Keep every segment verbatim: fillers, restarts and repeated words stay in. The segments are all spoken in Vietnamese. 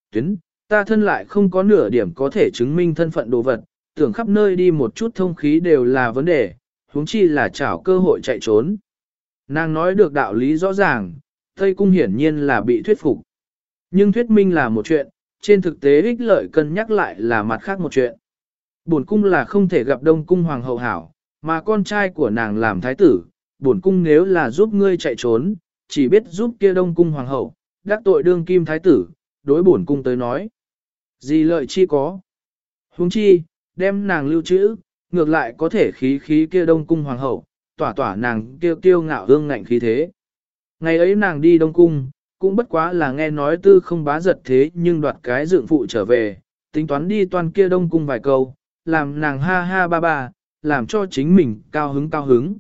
tuyến, ta thân lại không có nửa điểm có thể chứng minh thân phận đồ vật, tưởng khắp nơi đi một chút thông khí đều là vấn đề, huống chi là chảo cơ hội chạy trốn. Nàng nói được đạo lý rõ ràng, Tây Cung hiển nhiên là bị thuyết phục. Nhưng thuyết minh là một chuyện, trên thực tế ích lợi cân nhắc lại là mặt khác một chuyện. Bổn cung là không thể gặp Đông Cung Hoàng hậu hảo, mà con trai của nàng làm thái tử, bổn cung nếu là giúp ngươi chạy trốn, chỉ biết giúp kia Đông Cung Hoàng hậu, đắc tội đương kim thái tử, đối bổn cung tới nói. Gì lợi chi có? Huống chi, đem nàng lưu trữ, ngược lại có thể khí khí kia Đông Cung Hoàng hậu, tỏa tỏa nàng kêu kiêu ngạo hương ngạnh khí thế. Ngày ấy nàng đi Đông Cung, cũng bất quá là nghe nói tư không bá giật thế nhưng đoạt cái dựng phụ trở về, tính toán đi toàn kia Đông Cung vài câu, làm nàng ha ha ba ba, làm cho chính mình cao hứng cao hứng.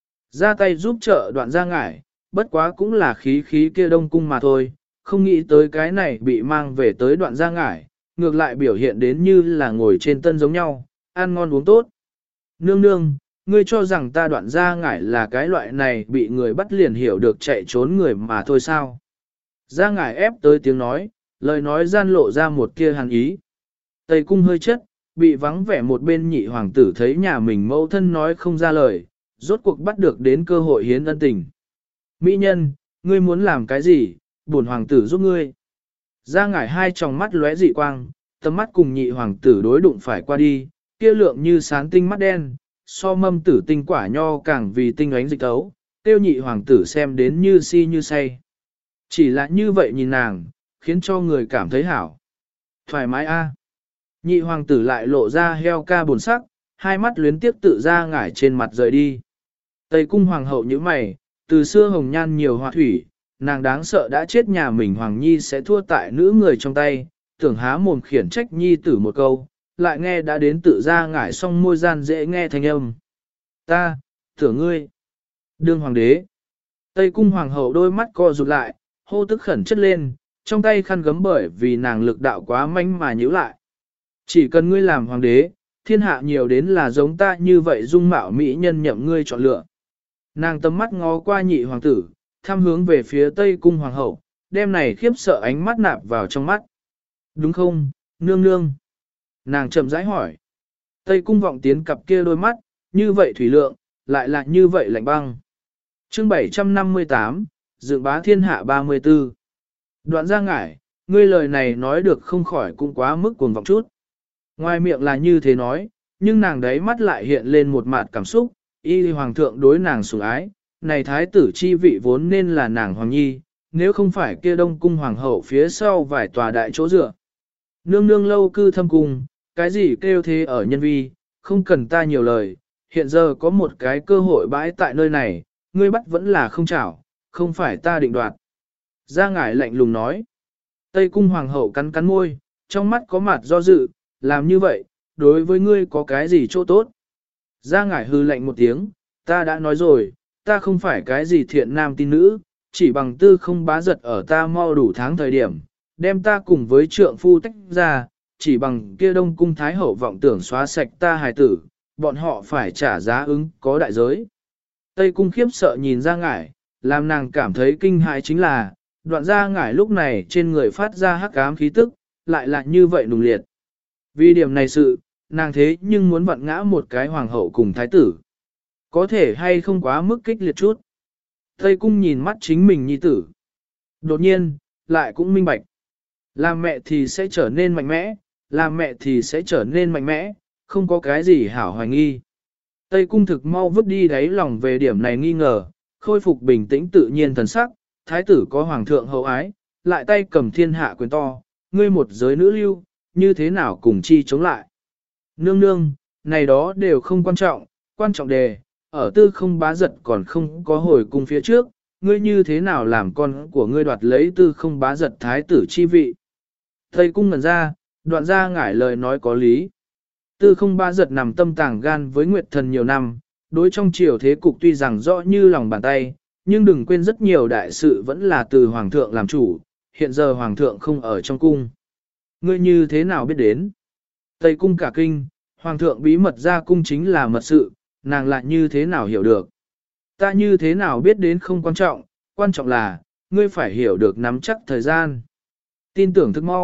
Ra tay giúp trợ đoạn ra ngải, bất quá cũng là khí khí kia Đông Cung mà thôi, không nghĩ tới cái này bị mang về tới đoạn ra ngải, ngược lại biểu hiện đến như là ngồi trên tân giống nhau, ăn ngon uống tốt. Nương nương, ngươi cho rằng ta đoạn ra ngải là cái loại này bị người bắt liền hiểu được chạy trốn người mà thôi sao? Ra ngải ép tới tiếng nói, lời nói gian lộ ra một kia hàn ý. Tây cung hơi chất, bị vắng vẻ một bên nhị hoàng tử thấy nhà mình mẫu thân nói không ra lời, rốt cuộc bắt được đến cơ hội hiến ân tình. Mỹ nhân, ngươi muốn làm cái gì, bổn hoàng tử giúp ngươi. Ra ngải hai tròng mắt lóe dị quang, tầm mắt cùng nhị hoàng tử đối đụng phải qua đi, kia lượng như sáng tinh mắt đen, so mâm tử tinh quả nho càng vì tinh ánh dịch tấu, tiêu nhị hoàng tử xem đến như si như say. Chỉ là như vậy nhìn nàng, khiến cho người cảm thấy hảo. Thoải mái a. Nhị hoàng tử lại lộ ra heo ca buồn sắc, hai mắt luyến tiếp tự ra ngải trên mặt rời đi. Tây cung hoàng hậu như mày, từ xưa hồng nhan nhiều hoa thủy, nàng đáng sợ đã chết nhà mình hoàng nhi sẽ thua tại nữ người trong tay, tưởng há mồm khiển trách nhi tử một câu, lại nghe đã đến tự ra ngải xong môi gian dễ nghe thanh âm. Ta, tưởng ngươi, đương hoàng đế. Tây cung hoàng hậu đôi mắt co rụt lại, hô tức khẩn chất lên, trong tay khăn gấm bởi vì nàng lực đạo quá manh mà nhíu lại. Chỉ cần ngươi làm hoàng đế, thiên hạ nhiều đến là giống ta như vậy dung mạo mỹ nhân nhậm ngươi chọn lựa. Nàng tầm mắt ngó qua nhị hoàng tử, tham hướng về phía Tây cung hoàng hậu, đem này khiếp sợ ánh mắt nạp vào trong mắt. Đúng không, nương nương? Nàng chậm rãi hỏi. Tây cung vọng tiến cặp kia đôi mắt, như vậy thủy lượng, lại là như vậy lạnh băng. Chương bảy trăm năm mươi tám, Dựng bá thiên hạ ba mươi tư. Đoạn ra ngải, ngươi lời này nói được không khỏi cũng quá mức cuồng vọng chút. Ngoài miệng là như thế nói, nhưng nàng đấy mắt lại hiện lên một mặt cảm xúc, y hoàng thượng đối nàng sủng ái, này thái tử chi vị vốn nên là nàng hoàng nhi, nếu không phải kia Đông cung hoàng hậu phía sau vài tòa đại chỗ dựa. Nương nương lâu cư thâm cung, cái gì kêu thế ở nhân vi, không cần ta nhiều lời, hiện giờ có một cái cơ hội bãi tại nơi này, ngươi bắt vẫn là không chảo, không phải ta định đoạt. Ra ngải lạnh lùng nói. Tây cung hoàng hậu cắn cắn môi, trong mắt có mặt do dự, làm như vậy, đối với ngươi có cái gì chỗ tốt. Ra ngải hư lạnh một tiếng, ta đã nói rồi, ta không phải cái gì thiện nam tin nữ, chỉ bằng tư không bá giật ở ta mau đủ tháng thời điểm, đem ta cùng với trượng phu tách ra, chỉ bằng kia Đông cung thái hậu vọng tưởng xóa sạch ta hài tử, bọn họ phải trả giá ứng có đại giới. Tây cung khiếp sợ nhìn ra ngải, làm nàng cảm thấy kinh hãi chính là, đoạn ra ngải lúc này trên người phát ra hắc ám khí tức, lại là như vậy nùng liệt. Vì điểm này sự, nàng thế nhưng muốn vặn ngã một cái hoàng hậu cùng thái tử. Có thể hay không quá mức kích liệt chút. Tây cung nhìn mắt chính mình nhi tử. Đột nhiên, lại cũng minh bạch. Làm mẹ thì sẽ trở nên mạnh mẽ, làm mẹ thì sẽ trở nên mạnh mẽ, không có cái gì hảo hoài nghi. Tây cung thực mau vứt đi đáy lòng về điểm này nghi ngờ, khôi phục bình tĩnh tự nhiên thần sắc, thái tử có hoàng thượng hậu ái, lại tay cầm thiên hạ quyền to, ngươi một giới nữ lưu, như thế nào cùng chi chống lại. Nương nương, này đó đều không quan trọng, quan trọng đề, ở tư không bá giật còn không có hồi cung phía trước, ngươi như thế nào làm con của ngươi đoạt lấy tư không bá giật thái tử chi vị. Tây cung ngẩn ra, đoạn ra ngải lời nói có lý. Tư không bá giật nằm tâm tàng gan với Nguyệt Thần nhiều năm, đối trong triều thế cục tuy rằng rõ như lòng bàn tay, nhưng đừng quên rất nhiều đại sự vẫn là từ hoàng thượng làm chủ, hiện giờ hoàng thượng không ở trong cung. Ngươi như thế nào biết đến? Tây cung cả kinh, hoàng thượng bí mật ra cung chính là mật sự, nàng lại như thế nào hiểu được? Ta như thế nào biết đến không quan trọng, quan trọng là, ngươi phải hiểu được nắm chắc thời gian. Tin tưởng thức mau,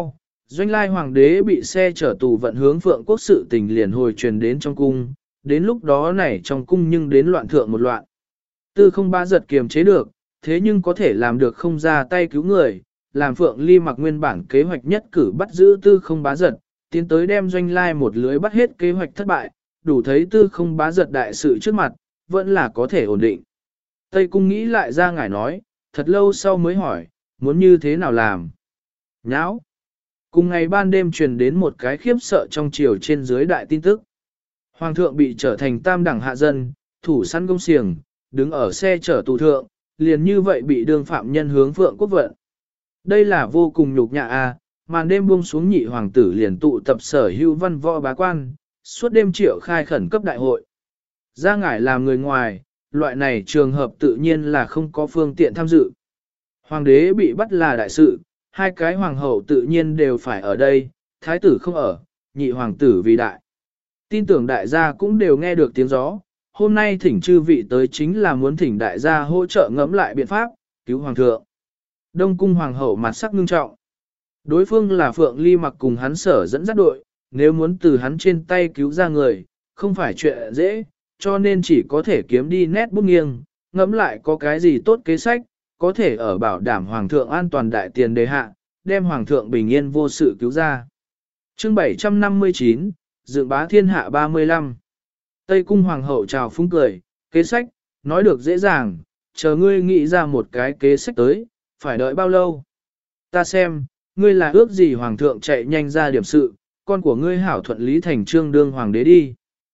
Doanh lai hoàng đế bị xe chở tù vận hướng Phượng Quốc sự tình liền hồi truyền đến trong cung, đến lúc đó này trong cung nhưng đến loạn thượng một loạn. Tư không ba giật kiềm chế được, thế nhưng có thể làm được không ra tay cứu người, làm Phượng Ly mặc nguyên bản kế hoạch nhất cử bắt giữ tư không bá giật, tiến tới đem doanh lai một lưới bắt hết kế hoạch thất bại, đủ thấy tư không bá giật đại sự trước mặt, vẫn là có thể ổn định. Tây cung nghĩ lại ra ngải nói, thật lâu sau mới hỏi, muốn như thế nào làm? Nháo! Cùng ngày ban đêm truyền đến một cái khiếp sợ trong triều trên dưới đại tin tức. Hoàng thượng bị trở thành tam đẳng hạ dân, thủ săn công xiềng, đứng ở xe chở tù thượng, liền như vậy bị đương phạm nhân hướng Phượng Quốc vận. Đây là vô cùng nhục nhã a, màn đêm buông xuống nhị hoàng tử liền tụ tập sở hữu văn võ bá quan, suốt đêm triệu khai khẩn cấp đại hội. Ra ngải làm người ngoài, loại này trường hợp tự nhiên là không có phương tiện tham dự. Hoàng đế bị bắt là đại sự, hai cái hoàng hậu tự nhiên đều phải ở đây, thái tử không ở, nhị hoàng tử vì đại. Tin tưởng đại gia cũng đều nghe được tiếng gió, hôm nay thỉnh chư vị tới chính là muốn thỉnh đại gia hỗ trợ ngẫm lại biện pháp, cứu hoàng thượng. Đông cung hoàng hậu mặt sắc ngưng trọng. Đối phương là Phượng Ly mặc cùng hắn sở dẫn dắt đội, nếu muốn từ hắn trên tay cứu ra người, không phải chuyện dễ, cho nên chỉ có thể kiếm đi nét bút nghiêng, ngẫm lại có cái gì tốt kế sách, có thể ở bảo đảm hoàng thượng an toàn đại tiền đề hạ, đem hoàng thượng bình yên vô sự cứu ra. Chương bảy trăm năm mươi chín, Dựng bá thiên hạ ba mươi lăm. Tây cung hoàng hậu chào phúng cười, kế sách, nói được dễ dàng, chờ ngươi nghĩ ra một cái kế sách tới, phải đợi bao lâu? Ta xem, ngươi là ước gì hoàng thượng chạy nhanh ra điểm sự, con của ngươi hảo thuận lý thành trương đương hoàng đế đi.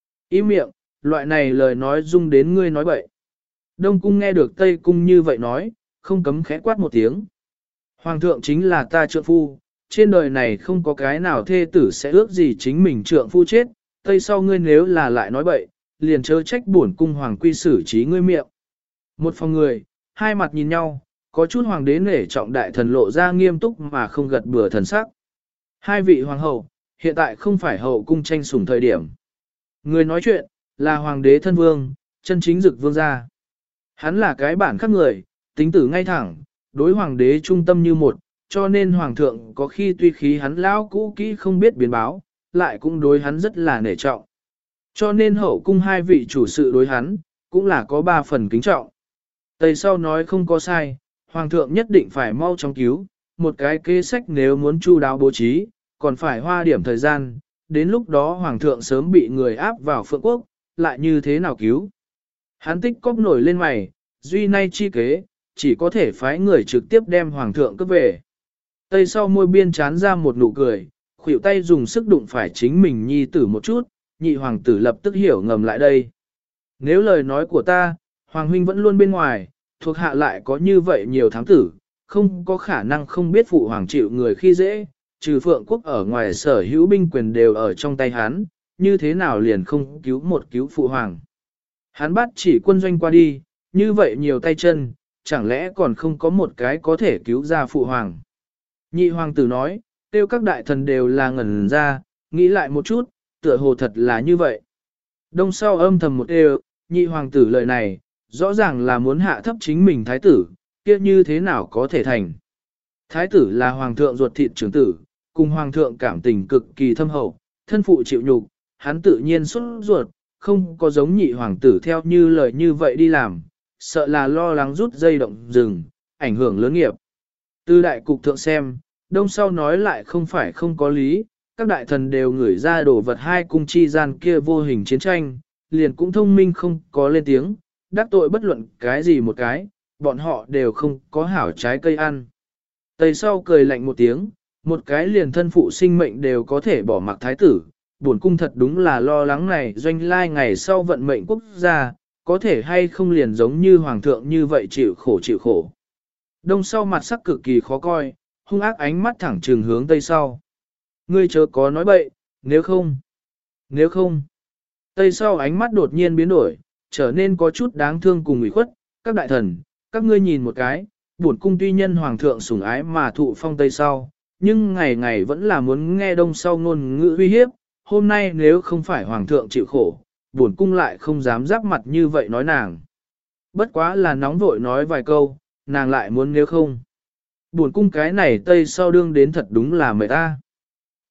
Ý miệng, loại này lời nói dung đến ngươi nói bậy. Đông cung nghe được Tây cung như vậy nói, không cấm khẽ quát một tiếng. Hoàng thượng chính là ta trượng phu, trên đời này không có cái nào thê tử sẽ ước gì chính mình trượng phu chết, Tây sau ngươi nếu là lại nói bậy, liền chớ trách bổn cung hoàng quy xử trí ngươi miệng. Một phòng người, hai mặt nhìn nhau, có chút hoàng đế nể trọng đại thần lộ ra nghiêm túc mà không gật bừa thần sắc. Hai vị hoàng hậu, hiện tại không phải hậu cung tranh sủng thời điểm. Người nói chuyện, là hoàng đế thân vương, chân chính dực vương gia. Hắn là cái bản khác người, tính tử ngay thẳng, đối hoàng đế trung tâm như một, cho nên hoàng thượng có khi tuy khí hắn lão cũ kỹ không biết biến báo, lại cũng đối hắn rất là nể trọng. Cho nên hậu cung hai vị chủ sự đối hắn, cũng là có ba phần kính trọng. Tây sau nói không có sai, hoàng thượng nhất định phải mau chóng cứu, một cái kế sách nếu muốn chu đáo bố trí, còn phải hoa điểm thời gian, đến lúc đó hoàng thượng sớm bị người áp vào Phượng Quốc, lại như thế nào cứu. Hắn tích cóp nổi lên mày, duy nay chi kế, chỉ có thể phái người trực tiếp đem hoàng thượng cướp về. Tây sau môi biên chán ra một nụ cười, khuỷu tay dùng sức đụng phải chính mình nhi tử một chút, nhị hoàng tử lập tức hiểu ngầm lại đây. Nếu lời nói của ta, hoàng huynh vẫn luôn bên ngoài, thuộc hạ lại có như vậy nhiều thám tử, không có khả năng không biết phụ hoàng chịu người khi dễ, trừ Phượng Quốc ở ngoài sở hữu binh quyền đều ở trong tay hắn, như thế nào liền không cứu một cứu phụ hoàng. Hắn bắt chỉ quân doanh qua đi, như vậy nhiều tay chân, chẳng lẽ còn không có một cái có thể cứu ra phụ hoàng. Nhị hoàng tử nói, tiêu các đại thần đều là ngẩn ra, nghĩ lại một chút, tựa hồ thật là như vậy. Đông sau âm thầm một đều, nhị hoàng tử lời này, rõ ràng là muốn hạ thấp chính mình thái tử, kia như thế nào có thể thành. Thái tử là hoàng thượng ruột thịt trưởng tử, cùng hoàng thượng cảm tình cực kỳ thâm hậu, thân phụ chịu nhục, hắn tự nhiên xuất ruột, không có giống nhị hoàng tử theo như lời như vậy đi làm, sợ là lo lắng rút dây động rừng, ảnh hưởng lớn nghiệp. Từ đại cục thượng xem, đông sau nói lại không phải không có lý, các đại thần đều ngửi ra đồ vật hai cung chi gian kia vô hình chiến tranh, liền cũng thông minh không có lên tiếng, đắc tội bất luận cái gì một cái, bọn họ đều không có hảo trái cây ăn. Tây sau cười lạnh một tiếng, một cái liền thân phụ sinh mệnh đều có thể bỏ mặc thái tử, buồn cung thật đúng là lo lắng này doanh lai ngày sau vận mệnh quốc gia, có thể hay không liền giống như hoàng thượng như vậy chịu khổ chịu khổ. Đông sau mặt sắc cực kỳ khó coi, hung ác ánh mắt thẳng trừng hướng tây sau. Ngươi chớ có nói bậy, nếu không, nếu không. Tây sau ánh mắt đột nhiên biến đổi, trở nên có chút đáng thương cùng ủy khuất, các đại thần, các ngươi nhìn một cái, bổn cung tuy nhân hoàng thượng sủng ái mà thụ phong tây sau, nhưng ngày ngày vẫn là muốn nghe đông sau ngôn ngữ uy hiếp, hôm nay nếu không phải hoàng thượng chịu khổ, bổn cung lại không dám giáp mặt như vậy nói nàng. Bất quá là nóng vội nói vài câu, nàng lại muốn nếu không. Bổn cung cái này tây sau đương đến thật đúng là mệt ta.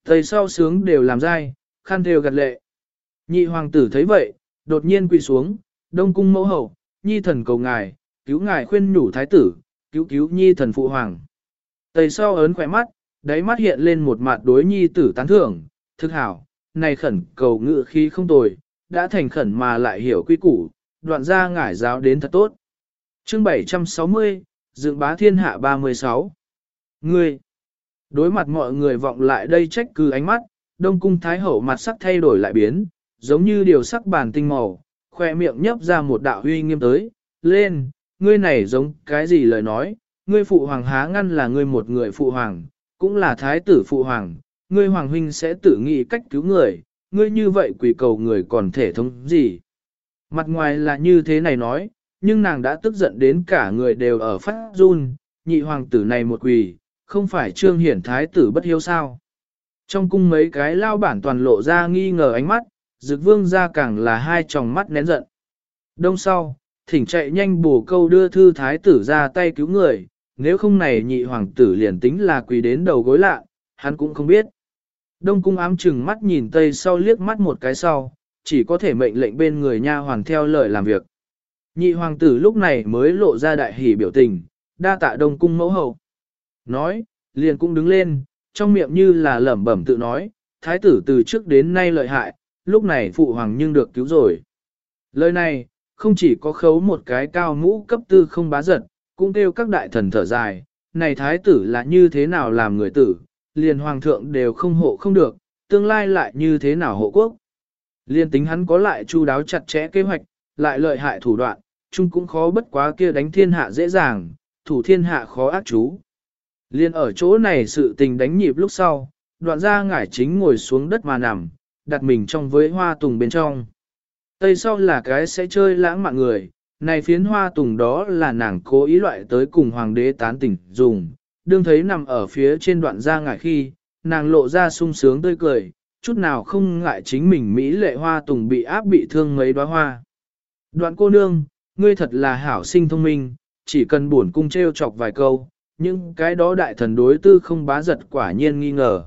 Tây sau sướng đều làm dai, khăn đều gật lệ. Nhị hoàng tử thấy vậy, đột nhiên quỳ xuống, đông cung mẫu hậu, nhi thần cầu ngài, cứu ngài khuyên nhủ thái tử, cứu cứu nhi thần phụ hoàng. Tây sau ớn khỏe mắt, đáy mắt hiện lên một mặt đối nhi tử tán thưởng, thực hảo, này khẩn cầu ngự khí không tồi, đã thành khẩn mà lại hiểu quy củ, đoạn ra ngải giáo đến thật tốt. Chương bảy trăm sáu mươi, Dựng bá thiên hạ ba mươi sáu. Ngươi, đối mặt mọi người vọng lại đây trách cứ ánh mắt, đông cung thái hậu mặt sắc thay đổi lại biến, giống như điều sắc bàn tinh màu, khoe miệng nhấp ra một đạo huy nghiêm tới, lên, ngươi này giống cái gì lời nói, ngươi phụ hoàng há ngăn là ngươi một người phụ hoàng, cũng là thái tử phụ hoàng, ngươi hoàng huynh sẽ tự nghĩ cách cứu người, ngươi như vậy quỷ cầu người còn thể thống gì. Mặt ngoài là như thế này nói, nhưng nàng đã tức giận đến cả người đều ở phát run, nhị hoàng tử này một quỷ, không phải trương hiển thái tử bất hiếu sao. Trong cung mấy cái lao bản toàn lộ ra nghi ngờ ánh mắt, Dực vương ra càng là hai tròng mắt nén giận. Đông sau, thỉnh chạy nhanh bổ câu đưa thư thái tử ra tay cứu người, nếu không này nhị hoàng tử liền tính là quỳ đến đầu gối lạ, hắn cũng không biết. Đông cung ám chừng mắt nhìn tây sau liếc mắt một cái sau, chỉ có thể mệnh lệnh bên người nha hoàng theo lời làm việc. Nhị hoàng tử lúc này mới lộ ra đại hỉ biểu tình, đa tạ đông cung mẫu hậu. Nói, liền cũng đứng lên, trong miệng như là lẩm bẩm tự nói, thái tử từ trước đến nay lợi hại, lúc này phụ hoàng nhưng được cứu rồi. Lời này, không chỉ có khấu một cái cao mũ cấp tư không bá giật, cũng kêu các đại thần thở dài, này thái tử là như thế nào làm người tử, liền hoàng thượng đều không hộ không được, tương lai lại như thế nào hộ quốc. Liên tính hắn có lại chu đáo chặt chẽ kế hoạch, lại lợi hại thủ đoạn, chung cũng khó bất quá kia đánh thiên hạ dễ dàng, thủ thiên hạ khó ác chú. Liên ở chỗ này sự tình đánh nhịp lúc sau, đoạn ra ngải chính ngồi xuống đất mà nằm, đặt mình trong với hoa tùng bên trong. Tây sau là cái sẽ chơi lãng mạn người, này phiến hoa tùng đó là nàng cố ý loại tới cùng hoàng đế tán tỉnh dùng, đương thấy nằm ở phía trên đoạn ra ngải khi, nàng lộ ra sung sướng tươi cười, chút nào không ngại chính mình Mỹ lệ hoa tùng bị áp bị thương mấy đóa hoa. Đoạn cô nương, ngươi thật là hảo sinh thông minh, chỉ cần buồn cung treo chọc vài câu, nhưng cái đó đại thần đối tư không bá giật quả nhiên nghi ngờ.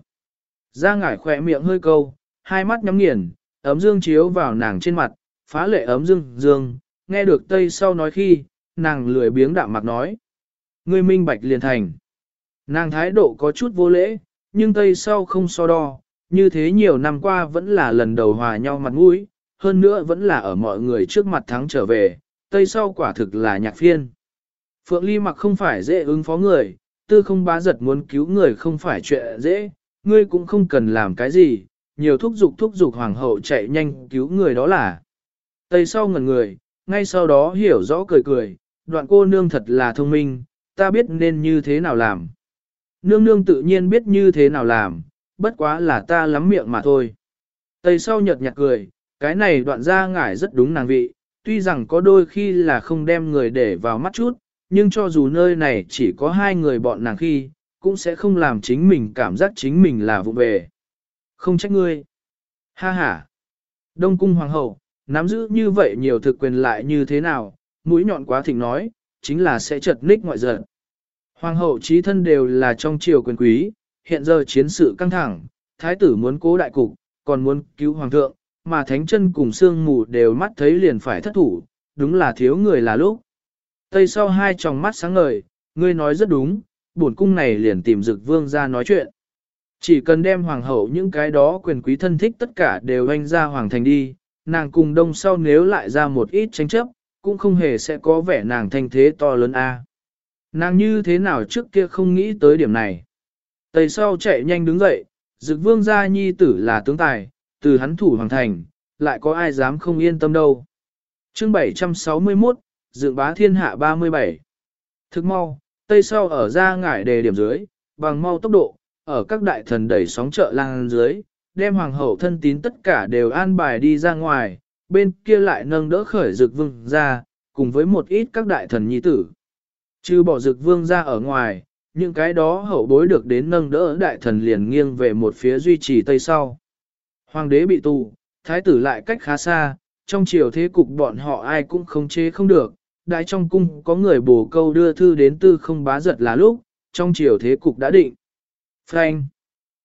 Ra ngải khỏe miệng hơi câu, hai mắt nhắm nghiền, ấm dương chiếu vào nàng trên mặt, phá lệ ấm dương dương, nghe được tây sau nói khi, nàng lười biếng đạm mặt nói. Ngươi minh bạch liền thành. Nàng thái độ có chút vô lễ, nhưng tây sau không so đo, như thế nhiều năm qua vẫn là lần đầu hòa nhau mặt mũi, hơn nữa vẫn là ở mọi người trước mặt thắng trở về, tây sau quả thực là nhạc phiên. Phượng Ly mặc không phải dễ ứng phó người, tư không bá giật muốn cứu người không phải chuyện dễ, ngươi cũng không cần làm cái gì, nhiều thúc giục thúc giục hoàng hậu chạy nhanh cứu người đó là. Tây sau ngẩn người, ngay sau đó hiểu rõ cười cười, đoạn cô nương thật là thông minh, ta biết nên như thế nào làm. Nương nương tự nhiên biết như thế nào làm, bất quá là ta lắm miệng mà thôi. Tây sau nhợt nhạt cười, cái này đoạn ra ngải rất đúng nàng vị, tuy rằng có đôi khi là không đem người để vào mắt chút, nhưng cho dù nơi này chỉ có hai người bọn nàng khi, cũng sẽ không làm chính mình cảm giác chính mình là vụ về. Không trách ngươi. Ha ha. Đông cung hoàng hậu, nắm giữ như vậy nhiều thực quyền lại như thế nào, mũi nhọn quá thịnh nói, chính là sẽ chật ních ngoại giận. Hoàng hậu trí thân đều là trong triều quyền quý, hiện giờ chiến sự căng thẳng, thái tử muốn cố đại cục, còn muốn cứu hoàng thượng, mà thánh chân cùng sương mù đều mắt thấy liền phải thất thủ, đúng là thiếu người là lúc. Tây sau hai tròng mắt sáng ngời, ngươi nói rất đúng, bổn cung này liền tìm Dực vương ra nói chuyện. Chỉ cần đem hoàng hậu những cái đó quyền quý thân thích tất cả đều anh ra hoàng thành đi, nàng cùng đông sau nếu lại ra một ít tranh chấp, cũng không hề sẽ có vẻ nàng thanh thế to lớn a. Nàng như thế nào trước kia không nghĩ tới điểm này. Tây sau chạy nhanh đứng dậy, Dực vương gia nhi tử là tướng tài, từ hắn thủ hoàng thành, lại có ai dám không yên tâm đâu. Chương bảy trăm sáu mươi mốt, Dựng bá thiên hạ ba mươi bảy. Thức mau, Tây sau ở ra ngải đề điểm dưới, bằng mau tốc độ, ở các đại thần đẩy sóng chợ lang dưới, đem hoàng hậu thân tín tất cả đều an bài đi ra ngoài, bên kia lại nâng đỡ khởi Dực vương ra, cùng với một ít các đại thần nhi tử. Trừ bỏ Dực vương ra ở ngoài, những cái đó hậu bối được đến nâng đỡ đại thần liền nghiêng về một phía duy trì Tây sau. Hoàng đế bị tù, thái tử lại cách khá xa, trong triều thế cục bọn họ ai cũng không chế không được, đại trong cung có người bổ câu đưa thư đến tư không bá giật là lúc, trong triều thế cục đã định. Frank!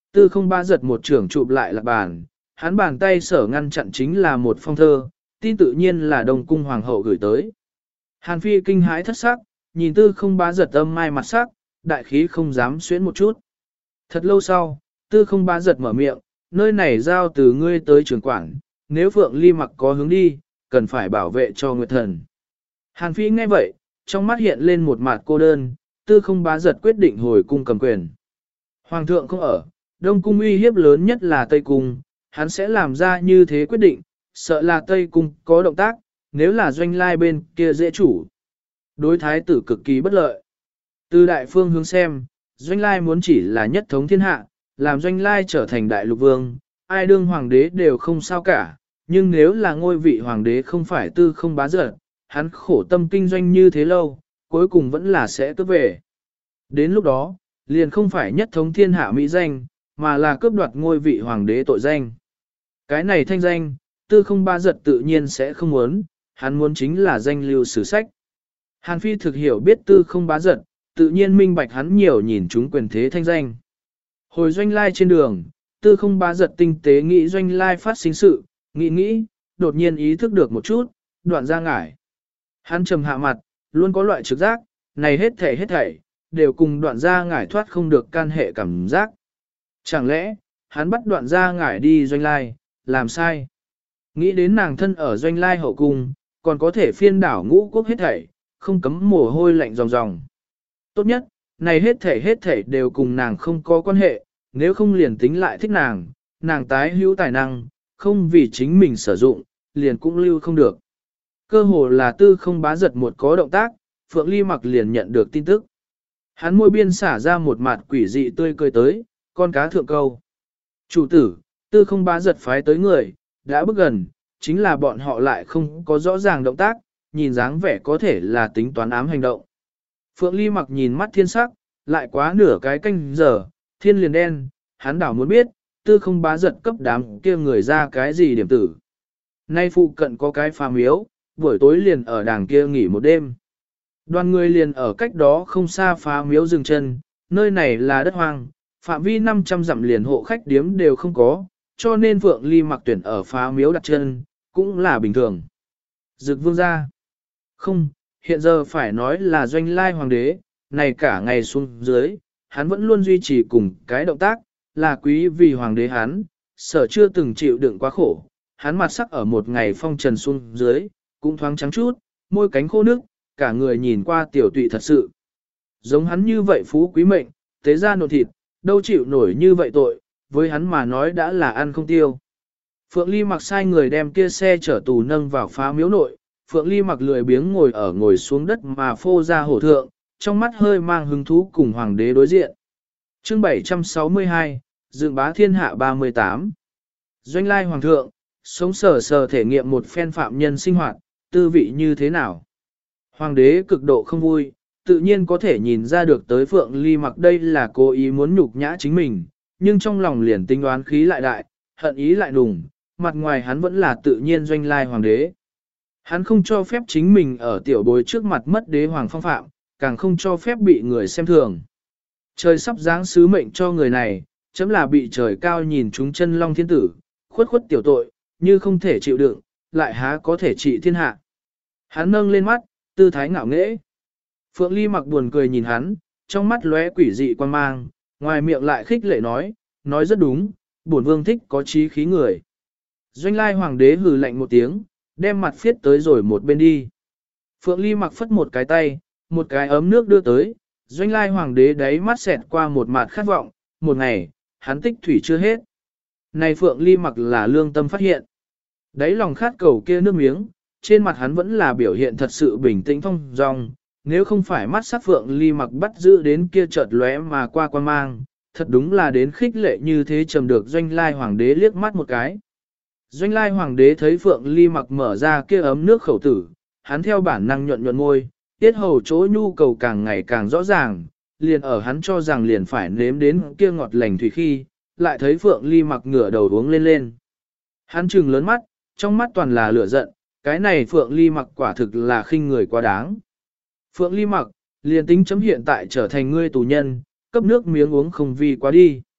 Tư không ba giật một trưởng chụp lại lạc bàn, hắn bàn tay sở ngăn chặn chính là một phong thơ, tin tự nhiên là Đông Cung Hoàng hậu gửi tới. Hàn Phi kinh hãi thất sắc, nhìn tư không bá giật âm mai mặt sắc, đại khí không dám xuyến một chút. Thật lâu sau, tư không bá giật mở miệng, nơi này giao từ ngươi tới trường quản, nếu Phượng Ly mặc có hướng đi, cần phải bảo vệ cho Nguyệt Thần. Hàn Phi nghe vậy, trong mắt hiện lên một mặt cô đơn, tư không bá giật quyết định hồi cung cầm quyền. Hoàng thượng không ở, Đông Cung uy hiếp lớn nhất là Tây Cung, hắn sẽ làm ra như thế quyết định, sợ là Tây Cung có động tác, nếu là doanh lai bên kia dễ chủ. Đối thái tử cực kỳ bất lợi. Từ đại phương hướng xem, doanh lai muốn chỉ là nhất thống thiên hạ, làm doanh lai trở thành đại lục vương, ai đương hoàng đế đều không sao cả, nhưng nếu là ngôi vị hoàng đế không phải tư không bá giật, hắn khổ tâm kinh doanh như thế lâu, cuối cùng vẫn là sẽ cướp về. Đến lúc đó, liền không phải nhất thống thiên hạ mỹ danh, mà là cướp đoạt ngôi vị hoàng đế tội danh. Cái này thanh danh, tư không bá giật tự nhiên sẽ không muốn, hắn muốn chính là danh lưu sử sách. Hàn Phi thực hiểu biết tư không bá giật, tự nhiên minh bạch hắn nhiều nhìn chúng quyền thế thanh danh. Hồi doanh lai trên đường, tư không bá giật tinh tế nghĩ doanh lai phát sinh sự, nghĩ nghĩ, đột nhiên ý thức được một chút, đoạn ra ngải. Hắn trầm hạ mặt, luôn có loại trực giác, này hết thảy hết thảy, đều cùng đoạn ra ngải thoát không được can hệ cảm giác. Chẳng lẽ, hắn bắt đoạn ra ngải đi doanh lai, làm sai? Nghĩ đến nàng thân ở doanh lai hậu cung, còn có thể phiên đảo ngũ quốc hết thảy, không cấm mồ hôi lạnh ròng ròng. Tốt nhất, này hết thảy hết thảy đều cùng nàng không có quan hệ, nếu không liền tính lại thích nàng, nàng tái hữu tài năng, không vì chính mình sử dụng, liền cũng lưu không được. Cơ hồ là tư không bá giật một có động tác, Phượng Ly mặc liền nhận được tin tức. Hắn môi biên xả ra một mặt quỷ dị tươi cười tới, con cá thượng câu. Chủ tử, tư không bá giật phái tới người, đã bước gần, chính là bọn họ lại không có rõ ràng động tác, nhìn dáng vẻ có thể là tính toán ám hành động. Phượng Ly mặc nhìn mắt thiên sắc, lại quá nửa cái canh giờ, thiên liền đen, hắn đảo muốn biết, tư không bá giật cấp đám kia người ra cái gì điểm tử. Nay phụ cận có cái phà miếu, buổi tối liền ở đàng kia nghỉ một đêm. Đoàn người liền ở cách đó không xa phá miếu dừng chân, nơi này là đất hoang, phạm vi năm trăm dặm liền hộ khách điếm đều không có, cho nên Phượng Ly mặc tuyển ở phá miếu đặt chân, cũng là bình thường. Dực vương gia. Không, hiện giờ phải nói là doanh lai hoàng đế, này cả ngày xuống dưới, hắn vẫn luôn duy trì cùng cái động tác, là quý vì hoàng đế hắn, sở chưa từng chịu đựng quá khổ, hắn mặt sắc ở một ngày phong trần xuống dưới, cũng thoáng trắng chút, môi cánh khô nước, cả người nhìn qua tiểu tụy thật sự. Giống hắn như vậy phú quý mệnh, tế ra nộn thịt, đâu chịu nổi như vậy tội, với hắn mà nói đã là ăn không tiêu. Phượng Ly mặc sai người đem kia xe chở tù nâng vào phá miếu nội, Phượng Ly mặc lười biếng ngồi ở ngồi xuống đất mà phô ra hổ thượng, trong mắt hơi mang hứng thú cùng hoàng đế đối diện. Chương bảy trăm sáu mươi hai, Dựng bá thiên hạ ba mươi tám. Doanh lai hoàng thượng, sống sờ sờ thể nghiệm một phen phạm nhân sinh hoạt, tư vị như thế nào? Hoàng đế cực độ không vui, tự nhiên có thể nhìn ra được tới Phượng Ly mặc đây là cố ý muốn nhục nhã chính mình, nhưng trong lòng liền tính đoán khí lại đại, hận ý lại đùng, mặt ngoài hắn vẫn là tự nhiên doanh lai hoàng đế. Hắn không cho phép chính mình ở tiểu bối trước mặt mất đế hoàng phong phạm, càng không cho phép bị người xem thường. Trời sắp giáng sứ mệnh cho người này, chấm là bị trời cao nhìn chúng chân long thiên tử, khuất khuất tiểu tội, như không thể chịu đựng, lại há có thể trị thiên hạ. Hắn nâng lên mắt, tư thái ngạo nghễ. Phượng Ly mặc buồn cười nhìn hắn, trong mắt lóe quỷ dị quan mang, ngoài miệng lại khích lệ nói, nói rất đúng, bổn vương thích có trí khí người. Doanh lai hoàng đế hừ lạnh một tiếng, đem mặt phiết tới rồi một bên đi. Phượng Ly mặc phất một cái tay, một cái ấm nước đưa tới, doanh lai hoàng đế đáy mắt xẹt qua một mặt khát vọng, một ngày, hắn tích thủy chưa hết. Này Phượng Ly mặc là lương tâm phát hiện. Đáy lòng khát cầu kia nước miếng, trên mặt hắn vẫn là biểu hiện thật sự bình tĩnh thông dong, nếu không phải mắt sắc Phượng Ly mặc bắt giữ đến kia chợt lóe mà qua quan mang, thật đúng là đến khích lệ như thế trầm được doanh lai hoàng đế liếc mắt một cái. Doanh lai hoàng đế thấy Phượng Ly mặc mở ra kia ấm nước khẩu tử, hắn theo bản năng nhuận nhuận môi, tiết hầu chỗ nhu cầu càng ngày càng rõ ràng, liền ở hắn cho rằng liền phải nếm đến kia ngọt lành thủy khi, lại thấy Phượng Ly mặc ngửa đầu uống lên lên. Hắn trừng lớn mắt, trong mắt toàn là lửa giận, cái này Phượng Ly mặc quả thực là khinh người quá đáng. Phượng Ly mặc, liền tính chấm hiện tại trở thành ngươi tù nhân, cấp nước miếng uống không vì quá đi.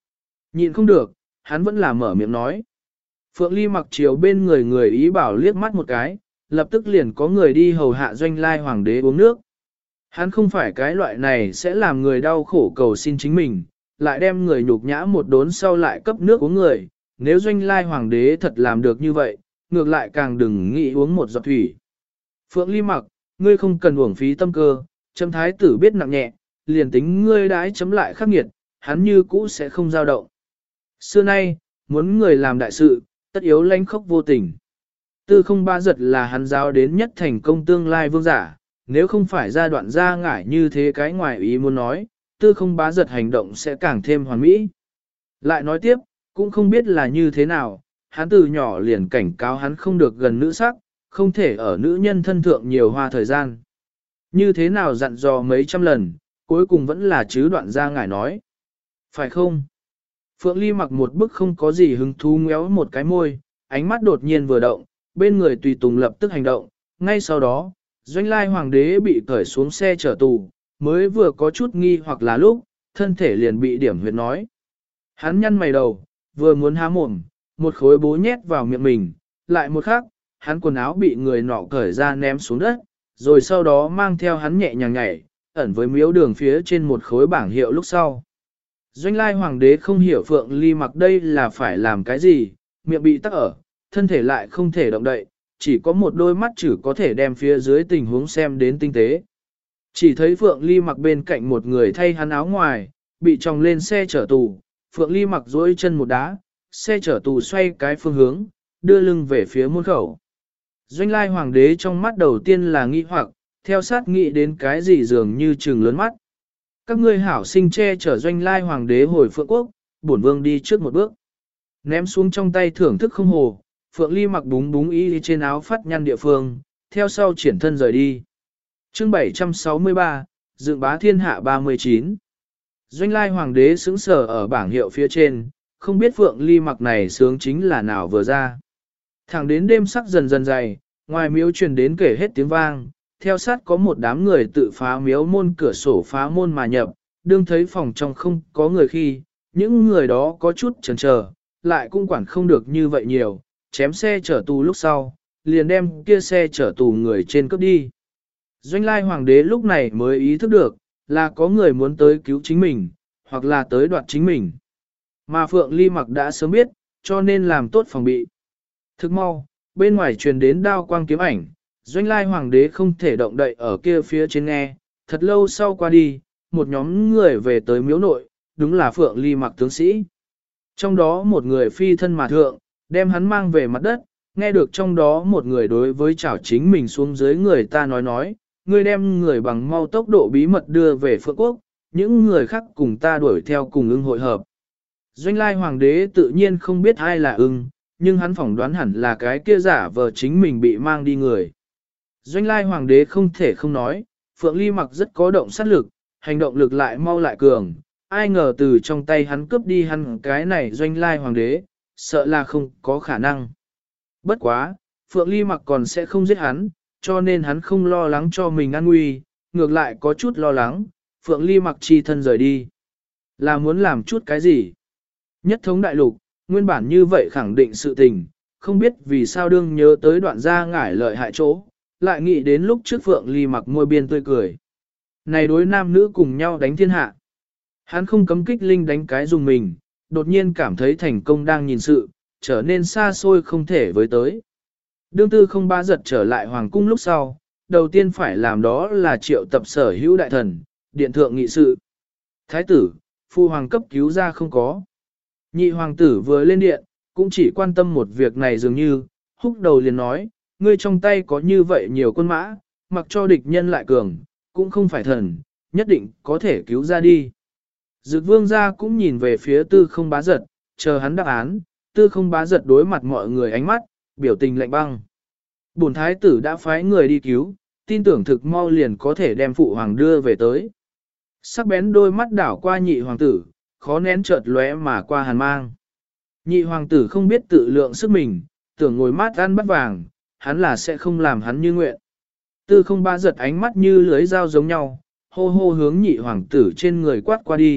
Nhịn không được, hắn vẫn là mở miệng nói. Phượng Ly mặc chiều bên người người ý bảo liếc mắt một cái, lập tức liền có người đi hầu hạ Doanh Lai Hoàng đế uống nước. Hắn không phải cái loại này sẽ làm người đau khổ cầu xin chính mình, lại đem người nhục nhã một đốn sau lại cấp nước uống người. Nếu Doanh Lai Hoàng đế thật làm được như vậy, ngược lại càng đừng nghĩ uống một giọt thủy. Phượng Ly mặc, ngươi không cần uổng phí tâm cơ, chấm thái tử biết nặng nhẹ, liền tính ngươi đãi chấm lại khắc nghiệt, hắn như cũ sẽ không dao động. Xưa nay, muốn người làm đại sự, tất yếu lanh khốc vô tình. Tư không ba giật là hắn giáo đến nhất thành công tương lai vương giả, nếu không phải ra đoạn ra ngải như thế cái ngoài ý muốn nói, tư không bá giật hành động sẽ càng thêm hoàn mỹ. Lại nói tiếp, cũng không biết là như thế nào, hắn từ nhỏ liền cảnh cáo hắn không được gần nữ sắc, không thể ở nữ nhân thân thượng nhiều hoa thời gian. Như thế nào dặn dò mấy trăm lần, cuối cùng vẫn là chứ đoạn ra ngải nói. Phải không? Phượng Ly mặc một bức không có gì hứng thú ngéo một cái môi, ánh mắt đột nhiên vừa động, bên người tùy tùng lập tức hành động, ngay sau đó, Doanh Lai Hoàng đế bị cởi xuống xe chở tù, mới vừa có chút nghi hoặc là lúc, thân thể liền bị điểm huyệt nói. Hắn nhăn mày đầu, vừa muốn há mồm, một khối bố nhét vào miệng mình, lại một khắc, hắn quần áo bị người nọ cởi ra ném xuống đất, rồi sau đó mang theo hắn nhẹ nhàng nhảy, ẩn với miếu đường phía trên một khối bảng hiệu lúc sau. Doanh Lai Hoàng đế không hiểu Phượng Ly mặc đây là phải làm cái gì, miệng bị tắc ở, thân thể lại không thể động đậy, chỉ có một đôi mắt chỉ có thể đem phía dưới tình huống xem đến tinh tế. Chỉ thấy Phượng Ly mặc bên cạnh một người thay hắn áo ngoài, bị tròng lên xe chở tù, Phượng Ly mặc dối chân một đá, xe chở tù xoay cái phương hướng, đưa lưng về phía môn khẩu. Doanh Lai Hoàng đế trong mắt đầu tiên là nghi hoặc, theo sát nghĩ đến cái gì dường như trừng lớn mắt. Các ngươi hảo sinh che chở Doanh Lai Hoàng đế hồi Phượng Quốc, bổn vương đi trước một bước. Ném xuống trong tay thưởng thức không hồ, Phượng Ly mặc búng búng y trên áo phát nhăn địa phương, theo sau triển thân rời đi. Chương bảy trăm sáu mươi ba, Dựng bá thiên hạ ba mươi chín. Doanh Lai Hoàng đế sững sờ ở bảng hiệu phía trên, không biết Phượng Ly mặc này sướng chính là nào vừa ra. Thẳng đến đêm sắc dần dần dày, ngoài miếu truyền đến kể hết tiếng vang, theo sát có một đám người tự phá miếu môn cửa sổ phá môn mà nhập, đương thấy phòng trong không có người khi, những người đó có chút chần chờ, lại cũng quản không được như vậy nhiều, chém xe chở tù lúc sau, liền đem kia xe chở tù người trên cướp đi. Doanh Lai Hoàng đế lúc này mới ý thức được, là có người muốn tới cứu chính mình, hoặc là tới đoạt chính mình. Mà Phượng Ly mặc đã sớm biết, cho nên làm tốt phòng bị. Thức mau, bên ngoài truyền đến đao quang kiếm ảnh, Doanh Lai Hoàng đế không thể động đậy ở kia phía trên nghe, thật lâu sau qua đi, một nhóm người về tới miếu nội, đúng là Phượng Ly mặc tướng sĩ. Trong đó một người phi thân mà thượng, đem hắn mang về mặt đất, nghe được trong đó một người đối với chảo chính mình xuống dưới người ta nói nói, ngươi đem người bằng mau tốc độ bí mật đưa về Phượng Quốc, những người khác cùng ta đuổi theo cùng ưng hội hợp. Doanh Lai Hoàng đế tự nhiên không biết ai là ưng, nhưng hắn phỏng đoán hẳn là cái kia giả vờ chính mình bị mang đi người. Doanh Lai Hoàng đế không thể không nói, Phượng Ly mặc rất có động sát lực, hành động lực lại mau lại cường, ai ngờ từ trong tay hắn cướp đi hắn cái này Doanh Lai Hoàng đế, sợ là không có khả năng. Bất quá, Phượng Ly mặc còn sẽ không giết hắn, cho nên hắn không lo lắng cho mình an nguy, ngược lại có chút lo lắng, Phượng Ly mặc chi thân rời đi. Là muốn làm chút cái gì? Nhất thống đại lục, nguyên bản như vậy khẳng định sự tình, không biết vì sao đương nhớ tới đoạn gia ngải lợi hại chỗ, lại nghĩ đến lúc trước Phượng Ly mặc môi biên tươi cười. Này đối nam nữ cùng nhau đánh thiên hạ. Hắn không cấm kích linh đánh cái dùng mình, đột nhiên cảm thấy thành công đang nhìn sự, trở nên xa xôi không thể với tới. Đương tư không ba giật trở lại hoàng cung lúc sau, đầu tiên phải làm đó là triệu tập sở hữu đại thần, điện thượng nghị sự. Thái tử, phu hoàng cấp cứu ra không có. Nhị hoàng tử vừa lên điện, cũng chỉ quan tâm một việc này dường như, húc đầu liền nói, ngươi trong tay có như vậy nhiều quân mã, mặc cho địch nhân lại cường, cũng không phải thần, nhất định có thể cứu ra đi. Dực vương gia cũng nhìn về phía tư không bá giật, chờ hắn đáp án, tư không bá giật đối mặt mọi người ánh mắt, biểu tình lạnh băng. Bổn thái tử đã phái người đi cứu, tin tưởng thực mau liền có thể đem phụ hoàng đưa về tới. Sắc bén đôi mắt đảo qua nhị hoàng tử, khó nén chợt lóe mà qua hàn mang. Nhị hoàng tử không biết tự lượng sức mình, tưởng ngồi mát ăn bắt vàng, hắn là sẽ không làm hắn như nguyện. Tư không ba giật ánh mắt như lưới dao giống nhau, hô hô hướng nhị hoàng tử trên người quát qua đi,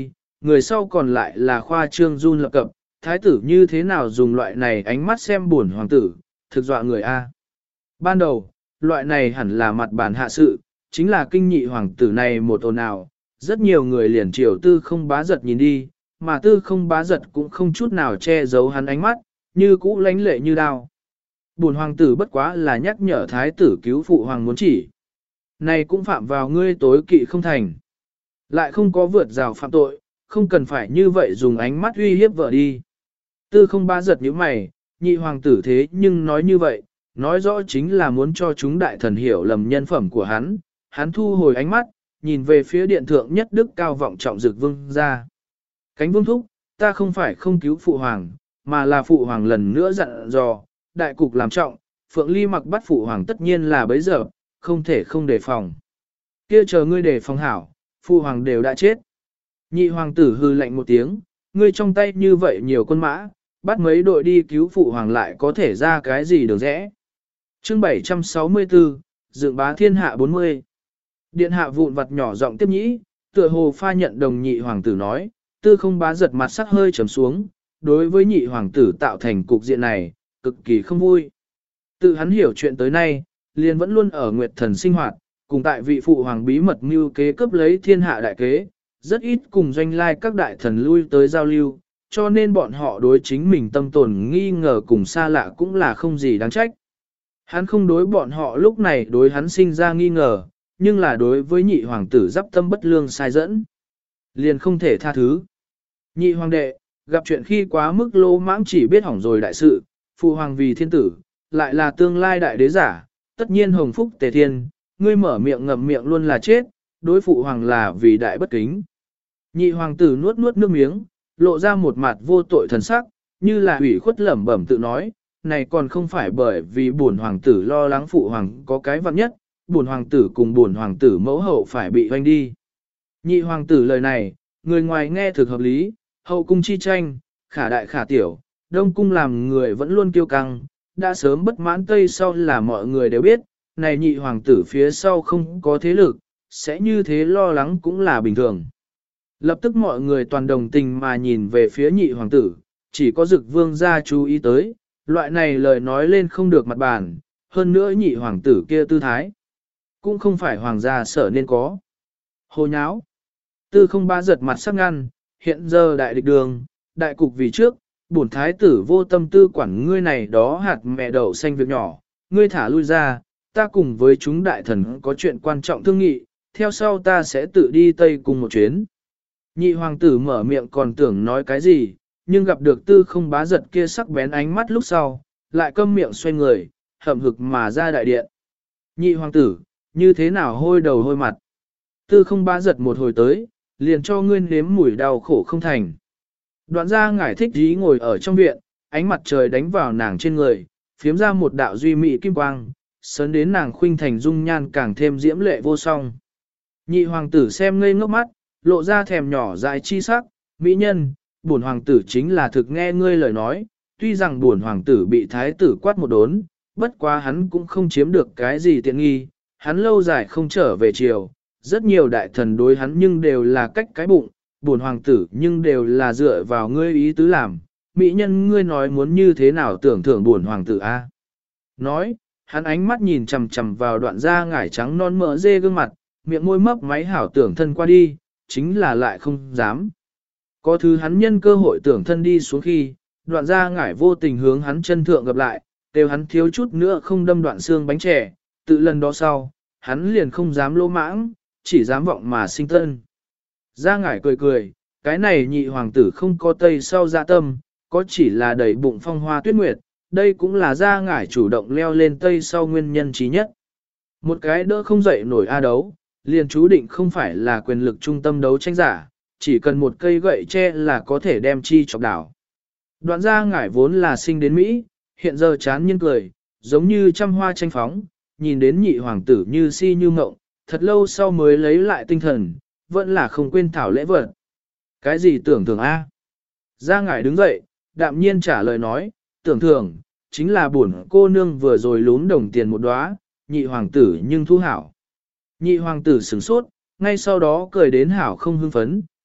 người sau còn lại là khoa trương run lập cập, thái tử như thế nào dùng loại này ánh mắt xem buồn hoàng tử, thực dọa người A. Ban đầu, loại này hẳn là mặt bản hạ sự, chính là kinh nhị hoàng tử này một ồn ào, rất nhiều người liền chiều tư không bá giật nhìn đi, mà tư không bá giật cũng không chút nào che giấu hắn ánh mắt, như cũ lánh lệ như đao. Buồn hoàng tử bất quá là nhắc nhở thái tử cứu phụ hoàng muốn chỉ. Này cũng phạm vào ngươi tối kỵ không thành. Lại không có vượt rào phạm tội, không cần phải như vậy dùng ánh mắt uy hiếp vợ đi. Tư không bá giật như mày, nhị hoàng tử thế nhưng nói như vậy, nói rõ chính là muốn cho chúng đại thần hiểu lầm nhân phẩm của hắn. Hắn thu hồi ánh mắt, nhìn về phía điện thượng nhất đức cao vọng trọng dực vương ra. Cánh vương thúc, ta không phải không cứu phụ hoàng, mà là phụ hoàng lần nữa dặn dò, đại cục làm trọng, Phượng Ly mặc bắt phụ hoàng tất nhiên là bấy giờ, không thể không đề phòng. Kia chờ ngươi đề phòng hảo, phụ hoàng đều đã chết. Nhị hoàng tử hư lạnh một tiếng, ngươi trong tay như vậy nhiều quân mã, bắt mấy đội đi cứu phụ hoàng lại có thể ra cái gì được rẽ. Chương bảy trăm sáu mươi tư, Dựng bá thiên hạ bốn mươi. Điện hạ vụn vặt nhỏ giọng tiếp nhĩ, tựa hồ pha nhận đồng nhị hoàng tử nói, tư không bá giật mặt sắc hơi trầm xuống, đối với nhị hoàng tử tạo thành cục diện này, cực kỳ không vui. Tự hắn hiểu chuyện tới nay, liền vẫn luôn ở Nguyệt Thần sinh hoạt, cùng tại vị phụ hoàng bí mật mưu kế cấp lấy thiên hạ đại kế, rất ít cùng doanh lai các đại thần lui tới giao lưu, cho nên bọn họ đối chính mình tâm tồn nghi ngờ cùng xa lạ cũng là không gì đáng trách. Hắn không đối bọn họ lúc này đối hắn sinh ra nghi ngờ, nhưng là đối với nhị hoàng tử giáp tâm bất lương sai dẫn. Liền không thể tha thứ. Nhị hoàng đệ, gặp chuyện khi quá mức lô mãng chỉ biết hỏng rồi đại sự, phụ hoàng vì thiên tử, lại là tương lai đại đế giả, tất nhiên hồng phúc tề thiên, ngươi mở miệng ngậm miệng luôn là chết, đối phụ hoàng là vì đại bất kính. Nhị hoàng tử nuốt nuốt nước miếng, lộ ra một mặt vô tội thần sắc, như là ủy khuất lẩm bẩm tự nói, này còn không phải bởi vì bổn hoàng tử lo lắng phụ hoàng có cái vặn nhất, bổn hoàng tử cùng bổn hoàng tử mẫu hậu phải bị hoanh đi. Nhị hoàng tử lời này, người ngoài nghe thực hợp lý, hậu cung chi tranh, khả đại khả tiểu, đông cung làm người vẫn luôn kiêu căng, đã sớm bất mãn tây sau là mọi người đều biết, này nhị hoàng tử phía sau không có thế lực, sẽ như thế lo lắng cũng là bình thường. Lập tức mọi người toàn đồng tình mà nhìn về phía nhị hoàng tử, chỉ có dực vương gia chú ý tới, loại này lời nói lên không được mặt bàn, hơn nữa nhị hoàng tử kia tư thái. Cũng không phải hoàng gia sở nên có. Hồ nháo. Tư không ba giật mặt sắc ngăn, hiện giờ đại địch đường, đại cục vì trước, bổn thái tử vô tâm tư quản ngươi này đó hạt mẹ đậu xanh việc nhỏ, ngươi thả lui ra, ta cùng với chúng đại thần có chuyện quan trọng thương nghị, theo sau ta sẽ tự đi Tây cùng một chuyến. Nhị hoàng tử mở miệng còn tưởng nói cái gì, nhưng gặp được tư không bá giật kia sắc bén ánh mắt lúc sau, lại câm miệng xoay người, hậm hực mà ra đại điện. Nhị hoàng tử, như thế nào hôi đầu hôi mặt. Tư không bá giật một hồi tới, liền cho ngươi nếm mùi đau khổ không thành. Đoạn ra ngải thích dí ngồi ở trong viện, ánh mặt trời đánh vào nàng trên người, phiếm ra một đạo duy mị kim quang, sớn đến nàng khuynh thành dung nhan càng thêm diễm lệ vô song. Nhị hoàng tử xem ngây ngốc mắt, lộ ra thèm nhỏ dại chi sắc, mỹ nhân, bổn hoàng tử chính là thực nghe ngươi lời nói, tuy rằng bổn hoàng tử bị thái tử quát một đốn, bất quá hắn cũng không chiếm được cái gì tiện nghi, hắn lâu dài không trở về triều, rất nhiều đại thần đối hắn nhưng đều là cách cái bụng, bổn hoàng tử nhưng đều là dựa vào ngươi ý tứ làm, mỹ nhân ngươi nói muốn như thế nào tưởng thưởng bổn hoàng tử a? Nói, hắn ánh mắt nhìn chằm chằm vào đoạn da ngải trắng non mỡ dê gương mặt, miệng môi mấp máy hảo tưởng thân qua đi, chính là lại không dám. Có thứ hắn nhân cơ hội tưởng thân đi xuống khi, đoạn da ngải vô tình hướng hắn chân thượng gặp lại, đều hắn thiếu chút nữa không đâm đoạn xương bánh trẻ, tự lần đó sau, hắn liền không dám lỗ mãng, chỉ dám vọng mà sinh tân. Da ngải cười cười, cái này nhị hoàng tử không có tây sau dạ tâm, có chỉ là đầy bụng phong hoa tuyết nguyệt, đây cũng là da ngải chủ động leo lên tây sau nguyên nhân trí nhất. Một cái đỡ không dậy nổi a đấu, liền chú định không phải là quyền lực trung tâm đấu tranh giả, chỉ cần một cây gậy tre là có thể đem chi chọc đảo. Đoạn da ngải vốn là sinh đến Mỹ, hiện giờ chán nhiên cười, giống như trăm hoa tranh phóng, nhìn đến nhị hoàng tử như si như mộng, thật lâu sau mới lấy lại tinh thần, vẫn là không quên thảo lễ vật. Cái gì tưởng thưởng A? Da ngải đứng dậy, đạm nhiên trả lời nói, tưởng thưởng, chính là buồn cô nương vừa rồi lún đồng tiền một đóa, nhị hoàng tử nhưng thu hảo. Nhị hoàng tử sửng sốt, ngay sau đó cười đến hảo không hưng phấn,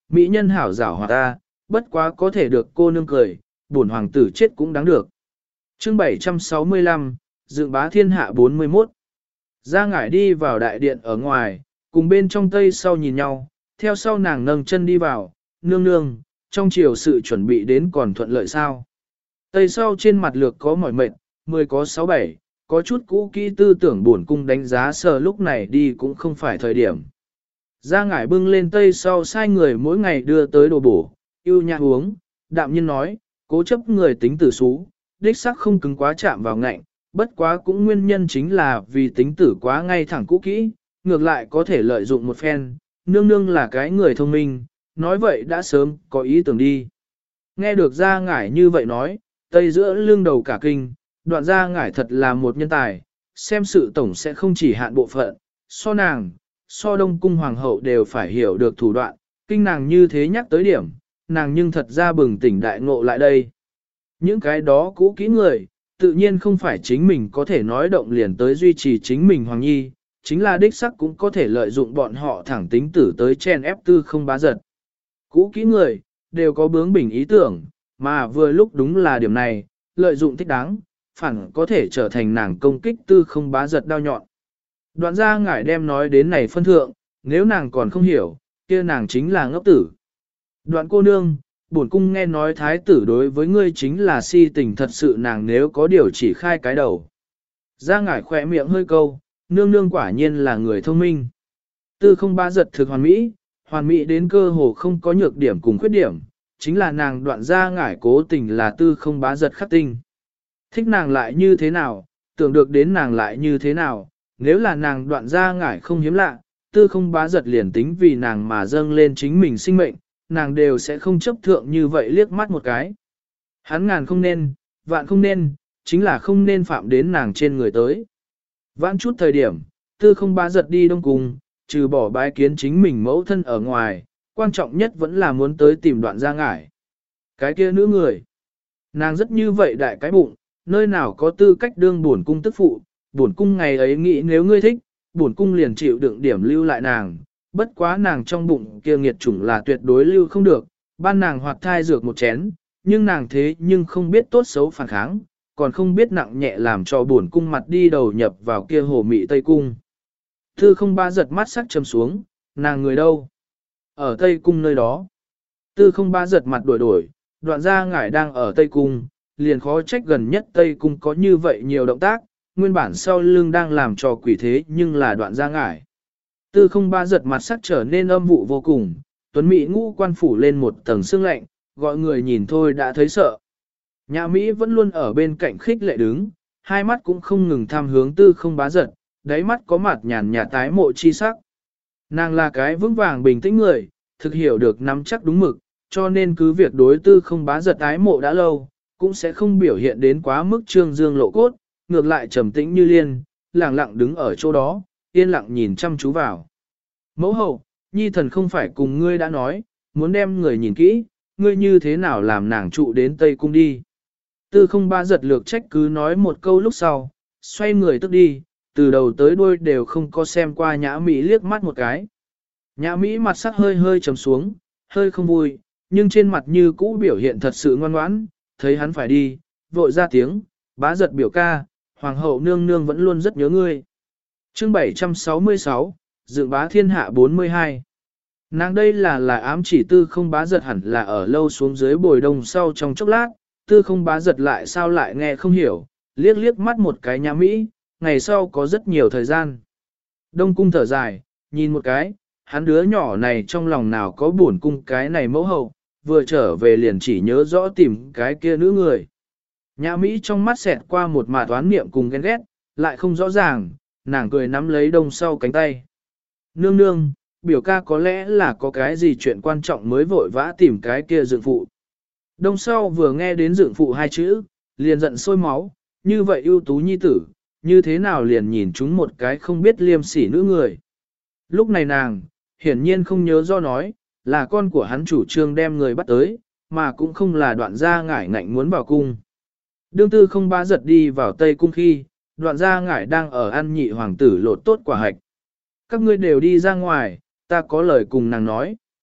Mỹ nhân hảo giảo hòa ta, bất quá có thể được cô nương cười, bổn hoàng tử chết cũng đáng được. Chương bảy trăm sáu mươi lăm, Dựng bá thiên hạ bốn mươi mốt. Gia Ngải đi vào đại điện ở ngoài, cùng bên trong tây sau nhìn nhau, theo sau nàng nâng chân đi vào, nương nương, trong chiều sự chuẩn bị đến còn thuận lợi sao. Tây sau trên mặt lược có mỏi mệt, mười có sáu bảy, có chút cũ kỹ tư tưởng buồn cung đánh giá sờ lúc này đi cũng không phải thời điểm. Gia Ngải bưng lên tây sau sai người mỗi ngày đưa tới đồ bổ, yêu nhã uống, đạm nhiên nói, cố chấp người tính tử xú, đích sắc không cứng quá chạm vào ngạnh, bất quá cũng nguyên nhân chính là vì tính tử quá ngay thẳng cũ kỹ, ngược lại có thể lợi dụng một phen, nương nương là cái người thông minh, nói vậy đã sớm có ý tưởng đi. Nghe được Gia Ngải như vậy nói, tây giữa lưng đầu cả kinh, đoạn Gia Ngải thật là một nhân tài, xem sự tổng sẽ không chỉ hạn bộ phận, so nàng, so đông cung hoàng hậu đều phải hiểu được thủ đoạn, kinh nàng như thế nhắc tới điểm, nàng nhưng thật ra bừng tỉnh đại ngộ lại đây. Những cái đó cũ kỹ người, tự nhiên không phải chính mình có thể nói động liền tới duy trì chính mình hoàng nhi, chính là đích sắc cũng có thể lợi dụng bọn họ thẳng tính tử tới chen ép tư không bá giật. Cũ kỹ người, đều có bướng bỉnh ý tưởng, mà vừa lúc đúng là điểm này, lợi dụng thích đáng, phản có thể trở thành nàng công kích tư không bá giật đao nhọn. Đoạn Gia Ngải đem nói đến này phân thượng, nếu nàng còn không hiểu, kia nàng chính là ngốc tử. Đoạn cô nương, bổn cung nghe nói thái tử đối với ngươi chính là si tình thật sự nàng nếu có điều chỉ khai cái đầu. Gia Ngải khỏe miệng hơi câu, nương nương quả nhiên là người thông minh. Tư không bá giật thực hoàn mỹ, hoàn mỹ đến cơ hồ không có nhược điểm cùng khuyết điểm, chính là nàng đoạn Gia Ngải cố tình là tư không bá giật khắc tinh. Thích nàng lại như thế nào, tưởng được đến nàng lại như thế nào, nếu là nàng đoạn Gia Ngải không hiếm lạ, tư không bá giật liền tính vì nàng mà dâng lên chính mình sinh mệnh, nàng đều sẽ không chấp thượng như vậy liếc mắt một cái. Hắn ngàn không nên, vạn không nên, chính là không nên phạm đến nàng trên người tới. Vãn chút thời điểm, tư không bá giật đi đông cung, trừ bỏ bái kiến chính mình mẫu thân ở ngoài, quan trọng nhất vẫn là muốn tới tìm đoạn Gia Ngải. Cái kia nữ người, nàng rất như vậy đại cái bụng, nơi nào có tư cách đương bổn cung tức phụ, bổn cung ngày ấy nghĩ nếu ngươi thích, bổn cung liền chịu đựng điểm lưu lại nàng, bất quá nàng trong bụng kia nghiệt chủng là tuyệt đối lưu không được, ban nàng hoạt thai dược một chén, nhưng nàng thế nhưng không biết tốt xấu phản kháng, còn không biết nặng nhẹ làm cho bổn cung mặt đi đầu nhập vào kia hồ mị Tây Cung. Thư không ba giật mắt sắc trầm xuống, nàng người đâu? Ở Tây Cung nơi đó. Tư không ba giật mặt đổi đổi, đoạn Gia Ngải đang ở Tây Cung, liền khó trách gần nhất Tây Cung có như vậy nhiều động tác, nguyên bản sau lưng đang làm trò quỷ thế nhưng là đoạn Gia Ngải. Tư không ba giật mặt sắc trở nên âm vụ vô cùng, tuấn Mỹ ngũ quan phủ lên một tầng sương lạnh, gọi người nhìn thôi đã thấy sợ. Nhà Mỹ vẫn luôn ở bên cạnh khích lệ đứng, hai mắt cũng không ngừng tham hướng tư không bá giật, đáy mắt có mặt nhàn nhạt tái mộ chi sắc. Nàng là cái vững vàng bình tĩnh người, thực hiểu được nắm chắc đúng mực, cho nên cứ việc đối tư không bá giật tái mộ đã lâu, cũng sẽ không biểu hiện đến quá mức trương dương lộ cốt, ngược lại trầm tĩnh như liên, lặng lặng đứng ở chỗ đó, yên lặng nhìn chăm chú vào. Mẫu hậu, nhi thần không phải cùng ngươi đã nói, muốn đem người nhìn kỹ, ngươi như thế nào làm nàng trụ đến Tây Cung đi. Tư không ba giật lược trách cứ nói một câu lúc sau, xoay người tức đi, từ đầu tới đuôi đều không có xem qua Nhã Mỹ liếc mắt một cái. Nhã Mỹ mặt sắc hơi hơi trầm xuống, hơi không vui, nhưng trên mặt như cũ biểu hiện thật sự ngoan ngoãn, thấy hắn phải đi, vội ra tiếng, bá giật biểu ca, hoàng hậu nương nương vẫn luôn rất nhớ ngươi. Chương bảy trăm sáu mươi sáu, Dựng bá thiên hạ bốn mươi hai. Nàng đây là là ám chỉ tư không bá giật hẳn là ở lâu xuống dưới bồi đông sau trong chốc lát, tư không bá giật lại sao lại nghe không hiểu, liếc liếc mắt một cái Nhã Mỹ, ngày sau có rất nhiều thời gian. Đông cung thở dài, nhìn một cái, hắn đứa nhỏ này trong lòng nào có buồn cung cái này mẫu hậu, vừa trở về liền chỉ nhớ rõ tìm cái kia nữ người. Nhã Mỹ trong mắt xẹt qua một mạt toán niệm cùng ghen ghét, lại không rõ ràng, nàng cười nắm lấy đông sau cánh tay. Nương nương, biểu ca có lẽ là có cái gì chuyện quan trọng mới vội vã tìm cái kia dựng phụ. Đông sau vừa nghe đến dựng phụ hai chữ, liền giận sôi máu, như vậy ưu tú nhi tử, như thế nào liền nhìn chúng một cái không biết liêm sỉ nữ người. Lúc này nàng, hiển nhiên không nhớ do nói, là con của hắn chủ trương đem người bắt tới, mà cũng không là đoạn Gia Ngải ngạnh muốn vào cung. Đương tư không bá giật đi vào Tây Cung khi, đoạn Gia Ngải đang ở ăn nhị hoàng tử lột tốt quả hạch. Các ngươi đều đi ra ngoài, ta có lời cùng nàng nói.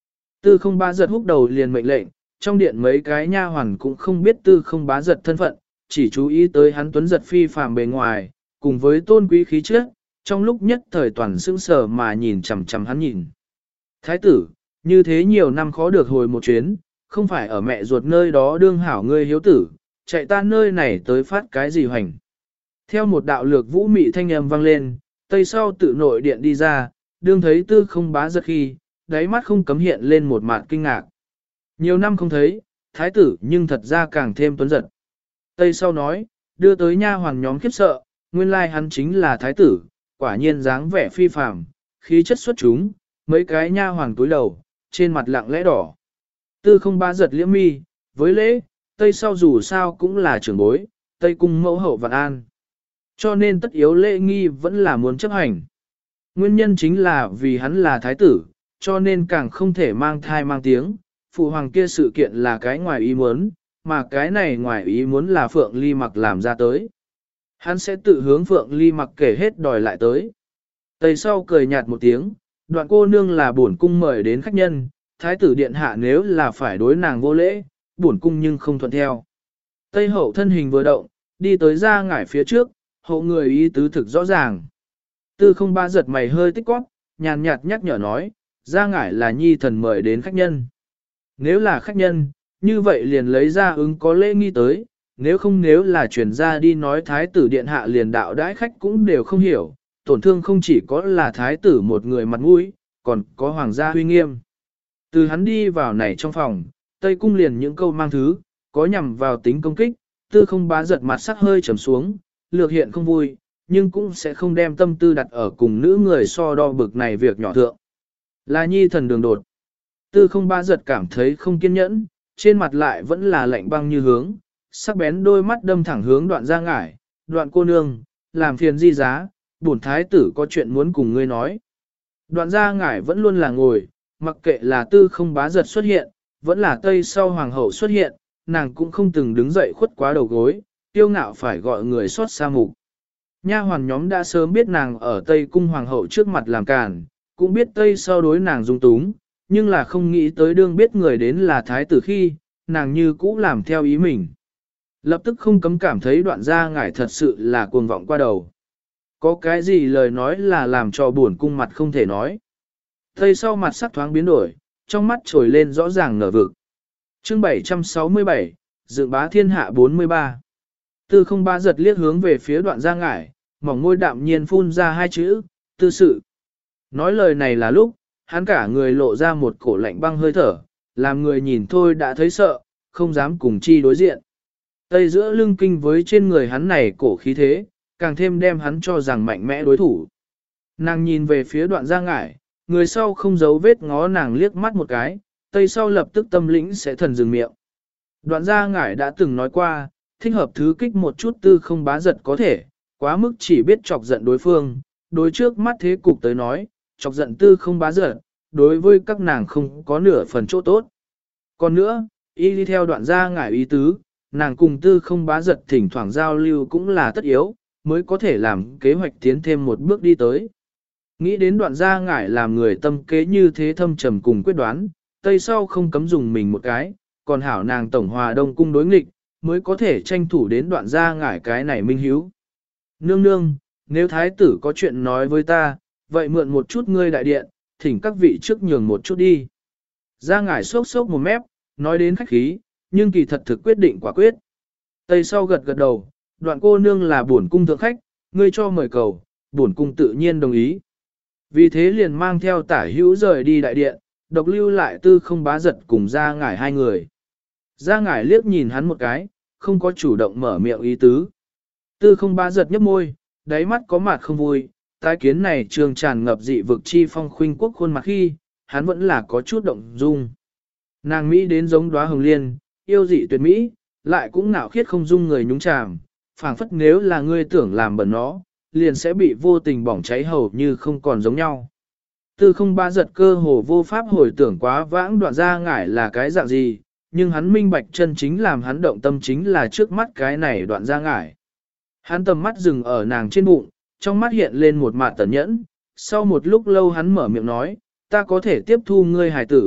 Tư không bá giật húc đầu liền mệnh lệnh, trong điện mấy cái nha hoàn cũng không biết tư không bá giật thân phận, chỉ chú ý tới hắn tuấn giật phi phàm bề ngoài, cùng với tôn quý khí chất, trong lúc nhất thời toàn sững sờ mà nhìn chằm chằm hắn nhìn. Thái tử, như thế nhiều năm khó được hồi một chuyến, không phải ở mẹ ruột nơi đó đương hảo ngươi hiếu tử, chạy ta nơi này tới phát cái gì hoành. Theo một đạo lược vũ mị thanh âm vang lên, tây sau tự nội điện đi ra, đương thấy tư không bá giật khi, đáy mắt không cấm hiện lên một mạt kinh ngạc. Nhiều năm không thấy, thái tử nhưng thật ra càng thêm tuấn giật. Tây sau nói, đưa tới nha hoàng nhóm khiếp sợ, nguyên lai hắn chính là thái tử, quả nhiên dáng vẻ phi phàm, khí chất xuất chúng, mấy cái nha hoàng túi đầu, trên mặt lặng lẽ đỏ. Tư không bá giật liễm mi, với lễ, Tây sau dù sao cũng là trưởng bối, Tây cung mẫu hậu vạn an. Cho nên tất yếu lễ nghi vẫn là muốn chấp hành. Nguyên nhân chính là vì hắn là thái tử, cho nên càng không thể mang thai mang tiếng. Phụ hoàng kia sự kiện là cái ngoài ý muốn, mà cái này ngoài ý muốn là Phượng Ly Mặc làm ra tới. Hắn sẽ tự hướng Phượng Ly Mặc kể hết đòi lại tới. Tây sau cười nhạt một tiếng, đoạn cô nương là bổn cung mời đến khách nhân, thái tử điện hạ nếu là phải đối nàng vô lễ, bổn cung nhưng không thuận theo. Tây hậu thân hình vừa động, đi tới ra ngải phía trước, hậu người ý tứ thực rõ ràng. Tư không ba giật mày hơi tích quát, nhàn nhạt nhắc nhở nói, ra ngải là nhi thần mời đến khách nhân. Nếu là khách nhân, như vậy liền lấy ra ứng có lễ nghi tới, nếu không nếu là chuyển ra đi nói thái tử điện hạ liền đạo đãi khách cũng đều không hiểu, tổn thương không chỉ có là thái tử một người mặt mũi, còn có hoàng gia huy nghiêm. Từ hắn đi vào này trong phòng, Tây cung liền những câu mang thứ, có nhằm vào tính công kích, tư không bá giật mặt sắc hơi trầm xuống, lược hiện không vui, nhưng cũng sẽ không đem tâm tư đặt ở cùng nữ người so đo bực này việc nhỏ thượng. Là nhi thần đường đột. Tư không bá giật cảm thấy không kiên nhẫn, trên mặt lại vẫn là lạnh băng như hướng, sắc bén đôi mắt đâm thẳng hướng đoạn ra ngải, đoạn cô nương, làm phiền di giá, bổn thái tử có chuyện muốn cùng ngươi nói. Đoạn ra ngải vẫn luôn là ngồi, mặc kệ là tư không bá giật xuất hiện, vẫn là tây sau hoàng hậu xuất hiện, nàng cũng không từng đứng dậy khuất quá đầu gối, tiêu ngạo phải gọi người xót xa mục. Nha hoàn nhóm đã sớm biết nàng ở tây cung hoàng hậu trước mặt làm càn, cũng biết tây sau đối nàng dung túng, nhưng là không nghĩ tới đương biết người đến là thái tử khi, nàng như cũ làm theo ý mình. Lập tức không cấm cảm thấy đoạn gia ngải thật sự là cuồng vọng qua đầu. Có cái gì lời nói là làm cho buồn cung mặt không thể nói. Tây sau mặt sắc thoáng biến đổi, trong mắt trồi lên rõ ràng ngờ vực. Chương bảy trăm sáu mươi bảy, Dựng bá thiên hạ bốn mươi ba. Tư không ba giật liếc hướng về phía đoạn gia ngải, mỏng môi đạm nhiên phun ra hai chữ, tư sự. Nói lời này là lúc, hắn cả người lộ ra một cổ lạnh băng hơi thở, làm người nhìn thôi đã thấy sợ, không dám cùng chi đối diện. Tây giữa lưng kinh với trên người hắn này cổ khí thế, càng thêm đem hắn cho rằng mạnh mẽ đối thủ. Nàng nhìn về phía đoạn gia ngải, người sau không giấu vết ngó nàng liếc mắt một cái, tây sau lập tức tâm lĩnh sẽ thần dừng miệng. Đoạn gia ngải đã từng nói qua, thích hợp thứ kích một chút tư không bá giật có thể, quá mức chỉ biết chọc giận đối phương, đối trước mắt thế cục tới nói, chọc giận tư không bá giật, đối với các nàng không có nửa phần chỗ tốt. Còn nữa, y đi theo đoạn gia ngải ý tứ, nàng cùng tư không bá giật thỉnh thoảng giao lưu cũng là tất yếu, mới có thể làm kế hoạch tiến thêm một bước đi tới. Nghĩ đến đoạn gia ngải làm người tâm kế như thế thâm trầm cùng quyết đoán, tây sau không cấm dùng mình một cái, còn hảo nàng tổng hòa đông cung đối nghịch, mới có thể tranh thủ đến đoạn gia ngải cái này minh hiếu. Nương nương, nếu thái tử có chuyện nói với ta, vậy mượn một chút ngươi đại điện, thỉnh các vị trước nhường một chút đi. Gia ngải sốc sốc một mép, nói đến khách khí, nhưng kỳ thật thực quyết định quả quyết. Tây sau gật gật đầu, đoạn cô nương là bổn cung thượng khách, ngươi cho mời cầu, bổn cung tự nhiên đồng ý. Vì thế liền mang theo tả hữu rời đi đại điện, độc lưu lại tư không bá giật cùng gia ngải hai người. Gia ngải liếc nhìn hắn một cái, không có chủ động mở miệng ý tứ. Tư không bá giật nhấp môi, đáy mắt có mặt không vui, tái kiến này trường tràn ngập dị vực chi phong khuynh quốc khuôn mặt khi, hắn vẫn là có chút động dung. Nàng Mỹ đến giống đóa hồng liên, yêu dị tuyệt Mỹ, lại cũng nạo khiết không dung người nhúng chàm, phảng phất nếu là ngươi tưởng làm bẩn nó, liền sẽ bị vô tình bỏng cháy hầu như không còn giống nhau. Tư không ba giật cơ hồ vô pháp hồi tưởng quá vãng đoạn gia ngải là cái dạng gì, nhưng hắn minh bạch chân chính làm hắn động tâm chính là trước mắt cái này đoạn gia ngải. Hắn tầm mắt dừng ở nàng trên bụng, trong mắt hiện lên một mạt tẩn nhẫn, sau một lúc lâu hắn mở miệng nói, ta có thể tiếp thu ngươi hài tử,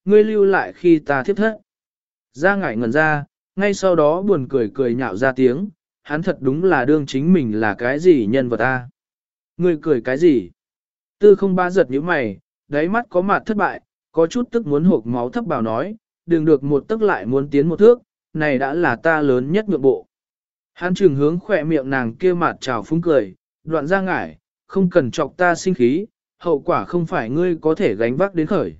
ngươi lưu lại khi ta thiếp thất. Gia ngải ngẩn ra, ngay sau đó buồn cười cười nhạo ra tiếng, hắn thật đúng là đương chính mình là cái gì nhân vật ta. Ngươi cười cái gì? Tư không ba giật như mày, đáy mắt có mặt thất bại, có chút tức muốn hộp máu thấp bào nói, đừng được một tức lại muốn tiến một thước, này đã là ta lớn nhất ngược bộ. Hắn trừng hướng khỏe miệng nàng kia mặt trào phúng cười, đoạn ra ngải, không cần chọc ta sinh khí, hậu quả không phải ngươi có thể gánh vác đến khởi.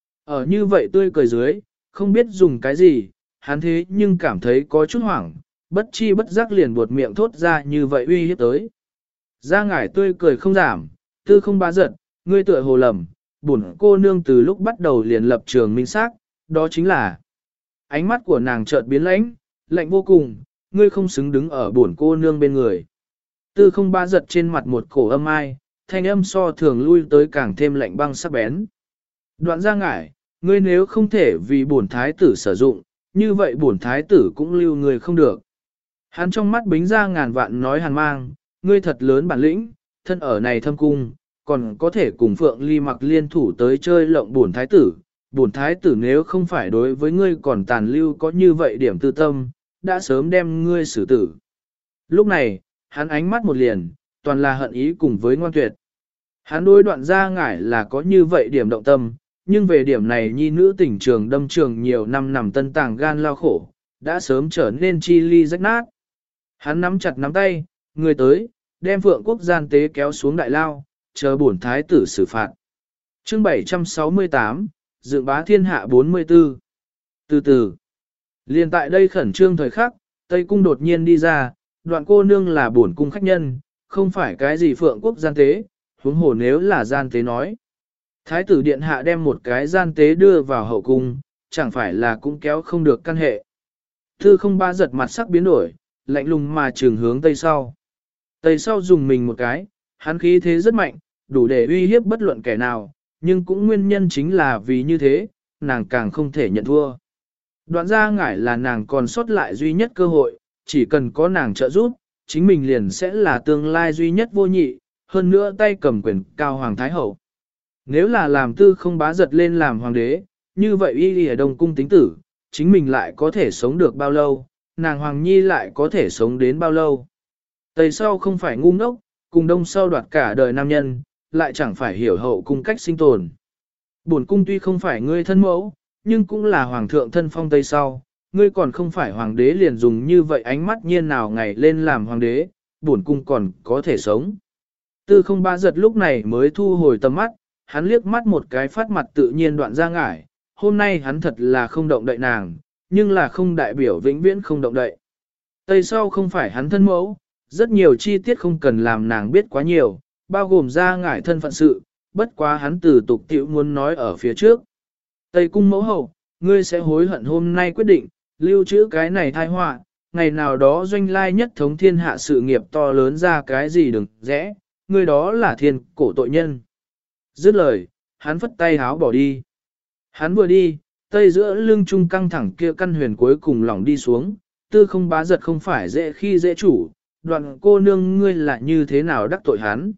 Ở như vậy tươi cười dưới, không biết dùng cái gì, hắn thế nhưng cảm thấy có chút hoảng, bất chi bất giác liền buột miệng thốt ra như vậy uy hiếp tới. Ra ngải tươi cười không giảm, tư không bá giật, ngươi tựa hồ lầm, bổn cô nương từ lúc bắt đầu liền lập trường minh xác, đó chính là ánh mắt của nàng chợt biến lãnh, lạnh vô cùng, ngươi không xứng đứng ở bổn cô nương bên người. Tư không bá giật trên mặt một cổ âm ai, thanh âm so thường lui tới càng thêm lạnh băng sắc bén. Đoạn ra ngải, ngươi nếu không thể vì bổn thái tử sử dụng, như vậy bổn thái tử cũng lưu người không được. Hắn trong mắt bính ra ngàn vạn nói hàn mang, ngươi thật lớn bản lĩnh, thân ở này thâm cung, còn có thể cùng Phượng Ly Mặc liên thủ tới chơi lộng bổn thái tử. Bổn thái tử nếu không phải đối với ngươi còn tàn lưu có như vậy điểm tư tâm, đã sớm đem ngươi xử tử. Lúc này, hắn ánh mắt một liền, toàn là hận ý cùng với ngoan tuyệt. Hắn đối đoạn ra ngải là có như vậy điểm động tâm, nhưng về điểm này nhi nữ tỉnh trường đâm trường nhiều năm nằm tân tàng gan lao khổ, đã sớm trở nên chi ly rách nát. Hắn nắm chặt nắm tay, người tới, đem Phượng quốc gian tế kéo xuống đại lao, chờ bổn thái tử xử phạt. Chương bảy trăm sáu mươi tám, Dựng bá thiên hạ bốn mươi tư. Từ từ, liền tại đây khẩn trương thời khắc, Tây cung đột nhiên đi ra, đoạn cô nương là bổn cung khách nhân, không phải cái gì Phượng quốc gian tế, huống hồ nếu là gian tế nói. Thái tử điện hạ đem một cái gian tế đưa vào hậu cung, chẳng phải là cũng kéo không được căn hệ. Thư không ba giật mặt sắc biến đổi, lạnh lùng mà trường hướng tây sau. Tây sau dùng mình một cái, hắn khí thế rất mạnh, đủ để uy hiếp bất luận kẻ nào, nhưng cũng nguyên nhân chính là vì như thế, nàng càng không thể nhận thua. Đoạn ra ngải là nàng còn sót lại duy nhất cơ hội, chỉ cần có nàng trợ giúp, chính mình liền sẽ là tương lai duy nhất vô nhị, hơn nữa tay cầm quyền cao hoàng thái hậu. Nếu là làm tư không bá giật lên làm hoàng đế, như vậy y ở đông cung tính tử, chính mình lại có thể sống được bao lâu, nàng hoàng nhi lại có thể sống đến bao lâu. Tây sau không phải ngu ngốc, cùng đông sau đoạt cả đời nam nhân, lại chẳng phải hiểu hậu cung cách sinh tồn. Bổn cung tuy không phải ngươi thân mẫu, nhưng cũng là hoàng thượng thân phong Tây sau, ngươi còn không phải hoàng đế liền dùng như vậy ánh mắt nhiên nào ngày lên làm hoàng đế, bổn cung còn có thể sống. Tư không ba giật lúc này mới thu hồi tầm mắt, hắn liếc mắt một cái phát mặt tự nhiên đoạn ra ngải, hôm nay hắn thật là không động đậy nàng, nhưng là không đại biểu vĩnh viễn không động đậy. Tây sau không phải hắn thân mẫu, rất nhiều chi tiết không cần làm nàng biết quá nhiều, bao gồm ra ngải thân phận sự, bất quá hắn từ tục tiểu muốn nói ở phía trước. Tây cung mẫu hậu, ngươi sẽ hối hận hôm nay quyết định, lưu trữ cái này thai họa, ngày nào đó doanh lai nhất thống thiên hạ sự nghiệp to lớn ra cái gì đừng rẽ, ngươi đó là thiên cổ tội nhân. Dứt lời, hắn phất tay háo bỏ đi. Hắn vừa đi, tây giữa lưng trung căng thẳng kia căn huyền cuối cùng lỏng đi xuống, tư không bá giật không phải dễ khi dễ chủ, đoạn cô nương ngươi là như thế nào đắc tội hắn.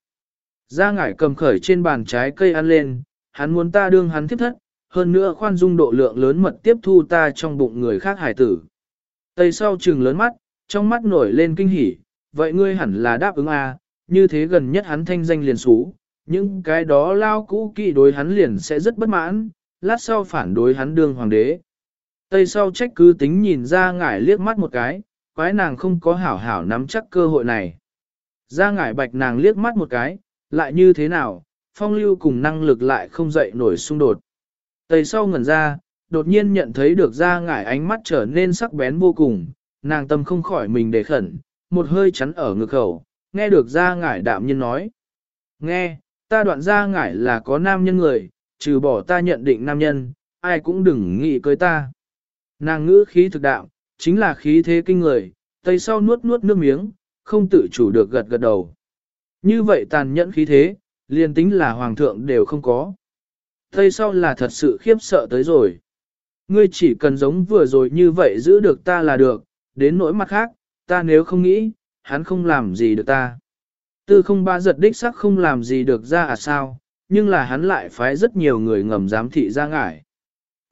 Ra ngải cầm khởi trên bàn trái cây ăn lên, hắn muốn ta đương hắn tiếp thất, hơn nữa khoan dung độ lượng lớn mật tiếp thu ta trong bụng người khác hải tử. Tây sau trừng lớn mắt, trong mắt nổi lên kinh hỉ, vậy ngươi hẳn là đáp ứng à, như thế gần nhất hắn thanh danh liền xú, những cái đó lao cũ kỵ đối hắn liền sẽ rất bất mãn, lát sau phản đối hắn đương hoàng đế. Tây sau trách cứ tính nhìn ra ngải liếc mắt một cái, quái nàng không có hảo hảo nắm chắc cơ hội này. Ra ngải bạch nàng liếc mắt một cái, lại như thế nào, phong lưu cùng năng lực lại không dậy nổi xung đột. Tây sau ngẩn ra, đột nhiên nhận thấy được ra ngải ánh mắt trở nên sắc bén vô cùng, nàng tâm không khỏi mình để khẩn, một hơi chắn ở ngực khẩu, nghe được ra ngải đạm nhiên nói. Nghe, ta đoạn ra ngải là có nam nhân người, trừ bỏ ta nhận định nam nhân, ai cũng đừng nghĩ cưới ta. Nàng ngữ khí thực đạo, chính là khí thế kinh người, tây sau nuốt nuốt nước miếng, không tự chủ được gật gật đầu. Như vậy tàn nhẫn khí thế, liền tính là hoàng thượng đều không có. Tây sau là thật sự khiếp sợ tới rồi. Ngươi chỉ cần giống vừa rồi như vậy giữ được ta là được, đến nỗi mặt khác, ta nếu không nghĩ, hắn không làm gì được ta. Tư không ba giật đích sắc không làm gì được ra à sao, nhưng là hắn lại phái rất nhiều người ngầm giám thị ra ngải.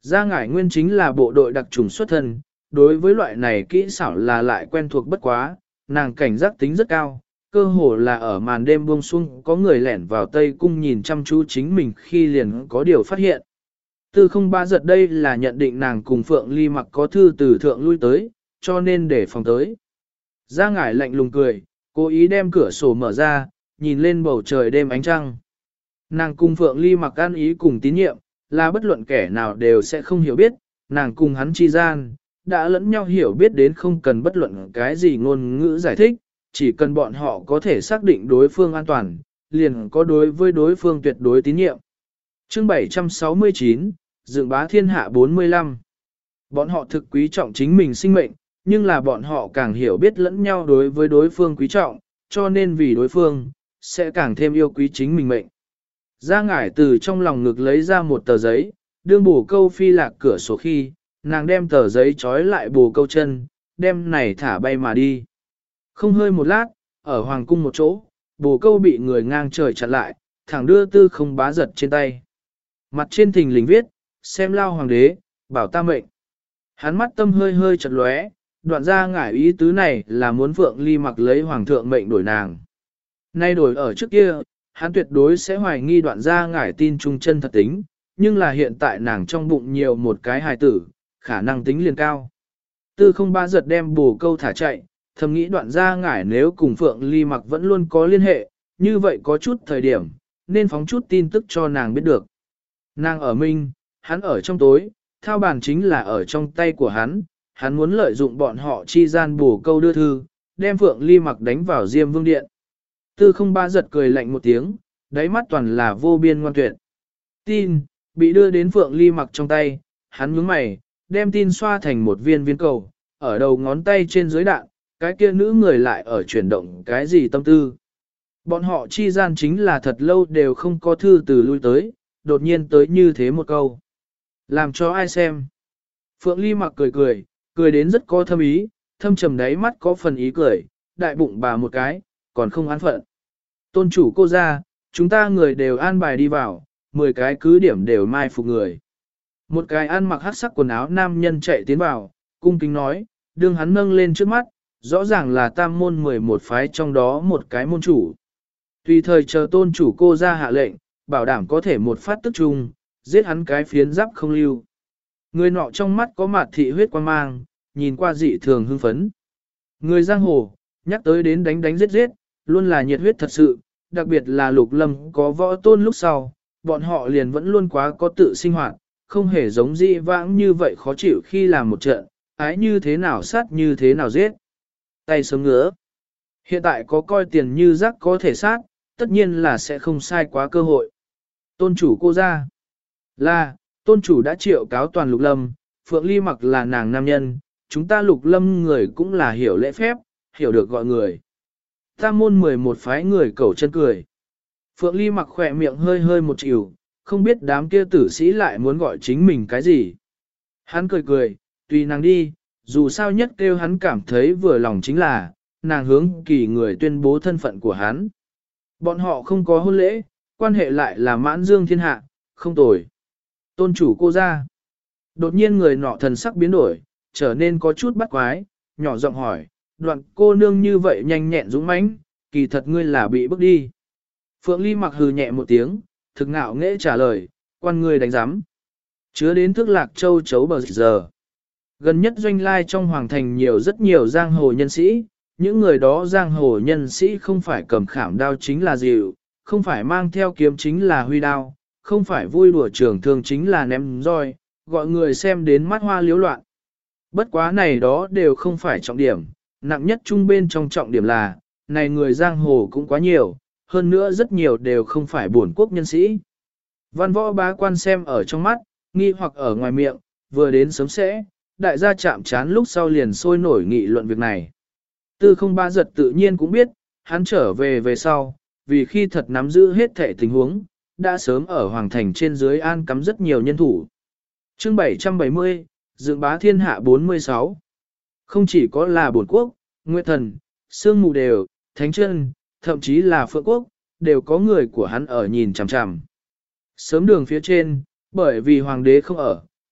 Gia Ngải Nguyên chính là bộ đội đặc trùng xuất thân, đối với loại này kỹ xảo là lại quen thuộc bất quá, nàng cảnh giác tính rất cao, cơ hồ là ở màn đêm buông xuông có người lẻn vào Tây Cung nhìn chăm chú chính mình khi liền có điều phát hiện. Tư không ba giật đây là nhận định nàng cùng Phượng Ly Mặc có thư từ thượng lui tới, cho nên để phòng tới. Gia Ngải lạnh lùng cười, cố ý đem cửa sổ mở ra, nhìn lên bầu trời đêm ánh trăng. Nàng cùng Phượng Ly Mặc ăn ý cùng tín nhiệm, là bất luận kẻ nào đều sẽ không hiểu biết, nàng cùng hắn chi gian, đã lẫn nhau hiểu biết đến không cần bất luận cái gì ngôn ngữ giải thích, chỉ cần bọn họ có thể xác định đối phương an toàn, liền có đối với đối phương tuyệt đối tín nhiệm. Chương bảy trăm sáu mươi chín, Dựng bá thiên hạ bốn mươi lăm. Bọn họ thực quý trọng chính mình sinh mệnh, nhưng là bọn họ càng hiểu biết lẫn nhau đối với đối phương quý trọng, cho nên vì đối phương, sẽ càng thêm yêu quý chính mình mệnh. Gia Ngải từ trong lòng ngực lấy ra một tờ giấy, đương bổ câu phi lạc cửa sổ khi, nàng đem tờ giấy trói lại bổ câu chân, đem này thả bay mà đi. Không hơi một lát, ở hoàng cung một chỗ, bổ câu bị người ngang trời chặn lại, thẳng đưa tư không bá giật trên tay. Mặt trên thình lình viết, xem lao hoàng đế, bảo ta mệnh. Hắn mắt tâm hơi hơi chật lóe, đoạn Gia Ngải ý tứ này là muốn Phượng Ly Mặc lấy hoàng thượng mệnh đổi nàng. Nay đổi ở trước kia, hắn tuyệt đối sẽ hoài nghi đoạn Gia Ngải tin trung chân thật tính, nhưng là hiện tại nàng trong bụng nhiều một cái hài tử, khả năng tính liền cao. Tư không ba giật đem bồ câu thả chạy, thầm nghĩ đoạn Gia Ngải nếu cùng Phượng Ly Mặc vẫn luôn có liên hệ, như vậy có chút thời điểm, nên phóng chút tin tức cho nàng biết được. Nàng ở minh, hắn ở trong tối, thao bàn chính là ở trong tay của hắn, hắn muốn lợi dụng bọn họ chi gian bổ câu đưa thư, đem Phượng Ly Mặc đánh vào Diêm Vương Điện. Tư không ba giật cười lạnh một tiếng, đáy mắt toàn là vô biên ngoan tuyệt. Tin, bị đưa đến Phượng Ly Mặc trong tay, hắn nhướng mày, đem tin xoa thành một viên viên cầu, ở đầu ngón tay trên dưới đạn, cái kia nữ người lại ở chuyển động cái gì tâm tư. Bọn họ chi gian chính là thật lâu đều không có thư từ lui tới, đột nhiên tới như thế một câu. Làm cho ai xem. Phượng Ly Mặc cười cười, cười đến rất có thâm ý, thâm trầm đáy mắt có phần ý cười, đại bụng bà một cái, còn không án phận. Tôn chủ cô ra, chúng ta người đều an bài đi vào, mười cái cứ điểm đều mai phục người. Một cái ăn mặc hắc sắc quần áo nam nhân chạy tiến vào, cung kính nói, đương hắn nâng lên trước mắt, rõ ràng là tam môn mười một phái trong đó một cái môn chủ. Tùy thời chờ tôn chủ cô ra hạ lệnh, bảo đảm có thể một phát tức chung, giết hắn cái phiến giáp không lưu. Người nọ trong mắt có mặt thị huyết quan mang, nhìn qua dị thường hưng phấn. Người giang hồ, nhắc tới đến đánh đánh giết giết, luôn là nhiệt huyết thật sự, đặc biệt là Lục Lâm có võ tôn lúc sau, bọn họ liền vẫn luôn quá có tự sinh hoạt, không hề giống dị vãng như vậy khó chịu khi làm một trận, ái như thế nào sát như thế nào giết. Tay sớm ngứa. Hiện tại có coi tiền như rác có thể sát, tất nhiên là sẽ không sai quá cơ hội. Tôn chủ cô ra. Là, tôn chủ đã triệu cáo toàn Lục Lâm, Phượng Ly Mặc là nàng nam nhân, chúng ta Lục Lâm người cũng là hiểu lễ phép, hiểu được gọi người. Tam môn mười một phái người cẩu chân cười. Phượng Ly Mặc khỏe miệng hơi hơi một chịu, không biết đám kia tử sĩ lại muốn gọi chính mình cái gì. Hắn cười cười, tùy nàng đi, dù sao nhất kêu hắn cảm thấy vừa lòng chính là, nàng hướng kỳ người tuyên bố thân phận của hắn. Bọn họ không có hôn lễ, quan hệ lại là mãn dương thiên hạ, không tồi. Tôn chủ cô ra. Đột nhiên người nọ thần sắc biến đổi, trở nên có chút bắt quái, nhỏ giọng hỏi, đoạn cô nương như vậy nhanh nhẹn dũng mãnh, kỳ thật ngươi là bị bước đi. Phượng Ly Mặc hừ nhẹ một tiếng, thực ngạo nghễ trả lời, quan ngươi đánh giám. Chứa đến thức lạc châu chấu bờ giờ. Gần nhất doanh lai trong hoàng thành nhiều rất nhiều giang hồ nhân sĩ, những người đó giang hồ nhân sĩ không phải cầm khảm đao chính là dịu, không phải mang theo kiếm chính là huy đao, không phải vui đùa trường thương chính là ném roi, gọi người xem đến mắt hoa liếu loạn. Bất quá này đó đều không phải trọng điểm, nặng nhất trung bên trong trọng điểm là, này người giang hồ cũng quá nhiều, hơn nữa rất nhiều đều không phải bổn quốc nhân sĩ. Văn võ bá quan xem ở trong mắt, nghi hoặc ở ngoài miệng, vừa đến sớm sẽ, đại gia chạm chán lúc sau liền sôi nổi nghị luận việc này. Tư không ba giật tự nhiên cũng biết, hắn trở về về sau, vì khi thật nắm giữ hết thể tình huống, đã sớm ở hoàng thành trên dưới an cắm rất nhiều nhân thủ. Chương bảy trăm bảy mươi, Dựng bá thiên hạ bốn mươi sáu. Không chỉ có là bổn quốc, Nguyệt Thần, Sương Mù đều, Thánh Chân, thậm chí là Phượng Quốc, đều có người của hắn ở nhìn chằm chằm. Sớm đường phía trên, bởi vì hoàng đế không ở,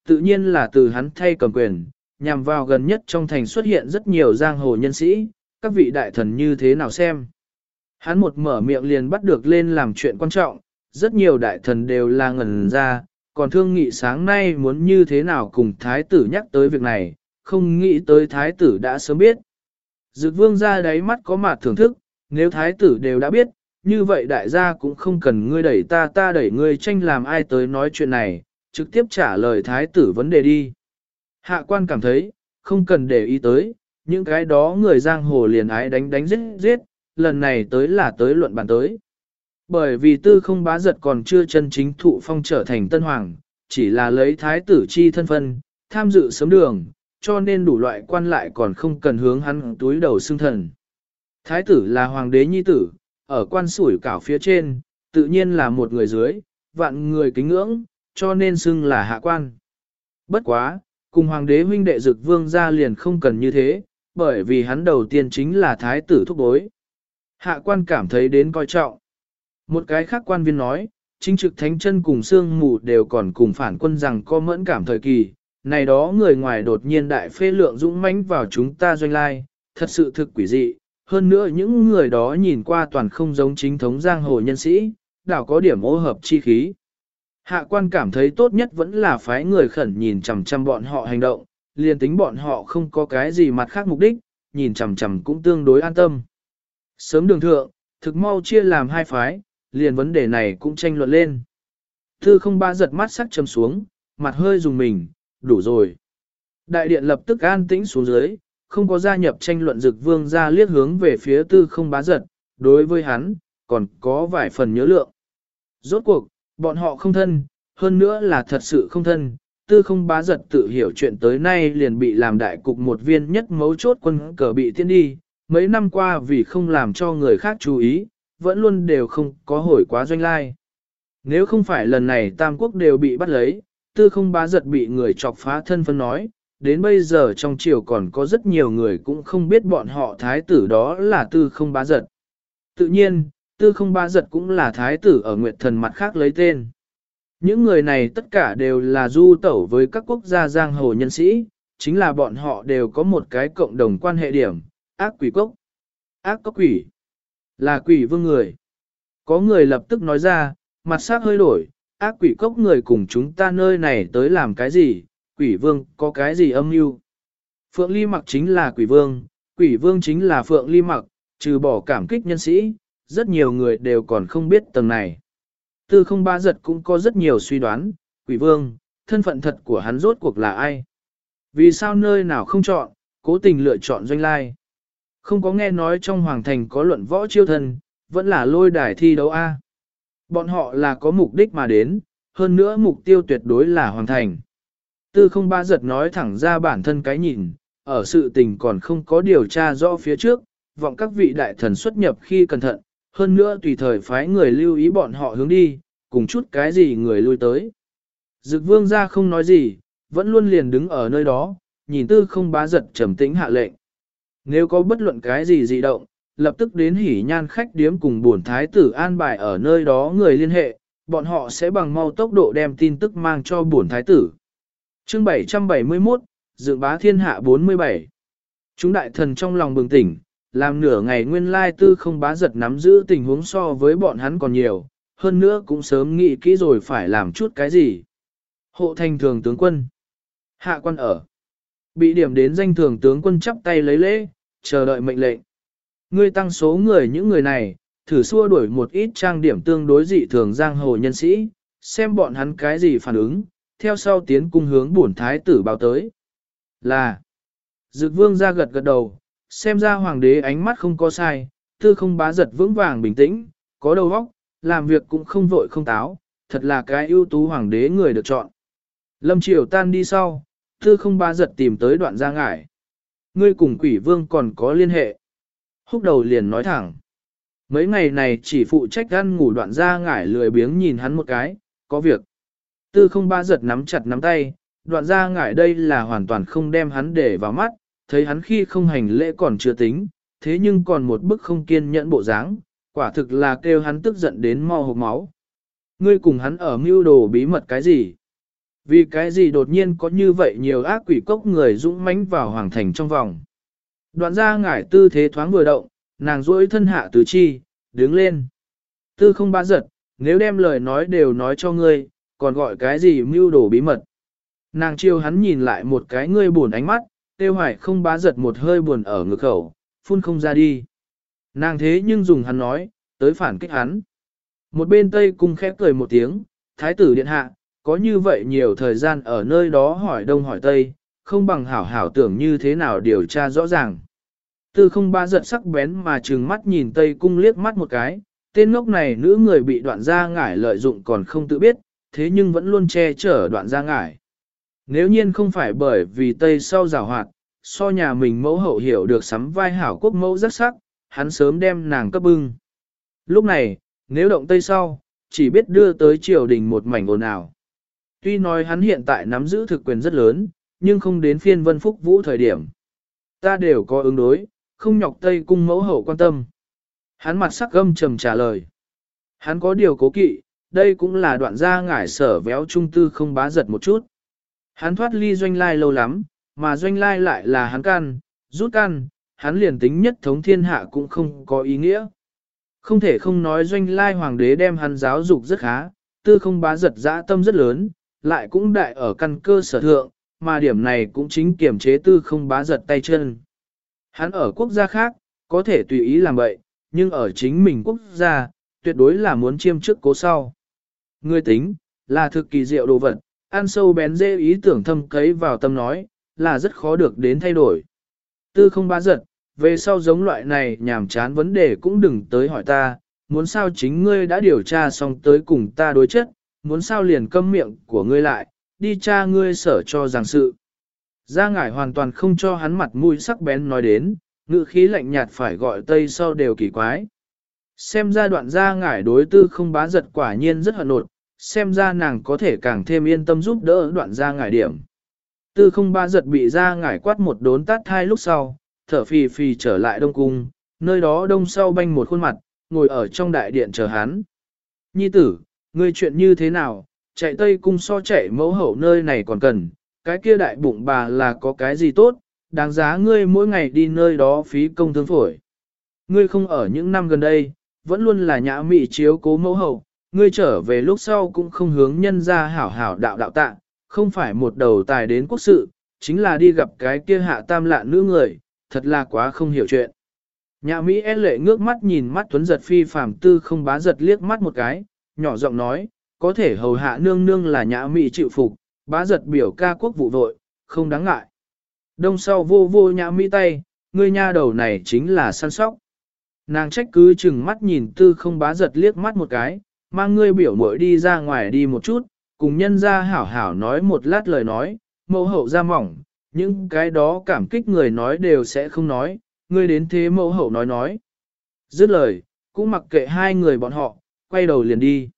tự nhiên là từ hắn thay cầm quyền, nhằm vào gần nhất trong thành xuất hiện rất nhiều giang hồ nhân sĩ, các vị đại thần như thế nào xem. Hắn một mở miệng liền bắt được lên làm chuyện quan trọng, rất nhiều đại thần đều là ngẩn ra, còn thương nghị sáng nay muốn như thế nào cùng thái tử nhắc tới việc này, không nghĩ tới thái tử đã sớm biết. Dực vương ra đáy mắt có mặt thưởng thức, nếu thái tử đều đã biết, như vậy đại gia cũng không cần ngươi đẩy ta ta đẩy ngươi tranh làm ai tới nói chuyện này, trực tiếp trả lời thái tử vấn đề đi. Hạ quan cảm thấy, không cần để ý tới, những cái đó người giang hồ liền ái đánh đánh giết giết, lần này tới là tới luận bàn tới. Bởi vì tư không bá giật còn chưa chân chính thụ phong trở thành tân hoàng, chỉ là lấy thái tử chi thân phân, tham dự sớm đường, cho nên đủ loại quan lại còn không cần hướng hắn túi đầu xưng thần. Thái tử là hoàng đế nhi tử, ở quan sủi cảo phía trên, tự nhiên là một người dưới, vạn người kính ngưỡng, cho nên xưng là hạ quan. Bất quá, cùng hoàng đế huynh đệ Dực vương ra liền không cần như thế, bởi vì hắn đầu tiên chính là thái tử thúc bối. Hạ quan cảm thấy đến coi trọng. Một cái khác quan viên nói, chính trực thánh chân cùng sương mù đều còn cùng phản quân rằng có mẫn cảm thời kỳ, này đó người ngoài đột nhiên đại phê lượng dũng mãnh vào chúng ta doanh lai, thật sự thực quỷ dị, hơn nữa những người đó nhìn qua toàn không giống chính thống giang hồ nhân sĩ, đảo có điểm ô hợp chi khí. Hạ quan cảm thấy tốt nhất vẫn là phái người khẩn nhìn chằm chằm bọn họ hành động, liền tính bọn họ không có cái gì mặt khác mục đích, nhìn chằm chằm cũng tương đối an tâm. Sớm đường thượng, thực mau chia làm hai phái, liền vấn đề này cũng tranh luận lên. Tư không ba giật mắt sắc châm xuống, mặt hơi dùng mình, đủ rồi. Đại điện lập tức an tĩnh xuống dưới, không có gia nhập tranh luận Dực vương ra liếc hướng về phía tư không bá giật, đối với hắn, còn có vài phần nhớ lượng. Rốt cuộc, bọn họ không thân, hơn nữa là thật sự không thân, tư không bá giật tự hiểu chuyện tới nay liền bị làm đại cục một viên nhất mấu chốt quân cờ bị tiên đi, mấy năm qua vì không làm cho người khác chú ý, vẫn luôn đều không có hồi quá doanh lai. Nếu không phải lần này Tam Quốc đều bị bắt lấy, tư không bá giật bị người chọc phá thân phân nói, đến bây giờ trong triều còn có rất nhiều người cũng không biết bọn họ thái tử đó là tư không bá giật. Tự nhiên, tư không bá giật cũng là thái tử ở Nguyệt Thần mặt khác lấy tên. Những người này tất cả đều là du tẩu với các quốc gia giang hồ nhân sĩ, chính là bọn họ đều có một cái cộng đồng quan hệ điểm, ác quỷ cốc. Ác cốc quỷ, là quỷ vương người. Có người lập tức nói ra, mặt sắc hơi đổi, ác quỷ cốc người cùng chúng ta nơi này tới làm cái gì, quỷ vương có cái gì âm mưu? Phượng Ly Mặc chính là quỷ vương, quỷ vương chính là Phượng Ly Mặc, trừ bỏ cảm kích nhân sĩ, rất nhiều người đều còn không biết tầng này. Tư không ba giật cũng có rất nhiều suy đoán, quỷ vương, thân phận thật của hắn rốt cuộc là ai? Vì sao nơi nào không chọn, cố tình lựa chọn doanh lai? Không có nghe nói trong hoàng thành có luận võ chiêu thần, vẫn là lôi đài thi đấu A. Bọn họ là có mục đích mà đến, hơn nữa mục tiêu tuyệt đối là hoàng thành. Tư không ba giật nói thẳng ra bản thân cái nhìn, ở sự tình còn không có điều tra rõ phía trước, vọng các vị đại thần xuất nhập khi cẩn thận, hơn nữa tùy thời phái người lưu ý bọn họ hướng đi, cùng chút cái gì người lui tới. Dực vương ra không nói gì, vẫn luôn liền đứng ở nơi đó, nhìn tư không bá giật trầm tĩnh hạ lệnh. Nếu có bất luận cái gì dị động, lập tức đến hỉ nhan khách điếm cùng bổn thái tử an bài ở nơi đó người liên hệ, bọn họ sẽ bằng mau tốc độ đem tin tức mang cho bổn thái tử. Chương bảy trăm bảy mươi mốt, Dự bá thiên hạ bốn mươi bảy. Chúng đại thần trong lòng bừng tỉnh, làm nửa ngày nguyên lai tư không bá giật nắm giữ tình huống so với bọn hắn còn nhiều, hơn nữa cũng sớm nghĩ kỹ rồi phải làm chút cái gì. Hộ thành thường tướng quân. Hạ quan ở. Bị điểm đến danh thường tướng quân chắp tay lấy lễ, chờ đợi mệnh lệnh. Ngươi tăng số người những người này, thử xua đuổi một ít trang điểm tương đối dị thường giang hồ nhân sĩ, xem bọn hắn cái gì phản ứng, theo sau tiến cung hướng bổn thái tử báo tới. Là, Dực vương ra gật gật đầu, xem ra hoàng đế ánh mắt không có sai, tư không bá giật vững vàng bình tĩnh, có đầu óc, làm việc cũng không vội không táo, thật là cái ưu tú hoàng đế người được chọn. Lâm triều tan đi sau, tư không bá giật tìm tới đoạn gia ngải. Ngươi cùng quỷ vương còn có liên hệ. Húc đầu liền nói thẳng. Mấy ngày này chỉ phụ trách ăn ngủ đoạn gia ngải lười biếng nhìn hắn một cái, có việc. Tư không bá giật nắm chặt nắm tay, đoạn gia ngải đây là hoàn toàn không đem hắn để vào mắt, thấy hắn khi không hành lễ còn chưa tính, thế nhưng còn một bức không kiên nhẫn bộ dáng, quả thực là kêu hắn tức giận đến mau hộc máu. Ngươi cùng hắn ở mưu đồ bí mật cái gì? Vì cái gì đột nhiên có như vậy nhiều ác quỷ cốc người dũng mãnh vào hoàng thành trong vòng. Đoạn ra ngải tư thế thoáng vừa động, nàng duỗi thân hạ tứ chi, đứng lên. Tư không bá giật, nếu đem lời nói đều nói cho ngươi, còn gọi cái gì mưu đồ bí mật. Nàng chiêu hắn nhìn lại một cái ngươi buồn ánh mắt, tiêu hoài không bá giật một hơi buồn ở ngực khẩu, phun không ra đi. Nàng thế nhưng dùng hắn nói, tới phản kích hắn. Một bên Tây Cung khép cười một tiếng, thái tử điện hạ, có như vậy nhiều thời gian ở nơi đó hỏi đông hỏi tây, không bằng hảo hảo tưởng như thế nào điều tra rõ ràng. Tư không ba giật sắc bén mà trừng mắt nhìn Tây Cung liếc mắt một cái, tên ngốc này nữ người bị đoạn gia ngải lợi dụng còn không tự biết, thế nhưng vẫn luôn che chở đoạn gia ngải. Nếu nhiên không phải bởi vì Tây sau rào hoạt, so nhà mình mẫu hậu hiểu được sắm vai hảo quốc mẫu rất sắc, hắn sớm đem nàng cấp bưng. Lúc này, nếu động Tây sau, chỉ biết đưa tới triều đình một mảnh ồn ào. Tuy nói hắn hiện tại nắm giữ thực quyền rất lớn, nhưng không đến phiên vân phúc vũ thời điểm. Ta đều có ứng đối, không nhọc Tây Cung mẫu hậu quan tâm. Hắn mặt sắc gâm trầm trả lời. Hắn có điều cố kỵ, đây cũng là đoạn gia ngải sở véo trung tư không bá giật một chút. Hắn thoát ly doanh lai lâu lắm, mà doanh lai lại là hắn can, rút can, hắn liền tính nhất thống thiên hạ cũng không có ý nghĩa. Không thể không nói doanh lai hoàng đế đem hắn giáo dục rất khá, tư không bá giật dã tâm rất lớn, lại cũng đại ở căn cơ sở thượng, mà điểm này cũng chính kiểm chế tư không bá giật tay chân. Hắn ở quốc gia khác, có thể tùy ý làm vậy, nhưng ở chính mình quốc gia, tuyệt đối là muốn chiêm trước cố sau. Người tính, là thực kỳ diệu đồ vật, ăn sâu bén dễ ý tưởng thâm cấy vào tâm nói, là rất khó được đến thay đổi. Tư không bá giật, về sau giống loại này nhàm chán vấn đề cũng đừng tới hỏi ta, muốn sao chính ngươi đã điều tra xong tới cùng ta đối chất, muốn sao liền câm miệng của ngươi lại, đi tra ngươi sở cho giảng sự. Gia ngải hoàn toàn không cho hắn mặt mũi sắc bén nói đến, ngữ khí lạnh nhạt phải gọi Tây sau đều kỳ quái. Xem ra đoạn gia ngải đối tư không bá giật quả nhiên rất hận nột, xem ra nàng có thể càng thêm yên tâm giúp đỡ đoạn gia ngải điểm. Tư không bá giật bị gia ngải quát một đốn tát thai lúc sau, thở phì phì trở lại Đông Cung, nơi đó đông sau banh một khuôn mặt, ngồi ở trong đại điện chờ hắn. Nhi tử, ngươi chuyện như thế nào, chạy Tây Cung so chạy mẫu hậu nơi này còn cần, cái kia đại bụng bà là có cái gì tốt, đáng giá ngươi mỗi ngày đi nơi đó phí công thương phổi. Ngươi không ở những năm gần đây, vẫn luôn là nhã mị chiếu cố mẫu hậu, ngươi trở về lúc sau cũng không hướng nhân ra hảo hảo đạo đạo tạ, không phải một đầu tài đến quốc sự, chính là đi gặp cái kia hạ tam lạ nữ người, thật là quá không hiểu chuyện. Nhã Mỹ e lệ ngước mắt nhìn mắt tuấn giật phi phàm tư không bá giật liếc mắt một cái, nhỏ giọng nói, có thể hầu hạ nương nương là Nhã Mỹ chịu phục, bá giật biểu ca quốc vụ vội, không đáng ngại. Đông sau vô vô Nhã Mỹ tay, ngươi nha đầu này chính là săn sóc. Nàng trách cứ chừng mắt nhìn tư không bá giật liếc mắt một cái, mang ngươi biểu muội đi ra ngoài đi một chút, cùng nhân ra hảo hảo nói một lát lời nói, mẫu hậu ra mỏng, những cái đó cảm kích người nói đều sẽ không nói, ngươi đến thế mẫu hậu nói nói. Dứt lời, cũng mặc kệ hai người bọn họ, quay đầu liền đi.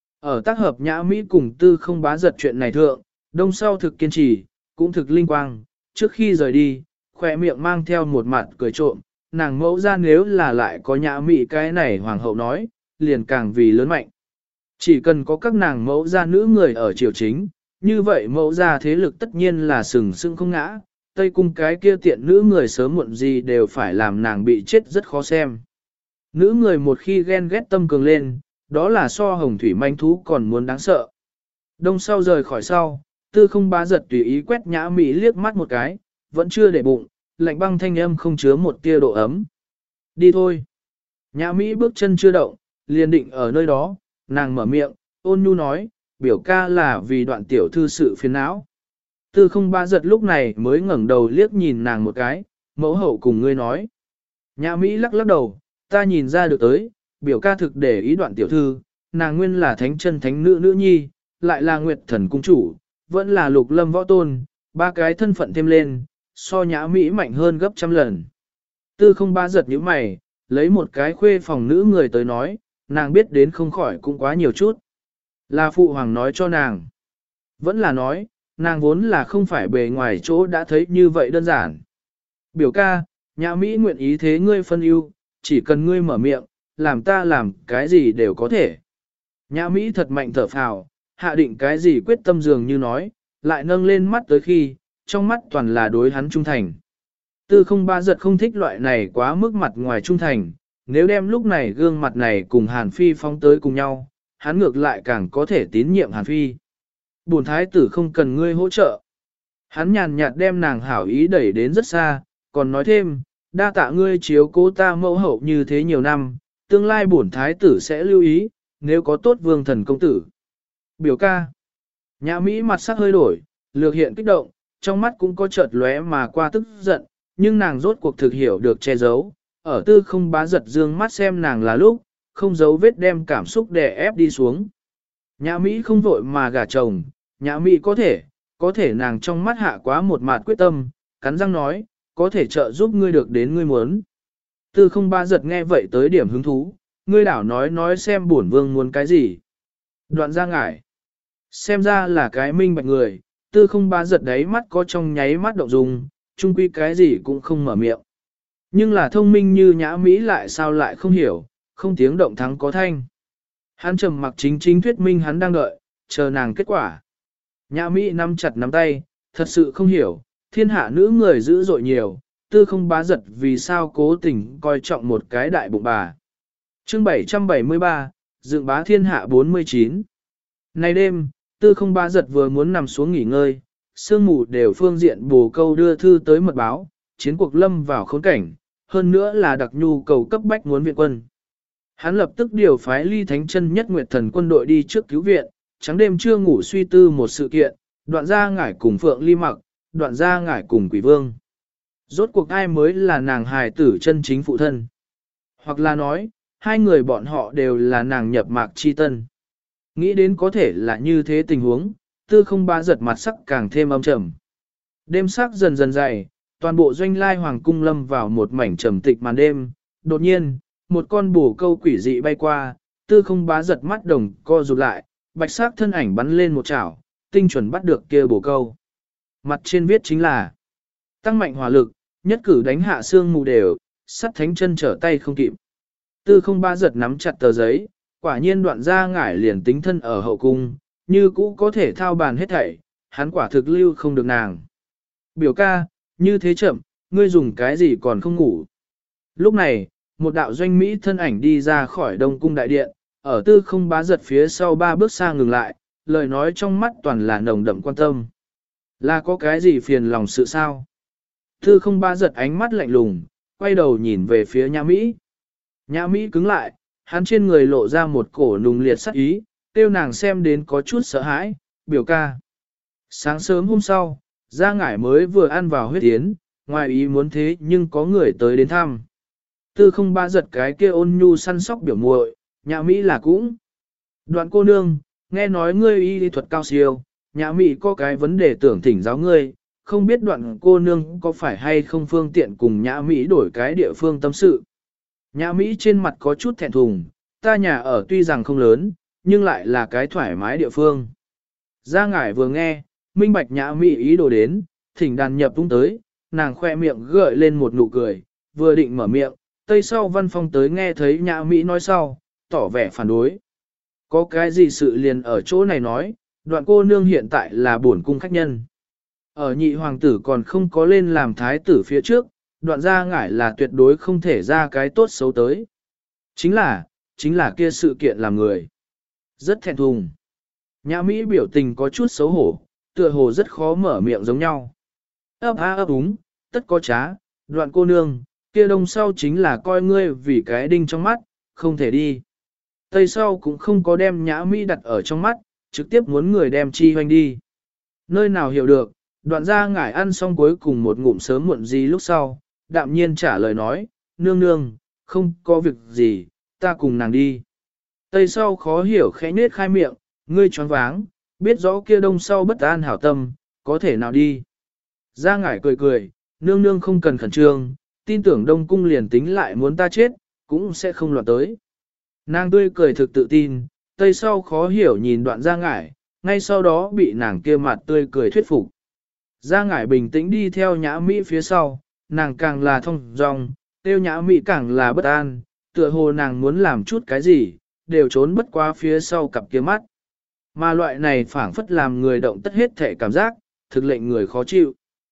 Ở tác hợp Nhã Mỹ cùng tư không bá giật chuyện này thượng, đông sau thực kiên trì, cũng thực linh quang, trước khi rời đi, khỏe miệng mang theo một mặt cười trộm, nàng mẫu ra nếu là lại có Nhã Mỹ cái này hoàng hậu nói, liền càng vì lớn mạnh. Chỉ cần có các nàng mẫu ra nữ người ở triều chính, như vậy mẫu ra thế lực tất nhiên là sừng sững không ngã, Tây Cung cái kia tiện nữ người sớm muộn gì đều phải làm nàng bị chết rất khó xem. Nữ người một khi ghen ghét tâm cường lên, đó là so hồng thủy manh thú còn muốn đáng sợ. Đông sau rời khỏi sau, tư không bá giật tùy ý quét Nhã Mỹ liếc mắt một cái, vẫn chưa để bụng, lạnh băng thanh âm không chứa một tia độ ấm. Đi thôi. Nhã Mỹ bước chân chưa động, liền định ở nơi đó, nàng mở miệng, ôn nhu nói, biểu ca là vì đoạn tiểu thư sự phiền não. Tư không bá giật lúc này mới ngẩng đầu liếc nhìn nàng một cái, mẫu hậu cùng ngươi nói. Nhã Mỹ lắc lắc đầu, ta nhìn ra được tới, biểu ca thực để ý đoạn tiểu thư, nàng nguyên là thánh chân thánh nữ nữ nhi, lại là nguyệt thần cung chủ, vẫn là lục lâm võ tôn, ba cái thân phận thêm lên, so Nhã Mỹ mạnh hơn gấp trăm lần. Tư không bá giật như mày, lấy một cái khuê phòng nữ người tới nói, nàng biết đến không khỏi cũng quá nhiều chút. Là phụ hoàng nói cho nàng. Vẫn là nói, nàng vốn là không phải bề ngoài chỗ đã thấy như vậy đơn giản. Biểu ca, Nhã Mỹ nguyện ý thế ngươi phân ưu, chỉ cần ngươi mở miệng, làm ta làm cái gì đều có thể. Nhã Mỹ thật mạnh thở phào, hạ định cái gì quyết tâm dường như nói, lại nâng lên mắt tới khi, trong mắt toàn là đối hắn trung thành. Tư không ba giật không thích loại này quá mức mặt ngoài trung thành, nếu đem lúc này gương mặt này cùng Hàn Phi phóng tới cùng nhau, hắn ngược lại càng có thể tín nhiệm Hàn Phi. Bổn thái tử không cần ngươi hỗ trợ. Hắn nhàn nhạt đem nàng hảo ý đẩy đến rất xa, còn nói thêm, đa tạ ngươi chiếu cố ta mẫu hậu như thế nhiều năm, tương lai bổn thái tử sẽ lưu ý, nếu có tốt vương thần công tử. Biểu ca. Nhã Mỹ mặt sắc hơi đổi, lược hiện kích động, trong mắt cũng có chợt lóe mà qua tức giận, nhưng nàng rốt cuộc thực hiểu được che giấu, ở tư không bá giật dương mắt xem nàng là lúc, không giấu vết đem cảm xúc đè ép đi xuống. Nhã Mỹ không vội mà gả chồng, Nhã Mỹ có thể, có thể nàng trong mắt hạ quá một mạt quyết tâm, cắn răng nói, có thể trợ giúp ngươi được đến ngươi muốn. Tư không bá giật nghe vậy tới điểm hứng thú, ngươi đảo nói nói xem bổn vương muốn cái gì. Đoạn ra ngải. Xem ra là cái minh bạch người, tư không bá giật đáy mắt có trong nháy mắt động dung, chung quy cái gì cũng không mở miệng. Nhưng là thông minh như Nhã Mỹ lại sao lại không hiểu, không tiếng động thắng có thanh. Hắn trầm mặc chính chính thuyết minh hắn đang đợi, chờ nàng kết quả. Nhã Mỹ nắm chặt nắm tay, thật sự không hiểu, thiên hạ nữ người dữ dội nhiều, tư không bá giật vì sao cố tình coi trọng một cái đại bụng bà. Chương bảy trăm bảy mươi ba, dựng bá thiên hạ bốn mươi chín. Nay đêm, tư không bá giật vừa muốn nằm xuống nghỉ ngơi, sương mù đều phương diện bồ câu đưa thư tới mật báo, chiến cuộc lâm vào khốn cảnh, hơn nữa là đặc nhu cầu cấp bách muốn viện quân. Hắn lập tức điều phái ly thánh chân nhất nguyệt thần quân đội đi trước cứu viện, trắng đêm chưa ngủ suy tư một sự kiện, đoạn ra ngải cùng phượng ly mặc, đoạn ra ngải cùng quỷ vương. Rốt cuộc ai mới là nàng hài tử chân chính phụ thân? Hoặc là nói, hai người bọn họ đều là nàng nhập mạc chi tân. Nghĩ đến có thể là như thế tình huống, tư không ba giật mặt sắc càng thêm âm trầm. Đêm sắc dần dần dày, toàn bộ doanh lai hoàng cung lâm vào một mảnh trầm tịch màn đêm. Đột nhiên, một con bồ câu quỷ dị bay qua, tư không bá giật mắt đồng co rụt lại, bạch sắc thân ảnh bắn lên một chảo, tinh chuẩn bắt được kia bồ câu. Mặt trên viết chính là tăng mạnh hỏa lực, nhất cử đánh hạ xương mù đều, sắt thánh chân trở tay không kịp. Tư không bá giật nắm chặt tờ giấy, quả nhiên đoạn ra ngải liền tính thân ở hậu cung, như cũ có thể thao bàn hết thảy, hắn quả thực lưu không được nàng. Biểu ca, như thế chậm, ngươi dùng cái gì còn không ngủ. Lúc này, một đạo doanh Mỹ thân ảnh đi ra khỏi đông cung đại điện, ở tư không bá giật phía sau ba bước xa ngừng lại, lời nói trong mắt toàn là nồng đậm quan tâm. Là có cái gì phiền lòng sự sao? Tư không bá giật ánh mắt lạnh lùng, quay đầu nhìn về phía Nhã Mỹ. Nhã Mỹ cứng lại, hắn trên người lộ ra một cổ nùng liệt sắc ý, tiêu nàng xem đến có chút sợ hãi, biểu ca. Sáng sớm hôm sau, Gia Ngải mới vừa ăn vào huyết yến, ngoài ý muốn thế nhưng có người tới đến thăm. Tư không ba giật cái kia ôn nhu săn sóc biểu muội, Nhã Mỹ là cũng. Đoạn cô nương, nghe nói ngươi y lý thuật cao siêu, Nhã Mỹ có cái vấn đề tưởng thỉnh giáo ngươi, không biết đoạn cô nương có phải hay không phương tiện cùng Nhã Mỹ đổi cái địa phương tâm sự. Nhã Mỹ trên mặt có chút thẹn thùng, ta nhà ở tuy rằng không lớn, nhưng lại là cái thoải mái địa phương. Gia Ngải vừa nghe, minh bạch Nhã Mỹ ý đồ đến, thỉnh đàn nhập tung tới, nàng khoe miệng gợi lên một nụ cười, vừa định mở miệng, tây sau văn phong tới nghe thấy Nhã Mỹ nói sau, tỏ vẻ phản đối. Có cái gì sự liền ở chỗ này nói, đoạn cô nương hiện tại là bổn cung khách nhân. Ở nhị hoàng tử còn không có lên làm thái tử phía trước, đoạn Gia Ngải là tuyệt đối không thể ra cái tốt xấu tới. Chính là, chính là kia sự kiện làm người. Rất thẹn thùng. Nhã Mỹ biểu tình có chút xấu hổ, tựa hồ rất khó mở miệng giống nhau. Ấp á ấp úng, tất có trá, đoạn cô nương, kia đông sau chính là coi ngươi vì cái đinh trong mắt, không thể đi. Tây sau cũng không có đem Nhã Mỹ đặt ở trong mắt, trực tiếp muốn người đem chi hoành đi. Nơi nào hiểu được, đoạn Gia Ngải ăn xong cuối cùng một ngụm sớm muộn gì lúc sau, đạm nhiên trả lời nói, nương nương, không có việc gì, ta cùng nàng đi. Tây sau khó hiểu khẽ nết khai miệng, ngươi choáng váng, biết rõ kia đông sau bất an hảo tâm, có thể nào đi. Gia Ngải cười cười, nương nương không cần khẩn trương, tin tưởng đông cung liền tính lại muốn ta chết, cũng sẽ không loạn tới. Nàng tươi cười thực tự tin, Tây sau khó hiểu nhìn đoạn Gia Ngải, ngay sau đó bị nàng kia mặt tươi cười thuyết phục. Gia Ngải bình tĩnh đi theo Nhã Mỹ phía sau, nàng càng là thông dong, tiêu Nhã Mỹ càng là bất an, tựa hồ nàng muốn làm chút cái gì, đều trốn bất quá phía sau cặp kia mắt. Mà loại này phảng phất làm người động tất hết thể cảm giác, thực lệnh người khó chịu.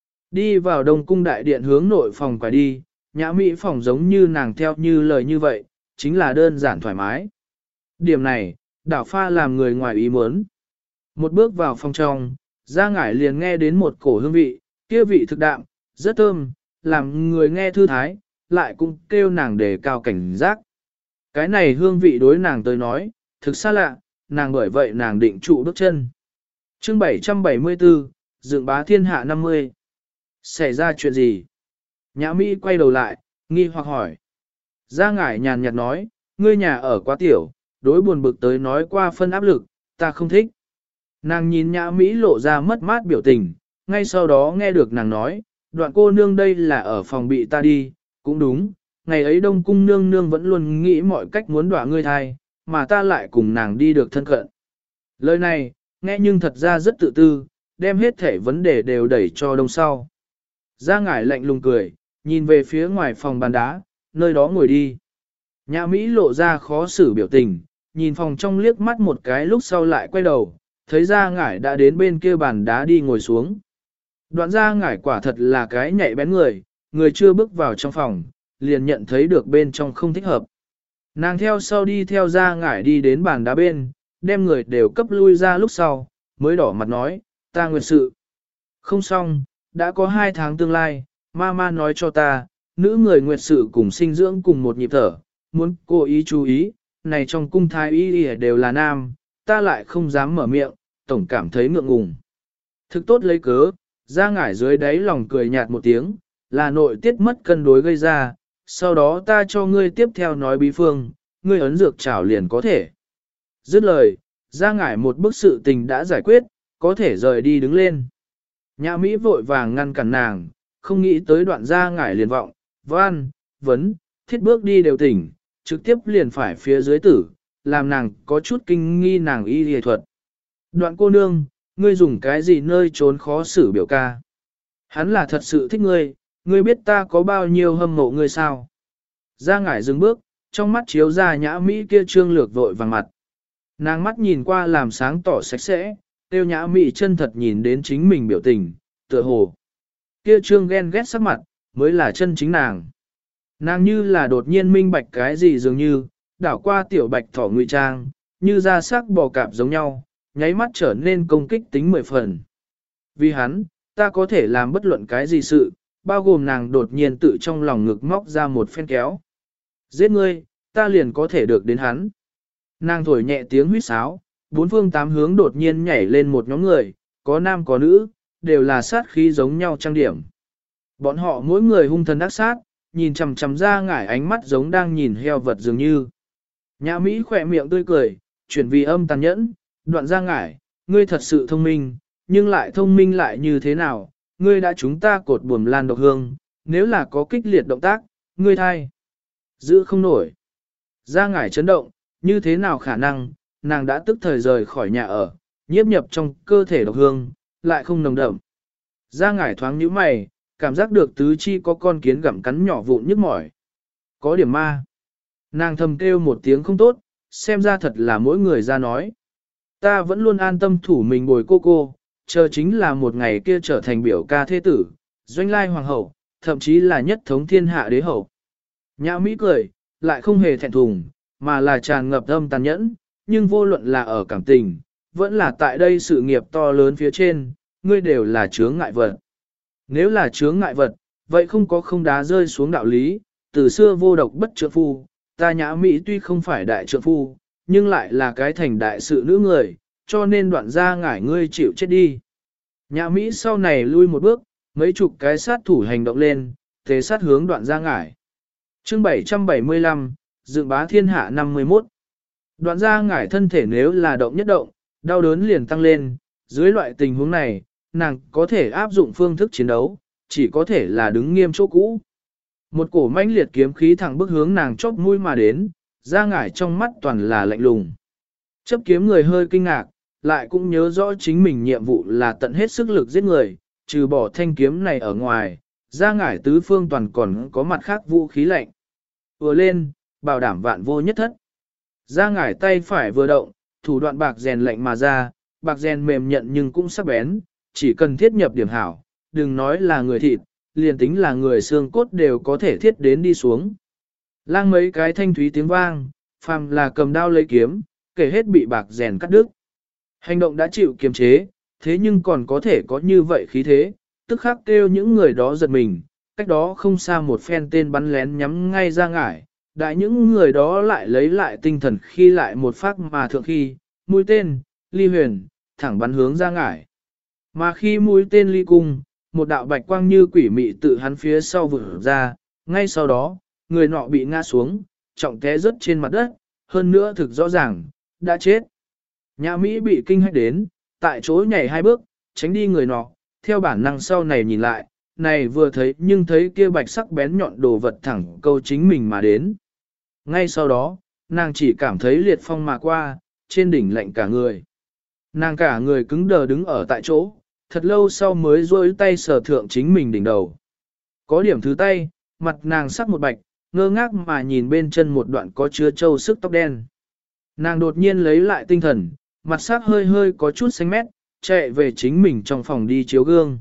Đi vào Đông Cung đại điện hướng nội phòng quay đi, Nhã Mỹ phòng giống như nàng theo như lời như vậy, chính là đơn giản thoải mái. Điểm này, đảo pha làm người ngoài ý muốn. Một bước vào phòng trong, Gia Ngải liền nghe đến một cổ hương vị, kia vị thực đạm, rất thơm, làm người nghe thư thái, lại cũng kêu nàng đề cao cảnh giác. Cái này hương vị đối nàng tới nói, thực xa lạ, nàng bởi vậy nàng định trụ bước chân. Chương bảy trăm bảy mươi tư, dựng bá thiên hạ năm mươi. Xảy ra chuyện gì? Nhã Mỹ quay đầu lại, nghi hoặc hỏi. Gia Ngải nhàn nhạt nói, ngươi nhà ở quá tiểu, đối buồn bực tới nói qua phân áp lực, ta không thích. Nàng nhìn Nhã Mỹ lộ ra mất mát biểu tình, ngay sau đó nghe được nàng nói, đoạn cô nương đây là ở phòng bị ta đi, cũng đúng, ngày ấy Đông Cung nương nương vẫn luôn nghĩ mọi cách muốn đọa ngươi thai, mà ta lại cùng nàng đi được thân cận. Lời này, nghe nhưng thật ra rất tự tư, đem hết thể vấn đề đều đẩy cho đông sau. Gia Ngải lạnh lùng cười, nhìn về phía ngoài phòng bàn đá, nơi đó ngồi đi. Nhã Mỹ lộ ra khó xử biểu tình, nhìn phòng trong liếc mắt một cái lúc sau lại quay đầu, thấy Gia Ngải đã đến bên kia bàn đá đi ngồi xuống. Đoạn Gia Ngải quả thật là cái nhạy bén người, người chưa bước vào trong phòng, liền nhận thấy được bên trong không thích hợp. Nàng theo sau đi theo Gia Ngải đi đến bàn đá bên, đem người đều cấp lui ra lúc sau, mới đỏ mặt nói, ta nguyệt sự. Không xong, đã có hai tháng tương lai, Mama nói cho ta, nữ người nguyệt sự cùng sinh dưỡng cùng một nhịp thở, muốn cố ý chú ý, này trong cung thái y đều là nam, ta lại không dám mở miệng, tổng cảm thấy ngượng ngùng. Thực tốt lấy cớ, Gia Ngải dưới đáy lòng cười nhạt một tiếng, là nội tiết mất cân đối gây ra, sau đó ta cho ngươi tiếp theo nói bí phương, ngươi ấn dược chảo liền có thể. Dứt lời, Gia Ngải một bức sự tình đã giải quyết, có thể rời đi đứng lên. Nhã Mỹ vội vàng ngăn cản nàng, không nghĩ tới đoạn Gia Ngải liền vọng, văn, vấn, thiết bước đi đều tỉnh, trực tiếp liền phải phía dưới tử, làm nàng có chút kinh nghi nàng y y thuật. Đoạn cô nương, ngươi dùng cái gì nơi trốn khó xử biểu ca? Hắn là thật sự thích ngươi, ngươi biết ta có bao nhiêu hâm mộ ngươi sao? Gia Ngải dừng bước, trong mắt chiếu ra Nhã Mỹ kia trương lược vội vàng mặt. Nàng mắt nhìn qua làm sáng tỏ sạch sẽ, tiêu Nhã Mỹ chân thật nhìn đến chính mình biểu tình, tựa hồ. Kia trương ghen ghét sắc mặt, mới là chân chính nàng. Nàng như là đột nhiên minh bạch cái gì dường như, đảo qua tiểu bạch thỏ ngụy trang, như ra sắc bò cạp giống nhau, nháy mắt trở nên công kích tính mười phần. Vì hắn, ta có thể làm bất luận cái gì sự, bao gồm nàng đột nhiên tự trong lòng ngực móc ra một phen kéo. Giết ngươi, ta liền có thể được đến hắn. Nàng thổi nhẹ tiếng huýt sáo, bốn phương tám hướng đột nhiên nhảy lên một nhóm người, có nam có nữ, đều là sát khí giống nhau trang điểm. Bọn họ mỗi người hung thần ác sát, nhìn chằm chằm Ra Ngải ánh mắt giống đang nhìn heo vật dường như. Nhã Mỹ khỏe miệng tươi cười, chuyển vì âm tàn nhẫn, đoạn Ra Ngải, ngươi thật sự thông minh, nhưng lại thông minh lại như thế nào, ngươi đã chúng ta cột buồm lan độc hương, nếu là có kích liệt động tác, ngươi thai. Giữ không nổi. Ra Ngải chấn động, như thế nào khả năng, nàng đã tức thời rời khỏi nhà ở, nhiếp nhập trong cơ thể độc hương, lại không nồng đậm. Ra Ngải thoáng nhíu mày, cảm giác được tứ chi có con kiến gặm cắn nhỏ vụn nhức mỏi. Có điểm ma. Nàng thầm kêu một tiếng không tốt, xem ra thật là mỗi người ra nói. Ta vẫn luôn an tâm thủ mình bồi cô cô, chờ chính là một ngày kia trở thành biểu ca thế tử, doanh lai hoàng hậu, thậm chí là nhất thống thiên hạ đế hậu. Nhã Mỹ cười, lại không hề thẹn thùng, mà là tràn ngập âm tàn nhẫn, nhưng vô luận là ở cảm tình, vẫn là tại đây sự nghiệp to lớn phía trên, ngươi đều là chướng ngại vật. Nếu là chướng ngại vật, vậy không có không đá rơi xuống đạo lý, từ xưa vô độc bất trượng phu, ta Nhã Mỹ tuy không phải đại trượng phu, nhưng lại là cái thành đại sự nữ người, cho nên đoạn Ra Ngải ngươi chịu chết đi. Nhã Mỹ sau này lui một bước, mấy chục cái sát thủ hành động lên, thế sát hướng đoạn Ra Ngải. Chương bảy trăm bảy mươi lăm, dựng bá thiên hạ năm mươi mốt. Đoạn Ra Ngải thân thể nếu là động nhất động, đau đớn liền tăng lên, dưới loại tình huống này, nàng có thể áp dụng phương thức chiến đấu, chỉ có thể là đứng nghiêm chỗ cũ. Một cổ mãnh liệt kiếm khí thẳng bức hướng nàng chóp mũi mà đến, Ra Ngải trong mắt toàn là lạnh lùng. Chấp kiếm người hơi kinh ngạc, lại cũng nhớ rõ chính mình nhiệm vụ là tận hết sức lực giết người, trừ bỏ thanh kiếm này ở ngoài, Ra Ngải tứ phương toàn còn có mặt khác vũ khí lạnh. Vừa lên, bảo đảm vạn vô nhất thất. Ra Ngải tay phải vừa động, thủ đoạn bạc rèn lạnh mà ra, bạc rèn mềm nhận nhưng cũng sắc bén, chỉ cần thiết nhập điểm hảo, đừng nói là người thịt, liền tính là người xương cốt đều có thể thiết đến đi xuống. Lang mấy cái thanh thúy tiếng vang, phàm là cầm đao lấy kiếm, kể hết bị bạc rèn cắt đứt. Hành động đã chịu kiềm chế, thế nhưng còn có thể có như vậy khí thế, tức khắc kêu những người đó giật mình, cách đó không xa một phen tên bắn lén nhắm ngay ra ngải, đại những người đó lại lấy lại tinh thần khi lại một phát mà thượng khi, mũi tên, ly huyền, thẳng bắn hướng ra ngải. Mà khi mũi tên ly cung, một đạo bạch quang như quỷ mị tự hắn phía sau vụt ra, ngay sau đó, người nọ bị ngã xuống, trọng té rớt trên mặt đất, hơn nữa thực rõ ràng, đã chết. Nhã Mỹ bị kinh hách đến, tại chỗ nhảy hai bước, tránh đi người nọ, theo bản năng sau này nhìn lại, này vừa thấy nhưng thấy kia bạch sắc bén nhọn đồ vật thẳng câu chính mình mà đến. Ngay sau đó, nàng chỉ cảm thấy liệt phong mà qua, trên đỉnh lạnh cả người. Nàng cả người cứng đờ đứng ở tại chỗ, thật lâu sau mới rôi tay sờ thượng chính mình đỉnh đầu. Có điểm thứ tay, mặt nàng sắc một bạch, ngơ ngác mà nhìn bên chân một đoạn có chứa trâu sức tóc đen. Nàng đột nhiên lấy lại tinh thần, mặt sắc hơi hơi có chút xanh mét, chạy về chính mình trong phòng đi chiếu gương.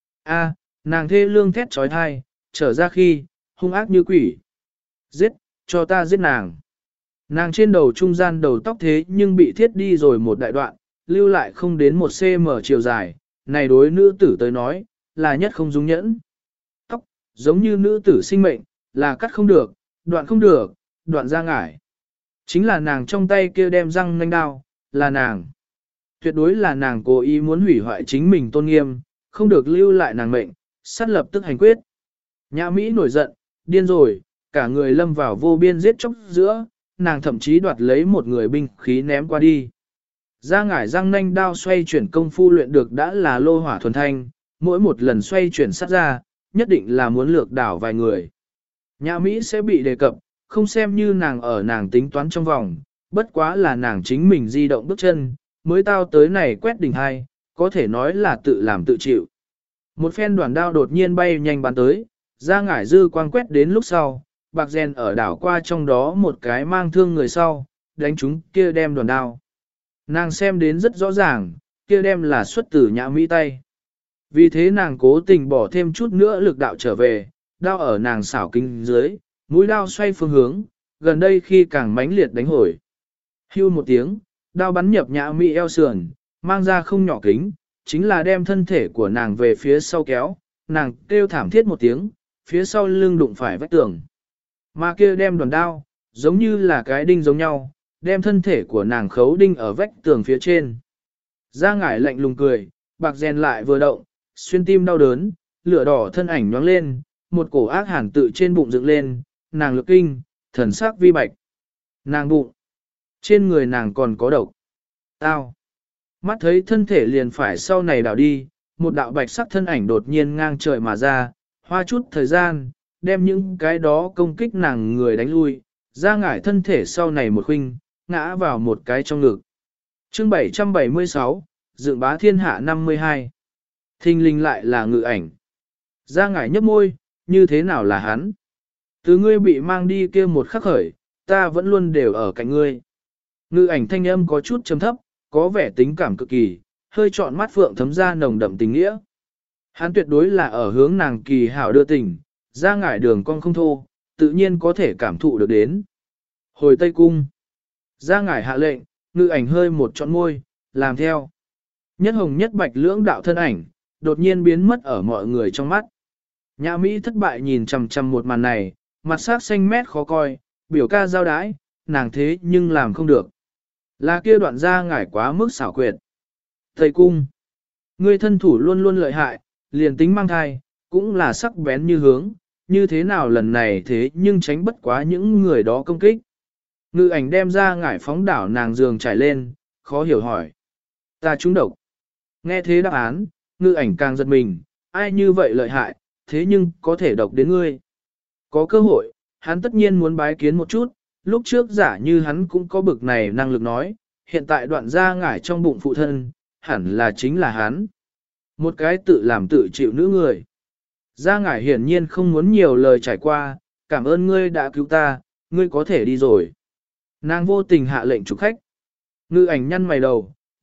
A, nàng thê lương thét trói thai, trở ra khi, hung ác như quỷ. Giết, cho ta giết nàng. Nàng trên đầu trung gian đầu tóc thế nhưng bị thiết đi rồi một đại đoạn, lưu lại không đến một cm chiều dài, này đối nữ tử tới nói, là nhất không dung nhẫn. Tóc, giống như nữ tử sinh mệnh, là cắt không được, đoạn không được, đoạn ra ngải. Chính là nàng trong tay kia đem răng nanh đao, là nàng. Tuyệt đối là nàng cố ý muốn hủy hoại chính mình tôn nghiêm, không được lưu lại nàng mệnh, sát lập tức hành quyết. Nhã Mỹ nổi giận, điên rồi, cả người lâm vào vô biên giết chóc giữa, nàng thậm chí đoạt lấy một người binh khí ném qua đi. Ra ngải răng nanh đao xoay chuyển công phu luyện được đã là lô hỏa thuần thanh, mỗi một lần xoay chuyển sát ra, nhất định là muốn lược đảo vài người. Nhã Mỹ sẽ bị đề cập, không xem như nàng ở nàng tính toán trong vòng, bất quá là nàng chính mình di động bước chân, mới tao tới này quét đỉnh hai, có thể nói là tự làm tự chịu. Một phen đoàn đao đột nhiên bay nhanh bắn tới, ra ngải dư quang quét đến lúc sau, bạc rèn ở đảo qua trong đó một cái mang thương người sau, đánh chúng kia đem đoàn đao. Nàng xem đến rất rõ ràng, kia đem là xuất từ Nhã Mỹ tay. Vì thế nàng cố tình bỏ thêm chút nữa lực đạo trở về, đao ở nàng xảo kinh dưới, mũi đao xoay phương hướng, gần đây khi càng mãnh liệt đánh hồi. Hưu một tiếng, đao bắn nhập Nhã Mỹ eo sườn, mang ra không nhỏ kính, chính là đem thân thể của nàng về phía sau kéo, nàng kêu thảm thiết một tiếng, phía sau lưng đụng phải vách tường. Mà kia đem đoàn đao, giống như là cái đinh giống nhau, đem thân thể của nàng khấu đinh ở vách tường phía trên. Ra ngải lạnh lùng cười, bạc rèn lại vừa động, xuyên tim đau đớn, lửa đỏ thân ảnh nhoáng lên, một cổ ác hàn tự trên bụng dựng lên, nàng lực kinh, thần sắc vi bạch. Nàng bụng, trên người nàng còn có độc. Tao. Mắt thấy thân thể liền phải sau này đảo đi, một đạo bạch sắc thân ảnh đột nhiên ngang trời mà ra, hoa chút thời gian, đem những cái đó công kích nàng người đánh lui, ra ngải thân thể sau này một khuynh, ngã vào một cái trong ngực. Chương bảy trăm bảy mươi sáu, Dựng bá thiên hạ năm mươi hai. Thinh linh lại là ngự ảnh. Ra ngải nhấp môi, như thế nào là hắn? Từ ngươi bị mang đi kia một khắc khởi, ta vẫn luôn đều ở cạnh ngươi. Ngự ảnh thanh âm có chút trầm thấp, có vẻ tính cảm cực kỳ, hơi trọn mắt phượng thấm ra nồng đậm tình nghĩa. Hắn tuyệt đối là ở hướng nàng kỳ hảo đưa tình, ra ngải đường con không thô, tự nhiên có thể cảm thụ được đến. Hồi Tây Cung. Ra ngải hạ lệnh, ngự ảnh hơi một trọn môi, làm theo. Nhất hồng nhất bạch lưỡng đạo thân ảnh, đột nhiên biến mất ở mọi người trong mắt. Nhã Mỹ thất bại nhìn chằm chằm một màn này, mặt sắc xanh mét khó coi, biểu ca giao đái, nàng thế nhưng làm không được. Là kia đoạn ra ngải quá mức xảo quyệt. Tây Cung. Ngươi thân thủ luôn luôn lợi hại, liền tính mang thai, cũng là sắc bén như hướng, như thế nào lần này thế nhưng tránh bất quá những người đó công kích. Ngự ảnh đem ra ngải phóng đảo nàng giường trải lên, khó hiểu hỏi. Ta trúng độc. Nghe thế đáp án, ngự ảnh càng giật mình, ai như vậy lợi hại, thế nhưng có thể độc đến ngươi. Có cơ hội, hắn tất nhiên muốn bái kiến một chút, lúc trước giả như hắn cũng có bực này năng lực nói, hiện tại đoạn ra ngải trong bụng phụ thân, hẳn là chính là hắn. Một cái tự làm tự chịu nữ người. Gia ngải hiển nhiên không muốn nhiều lời trải qua, cảm ơn ngươi đã cứu ta, ngươi có thể đi rồi. Nàng vô tình hạ lệnh chủ khách. Ngự ảnh nhăn mày đầu,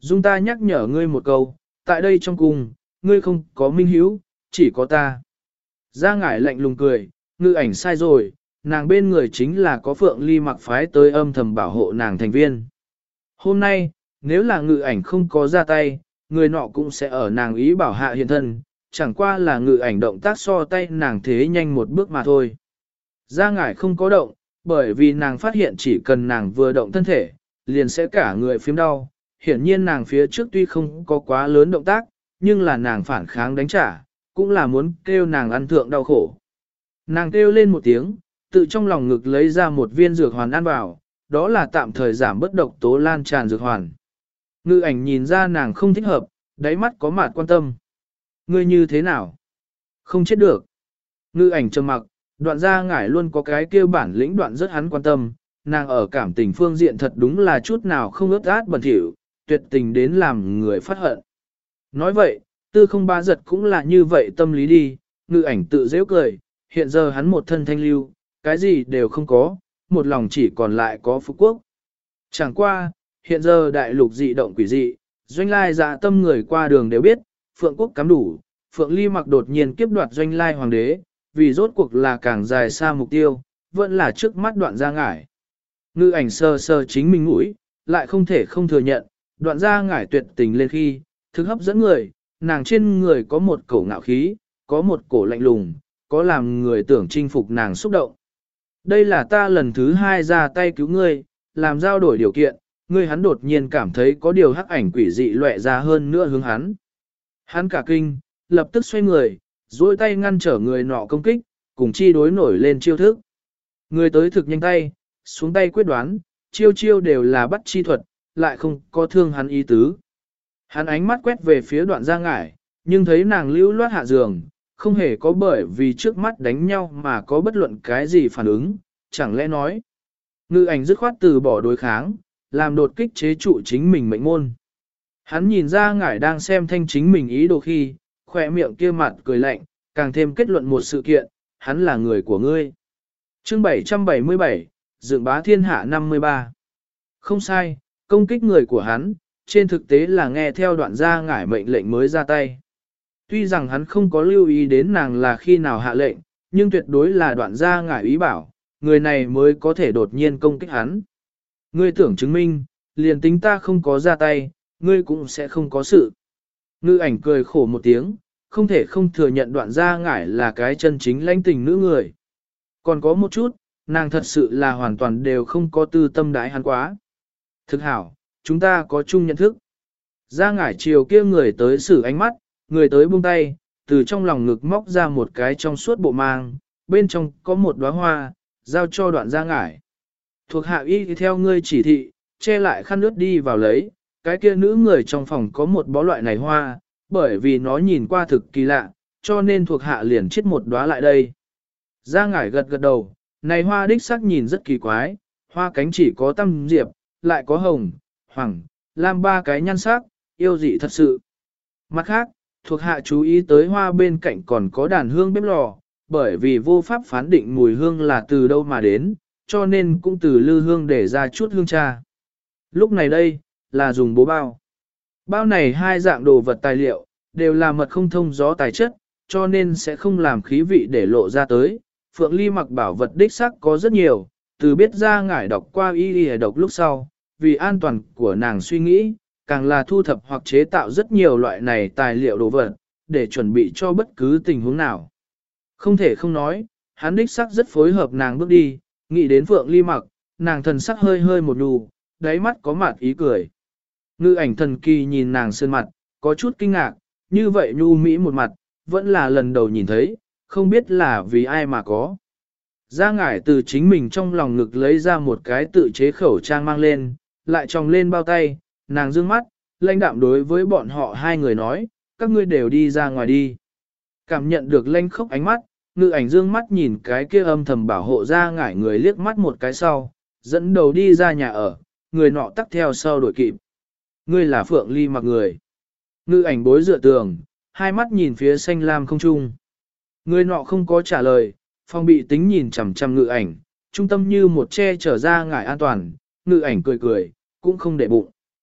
Dung ta nhắc nhở ngươi một câu, tại đây trong cung, ngươi không có minh hiếu, chỉ có ta. Gia ngải lạnh lùng cười, ngự ảnh sai rồi, nàng bên người chính là có Phượng Ly mặc phái tới âm thầm bảo hộ nàng thành viên. Hôm nay, nếu là ngự ảnh không có ra tay, người nọ cũng sẽ ở nàng ý bảo hạ hiện thân, chẳng qua là ngự ảnh động tác so tay nàng thế nhanh một bước mà thôi. Gia ngải không có động, bởi vì nàng phát hiện chỉ cần nàng vừa động thân thể, liền sẽ cả người phím đau. Hiển nhiên nàng phía trước tuy không có quá lớn động tác, nhưng là nàng phản kháng đánh trả, cũng là muốn kêu nàng ăn thượng đau khổ. Nàng kêu lên một tiếng, tự trong lòng ngực lấy ra một viên dược hoàn ăn vào, đó là tạm thời giảm bất độc tố lan tràn dược hoàn. Ngự ảnh nhìn ra nàng không thích hợp, đáy mắt có mặt quan tâm. Ngươi như thế nào? Không chết được. Ngự ảnh trầm mặc, đoạn ra ngải luôn có cái kêu bản lĩnh đoạn rất hắn quan tâm, nàng ở cảm tình phương diện thật đúng là chút nào không ướt át bẩn thỉu, tuyệt tình đến làm người phát hận. Nói vậy, tư không ba giật cũng là như vậy tâm lý đi, ngự ảnh tự dễ cười, hiện giờ hắn một thân thanh lưu, cái gì đều không có, một lòng chỉ còn lại có phú quốc. Chẳng qua, hiện giờ đại lục dị động quỷ dị, doanh lai dạ tâm người qua đường đều biết, phượng quốc cắm đủ, phượng ly mặc đột nhiên kiếp đoạt doanh lai hoàng đế, vì rốt cuộc là càng dài xa mục tiêu, vẫn là trước mắt đoạn ra ngải. Ngự ảnh sơ sơ chính mình mũi, lại không thể không thừa nhận, đoạn ra ngải tuyệt tình lên khi, thức hấp dẫn người, nàng trên người có một cổ ngạo khí, có một cổ lạnh lùng, có làm người tưởng chinh phục nàng xúc động. Đây là ta lần thứ hai ra tay cứu ngươi, làm giao đổi điều kiện, ngươi hắn đột nhiên cảm thấy có điều hắc ảnh quỷ dị lệ ra hơn nữa hướng hắn. Hắn cả kinh, lập tức xoay người, duỗi tay ngăn trở người nọ công kích, cùng chi đối nổi lên chiêu thức. Người tới thực nhanh tay, xuống tay quyết đoán, chiêu chiêu đều là bắt chi thuật, lại không có thương hắn ý tứ. Hắn ánh mắt quét về phía đoạn ra ngải, nhưng thấy nàng lưu loát hạ giường, không hề có bởi vì trước mắt đánh nhau mà có bất luận cái gì phản ứng, chẳng lẽ nói. Ngự ảnh dứt khoát từ bỏ đối kháng, làm đột kích chế trụ chính mình mệnh môn. Hắn nhìn ra ngải đang xem thanh chính mình ý đồ khi, khỏe miệng kia mặt cười lạnh, càng thêm kết luận một sự kiện, hắn là người của ngươi. Chương bảy trăm bảy mươi bảy, Dựng bá thiên hạ năm mươi ba. Không sai, công kích người của hắn, trên thực tế là nghe theo đoạn gia ngải mệnh lệnh mới ra tay. Tuy rằng hắn không có lưu ý đến nàng là khi nào hạ lệnh, nhưng tuyệt đối là đoạn gia ngải ý bảo, người này mới có thể đột nhiên công kích hắn. Ngươi tưởng chứng minh, liền tính ta không có ra tay, ngươi cũng sẽ không có sự. Ngư ảnh cười khổ một tiếng, không thể không thừa nhận đoạn gia ngải là cái chân chính lãnh tình nữ người. Còn có một chút, nàng thật sự là hoàn toàn đều không có tư tâm đái hắn quá. Thực hảo, chúng ta có chung nhận thức. Gia ngải chiều kia người tới xử ánh mắt, người tới buông tay, từ trong lòng ngực móc ra một cái trong suốt bộ mang, bên trong có một đóa hoa, giao cho đoạn gia ngải. Thuộc hạ y theo ngươi chỉ thị, che lại khăn nước đi vào lấy, cái kia nữ người trong phòng có một bó loại này hoa, bởi vì nó nhìn qua thực kỳ lạ, cho nên thuộc hạ liền chết một đóa lại đây. Gia ngải gật gật đầu, này hoa đích sắc nhìn rất kỳ quái, hoa cánh chỉ có tăm diệp, lại có hồng, hoàng, lam ba cái nhan sắc, yêu dị thật sự. Mặt khác, thuộc hạ chú ý tới hoa bên cạnh còn có đàn hương bếp lò, bởi vì vô pháp phán định mùi hương là từ đâu mà đến, cho nên cũng từ lư hương để ra chút hương trà. Lúc này đây, là dùng bố bao. Bao này hai dạng đồ vật tài liệu, đều là mật không thông gió tài chất, cho nên sẽ không làm khí vị để lộ ra tới. Phượng Ly mặc bảo vật đích sắc có rất nhiều, từ biết ra ngải đọc qua y y độc lúc sau, vì an toàn của nàng suy nghĩ, càng là thu thập hoặc chế tạo rất nhiều loại này tài liệu đồ vật, để chuẩn bị cho bất cứ tình huống nào. Không thể không nói, hắn đích sắc rất phối hợp nàng bước đi, nghĩ đến Phượng Ly mặc, nàng thần sắc hơi hơi một nụ, đáy mắt có mặt ý cười. Ngư ảnh thần kỳ nhìn nàng sơn mặt, có chút kinh ngạc, như vậy nhu mỹ một mặt, vẫn là lần đầu nhìn thấy, không biết là vì ai mà có. Gia ngải từ chính mình trong lòng ngực lấy ra một cái tự chế khẩu trang mang lên, lại tròng lên bao tay, nàng dương mắt, lãnh đạm đối với bọn họ hai người nói, các ngươi đều đi ra ngoài đi. Cảm nhận được lãnh khốc ánh mắt, ngự ảnh dương mắt nhìn cái kia âm thầm bảo hộ Gia ngải người liếc mắt một cái sau, dẫn đầu đi ra nhà ở, người nọ tắt theo sau đuổi kịp. Ngươi là Phượng Ly mặc người. Ngự ảnh bối dựa tường, hai mắt nhìn phía xanh lam không trung. Người nọ không có trả lời, phong bị tính nhìn chằm chằm ngự ảnh, trung tâm như một che trở ra ngải an toàn, ngự ảnh cười cười, cũng không để bụng.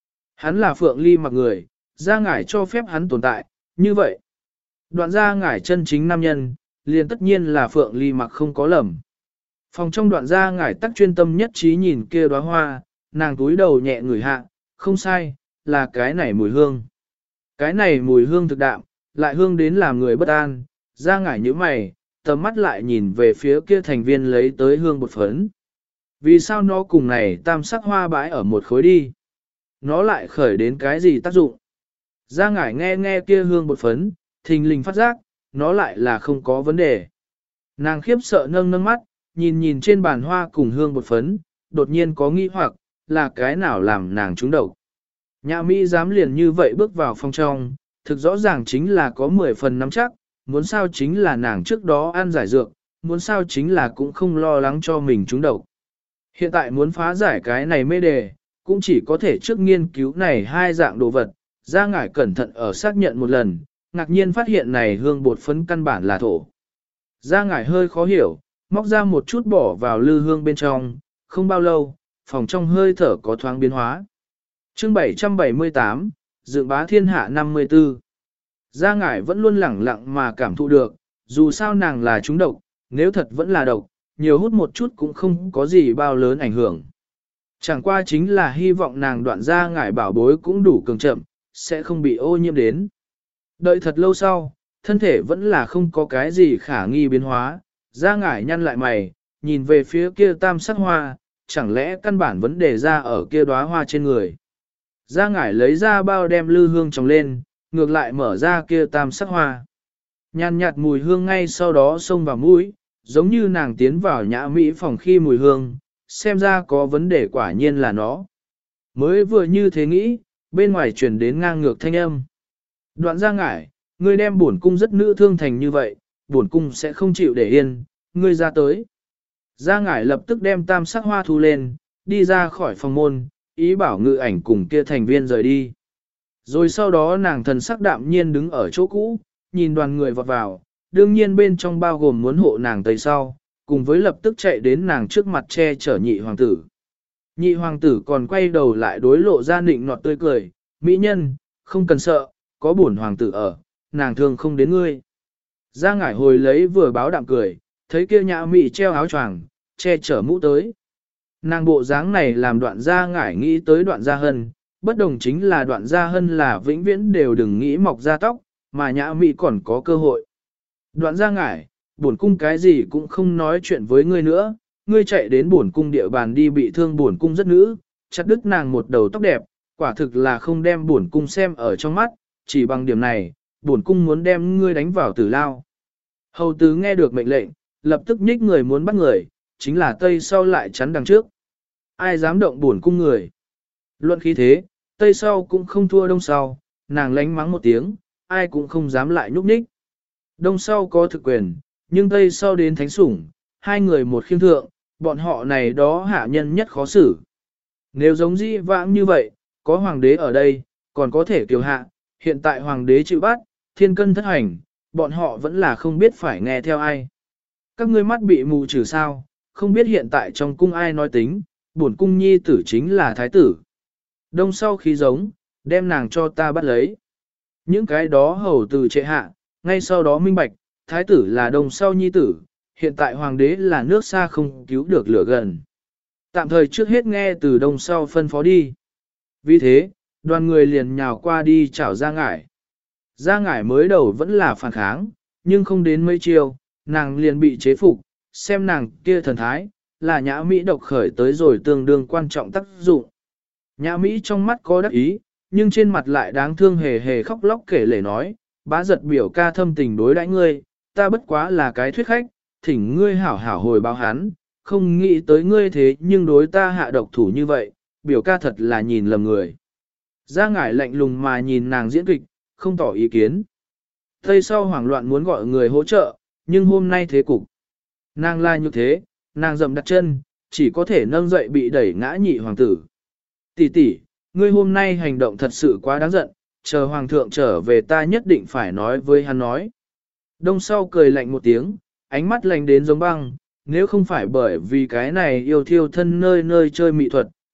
Hắn là Phượng Ly mặc người, Gia Ngải cho phép hắn tồn tại, như vậy. Đoạn Gia Ngải chân chính nam nhân, liền tất nhiên là Phượng Ly mặc không có lầm. Phòng trong Đoạn Gia Ngải tắc chuyên tâm nhất trí nhìn kia đóa hoa, nàng túi đầu nhẹ ngửi hạ, không sai, là cái này mùi hương. Cái này mùi hương thực đạm, lại hương đến làm người bất an, Gia Ngải nhíu mày, tầm mắt lại nhìn về phía kia thành viên lấy tới hương bột phấn. Vì sao nó cùng này tam sắc hoa bãi ở một khối đi? Nó lại khởi đến cái gì tác dụng? Gia Ngải nghe nghe kia hương bột phấn, thình lình phát giác, nó lại là không có vấn đề. Nàng khiếp sợ nâng nâng mắt, nhìn nhìn trên bàn hoa cùng hương bột phấn, đột nhiên có nghi hoặc, là cái nào làm nàng trúng độc. Nhã Mỹ dám liền như vậy bước vào phòng trong, thực rõ ràng chính là có mười phần nắm chắc, muốn sao chính là nàng trước đó ăn giải dược, muốn sao chính là cũng không lo lắng cho mình trúng độc. Hiện tại muốn phá giải cái này mê đề, cũng chỉ có thể trước nghiên cứu này hai dạng đồ vật, Gia Ngải cẩn thận ở xác nhận một lần, ngạc nhiên phát hiện này hương bột phấn căn bản là thổ. Gia Ngải hơi khó hiểu, móc ra một chút bỏ vào lư hương bên trong, không bao lâu, phòng trong hơi thở có thoáng biến hóa. Chương bảy trăm bảy mươi tám, Dựng bá thiên hạ năm mươi tư. Gia Ngải vẫn luôn lẳng lặng mà cảm thụ được, dù sao nàng là trúng độc, nếu thật vẫn là độc, nhiều hút một chút cũng không có gì bao lớn ảnh hưởng. Chẳng qua chính là hy vọng nàng Đoạn Gia Ngải bảo bối cũng đủ cường chậm, sẽ không bị ô nhiễm đến. Đợi thật lâu sau, thân thể vẫn là không có cái gì khả nghi biến hóa, Gia Ngải nhăn lại mày, nhìn về phía kia tam sắc hoa, chẳng lẽ căn bản vấn đề ra ở kia đóa hoa trên người. Gia Ngải lấy ra bao đem lư hương trồng lên, ngược lại mở ra kia tam sắc hoa. Nhàn nhạt mùi hương ngay sau đó xông vào mũi, giống như nàng tiến vào nhã mỹ phòng khi mùi hương, xem ra có vấn đề quả nhiên là nó. Mới vừa như thế nghĩ, bên ngoài truyền đến ngang ngược thanh âm. Đoạn Gia Ngải, ngươi đem bổn cung rất nữ thương thành như vậy, bổn cung sẽ không chịu để yên, ngươi ra tới. Gia Ngải lập tức đem tam sắc hoa thu lên, đi ra khỏi phòng môn, ý bảo ngự ảnh cùng kia thành viên rời đi. Rồi sau đó nàng thần sắc đạm nhiên đứng ở chỗ cũ, nhìn đoàn người vọt vào, đương nhiên bên trong bao gồm muốn hộ nàng tới sau, cùng với lập tức chạy đến nàng trước mặt che chở nhị hoàng tử. Nhị hoàng tử còn quay đầu lại đối lộ ra nịnh nọt tươi cười, mỹ nhân, không cần sợ, có bổn hoàng tử ở, nàng thương không đến ngươi. Gia Ngải hồi lấy vừa báo đạm cười, thấy kia nhã mị treo áo choàng, che chở mũ tới. Nàng bộ dáng này làm Đoạn Gia Ngải nghĩ tới Đoạn Gia Hân, bất đồng chính là Đoạn Gia Hân là vĩnh viễn đều đừng nghĩ mọc ra tóc, mà nhã mị còn có cơ hội. Đoạn Gia Ngải, bổn cung cái gì cũng không nói chuyện với ngươi nữa, ngươi chạy đến bổn cung địa bàn đi bị thương bổn cung rất nữ, chặt đứt nàng một đầu tóc đẹp, quả thực là không đem bổn cung xem ở trong mắt, chỉ bằng điểm này, bổn cung muốn đem ngươi đánh vào tử lao. Hầu tứ nghe được mệnh lệnh, lập tức nhích người muốn bắt người, chính là Tây sau lại chắn đằng trước. Ai dám động bổn cung người? Luận khí thế, Tây sau cũng không thua Đông sau, nàng lánh mắng một tiếng, ai cũng không dám lại nhúc nhích. Đông sau có thực quyền, nhưng Tây sau đến thánh sủng, hai người một khiêm thượng, bọn họ này đó hạ nhân nhất khó xử. Nếu giống dĩ vãng như vậy, có hoàng đế ở đây, còn có thể kiều hạ, hiện tại hoàng đế chịu bắt, thiên cân thất hành, bọn họ vẫn là không biết phải nghe theo ai. Các ngươi mắt bị mù trừ sao, không biết hiện tại trong cung ai nói tính, bổn cung nhi tử chính là thái tử. Đông sau khí giống, đem nàng cho ta bắt lấy. Những cái đó hầu từ trệ hạ, ngay sau đó minh bạch, thái tử là đông sau nhi tử, hiện tại hoàng đế là nước xa không cứu được lửa gần. Tạm thời trước hết nghe từ đông sau phân phó đi. Vì thế, đoàn người liền nhào qua đi chảo Gia Ngải. Gia Ngải mới đầu vẫn là phản kháng, nhưng không đến mấy chiều, nàng liền bị chế phục, xem nàng kia thần thái, là nhã Mỹ độc khởi tới rồi tương đương quan trọng tác dụng. Nhã Mỹ trong mắt có đắc ý, nhưng trên mặt lại đáng thương hề hề khóc lóc kể lể nói, bá giật biểu ca thâm tình đối đãi ngươi, ta bất quá là cái thuyết khách, thỉnh ngươi hảo hảo hồi báo hắn, không nghĩ tới ngươi thế nhưng đối ta hạ độc thủ như vậy, biểu ca thật là nhìn lầm người. Gia Ngải lạnh lùng mà nhìn nàng diễn kịch, không tỏ ý kiến. Tây sau hoảng loạn muốn gọi người hỗ trợ, nhưng hôm nay thế cục. Nàng la như thế, nàng dầm đặt chân, chỉ có thể nâng dậy bị đẩy ngã nhị hoàng tử. Tỷ tỷ, ngươi hôm nay hành động thật sự quá đáng giận, chờ hoàng thượng trở về ta nhất định phải nói với hắn nói. Đông sau cười lạnh một tiếng, ánh mắt lạnh đến giống băng, nếu không phải bởi vì cái này yêu thiêu thân nơi nơi chơi mỹ thuật,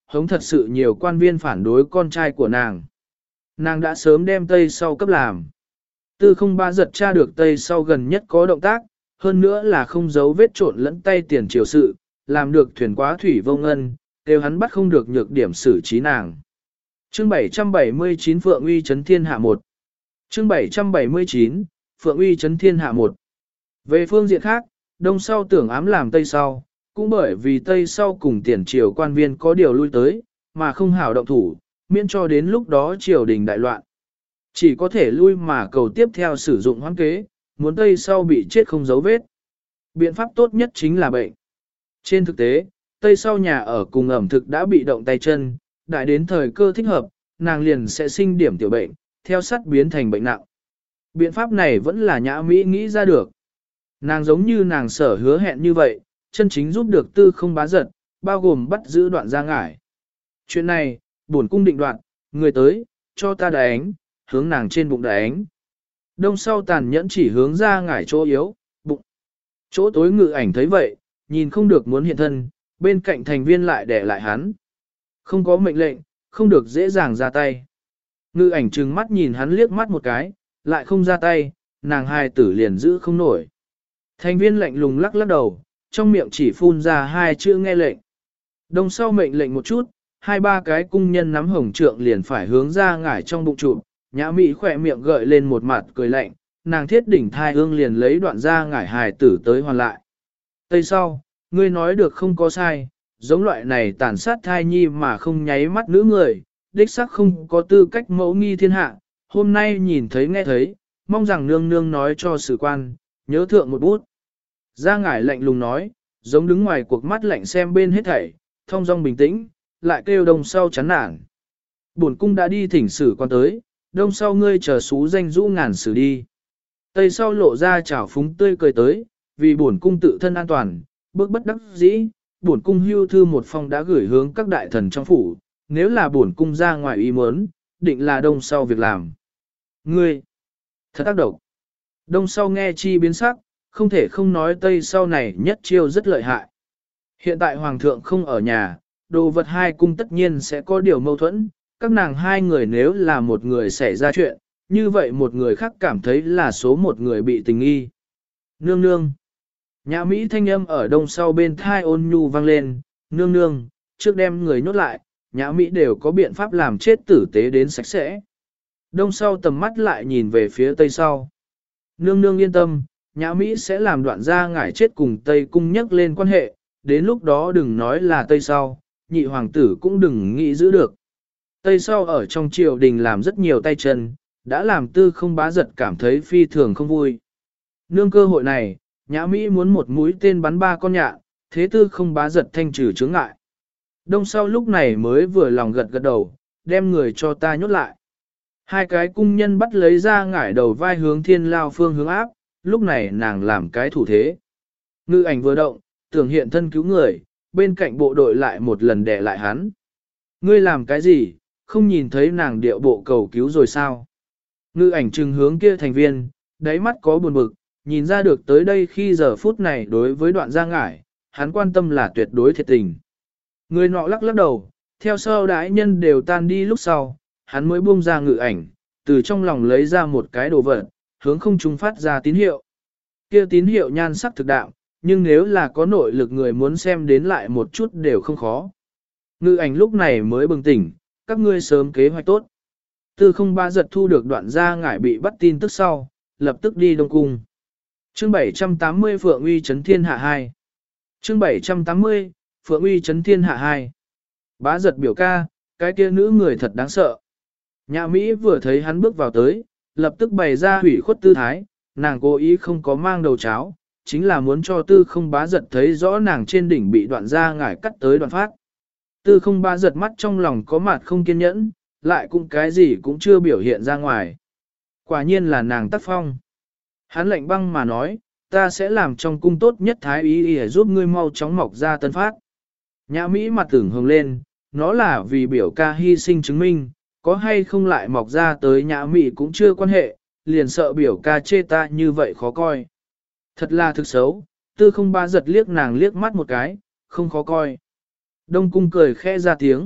hống thật sự nhiều quan viên phản đối con trai của nàng. Nàng đã sớm đem Tây Sau cấp làm. Tư không ba giật tra được Tây Sau gần nhất có động tác, hơn nữa là không giấu vết trộn lẫn tay tiền triều sự, làm được thuyền quá thủy vô ngân, đều hắn bắt không được nhược điểm xử trí nàng. Chương bảy trăm bảy mươi chín Phượng Uy Chấn Thiên Hạ một. Chương bảy trăm bảy mươi chín Phượng Uy Chấn Thiên Hạ một. Về phương diện khác, Đông Sau tưởng ám làm Tây Sau, cũng bởi vì Tây Sau cùng tiền triều quan viên có điều lui tới, mà không hảo động thủ, miễn cho đến lúc đó triều đình đại loạn. Chỉ có thể lui mà cầu tiếp theo sử dụng hoãn kế, muốn Tây Sau bị chết không dấu vết. Biện pháp tốt nhất chính là bệnh. Trên thực tế, Tây Sau nhà ở cùng ẩm thực đã bị động tay chân, đại đến thời cơ thích hợp, nàng liền sẽ sinh điểm tiểu bệnh, theo sát biến thành bệnh nặng. Biện pháp này vẫn là Nhã Mỹ nghĩ ra được. Nàng giống như nàng sở hứa hẹn như vậy, chân chính giúp được Tư Không Bá Giật, bao gồm bắt giữ Đoạn Gia Ngải. Chuyện này, bổn cung định đoạt, người tới, cho ta đánh, hướng nàng trên bụng đánh. Đông Sau tàn nhẫn chỉ hướng Gia Ngải chỗ yếu, bụng. Chỗ tối Ngự Ảnh thấy vậy, nhìn không được muốn hiện thân, bên cạnh thành viên lại để lại hắn. Không có mệnh lệnh, không được dễ dàng ra tay. Ngự Ảnh trừng mắt nhìn hắn liếc mắt một cái, lại không ra tay, nàng hài tử liền giữ không nổi. Thành viên lạnh lùng lắc lắc đầu, trong miệng chỉ phun ra hai chữ nghe lệnh. Đông Sau mệnh lệnh một chút, hai ba cái cung nhân nắm hồng trượng liền phải hướng Ra Ngải trong bụng trụ. Nhã Mỹ khỏe miệng gợi lên một mặt cười lạnh, nàng thiết đỉnh thai ương liền lấy Đoạn Gia Ngải hài tử tới hoàn lại. Tây Sau, ngươi nói được không có sai, giống loại này tàn sát thai nhi mà không nháy mắt nữ người, đích xác không có tư cách mẫu nghi thiên hạ, hôm nay nhìn thấy nghe thấy, mong rằng nương nương nói cho sử quan, nhớ thượng một bút. Gia Ngải lạnh lùng nói, giống đứng ngoài cuộc mắt lạnh xem bên hết thảy, thong dong bình tĩnh, lại kêu Đông Sau chán nản. Bổn cung đã đi thỉnh sử quan tới, Đông Sau ngươi chờ xú danh rũ ngàn sử đi. Tây Sau lộ ra chảo phúng tươi cười tới, vì bổn cung tự thân an toàn, bước bất đắc dĩ, bổn cung hưu thư một phong đã gửi hướng các đại thần trong phủ, nếu là bổn cung ra ngoài ý muốn, định là Đông Sau việc làm. Ngươi, thật tác độc. Đông Sau nghe chi biến sắc, không thể không nói Tây Sau này nhất chiêu rất lợi hại. Hiện tại Hoàng thượng không ở nhà, đồ vật hai cung tất nhiên sẽ có điều mâu thuẫn, các nàng hai người nếu là một người xảy ra chuyện, như vậy một người khác cảm thấy là số một người bị tình nghi. Nương nương. Nhã Mỹ thanh âm ở Đông Sau bên thai ôn nhu vang lên, nương nương, trước đem người nhốt lại, Nhã Mỹ đều có biện pháp làm chết tử tế đến sạch sẽ. Đông Sau tầm mắt lại nhìn về phía Tây Sau. Nương nương yên tâm, Nhã Mỹ sẽ làm Đoạn Gia Ngải chết cùng Tây Cung nhắc lên quan hệ, đến lúc đó đừng nói là Tây Sau, nhị hoàng tử cũng đừng nghĩ giữ được. Tây Sau ở trong triều đình làm rất nhiều tay chân, đã làm Tư Không Bá Giật cảm thấy phi thường không vui. Nương cơ hội này, Nhã Mỹ muốn một mũi tên bắn ba con nhạn, thế Tư Không Bá Giật thanh trừ chướng ngại. Đông Sau lúc này mới vừa lòng gật gật đầu, đem người cho ta nhốt lại. Hai cái cung nhân bắt lấy Ra Ngải đầu vai hướng thiên lao phương hướng áp, lúc này nàng làm cái thủ thế. Ngự Ảnh vừa động, tưởng hiện thân cứu người, bên cạnh bộ đội lại một lần đè lại hắn. Ngươi làm cái gì, không nhìn thấy nàng điệu bộ cầu cứu rồi sao? Ngự Ảnh trừng hướng kia thành viên, đáy mắt có buồn bực, nhìn ra được tới đây khi giờ phút này đối với Đoạn Gia Ngải, hắn quan tâm là tuyệt đối thiệt tình. Người nọ lắc lắc đầu, theo sau đái nhân đều tan đi lúc sau, hắn mới buông ra Ngự Ảnh, từ trong lòng lấy ra một cái đồ vật, hướng không trung phát ra tín hiệu. Kia tín hiệu nhan sắc thực đạo, nhưng nếu là có nội lực người muốn xem đến lại một chút đều không khó. Ngự Ảnh lúc này mới bừng tỉnh, các ngươi sớm kế hoạch tốt. Tư Không Bá Giật thu được Đoạn Gia Ngải bị bắt tin tức sau, lập tức đi Đông Cung. Chương bảy trăm tám mươi Phượng Uy Chấn Thiên Hạ hai. Chương bảy trăm tám mươi Phượng Uy Chấn Thiên Hạ hai. Bá Giật biểu ca, cái kia nữ người thật đáng sợ. Nhã Mỹ vừa thấy hắn bước vào tới, lập tức bày ra hủy khuất tư thái, nàng cố ý không có mang đầu cháo, chính là muốn cho Tư Không Bá Giật thấy rõ nàng trên đỉnh bị Đoạn Gia Ngải cắt tới đoạn phát. Tư Không Bá Giật mắt trong lòng có mặt không kiên nhẫn, lại cũng cái gì cũng chưa biểu hiện ra ngoài. Quả nhiên là nàng tác phong. Hắn lạnh băng mà nói, ta sẽ làm trong cung tốt nhất thái ý để giúp ngươi mau chóng mọc ra tân phát. Nhã Mỹ mặt tưởng hồng lên, nó là vì biểu ca hy sinh chứng minh, có hay không lại mọc ra tới Nhã Mỹ cũng chưa quan hệ, liền sợ biểu ca chê ta như vậy khó coi. Thật là thực xấu, Tư Không Bá Giật liếc nàng liếc mắt một cái, không khó coi. Đông cung cười khẽ ra tiếng,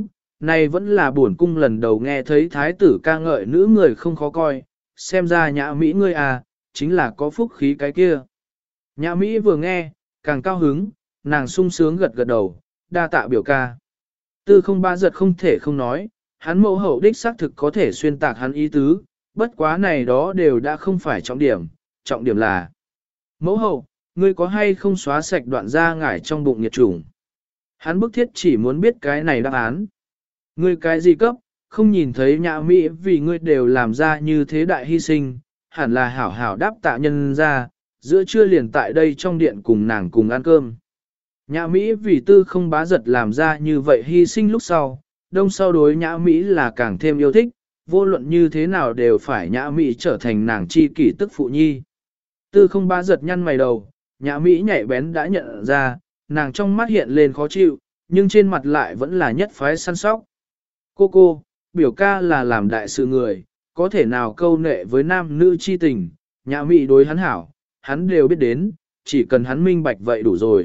Này vẫn là buồn cung lần đầu nghe thấy thái tử ca ngợi nữ người không khó coi, xem ra nhã Mỹ ngươi à, chính là có phúc khí cái kia. Nhã Mỹ vừa nghe, càng cao hứng, nàng sung sướng gật gật đầu, đa tạ biểu ca. Tư không ba giật không thể không nói, hắn mẫu hậu đích xác thực có thể xuyên tạc hắn ý tứ, bất quá này đó đều đã không phải trọng điểm, trọng điểm là mẫu hậu, ngươi có hay không xóa sạch đoạn da ngải trong bụng nhiệt chủng. Hắn bức thiết chỉ muốn biết cái này đáp án. Ngươi cái gì cấp, không nhìn thấy nhã Mỹ vì ngươi đều làm ra như thế đại hy sinh, hẳn là hảo hảo đáp tạ nhân ra, giữa trưa liền tại đây trong điện cùng nàng cùng ăn cơm. Nhã Mỹ vì tư không bá giật làm ra như vậy hy sinh lúc sau, đông sau đối nhã Mỹ là càng thêm yêu thích, vô luận như thế nào đều phải nhã Mỹ trở thành nàng chi kỷ tức phụ nhi. Tư không bá giật nhăn mày đầu, nhã Mỹ nhạy bén đã nhận ra, nàng trong mắt hiện lên khó chịu, nhưng trên mặt lại vẫn là nhất phái săn sóc. Cô cô, biểu ca là làm đại sự người, có thể nào câu nệ với nam nữ chi tình, nhã Mỹ đối hắn hảo, hắn đều biết đến, chỉ cần hắn minh bạch vậy đủ rồi.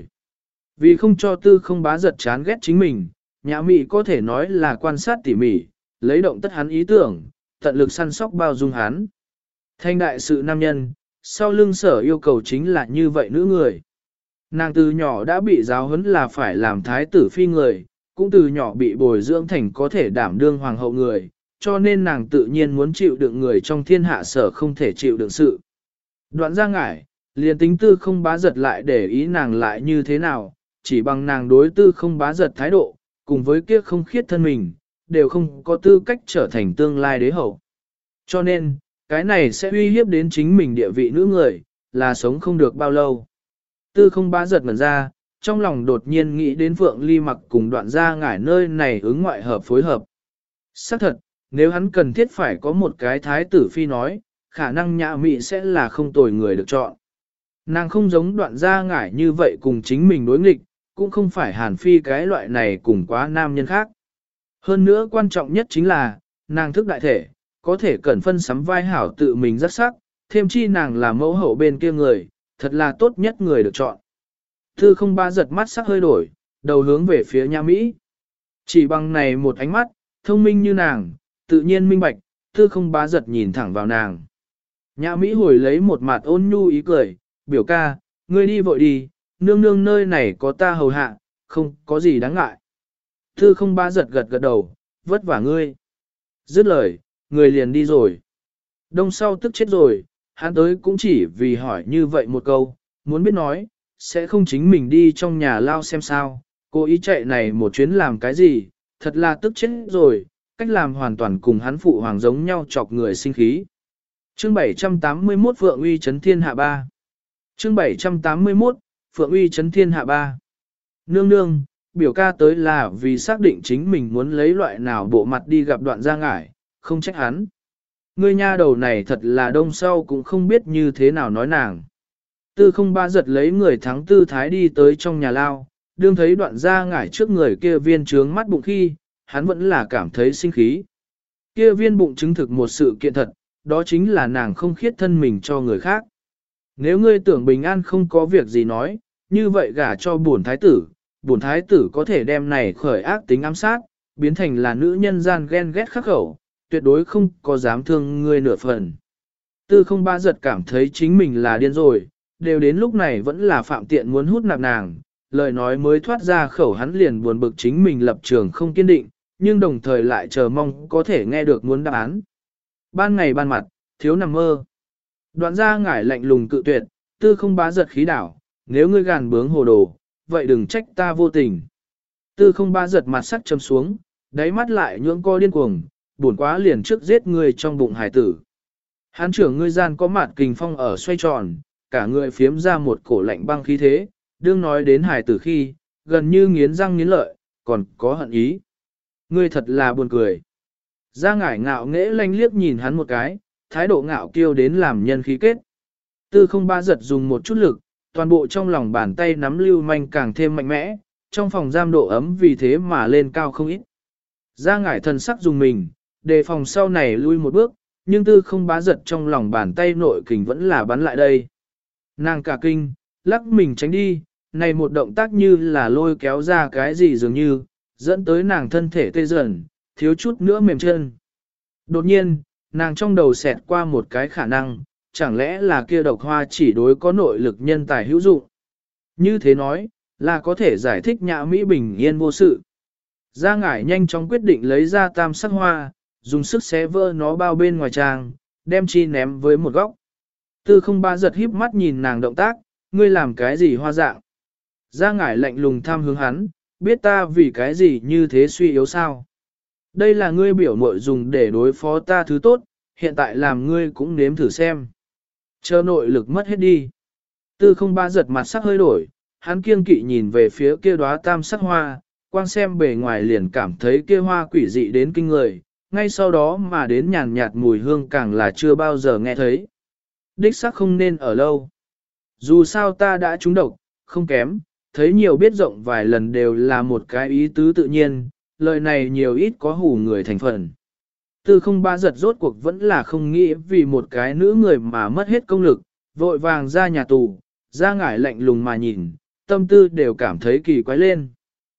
Vì không cho tư không bá giật chán ghét chính mình, nhã Mỹ có thể nói là quan sát tỉ mỉ, lấy động tất hắn ý tưởng, tận lực săn sóc bao dung hắn. Thanh đại sự nam nhân, sau lưng sở yêu cầu chính là như vậy nữ người. Nàng từ nhỏ đã bị giáo huấn là phải làm thái tử phi người, cũng từ nhỏ bị bồi dưỡng thành có thể đảm đương hoàng hậu người, cho nên nàng tự nhiên muốn chịu đựng người trong thiên hạ sở không thể chịu đựng sự. Đoạn ra ngải, liền tính tư không bá giật lại để ý nàng lại như thế nào, chỉ bằng nàng đối tư không bá giật thái độ, cùng với kia không khiết thân mình, đều không có tư cách trở thành tương lai đế hậu. Cho nên, cái này sẽ uy hiếp đến chính mình địa vị nữ người, là sống không được bao lâu. Tư không bá giật ngẩn ra, trong lòng đột nhiên nghĩ đến Phượng Ly Mặc cùng đoạn ra ngải nơi này ứng ngoại hợp phối hợp. Xác thật, nếu hắn cần thiết phải có một cái thái tử phi nói, khả năng nhã Mỹ sẽ là không tồi người được chọn. Nàng không giống đoạn ra ngải như vậy cùng chính mình đối nghịch, cũng không phải hàn phi cái loại này cùng quá nam nhân khác. Hơn nữa quan trọng nhất chính là, nàng thức đại thể, có thể cẩn phân sắm vai hảo tự mình rất sắc, thêm chi nàng là mẫu hậu bên kia người, thật là tốt nhất người được chọn. Thư không ba giật mắt sắc hơi đổi, đầu hướng về phía Nhã Mỹ. Chỉ bằng này một ánh mắt, thông minh như nàng, tự nhiên minh bạch, thư không ba giật nhìn thẳng vào nàng. Nhã Mỹ hồi lấy một mặt ôn nhu ý cười, biểu ca, ngươi đi vội đi, nương nương nơi này có ta hầu hạ, không có gì đáng ngại. Thư không ba giật gật gật đầu, vất vả ngươi. Dứt lời, người liền đi rồi. Đông sau tức chết rồi, hắn tới cũng chỉ vì hỏi như vậy một câu, muốn biết nói, sẽ không chính mình đi trong nhà lao xem sao, cô ý chạy này một chuyến làm cái gì, thật là tức chết rồi, cách làm hoàn toàn cùng hắn phụ hoàng giống nhau chọc người sinh khí. Chương bảy trăm tám mươi mốt Phượng Uy Chấn Thiên Hạ ba. Chương bảy trăm tám mươi mốt Phượng Uy Chấn Thiên Hạ ba. Nương nương, biểu ca tới là vì xác định chính mình muốn lấy loại nào bộ mặt đi gặp đoạn gia ngải, không trách hắn. Ngươi nha đầu này thật là đông sau cũng không biết như thế nào nói nàng. Tư không ba giật lấy người thắng tư thái đi tới trong nhà lao, đương thấy đoạn gia ngải trước người kia viên trướng mắt bụng khi, hắn vẫn là cảm thấy sinh khí. Kia viên bụng chứng thực một sự kiện thật, đó chính là nàng không khiết thân mình cho người khác. Nếu ngươi tưởng bình an không có việc gì nói, như vậy gả cho bổn thái tử, bổn thái tử có thể đem này khởi ác tính ám sát, biến thành là nữ nhân gian ghen ghét khắc khẩu, tuyệt đối không có dám thương ngươi nửa phần. Tư không ba giật cảm thấy chính mình là điên rồi, đều đến lúc này vẫn là phạm tiện muốn hút nạp nàng, lời nói mới thoát ra khẩu hắn liền buồn bực chính mình lập trường không kiên định, nhưng đồng thời lại chờ mong có thể nghe được muốn đáp án. Ban ngày ban mặt, thiếu nằm mơ. Đoạn ra ngải lạnh lùng cự tuyệt, tư không bá giật khí đảo, nếu ngươi gàn bướng hồ đồ, vậy đừng trách ta vô tình. Tư không ba giật mặt sắc châm xuống, đáy mắt lại nhưỡng co điên cuồng, buồn quá liền trước giết ngươi trong bụng hải tử. Hán trưởng ngươi gian có mặt kình phong ở xoay tròn, cả người phiếm ra một cổ lạnh băng khí thế, đương nói đến hải tử khi, gần như nghiến răng nghiến lợi, còn có hận ý. Ngươi thật là buồn cười. Gia ngải ngạo nghễ lanh liếc nhìn hắn một cái, thái độ ngạo kiêu đến làm nhân khí kết. Tư không ba giật dùng một chút lực, toàn bộ trong lòng bàn tay nắm lưu manh càng thêm mạnh mẽ, trong phòng giam độ ấm vì thế mà lên cao không ít. Gia ngải thần sắc dùng mình, đề phòng sau này lui một bước, nhưng tư không bá giật trong lòng bàn tay nội kình vẫn là bắn lại đây. Nàng cả kinh, lắc mình tránh đi, này một động tác như là lôi kéo ra cái gì dường như, dẫn tới nàng thân thể tê dần, thiếu chút nữa mềm chân. Đột nhiên, nàng trong đầu xẹt qua một cái khả năng, chẳng lẽ là kia độc hoa chỉ đối có nội lực nhân tài hữu dụng. Như thế nói, là có thể giải thích Nhã Mỹ bình yên vô sự. Gia Ngải nhanh chóng quyết định lấy ra tam sắc hoa, dùng sức xé vỡ nó bao bên ngoài trang, đem chi ném với một góc. Tư không ba giật híp mắt nhìn nàng động tác, ngươi làm cái gì hoa dạng. Gia Ngải lạnh lùng tham hướng hắn, biết ta vì cái gì như thế suy yếu sao. Đây là ngươi biểu muội dùng để đối phó ta thứ tốt, hiện tại làm ngươi cũng nếm thử xem. Chờ nội lực mất hết đi. Tư không ba giật mặt sắc hơi đổi, hắn kiêng kỵ nhìn về phía kia đóa tam sắc hoa, quang xem bề ngoài liền cảm thấy kia hoa quỷ dị đến kinh người, ngay sau đó mà đến nhàn nhạt mùi hương càng là chưa bao giờ nghe thấy. Đích sắc không nên ở lâu. Dù sao ta đã trúng độc, không kém, thấy nhiều biết rộng vài lần đều là một cái ý tứ tự nhiên, lời này nhiều ít có hù người thành phần. Tư không ba giật rốt cuộc vẫn là không nghĩ vì một cái nữ người mà mất hết công lực, vội vàng ra nhà tù, Gia Ngải lạnh lùng mà nhìn, tâm tư đều cảm thấy kỳ quái lên.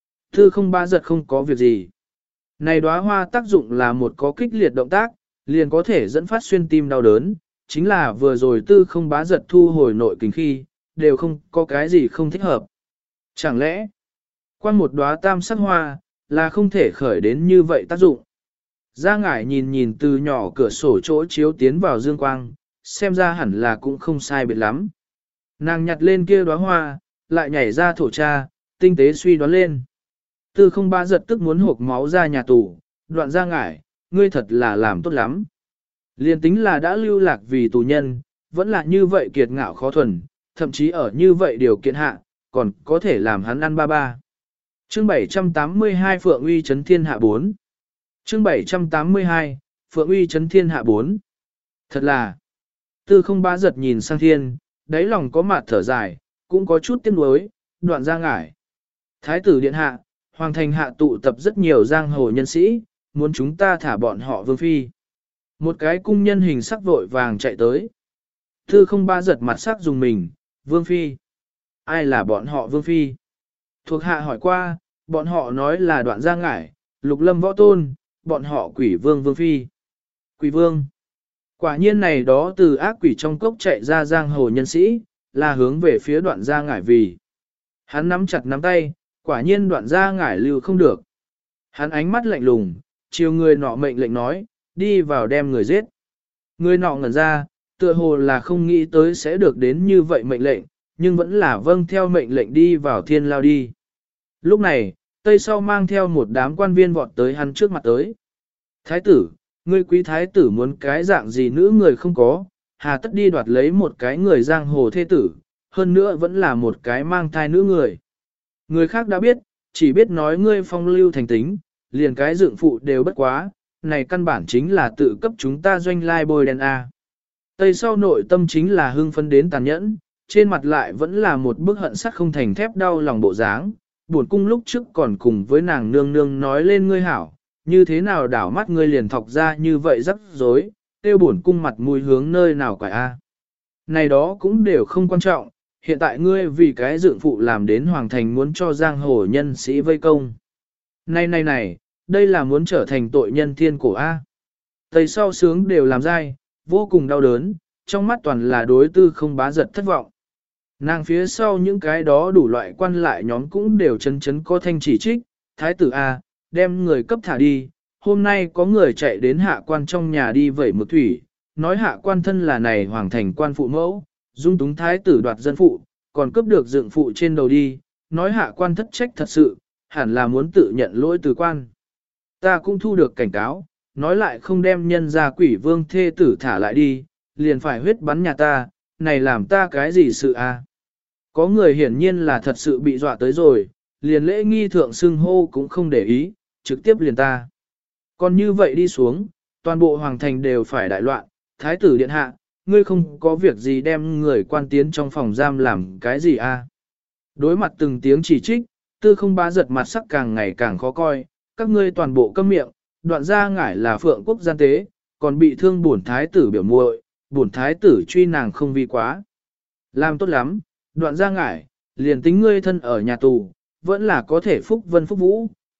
Tư không ba giật không có việc gì. Này đóa hoa tác dụng là một có kích liệt động tác, liền có thể dẫn phát xuyên tim đau đớn, chính là vừa rồi tư không bá giật thu hồi nội kình khi, đều không có cái gì không thích hợp. Chẳng lẽ, quan một đóa tam sắc hoa, là không thể khởi đến như vậy tác dụng. Gia Ngải nhìn nhìn từ nhỏ cửa sổ chỗ chiếu tiến vào dương quang, xem ra hẳn là cũng không sai biệt lắm. Nàng nhặt lên kia đóa hoa, lại nhảy ra thổ tra, tinh tế suy đoán lên. Tư không ba giật tức muốn hộp máu ra nhà tù, đoạn Gia Ngải, ngươi thật là làm tốt lắm. Liên tính là đã lưu lạc vì tù nhân, vẫn là như vậy kiệt ngạo khó thuần, thậm chí ở như vậy điều kiện hạ, còn có thể làm hắn ăn ba ba. Chương bảy trăm tám mươi hai Phượng Uy Chấn Thiên Hạ bốn. Chương bảy trăm tám mươi hai Phượng Uy Chấn Thiên Hạ bốn. Thật là, tư không ba giật nhìn sang thiên, đáy lòng có mặt thở dài, cũng có chút tiếc nuối, đoạn Gia Ngải. Thái tử điện hạ, hoàng thành hạ tụ tập rất nhiều giang hồ nhân sĩ, muốn chúng ta thả bọn họ vương phi. Một cái cung nhân hình sắc vội vàng chạy tới. Tư không ba giật mặt sắc dùng mình, vương phi. Ai là bọn họ vương phi? Thuộc hạ hỏi qua, bọn họ nói là đoạn Gia Ngải, lục lâm võ tôn, bọn họ quỷ vương vương phi. Quỷ vương. Quả nhiên này đó từ ác quỷ trong cốc chạy ra giang hồ nhân sĩ, là hướng về phía đoạn Gia Ngải vì. Hắn nắm chặt nắm tay, quả nhiên đoạn Gia Ngải lưu không được. Hắn ánh mắt lạnh lùng, chiều người nọ mệnh lệnh nói, đi vào đem người giết. Người nọ ngẩn ra, tựa hồ là không nghĩ tới sẽ được đến như vậy mệnh lệnh, nhưng vẫn là vâng theo mệnh lệnh đi vào thiên lao đi. Lúc này, Tây Sau mang theo một đám quan viên vọt tới hắn trước mặt tới. Thái tử, ngươi quý thái tử muốn cái dạng gì nữ người không có, hà tất đi đoạt lấy một cái người giang hồ thê tử, hơn nữa vẫn là một cái mang thai nữ người. Người khác đã biết, chỉ biết nói ngươi phong lưu thành tính, liền cái dựng phụ đều bất quá, này căn bản chính là tự cấp chúng ta doanh lai bôi đen A. Tây Sau nội tâm chính là hưng phấn đến tàn nhẫn, trên mặt lại vẫn là một bức hận sắt không thành thép đau lòng bộ dáng. Buồn cung lúc trước còn cùng với nàng nương nương nói lên ngươi hảo, như thế nào đảo mắt ngươi liền thọc ra như vậy rắc rối, tiêu buồn cung mặt mũi hướng nơi nào quải A. Này đó cũng đều không quan trọng, hiện tại ngươi vì cái dựng phụ làm đến hoàng thành muốn cho giang hồ nhân sĩ vây công. Này này này, đây là muốn trở thành tội nhân thiên cổ A. Tây Sau sướng đều làm dai, vô cùng đau đớn, trong mắt toàn là đối tư không bá giật thất vọng. Nàng phía sau những cái đó đủ loại quan lại nhóm cũng đều chấn chấn có thanh chỉ trích, thái tử A, đem người cấp thả đi, hôm nay có người chạy đến hạ quan trong nhà đi vẩy mực thủy, nói hạ quan thân là này hoàng thành quan phụ mẫu, dung túng thái tử đoạt dân phụ, còn cướp được dựng phụ trên đầu đi, nói hạ quan thất trách thật sự, hẳn là muốn tự nhận lỗi từ quan. Ta cũng thu được cảnh cáo, nói lại không đem nhân ra quỷ vương thê tử thả lại đi, liền phải huyết bắn nhà ta, này làm ta cái gì sự a? Có người hiển nhiên là thật sự bị dọa tới rồi, liền lễ nghi thượng xưng hô cũng không để ý, trực tiếp liền ta. Còn như vậy đi xuống, toàn bộ hoàng thành đều phải đại loạn, thái tử điện hạ, ngươi không có việc gì đem người quan tiến trong phòng giam làm cái gì a? Đối mặt từng tiếng chỉ trích, tư không bá giật mặt sắc càng ngày càng khó coi, các ngươi toàn bộ câm miệng, đoạn Gia Ngải là phượng quốc gian tế, còn bị thương bổn thái tử biểu muội, bổn thái tử truy nàng không vi quá. Làm tốt lắm, đoạn Gia Ngải, liền tính ngươi thân ở nhà tù, vẫn là có thể phúc vân phúc vũ,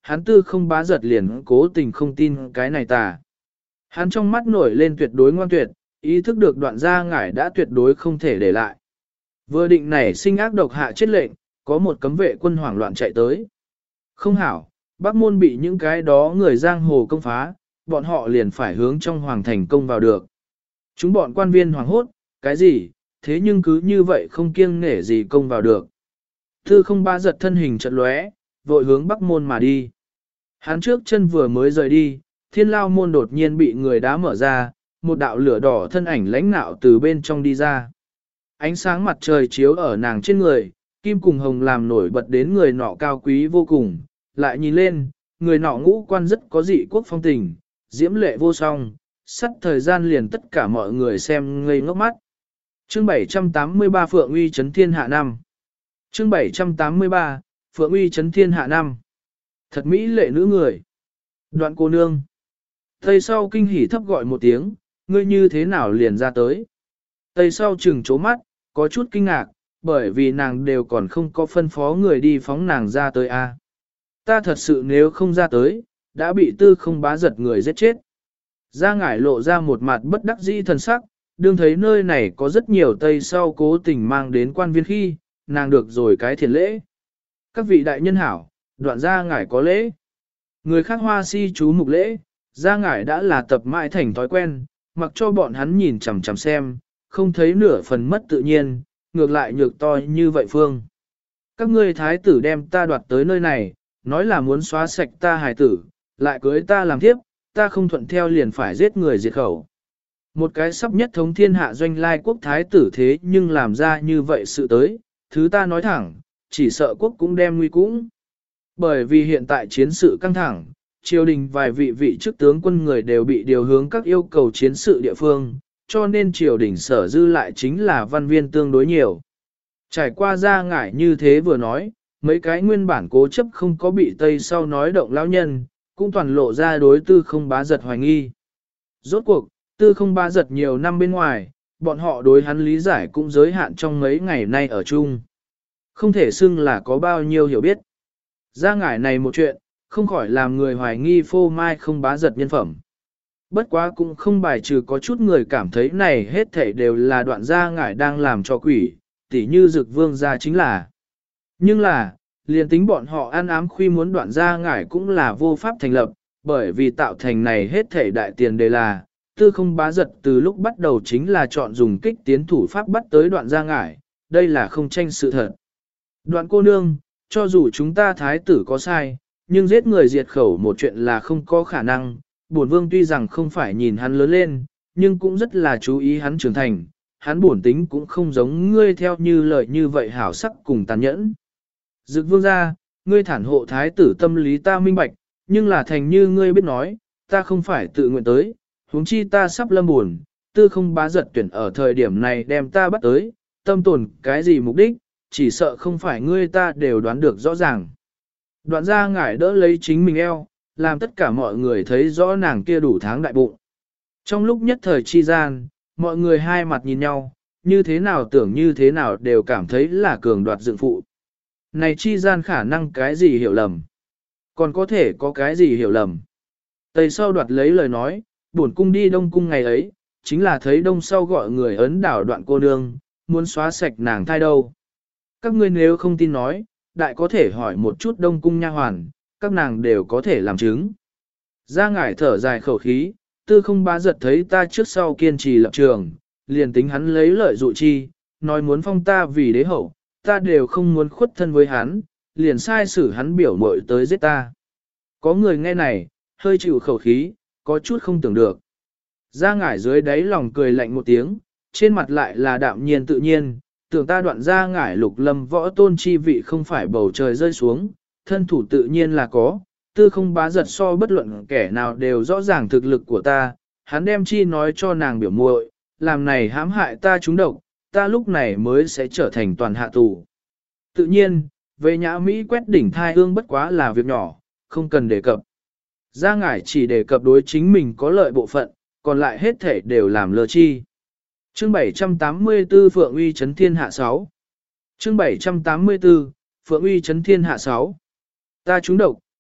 hắn tư không bá giật liền cố tình không tin cái này tà. Hắn trong mắt nổi lên tuyệt đối ngoan tuyệt, ý thức được đoạn gia ngải đã tuyệt đối không thể để lại. Vừa định nảy sinh ác độc hạ chết lệnh, có một cấm vệ quân hoảng loạn chạy tới. Không hảo, Bắc môn bị những cái đó người giang hồ công phá, bọn họ liền phải hướng trong hoàng thành công vào được. Chúng bọn quan viên hoảng hốt, cái gì, thế nhưng cứ như vậy không kiêng nể gì công vào được. Tư không ba giật thân hình chợt lóe, vội hướng Bắc môn mà đi. Hắn trước chân vừa mới rời đi, thiên lao môn đột nhiên bị người đá mở ra, một đạo lửa đỏ thân ảnh lãnh nạo từ bên trong đi ra. Ánh sáng mặt trời chiếu ở nàng trên người, kim cùng hồng làm nổi bật đến người nọ cao quý vô cùng, lại nhìn lên, người nọ ngũ quan rất có dị quốc phong tình, diễm lệ vô song, sắt thời gian liền tất cả mọi người xem ngây ngốc mắt. Chương bảy trăm tám mươi ba Phượng Uy Chấn Thiên Hạ Năm. Chương bảy trăm tám mươi ba Phượng Uy Chấn Thiên Hạ Năm. Thật mỹ lệ nữ người. Đoạn cô nương. Tây sau kinh hỉ thấp gọi một tiếng, ngươi như thế nào liền ra tới. Tây sau chừng chố mắt, có chút kinh ngạc, bởi vì nàng đều còn không có phân phó người đi phóng nàng ra tới a. Ta thật sự nếu không ra tới, đã bị tư không bá giật người giết chết. Gia ngải lộ ra một mặt bất đắc dĩ thần sắc, đương thấy nơi này có rất nhiều Tây sau cố tình mang đến quan viên khi, nàng được rồi cái thiền lễ. Các vị đại nhân hảo, đoạn gia ngải có lễ. Người khác hoa si chú mục lễ, gia ngải đã là tập mãi thành thói quen, mặc cho bọn hắn nhìn chằm chằm xem, không thấy nửa phần mất tự nhiên, ngược lại nhược to như vậy phương. Các ngươi thái tử đem ta đoạt tới nơi này, nói là muốn xóa sạch ta hài tử, lại cưới ta làm thiếp, ta không thuận theo liền phải giết người diệt khẩu. Một cái sắp nhất thống thiên hạ doanh lai quốc thái tử thế nhưng làm ra như vậy sự tới, thứ ta nói thẳng, chỉ sợ quốc cũng đem nguy cũng. Bởi vì hiện tại chiến sự căng thẳng, triều đình vài vị vị chức tướng quân người đều bị điều hướng các yêu cầu chiến sự địa phương, cho nên triều đình sở dư lại chính là văn viên tương đối nhiều. Trải qua ra ngải như thế vừa nói, mấy cái nguyên bản cố chấp không có bị Tây sau nói động lão nhân, cũng toàn lộ ra đối tư không bá giật hoài nghi. Rốt cuộc, tư không bá giật nhiều năm bên ngoài, bọn họ đối hắn lý giải cũng giới hạn trong mấy ngày nay ở chung. Không thể xưng là có bao nhiêu hiểu biết. Ra ngải này một chuyện, không khỏi làm người hoài nghi phô mai không bá giật nhân phẩm. Bất quá cũng không bài trừ có chút người cảm thấy này hết thảy đều là đoạn gia ngải đang làm cho quỷ, tỉ như dực vương gia chính là. Nhưng là, liền tính bọn họ ăn ám khuy muốn đoạn gia ngải cũng là vô pháp thành lập, bởi vì tạo thành này hết thảy đại tiền đề là, tư không bá giật từ lúc bắt đầu chính là chọn dùng kích tiến thủ pháp bắt tới đoạn gia ngải, đây là không tranh sự thật. Đoạn cô nương, cho dù chúng ta thái tử có sai, nhưng giết người diệt khẩu một chuyện là không có khả năng, bổn vương tuy rằng không phải nhìn hắn lớn lên, nhưng cũng rất là chú ý hắn trưởng thành, hắn bổn tính cũng không giống ngươi theo như lời như vậy hảo sắc cùng tàn nhẫn. Dực vương gia, ngươi thản hộ thái tử tâm lý ta minh bạch, nhưng là thành như ngươi biết nói, ta không phải tự nguyện tới, huống chi ta sắp lâm buồn, tư không bá giật tuyển ở thời điểm này đem ta bắt tới, tâm tồn cái gì mục đích, chỉ sợ không phải ngươi ta đều đoán được rõ ràng. Đoạn gia ngải đỡ lấy chính mình eo, làm tất cả mọi người thấy rõ nàng kia đủ tháng đại bụng. Trong lúc nhất thời chi gian, mọi người hai mặt nhìn nhau, như thế nào tưởng như thế nào đều cảm thấy là cường đoạt dựng phụ. Này chi gian khả năng cái gì hiểu lầm? Còn có thể có cái gì hiểu lầm? Tây sau đoạt lấy lời nói, bổn cung đi đông cung ngày ấy, chính là thấy đông sau gọi người ấn đảo đoạn cô nương, muốn xóa sạch nàng thai đâu. Các ngươi nếu không tin nói, đại có thể hỏi một chút đông cung nha hoàn, các nàng đều có thể làm chứng. Gia ngải thở dài khẩu khí, tư không bá giật thấy ta trước sau kiên trì lập trường, liền tính hắn lấy lợi dụ chi, nói muốn phong ta vì đế hậu, ta đều không muốn khuất thân với hắn, liền sai xử hắn biểu mội tới giết ta. Có người nghe này, hơi chịu khẩu khí, có chút không tưởng được. Gia ngải dưới đáy lòng cười lạnh một tiếng, trên mặt lại là đạm nhiên tự nhiên, tưởng ta đoạn gia ngải lục lâm võ tôn chi vị không phải bầu trời rơi xuống, thân thủ tự nhiên là có, tư không bá giật so bất luận kẻ nào đều rõ ràng thực lực của ta, hắn đem chi nói cho nàng biểu muội, làm này hãm hại ta trúng độc, ta lúc này mới sẽ trở thành toàn hạ tù. Tự nhiên, về nhã Mỹ quét đỉnh thai hương bất quá là việc nhỏ, không cần đề cập. Gia ngải chỉ đề cập đối chính mình có lợi bộ phận, còn lại hết thể đều làm lơ chi. Chương bảy trăm tám mươi tư Phượng Uy Chấn Thiên Hạ sáu. Chương bảy trăm tám mươi tư Phượng Uy Chấn Thiên Hạ sáu. Ta trúng độc,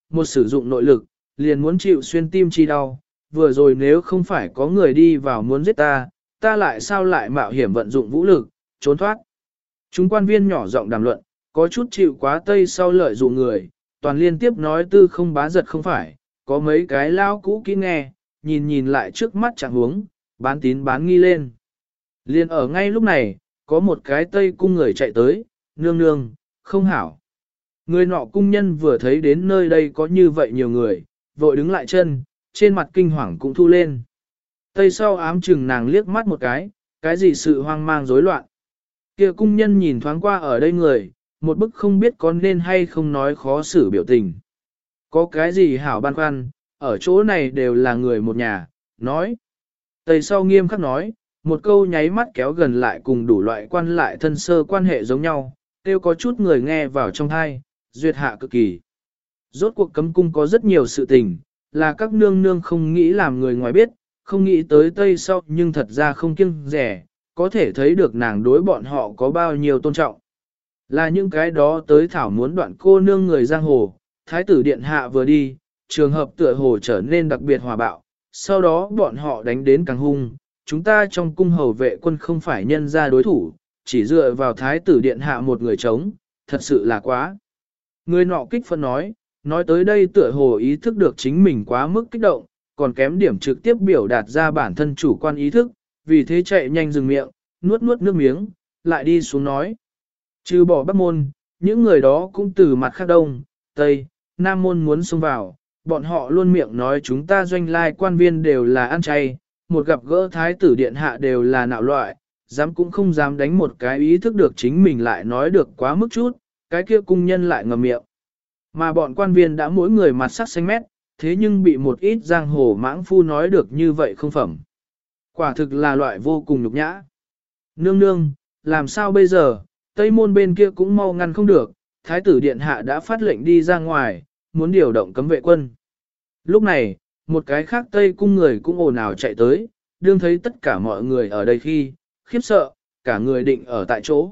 một sử dụng nội lực, liền muốn chịu xuyên tim chi đau, vừa rồi nếu không phải có người đi vào muốn giết ta, ta lại sao lại mạo hiểm vận dụng vũ lực, trốn thoát. Chúng quan viên nhỏ giọng đàm luận, có chút chịu quá tây sau lợi dụng người, toàn liên tiếp nói Tư Không Bá Giật không phải, có mấy cái lao cũ kỹ nghe, nhìn nhìn lại trước mắt chẳng huống, bán tín bán nghi lên. Liên ở ngay lúc này, có một cái tây cung người chạy tới, nương nương, không hảo. Người nọ cung nhân vừa thấy đến nơi đây có như vậy nhiều người, vội đứng lại chân, trên mặt kinh hoàng cũng thu lên. Tây sau ám chừng nàng liếc mắt một cái, cái gì sự hoang mang rối loạn. Kia cung nhân nhìn thoáng qua ở đây người, một bức không biết có nên hay không nói khó xử biểu tình. Có cái gì hảo băn khoăn, ở chỗ này đều là người một nhà, nói. Tây sau nghiêm khắc nói, một câu nháy mắt kéo gần lại cùng đủ loại quan lại thân sơ quan hệ giống nhau, kêu có chút người nghe vào trong thai, duyệt hạ cực kỳ. Rốt cuộc cấm cung có rất nhiều sự tình, là các nương nương không nghĩ làm người ngoài biết, không nghĩ tới Tây sau nhưng thật ra không kiêng rẻ, có thể thấy được nàng đối bọn họ có bao nhiêu tôn trọng. Là những cái đó tới thảo muốn đoạn cô nương người giang hồ, thái tử điện hạ vừa đi, trường hợp tựa hồ trở nên đặc biệt hòa bạo, sau đó bọn họ đánh đến càng hung, chúng ta trong cung hầu vệ quân không phải nhân ra đối thủ, chỉ dựa vào thái tử điện hạ một người chống, thật sự là quá. Người nọ kích phân nói, nói tới đây tựa hồ ý thức được chính mình quá mức kích động, còn kém điểm trực tiếp biểu đạt ra bản thân chủ quan ý thức, vì thế chạy nhanh dừng miệng, nuốt nuốt nước miếng, lại đi xuống nói. Trừ bỏ Bắc môn, những người đó cũng từ mặt khác đông, tây, nam môn muốn xông vào, bọn họ luôn miệng nói chúng ta doanh lai quan viên đều là ăn chay, một gặp gỡ thái tử điện hạ đều là nạo loại, dám cũng không dám đánh một cái ý thức được chính mình lại nói được quá mức chút, cái kia cung nhân lại ngậm miệng. Mà bọn quan viên đã mỗi người mặt sắc xanh mét, thế nhưng bị một ít giang hồ mãng phu nói được như vậy không phẩm. Quả thực là loại vô cùng nhục nhã. Nương nương, làm sao bây giờ, Tây môn bên kia cũng mau ngăn không được, thái tử điện hạ đã phát lệnh đi ra ngoài, muốn điều động cấm vệ quân. Lúc này, một cái khác Tây cung người cũng ồn ào chạy tới, đương thấy tất cả mọi người ở đây khi, khiếp sợ, cả người định ở tại chỗ.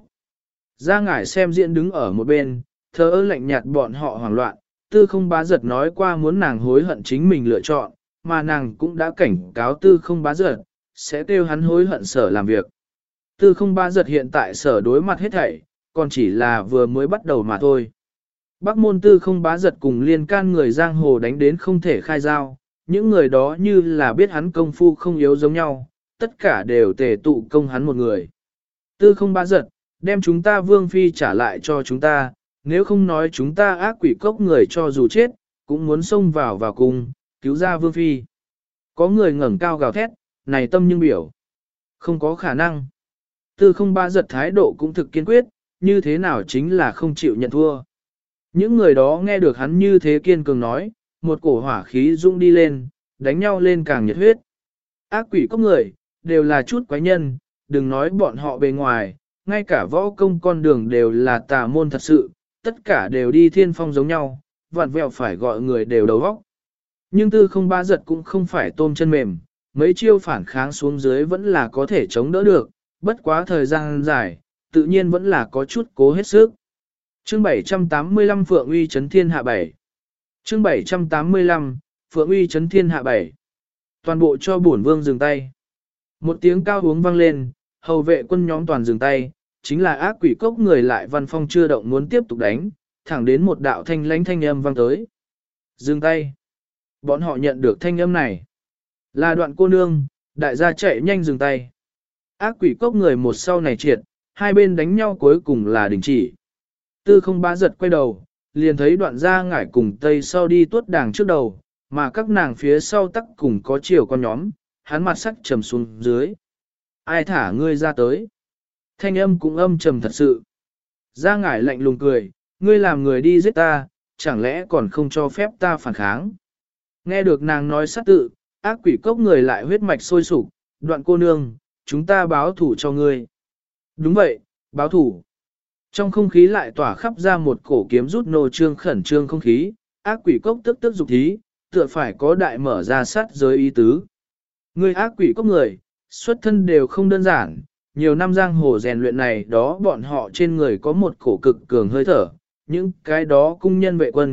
Ra ngải xem diễn đứng ở một bên, thờ ơ lạnh nhạt bọn họ hoảng loạn, Tư Không Bá Giật nói qua muốn nàng hối hận chính mình lựa chọn, mà nàng cũng đã cảnh cáo Tư Không Bá Giật, sẽ kêu hắn hối hận sở làm việc. Tư Không Bá Giật hiện tại sở đối mặt hết thảy, còn chỉ là vừa mới bắt đầu mà thôi. Bắc môn Tư Không Bá Giật cùng liên can người giang hồ đánh đến không thể khai giao, những người đó như là biết hắn công phu không yếu giống nhau, tất cả đều tề tụ công hắn một người. Tư Không Bá Giật, đem chúng ta vương phi trả lại cho chúng ta, nếu không nói chúng ta ác quỷ cốc người cho dù chết, cũng muốn xông vào vào cung, cứu ra vương phi. Có người ngẩng cao gào thét, này tâm nhưng biểu. Không có khả năng. Tư Không Bá Giật thái độ cũng thực kiên quyết, như thế nào chính là không chịu nhận thua. Những người đó nghe được hắn như thế kiên cường nói, một cổ hỏa khí dũng đi lên, đánh nhau lên càng nhiệt huyết. Ác quỷ cốc người, đều là chút quái nhân, đừng nói bọn họ bề ngoài, ngay cả võ công con đường đều là tà môn thật sự, tất cả đều đi thiên phong giống nhau, vạn vẹo phải gọi người đều đầu óc. Nhưng Tư Không Bá Giật cũng không phải tôm chân mềm, mấy chiêu phản kháng xuống dưới vẫn là có thể chống đỡ được, bất quá thời gian dài, tự nhiên vẫn là có chút cố hết sức. Chương bảy trăm tám mươi lăm Phượng Uy Chấn Thiên Hạ bảy. Chương bảy trăm tám mươi lăm Phượng Uy Chấn Thiên Hạ bảy. Toàn bộ cho bổn vương dừng tay. Một tiếng cao uống vang lên, hầu vệ quân nhóm toàn dừng tay, chính là ác quỷ cốc người lại văn phong chưa động muốn tiếp tục đánh, thẳng đến một đạo thanh lãnh thanh âm vang tới. Dừng tay. Bọn họ nhận được thanh âm này. Là Đoạn cô nương, đại gia chạy nhanh dừng tay. Ác quỷ cốc người một sau này triệt, hai bên đánh nhau cuối cùng là đình chỉ. Tư Không Bá Giật quay đầu, liền thấy Đoạn gia ngải cùng Tây sau đi tuốt đàng trước đầu, mà các nàng phía sau tắc cùng có chiều con nhóm, hắn mặt sắc trầm xuống dưới. Ai thả ngươi ra tới? Thanh âm cũng âm trầm thật sự. Gia ngải lạnh lùng cười, ngươi làm người đi giết ta, chẳng lẽ còn không cho phép ta phản kháng? Nghe được nàng nói sát tự, ác quỷ cốc người lại huyết mạch sôi sục, Đoạn cô nương, chúng ta báo thủ cho ngươi. Đúng vậy, báo thủ. Trong không khí lại tỏa khắp ra một cổ kiếm rút nô trương khẩn trương không khí, ác quỷ cốc tức tức dục thí, tựa phải có đại mở ra sát giới ý tứ. Người ác quỷ cốc người, xuất thân đều không đơn giản, nhiều năm giang hồ rèn luyện này đó bọn họ trên người có một cổ cực cường hơi thở, những cái đó cung nhân vệ quân,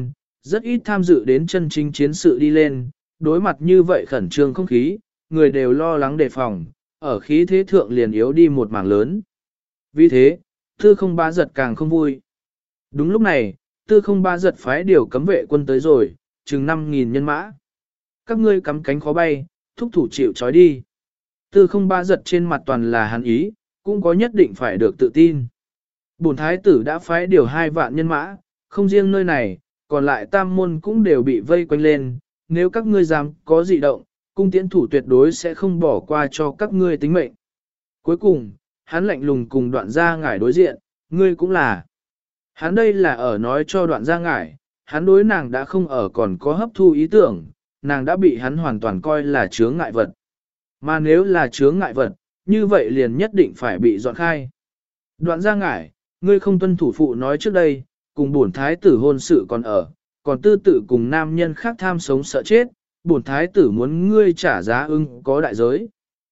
rất ít tham dự đến chân chính chiến sự đi lên, đối mặt như vậy khẩn trương không khí, người đều lo lắng đề phòng, ở khí thế thượng liền yếu đi một mảng lớn. Vì thế, tư không bá giật càng không vui. Đúng lúc này, tư không bá giật phái điều cấm vệ quân tới rồi, chừng năm nghìn nhân mã. Các ngươi cắm cánh khó bay, thúc thủ chịu trói đi. Tư không bá giật trên mặt toàn là hàn ý, cũng có nhất định phải được tự tin. Bổn thái tử đã phái điều hai vạn nhân mã, không riêng nơi này, còn lại tam môn cũng đều bị vây quanh lên. Nếu các ngươi dám có dị động, cung tiễn thủ tuyệt đối sẽ không bỏ qua cho các ngươi tính mệnh. Cuối cùng, hắn lạnh lùng cùng đoạn gia ngải đối diện, ngươi cũng là. Hắn đây là ở nói cho đoạn gia ngải, hắn đối nàng đã không ở còn có hấp thu ý tưởng, nàng đã bị hắn hoàn toàn coi là chướng ngại vật. Mà nếu là chướng ngại vật, như vậy liền nhất định phải bị dọn khai. Đoạn gia ngải, ngươi không tuân thủ phụ nói trước đây, cùng bổn thái tử hôn sự còn ở, còn tư tự cùng nam nhân khác tham sống sợ chết, bổn thái tử muốn ngươi trả giá ưng có đại giới.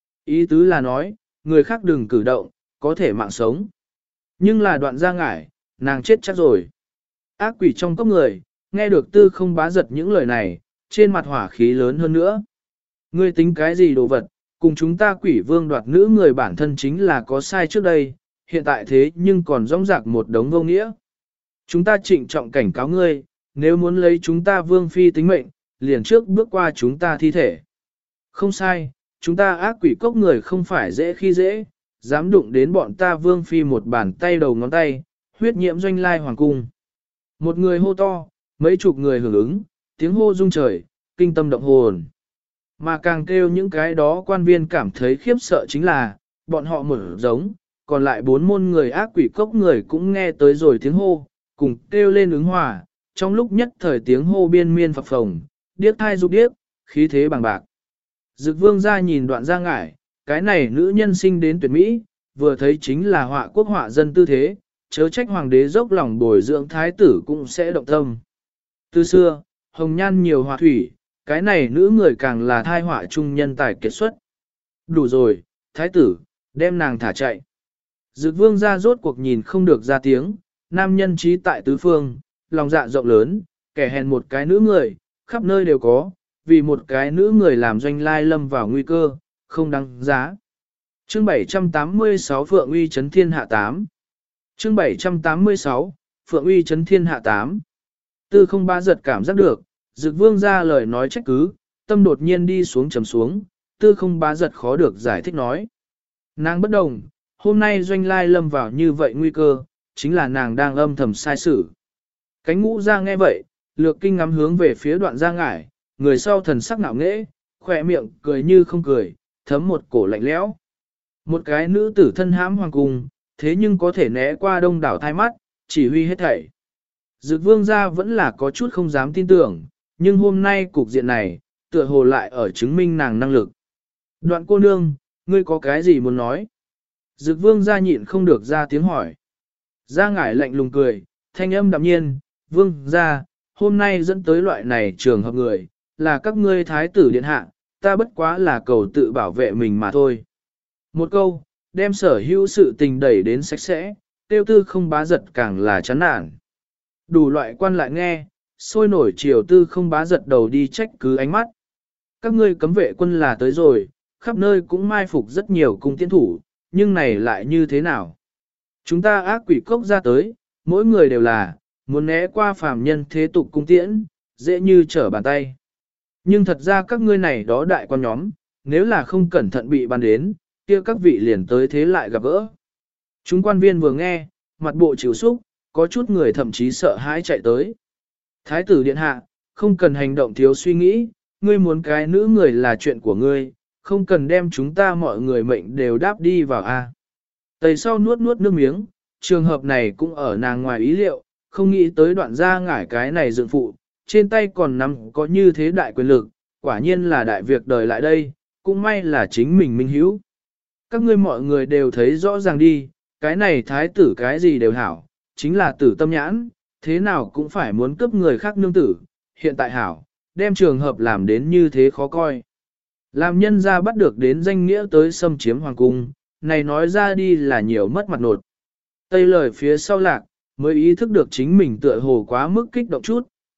Ý tứ là nói, người khác đừng cử động, có thể mạng sống. Nhưng là đoạn gia ngải, nàng chết chắc rồi. Ác quỷ trong cốc người, nghe được tư không bá giật những lời này, trên mặt hỏa khí lớn hơn nữa. Ngươi tính cái gì đồ vật, cùng chúng ta quỷ vương đoạt nữ người bản thân chính là có sai trước đây, hiện tại thế nhưng còn rõng rạc một đống vô nghĩa. Chúng ta trịnh trọng cảnh cáo ngươi, nếu muốn lấy chúng ta vương phi tính mệnh, liền trước bước qua chúng ta thi thể. Không sai, chúng ta ác quỷ cốc người không phải dễ khi dễ, dám đụng đến bọn ta vương phi một bàn tay đầu ngón tay, huyết nhiễm doanh lai hoàng cung. Một người hô to, mấy chục người hưởng ứng, tiếng hô rung trời, kinh tâm động hồn. Mà càng kêu những cái đó quan viên cảm thấy khiếp sợ chính là, bọn họ mở giống, còn lại bốn môn người ác quỷ cốc người cũng nghe tới rồi tiếng hô, cùng kêu lên ứng hòa, trong lúc nhất thời tiếng hô biên miên phập phồng, điếc thai rục điếc, khí thế bằng bạc. Dực vương ra nhìn đoạn ra ngải, cái này nữ nhân sinh đến tuyệt mỹ, vừa thấy chính là họa quốc họa dân tư thế, chớ trách hoàng đế dốc lòng bồi dưỡng thái tử cũng sẽ động tâm. Từ xưa, hồng nhan nhiều họa thủy, cái này nữ người càng là thai họa trung nhân tài kết xuất. Đủ rồi, thái tử, đem nàng thả chạy. Dực vương ra rốt cuộc nhìn không được ra tiếng, nam nhân trí tại tứ phương, lòng dạ rộng lớn, kẻ hèn một cái nữ người, khắp nơi đều có, vì một cái nữ người làm doanh lai lâm vào nguy cơ, không đáng giá. Chương bảy trăm tám mươi sáu Phượng Uy Chấn Thiên Hạ tám Chương bảy trăm tám mươi sáu Phượng Uy Chấn Thiên Hạ tám Tư không ba giật cảm giác được, Dực vương ra lời nói trách cứ, tâm đột nhiên đi xuống trầm xuống, tư không bá giật khó được giải thích nói. Nàng bất đồng, hôm nay doanh lai lâm vào như vậy nguy cơ, chính là nàng đang âm thầm sai sự. Cánh ngũ ra nghe vậy, lược kinh ngắm hướng về phía đoạn ra ngải, người sau thần sắc nạo nghễ, khỏe miệng cười như không cười, thấm một cổ lạnh lẽo. Một cái nữ tử thân hãm hoàng cung, thế nhưng có thể né qua đông đảo thai mắt, chỉ huy hết thảy. Dực vương gia vẫn là có chút không dám tin tưởng, nhưng hôm nay cục diện này, tựa hồ lại ở chứng minh nàng năng lực. Đoạn cô nương, ngươi có cái gì muốn nói? Dực vương gia nhịn không được ra tiếng hỏi. Gia ngải lạnh lùng cười, thanh âm đạm nhiên, vương gia, hôm nay dẫn tới loại này trường hợp người, là các ngươi thái tử điện hạ, ta bất quá là cầu tự bảo vệ mình mà thôi. Một câu, đem sở hữu sự tình đẩy đến sạch sẽ, tiêu tư không bá giật càng là chán nản. Đủ loại quan lại nghe, sôi nổi chiều tư không bá giật đầu đi trách cứ ánh mắt. Các ngươi cấm vệ quân là tới rồi, khắp nơi cũng mai phục rất nhiều cung tiễn thủ, nhưng này lại như thế nào? Chúng ta ác quỷ cốc ra tới, mỗi người đều là, muốn né qua phàm nhân thế tục cung tiễn, dễ như trở bàn tay. Nhưng thật ra các ngươi này đó đại quan nhóm, nếu là không cẩn thận bị bắn đến, kia các vị liền tới thế lại gặp gỡ. Chúng quan viên vừa nghe, mặt bộ chịu xúc, có chút người thậm chí sợ hãi chạy tới. Thái tử điện hạ, không cần hành động thiếu suy nghĩ, ngươi muốn cái nữ người là chuyện của ngươi, không cần đem chúng ta mọi người mệnh đều đáp đi vào a. Tây sau nuốt nuốt nước miếng, trường hợp này cũng ở nàng ngoài ý liệu, không nghĩ tới đoạn ra ngải cái này dựng phụ, trên tay còn nắm có như thế đại quyền lực, quả nhiên là đại việc đời lại đây, cũng may là chính mình minh hiếu. Các ngươi mọi người đều thấy rõ ràng đi, cái này thái tử cái gì đều hảo, chính là tử tâm nhãn, thế nào cũng phải muốn cướp người khác nương tử, hiện tại hảo, đem trường hợp làm đến như thế khó coi. Làm nhân ra bắt được đến danh nghĩa tới xâm chiếm hoàng cung, này nói ra đi là nhiều mất mặt nột. Tây lời phía sau lạc, mới ý thức được chính mình tựa hồ quá mức kích động chút,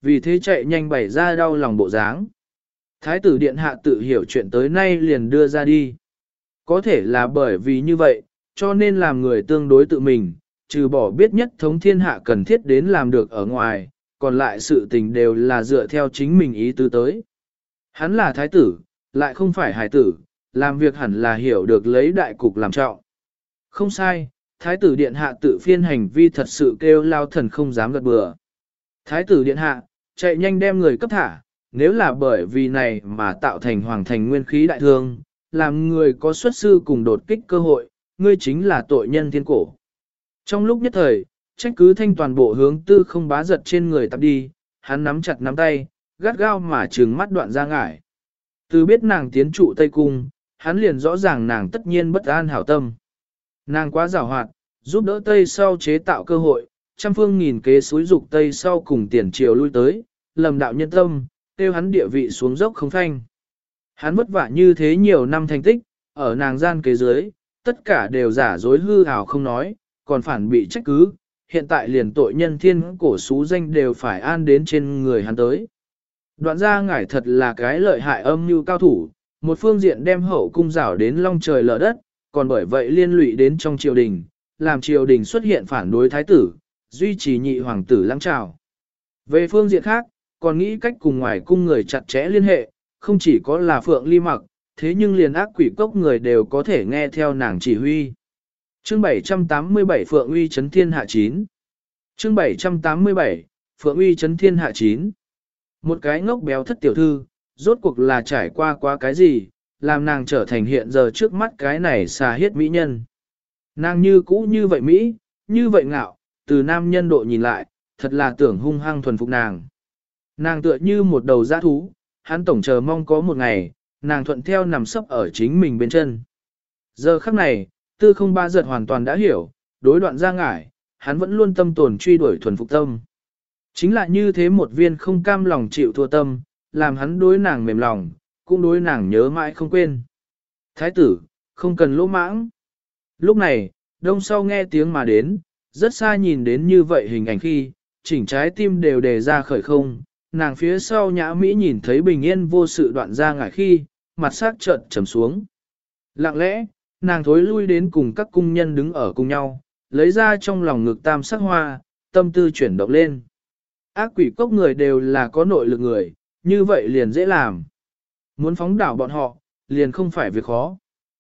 vì thế chạy nhanh bày ra đau lòng bộ dáng. Thái tử điện hạ tự hiểu chuyện tới nay liền đưa ra đi. Có thể là bởi vì như vậy, cho nên làm người tương đối tự mình, trừ bỏ biết nhất thống thiên hạ cần thiết đến làm được ở ngoài, còn lại sự tình đều là dựa theo chính mình ý tứ tới. Hắn là thái tử, lại không phải hải tử, làm việc hẳn là hiểu được lấy đại cục làm trọng. Không sai, thái tử điện hạ tự phiên hành vi thật sự kêu lao thần không dám gật bừa. Thái tử điện hạ, chạy nhanh đem người cấp thả, nếu là bởi vì này mà tạo thành hoàng thành nguyên khí đại thương, làm người có xuất sư cùng đột kích cơ hội, ngươi chính là tội nhân thiên cổ. Trong lúc nhất thời, trách cứ thanh toàn bộ hướng tư không bá giật trên người tập đi, hắn nắm chặt nắm tay, gắt gao mà trừng mắt đoạn ra ngải. Từ biết nàng tiến trụ Tây Cung, hắn liền rõ ràng nàng tất nhiên bất an hảo tâm. Nàng quá giàu hoạt, giúp đỡ Tây sau chế tạo cơ hội, trăm phương nghìn kế xúi dục Tây sau cùng tiền triều lui tới, lầm đạo nhân tâm, tiêu hắn địa vị xuống dốc không thanh. Hắn vất vả như thế nhiều năm thành tích, ở nàng gian kế dưới, tất cả đều giả dối hư ảo không nói, còn phản bị trách cứ, hiện tại liền tội nhân thiên cổ xú danh đều phải an đến trên người hắn tới. Đoạn ra ngải thật là cái lợi hại âm như cao thủ, một phương diện đem hậu cung rảo đến long trời lở đất, còn bởi vậy liên lụy đến trong triều đình, làm triều đình xuất hiện phản đối thái tử, duy trì nhị hoàng tử lăng trào. Về phương diện khác, còn nghĩ cách cùng ngoài cung người chặt chẽ liên hệ, không chỉ có là Phượng Ly Mặc, thế nhưng liền ác quỷ cốc người đều có thể nghe theo nàng chỉ huy. Chương bảy trăm tám mươi bảy Phượng Uy Chấn Thiên Hạ chín. Chương bảy trăm tám mươi bảy Phượng Uy Chấn Thiên Hạ chín. Một cái ngốc béo thất tiểu thư, rốt cuộc là trải qua quá cái gì, làm nàng trở thành hiện giờ trước mắt cái này xà hiết mỹ nhân. Nàng như cũ như vậy Mỹ, như vậy ngạo, từ nam nhân độ nhìn lại, thật là tưởng hung hăng thuần phục nàng. Nàng tựa như một đầu dã thú, hắn tổng chờ mong có một ngày, nàng thuận theo nằm sấp ở chính mình bên chân. Giờ khắc này, tư không ba giật hoàn toàn đã hiểu, đối đoạn ra ngải, hắn vẫn luôn tâm tồn truy đuổi thuần phục tâm. Chính là như thế một viên không cam lòng chịu thua tâm, làm hắn đối nàng mềm lòng, cũng đối nàng nhớ mãi không quên. Thái tử, không cần lỗ mãng. Lúc này, đông sau nghe tiếng mà đến, rất xa nhìn đến như vậy hình ảnh khi, chỉnh trái tim đều đề ra khởi không, nàng phía sau nhã Mỹ nhìn thấy bình yên vô sự đoạn ra ngải khi, mặt sắc chợt trầm xuống. Lặng lẽ, nàng thối lui đến cùng các cung nhân đứng ở cùng nhau, lấy ra trong lòng ngực tam sắc hoa, tâm tư chuyển động lên. Ác quỷ cốc người đều là có nội lực người, như vậy liền dễ làm. Muốn phóng đảo bọn họ, liền không phải việc khó.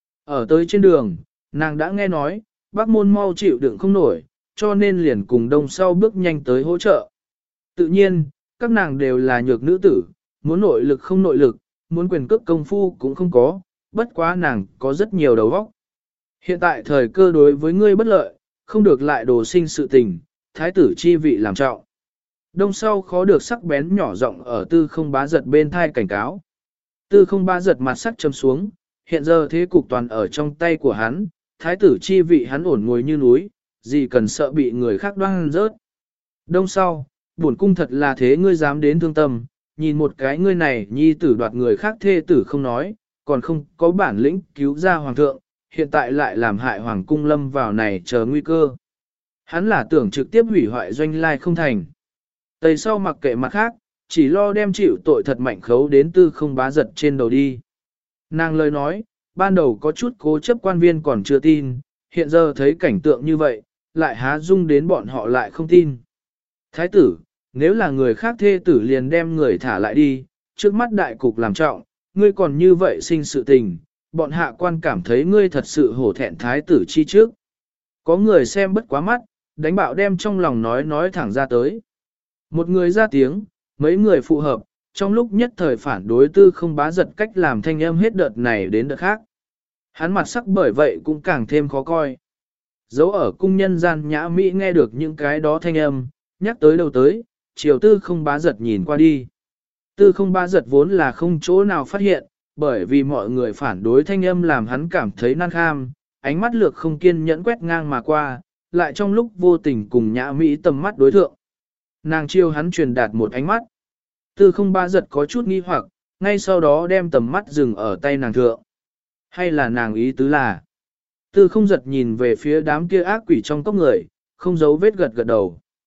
Ở tới trên đường, nàng đã nghe nói, bác môn mau chịu đựng không nổi, cho nên liền cùng đông sau bước nhanh tới hỗ trợ. Tự nhiên, các nàng đều là nhược nữ tử, muốn nội lực không nội lực, muốn quyền cước công phu cũng không có, bất quá nàng có rất nhiều đầu óc. Hiện tại thời cơ đối với ngươi bất lợi, không được lại đồ sinh sự tình, thái tử chi vị làm trọng. Đông sau khó được sắc bén nhỏ giọng ở tư không bá giật bên thai cảnh cáo. Tư không bá giật mặt sắc châm xuống, hiện giờ thế cục toàn ở trong tay của hắn, thái tử chi vị hắn ổn ngồi như núi, gì cần sợ bị người khác đoan rớt. Đông sau, bổn cung thật là thế ngươi dám đến thương tâm, nhìn một cái ngươi này nhi tử đoạt người khác thê tử không nói, còn không có bản lĩnh cứu ra hoàng thượng, hiện tại lại làm hại hoàng cung lâm vào này chờ nguy cơ. Hắn là tưởng trực tiếp hủy hoại doanh lai không thành. Tây sau mặc kệ mặt khác, chỉ lo đem chịu tội thật mạnh khấu đến tư không bá giật trên đầu đi. Nàng lời nói, ban đầu có chút cố chấp quan viên còn chưa tin, hiện giờ thấy cảnh tượng như vậy, lại há dung đến bọn họ lại không tin. Thái tử, nếu là người khác thê tử liền đem người thả lại đi, trước mắt đại cục làm trọng, ngươi còn như vậy sinh sự tình, bọn hạ quan cảm thấy ngươi thật sự hổ thẹn thái tử chi trước. Có người xem bất quá mắt, đánh bạo đem trong lòng nói nói thẳng ra tới. Một người ra tiếng, mấy người phụ hợp, trong lúc nhất thời phản đối tư không bá giật cách làm thanh âm hết đợt này đến đợt khác. Hắn mặt sắc bởi vậy cũng càng thêm khó coi. Dấu ở cung nhân gian nhã Mỹ nghe được những cái đó thanh âm, nhắc tới đầu tới, chiều tư không bá giật nhìn qua đi. Tư không bá giật vốn là không chỗ nào phát hiện, bởi vì mọi người phản đối thanh âm làm hắn cảm thấy nan kham, ánh mắt lược không kiên nhẫn quét ngang mà qua, lại trong lúc vô tình cùng nhã Mỹ tầm mắt đối thượng. Nàng chiêu hắn truyền đạt một ánh mắt. Tư không bá giật có chút nghi hoặc, ngay sau đó đem tầm mắt dừng ở tay nàng thượng. Hay là nàng ý tứ là. Tư không giật nhìn về phía đám kia ác quỷ trong cốc người, không giấu vết gật gật đầu.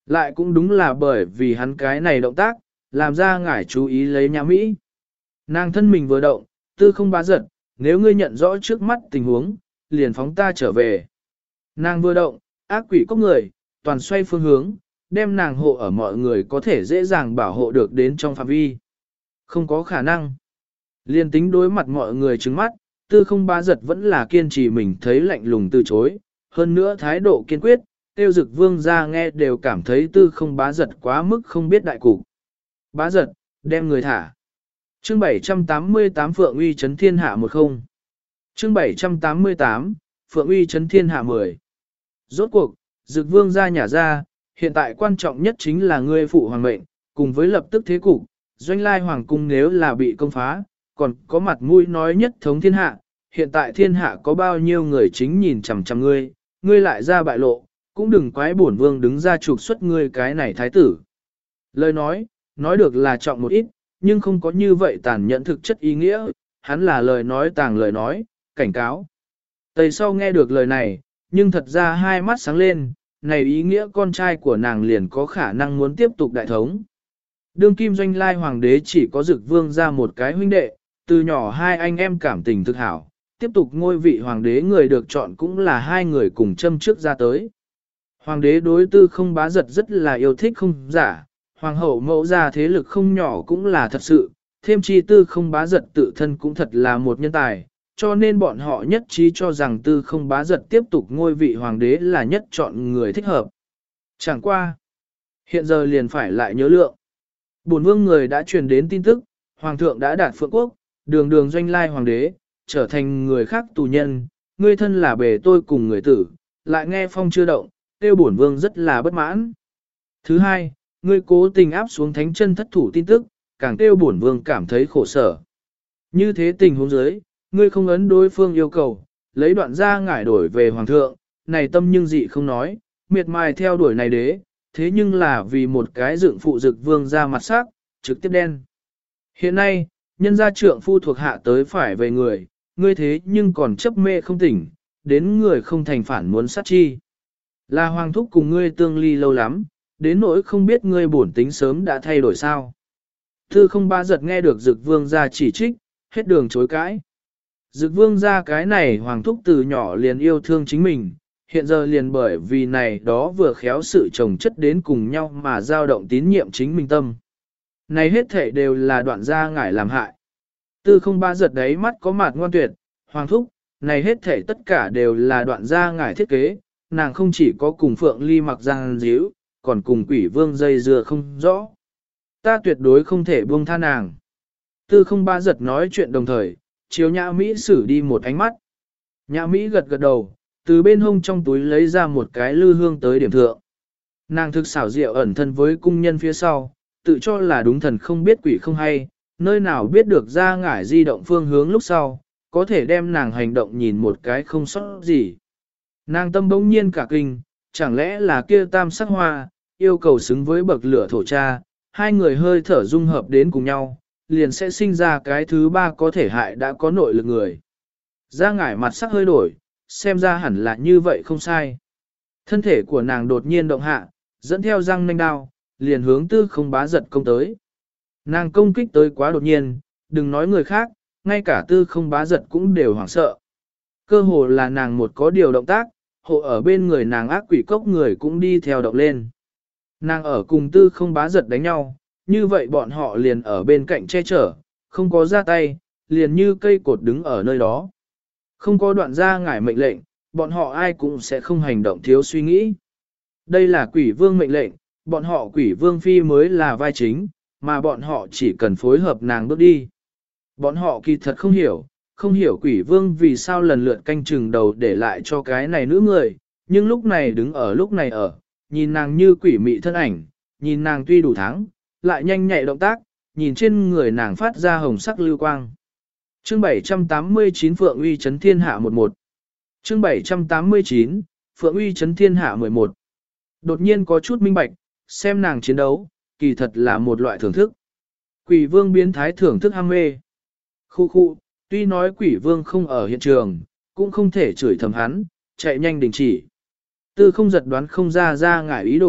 Lại cũng đúng là bởi vì hắn cái này động tác, làm ra ngải chú ý lấy nhã Mỹ. Nàng thân mình vừa động, tư không bá giật, nếu ngươi nhận rõ trước mắt tình huống, liền phóng ta trở về. Nàng vừa động, ác quỷ cốc người, toàn xoay phương hướng, đem nàng hộ ở mọi người có thể dễ dàng bảo hộ được đến trong phạm vi. Không có khả năng. Liên tính đối mặt mọi người trứng mắt, tư không bá giật vẫn là kiên trì mình thấy lạnh lùng từ chối, hơn nữa thái độ kiên quyết, tiêu dực vương ra nghe đều cảm thấy tư không bá giật quá mức không biết đại cục. Bá giật, đem người thả. Chương bảy trăm tám mươi tám Phượng Uy Trấn Thiên Hạ một không. Chương bảy trăm tám mươi tám Phượng Uy Trấn Thiên Hạ mười. Rốt cuộc, dực vương ra nhả ra, hiện tại quan trọng nhất chính là ngươi phụ hoàng mệnh, cùng với lập tức thế cục, doanh lai hoàng cung nếu là bị công phá, còn có mặt mũi nói nhất thống thiên hạ, hiện tại thiên hạ có bao nhiêu người chính nhìn chằm chằm ngươi, ngươi lại ra bại lộ, cũng đừng quái bổn vương đứng ra trục xuất ngươi cái này thái tử. Lời nói, nói được là trọng một ít, nhưng không có như vậy tàn nhẫn thực chất ý nghĩa, hắn là lời nói tàng lời nói, cảnh cáo. Tây sau nghe được lời này, nhưng thật ra hai mắt sáng lên, này ý nghĩa con trai của nàng liền có khả năng muốn tiếp tục đại thống. Đương kim doanh lai hoàng đế chỉ có dực vương ra một cái huynh đệ, từ nhỏ hai anh em cảm tình thực hảo, tiếp tục ngôi vị hoàng đế người được chọn cũng là hai người cùng châm trước ra tới. Hoàng đế đối tư không bá giật rất là yêu thích không giả, hoàng hậu mẫu ra thế lực không nhỏ cũng là thật sự, thêm chi tư không bá giật tự thân cũng thật là một nhân tài, cho nên bọn họ nhất trí cho rằng tư không bá giật tiếp tục ngôi vị hoàng đế là nhất chọn người thích hợp. Chẳng qua. Hiện giờ liền phải lại nhớ lượng. Bổn vương người đã truyền đến tin tức, hoàng thượng đã đạt phượng quốc, đường đường doanh lai hoàng đế, trở thành người khác tù nhân, ngươi thân là bề tôi cùng người tử, lại nghe phong chưa động, tiêu bổn vương rất là bất mãn. Thứ hai, ngươi cố tình áp xuống thánh chân thất thủ tin tức, càng tiêu bổn vương cảm thấy khổ sở. Như thế tình huống dưới, ngươi không ấn đối phương yêu cầu, lấy đoạn ra ngải đổi về hoàng thượng, này tâm nhưng dị không nói, miệt mài theo đuổi này đế, thế nhưng là vì một cái dựng phụ dực vương ra mặt sắc, trực tiếp đen. Hiện nay, nhân gia trượng phu thuộc hạ tới phải về người, ngươi thế nhưng còn chấp mê không tỉnh, đến người không thành phản muốn sát chi. Là hoàng thúc cùng ngươi tương ly lâu lắm, đến nỗi không biết ngươi bổn tính sớm đã thay đổi sao. Thư không ba giật nghe được dực vương ra chỉ trích, hết đường chối cãi. Dực vương ra cái này hoàng thúc từ nhỏ liền yêu thương chính mình, hiện giờ liền bởi vì này đó vừa khéo sự chồng chất đến cùng nhau mà dao động tín nhiệm chính mình tâm. Này hết thể đều là đoạn gia ngải làm hại. Tư không ba giật đấy mắt có mặt ngoan tuyệt, hoàng thúc, này hết thể tất cả đều là đoạn gia ngải thiết kế, nàng không chỉ có cùng Phượng Ly mặc giang díu, còn cùng quỷ vương dây dưa không rõ. Ta tuyệt đối không thể buông tha nàng. Tư không ba giật nói chuyện đồng thời, chiếu nhã Mỹ xử đi một ánh mắt. Nhã Mỹ gật gật đầu, từ bên hông trong túi lấy ra một cái lư hương tới điểm thượng. Nàng thực xảo diệu ẩn thân với cung nhân phía sau, tự cho là đúng thần không biết quỷ không hay, nơi nào biết được ra ngải di động phương hướng lúc sau, có thể đem nàng hành động nhìn một cái không sót gì. Nàng tâm bỗng nhiên cả kinh, chẳng lẽ là kia tam sắc hoa, yêu cầu xứng với bậc lửa thổ cha, hai người hơi thở dung hợp đến cùng nhau, liền sẽ sinh ra cái thứ ba có thể hại đã có nội lực người. Ra ngải mặt sắc hơi đổi, xem ra hẳn là như vậy không sai. Thân thể của nàng đột nhiên động hạ, dẫn theo răng nanh đao, liền hướng tư không bá giật công tới. Nàng công kích tới quá đột nhiên, đừng nói người khác, ngay cả tư không bá giật cũng đều hoảng sợ. Cơ hồ là nàng một có điều động tác, hộ ở bên người nàng ác quỷ cốc người cũng đi theo động lên. Nàng ở cùng tư không bá giật đánh nhau, như vậy bọn họ liền ở bên cạnh che chở, không có ra tay, liền như cây cột đứng ở nơi đó. Không có đoạn ra ngải mệnh lệnh, bọn họ ai cũng sẽ không hành động thiếu suy nghĩ. Đây là quỷ vương mệnh lệnh, bọn họ quỷ vương phi mới là vai chính, mà bọn họ chỉ cần phối hợp nàng bước đi. Bọn họ kỳ thật không hiểu, không hiểu quỷ vương vì sao lần lượt canh chừng đầu để lại cho cái này nữ người, nhưng lúc này đứng ở lúc này ở, nhìn nàng như quỷ mị thân ảnh, nhìn nàng tuy đủ thắng, lại nhanh nhạy động tác, nhìn trên người nàng phát ra hồng sắc lưu quang. Chương bảy trăm tám mươi chín Phượng Uy Trấn Thiên Hạ mười một. Chương bảy trăm tám mươi chín Phượng Uy Trấn Thiên Hạ mười một. Đột nhiên có chút minh bạch, xem nàng chiến đấu, kỳ thật là một loại thưởng thức. Quỷ vương biến thái thưởng thức ham mê. Khu khu, tuy nói quỷ vương không ở hiện trường, cũng không thể chửi thầm hắn, chạy nhanh đình chỉ. Tư không giật đoán không ra ra ngải ý đồ,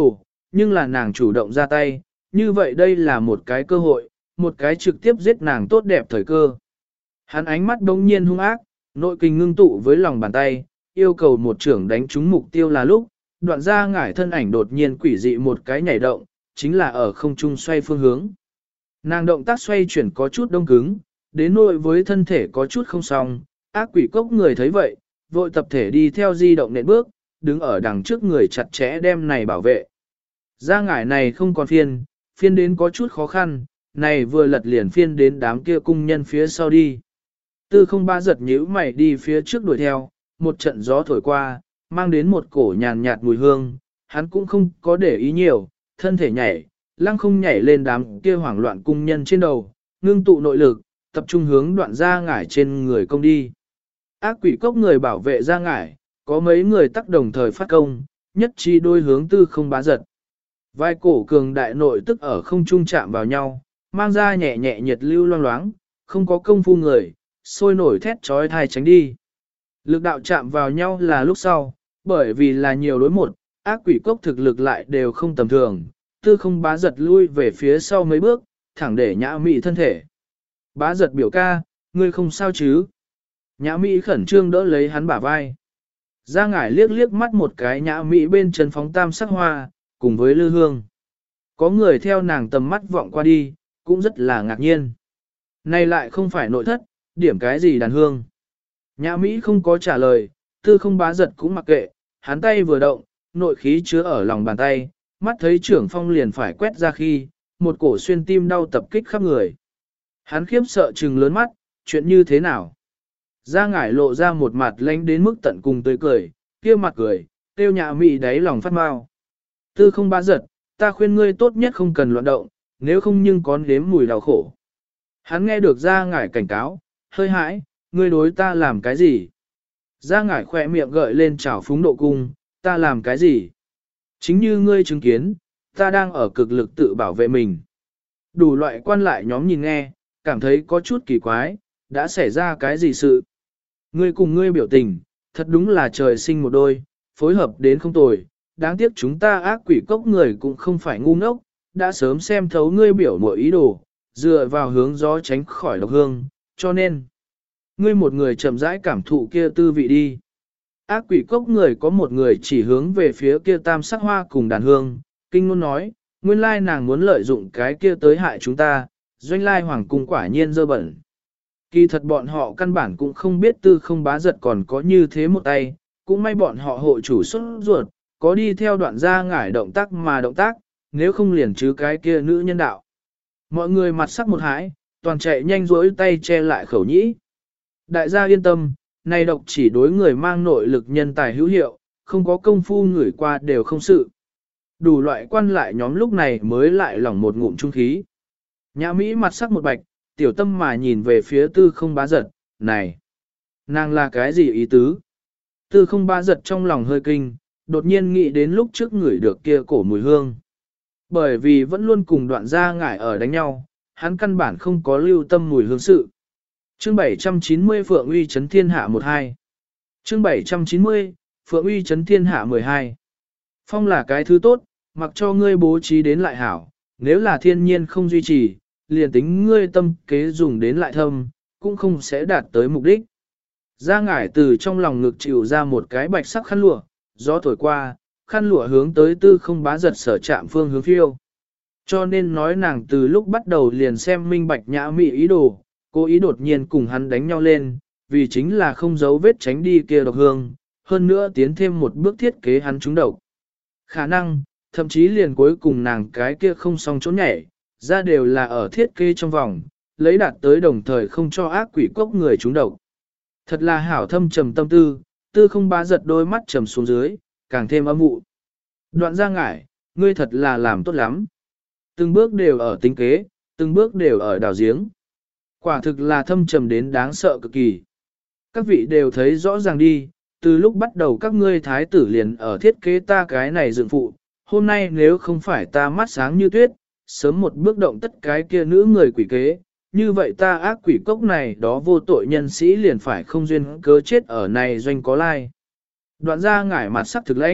nhưng là nàng chủ động ra tay, như vậy đây là một cái cơ hội, một cái trực tiếp giết nàng tốt đẹp thời cơ. Hắn ánh mắt đông nhiên hung ác, nội kinh ngưng tụ với lòng bàn tay, yêu cầu một trưởng đánh trúng mục tiêu là lúc, đoạn ra ngải thân ảnh đột nhiên quỷ dị một cái nhảy động, chính là ở không trung xoay phương hướng. Nàng động tác xoay chuyển có chút đông cứng, đến nỗi với thân thể có chút không xong, ác quỷ cốc người thấy vậy, vội tập thể đi theo di động nện bước, đứng ở đằng trước người chặt chẽ đem này bảo vệ. Ra ngải này không còn phiên, phiên đến có chút khó khăn, này vừa lật liền phiên đến đám kia cung nhân phía sau đi. Tư không ba giật nhíu mày đi phía trước đuổi theo, một trận gió thổi qua, mang đến một cổ nhàn nhạt mùi hương, hắn cũng không có để ý nhiều, thân thể nhảy, lăng không nhảy lên đám kia hoảng loạn cung nhân trên đầu, ngưng tụ nội lực, tập trung hướng đoạn ra ngải trên người công đi. Ác quỷ cốc người bảo vệ ra ngải, có mấy người tác đồng thời phát công, nhất chi đôi hướng tư không bá giật. Vai cổ cường đại nội tức ở không trung chạm vào nhau, mang ra nhẹ nhẹ nhiệt lưu loang loáng, không có công phu người, sôi nổi thét trói thai tránh đi. Lực đạo chạm vào nhau là lúc sau, bởi vì là nhiều đối một, ác quỷ cốc thực lực lại đều không tầm thường, tư không bá giật lui về phía sau mấy bước, thẳng để nhã mị thân thể. Bá giật biểu ca, ngươi không sao chứ? Nhã mị khẩn trương đỡ lấy hắn bả vai. Ra ngải liếc liếc mắt một cái nhã mị bên chân phóng tam sắc hoa, cùng với lư hương. Có người theo nàng tầm mắt vọng qua đi, cũng rất là ngạc nhiên. Này lại không phải nội thất, điểm cái gì đàn hương. Nhã Mỹ không có trả lời, tư không bá giật cũng mặc kệ, hắn tay vừa động, nội khí chứa ở lòng bàn tay, mắt thấy trưởng phong liền phải quét ra khi, một cổ xuyên tim đau tập kích khắp người. Hắn khiếp sợ trừng lớn mắt, chuyện như thế nào? Ra ngải lộ ra một mặt lánh đến mức tận cùng tươi cười, kia mặt cười, tiêu Nhã Mỹ đáy lòng phát mau. Tư không bá giật, ta khuyên ngươi tốt nhất không cần loạn động, nếu không nhưng có nếm mùi đau khổ. Hắn nghe được ra ngải cảnh cáo, hơi hãi, ngươi đối ta làm cái gì? Ra ngải khỏe miệng gợi lên trào phúng độ cung, ta làm cái gì? Chính như ngươi chứng kiến, ta đang ở cực lực tự bảo vệ mình. Đủ loại quan lại nhóm nhìn nghe, cảm thấy có chút kỳ quái, đã xảy ra cái gì sự? Ngươi cùng ngươi biểu tình, thật đúng là trời sinh một đôi, phối hợp đến không tồi, đáng tiếc chúng ta ác quỷ cốc người cũng không phải ngu ngốc, đã sớm xem thấu ngươi biểu mọi ý đồ, dựa vào hướng gió tránh khỏi độc hương, cho nên, ngươi một người chậm rãi cảm thụ kia tư vị đi. Ác quỷ cốc người có một người chỉ hướng về phía kia tam sắc hoa cùng đàn hương, kinh ngôn nói, nguyên lai nàng muốn lợi dụng cái kia tới hại chúng ta, doanh lai hoàng cung quả nhiên dơ bẩn. Kỳ thật bọn họ căn bản cũng không biết tư không bá giật còn có như thế một tay, cũng may bọn họ hộ chủ xuất ruột, có đi theo đoạn ra ngải động tác mà động tác, nếu không liền chứ cái kia nữ nhân đạo. Mọi người mặt sắc một hãi, toàn chạy nhanh rỗi tay che lại khẩu nhĩ. Đại gia yên tâm, này độc chỉ đối người mang nội lực nhân tài hữu hiệu, không có công phu người qua đều không sự. Đủ loại quan lại nhóm lúc này mới lại lỏng một ngụm trung khí. Nhã Mỹ mặt sắc một bạch, tiểu tâm mà nhìn về phía tư không bá giật, này, nàng là cái gì ý tứ? Tư không bá giật trong lòng hơi kinh, đột nhiên nghĩ đến lúc trước ngửi được kia cổ mùi hương. Bởi vì vẫn luôn cùng đoạn gia ngải ở đánh nhau, hắn căn bản không có lưu tâm mùi hương sự. Chương bảy trăm chín mươi Phượng Uy Chấn Thiên Hạ mười hai. Chương bảy trăm chín mươi Phượng Uy Chấn Thiên Hạ mười hai. Phong là cái thứ tốt, mặc cho ngươi bố trí đến lại hảo, nếu là thiên nhiên không duy trì, liền tính ngươi tâm kế dùng đến lại thâm, cũng không sẽ đạt tới mục đích. Gia ngải từ trong lòng ngực chịu ra một cái bạch sắc khăn lụa, gió thổi qua, khăn lụa hướng tới tư không bá giật sở chạm phương hướng phiêu. Cho nên nói nàng từ lúc bắt đầu liền xem minh bạch nhã mị ý đồ, cố ý đột nhiên cùng hắn đánh nhau lên, vì chính là không giấu vết tránh đi kia độc hương, hơn nữa tiến thêm một bước thiết kế hắn trúng độc. Khả năng, thậm chí liền cuối cùng nàng cái kia không xong trốn nhảy, ra đều là ở thiết kế trong vòng, lấy đạt tới đồng thời không cho ác quỷ cốc người trúng độc. Thật là hảo thâm trầm tâm tư, tư không bá giật đôi mắt trầm xuống dưới, càng thêm âm vụ. Đoạn ra ngải, ngươi thật là làm tốt lắm. Từng bước đều ở tính kế, từng bước đều ở đào giếng. Quả thực là thâm trầm đến đáng sợ cực kỳ. Các vị đều thấy rõ ràng đi, từ lúc bắt đầu các ngươi thái tử liền ở thiết kế ta cái này dựng phụ. Hôm nay nếu không phải ta mắt sáng như tuyết, sớm một bước động tất cái kia nữ người quỷ kế, như vậy ta ác quỷ cốc này đó vô tội nhân sĩ liền phải không duyên cớ chết ở này doanh có lai. Đoạn ra ngải mặt sắc thực lãnh,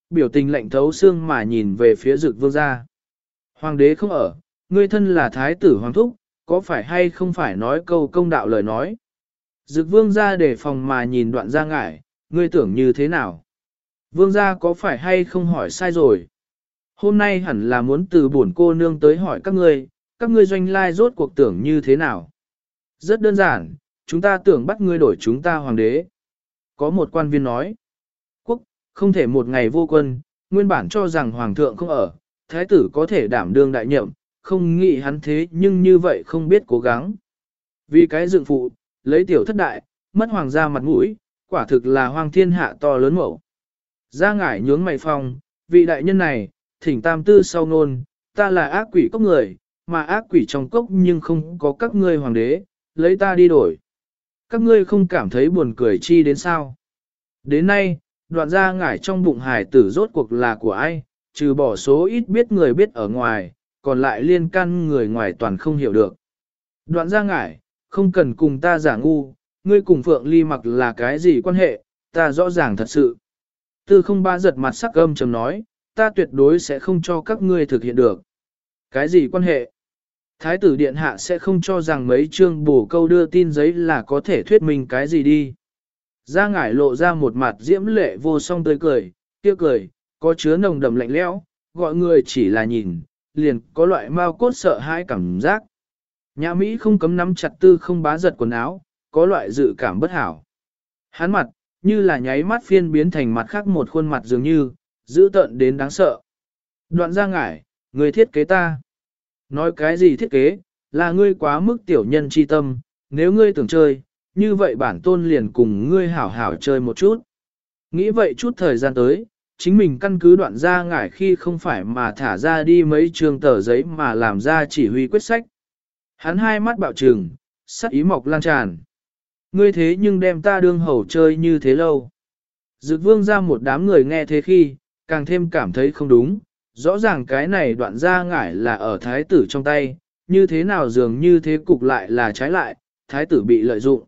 biểu tình lạnh thấu xương mà nhìn về phía Dực Vương gia. Hoàng đế không ở, ngươi thân là thái tử hoàng thúc, có phải hay không phải nói câu công đạo lời nói. Dực Vương gia để phòng mà nhìn Đoạn Gia Ngải, ngươi tưởng như thế nào? Vương gia có phải hay không hỏi sai rồi? Hôm nay hẳn là muốn từ bổn cô nương tới hỏi các ngươi, các ngươi doanh lai rốt cuộc tưởng như thế nào? Rất đơn giản, chúng ta tưởng bắt ngươi đổi chúng ta hoàng đế. Có một quan viên nói, quốc, không thể một ngày vô quân, nguyên bản cho rằng hoàng thượng không ở, thái tử có thể đảm đương đại nhậm, không nghĩ hắn thế nhưng như vậy không biết cố gắng. Vì cái dựng phụ, lấy tiểu thất đại, mất hoàng gia mặt mũi, quả thực là hoàng thiên hạ to lớn mẫu. Gia Ngải nhướng mày phong, vị đại nhân này, thỉnh tam tư sau ngôn, ta là ác quỷ cốc người, mà ác quỷ trong cốc nhưng không có các ngươi hoàng đế, lấy ta đi đổi. Các ngươi không cảm thấy buồn cười chi đến sao? Đến nay, Đoạn Gia Ngải trong bụng hải tử rốt cuộc là của ai, trừ bỏ số ít biết người biết ở ngoài, còn lại liên can người ngoài toàn không hiểu được. Đoạn Gia Ngải, không cần cùng ta giả ngu, ngươi cùng Phượng Ly Mặc là cái gì quan hệ, ta rõ ràng thật sự. Tư không ba giật mặt sắc âm trầm nói, ta tuyệt đối sẽ không cho các ngươi thực hiện được. Cái gì quan hệ? Thái tử điện hạ sẽ không cho rằng mấy chương bổ câu đưa tin giấy là có thể thuyết minh cái gì đi. Gia Ngải lộ ra một mặt diễm lệ vô song tươi cười, kia cười, có chứa nồng đậm lạnh lẽo, gọi người chỉ là nhìn, liền có loại mau cốt sợ hãi cảm giác. Nhã Mỹ không cấm nắm chặt tư không bá giật quần áo, có loại dự cảm bất hảo. Hắn mặt, như là nháy mắt phiên biến thành mặt khác một khuôn mặt dường như, dữ tợn đến đáng sợ. Đoạn Gia Ngải, người thiết kế ta. Nói cái gì thiết kế, là ngươi quá mức tiểu nhân chi tâm, nếu ngươi tưởng chơi, như vậy bản tôn liền cùng ngươi hảo hảo chơi một chút. Nghĩ vậy chút thời gian tới, chính mình căn cứ Đoạn Gia Ngải khi không phải mà thả ra đi mấy trường tờ giấy mà làm ra chỉ huy quyết sách. Hắn hai mắt bạo trừng, sắc ý mọc lan tràn. Ngươi thế nhưng đem ta đương hầu chơi như thế lâu. Dực Vương ra một đám người nghe thế khi, càng thêm cảm thấy không đúng. Rõ ràng cái này Đoạn Gia Ngải là ở thái tử trong tay, như thế nào dường như thế cục lại là trái lại, thái tử bị lợi dụng.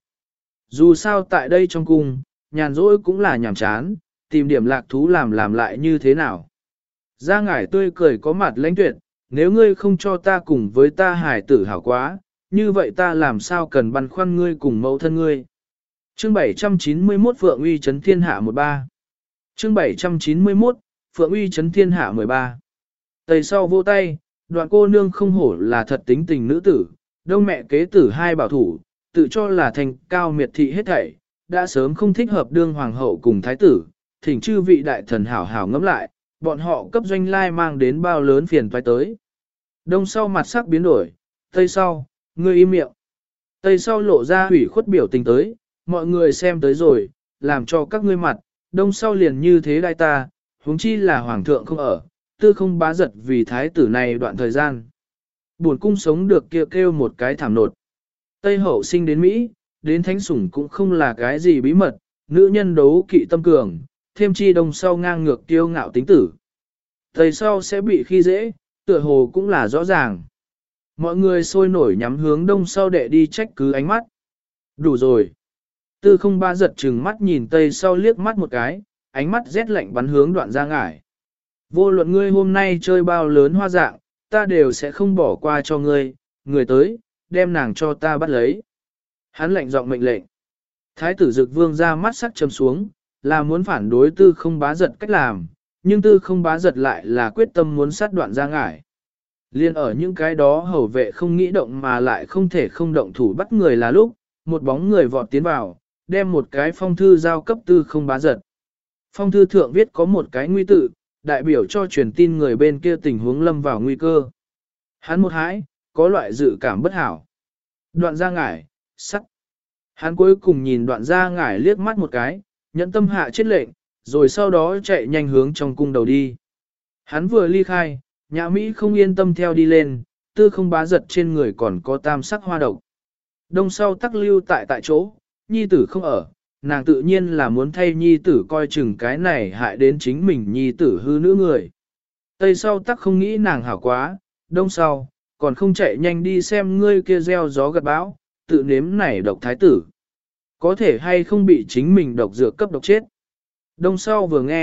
Dù sao tại đây trong cung, nhàn rỗi cũng là nhàm chán, tìm điểm lạc thú làm làm lại như thế nào. Gia Ngải tươi cười có mặt lãnh tuyệt, nếu ngươi không cho ta cùng với ta hải tử hảo quá, như vậy ta làm sao cần băn khoăn ngươi cùng mẫu thân ngươi. Chương bảy trăm chín mươi mốt Phượng Uy Trấn Thiên Hạ mười ba. Chương bảy trăm chín mươi mốt Phượng Uy Trấn Thiên Hạ mười ba. Tây sau vô tay, Đoạn cô nương không hổ là thật tính tình nữ tử, đông mẹ kế tử hai bảo thủ, tự cho là thành cao miệt thị hết thảy, đã sớm không thích hợp đương hoàng hậu cùng thái tử, thỉnh chư vị đại thần hảo hảo ngẫm lại, bọn họ cấp doanh lai mang đến bao lớn phiền toái tới. Đông sau mặt sắc biến đổi, tây sau, ngươi im miệng. Tây sau lộ ra hủy khuất biểu tình tới, mọi người xem tới rồi, làm cho các ngươi mặt, đông sau liền như thế đại ta, huống chi là hoàng thượng không ở, tư không bá giật vì thái tử này đoạn thời gian. Buồn cung sống được kia kêu, kêu một cái thảm nột. Tây hậu sinh đến Mỹ, đến thánh sủng cũng không là cái gì bí mật, nữ nhân đấu kỵ tâm cường, thêm chi đông sau ngang ngược kiêu ngạo tính tử. Tây sau sẽ bị khi dễ, tựa hồ cũng là rõ ràng. Mọi người sôi nổi nhắm hướng đông sau đệ đi trách cứ ánh mắt. Đủ rồi. Tư không ba giật trừng mắt nhìn Tây sau liếc mắt một cái, ánh mắt rét lạnh bắn hướng Đoạn Gia Ngải. Vô luận ngươi hôm nay chơi bao lớn hoa dạng, ta đều sẽ không bỏ qua cho ngươi, người tới, đem nàng cho ta bắt lấy. Hắn lệnh giọng mệnh lệnh. Thái tử Dực Vương ra mắt sắc châm xuống, là muốn phản đối tư không bá giật cách làm, nhưng tư không bá giật lại là quyết tâm muốn sát Đoạn Gia Ngải. Liên ở những cái đó hầu vệ không nghĩ động mà lại không thể không động thủ bắt người là lúc, một bóng người vọt tiến vào, đem một cái phong thư giao cấp tư không bá giật. Phong thư thượng viết có một cái nguy tự, đại biểu cho truyền tin người bên kia tình huống lâm vào nguy cơ. Hắn một hãi, có loại dự cảm bất hảo. Đoạn Gia Ngải, sắc. Hắn cuối cùng nhìn Đoạn Gia Ngải liếc mắt một cái, nhẫn tâm hạ chết lệnh, rồi sau đó chạy nhanh hướng trong cung đầu đi. Hắn vừa ly khai, Nhã Mỹ không yên tâm theo đi lên, tư không bá giật trên người còn có tam sắc hoa độc. Đông sau tắc lưu tại tại chỗ, nhi tử không ở, nàng tự nhiên là muốn thay nhi tử coi chừng cái này hại đến chính mình nhi tử hư nữ người. Tây sau tắc không nghĩ nàng hảo quá, đông sau, còn không chạy nhanh đi xem ngươi kia gieo gió gặt bão, tự nếm nảy độc thái tử. Có thể hay không bị chính mình độc dược cấp độc chết. Đông sau vừa nghe,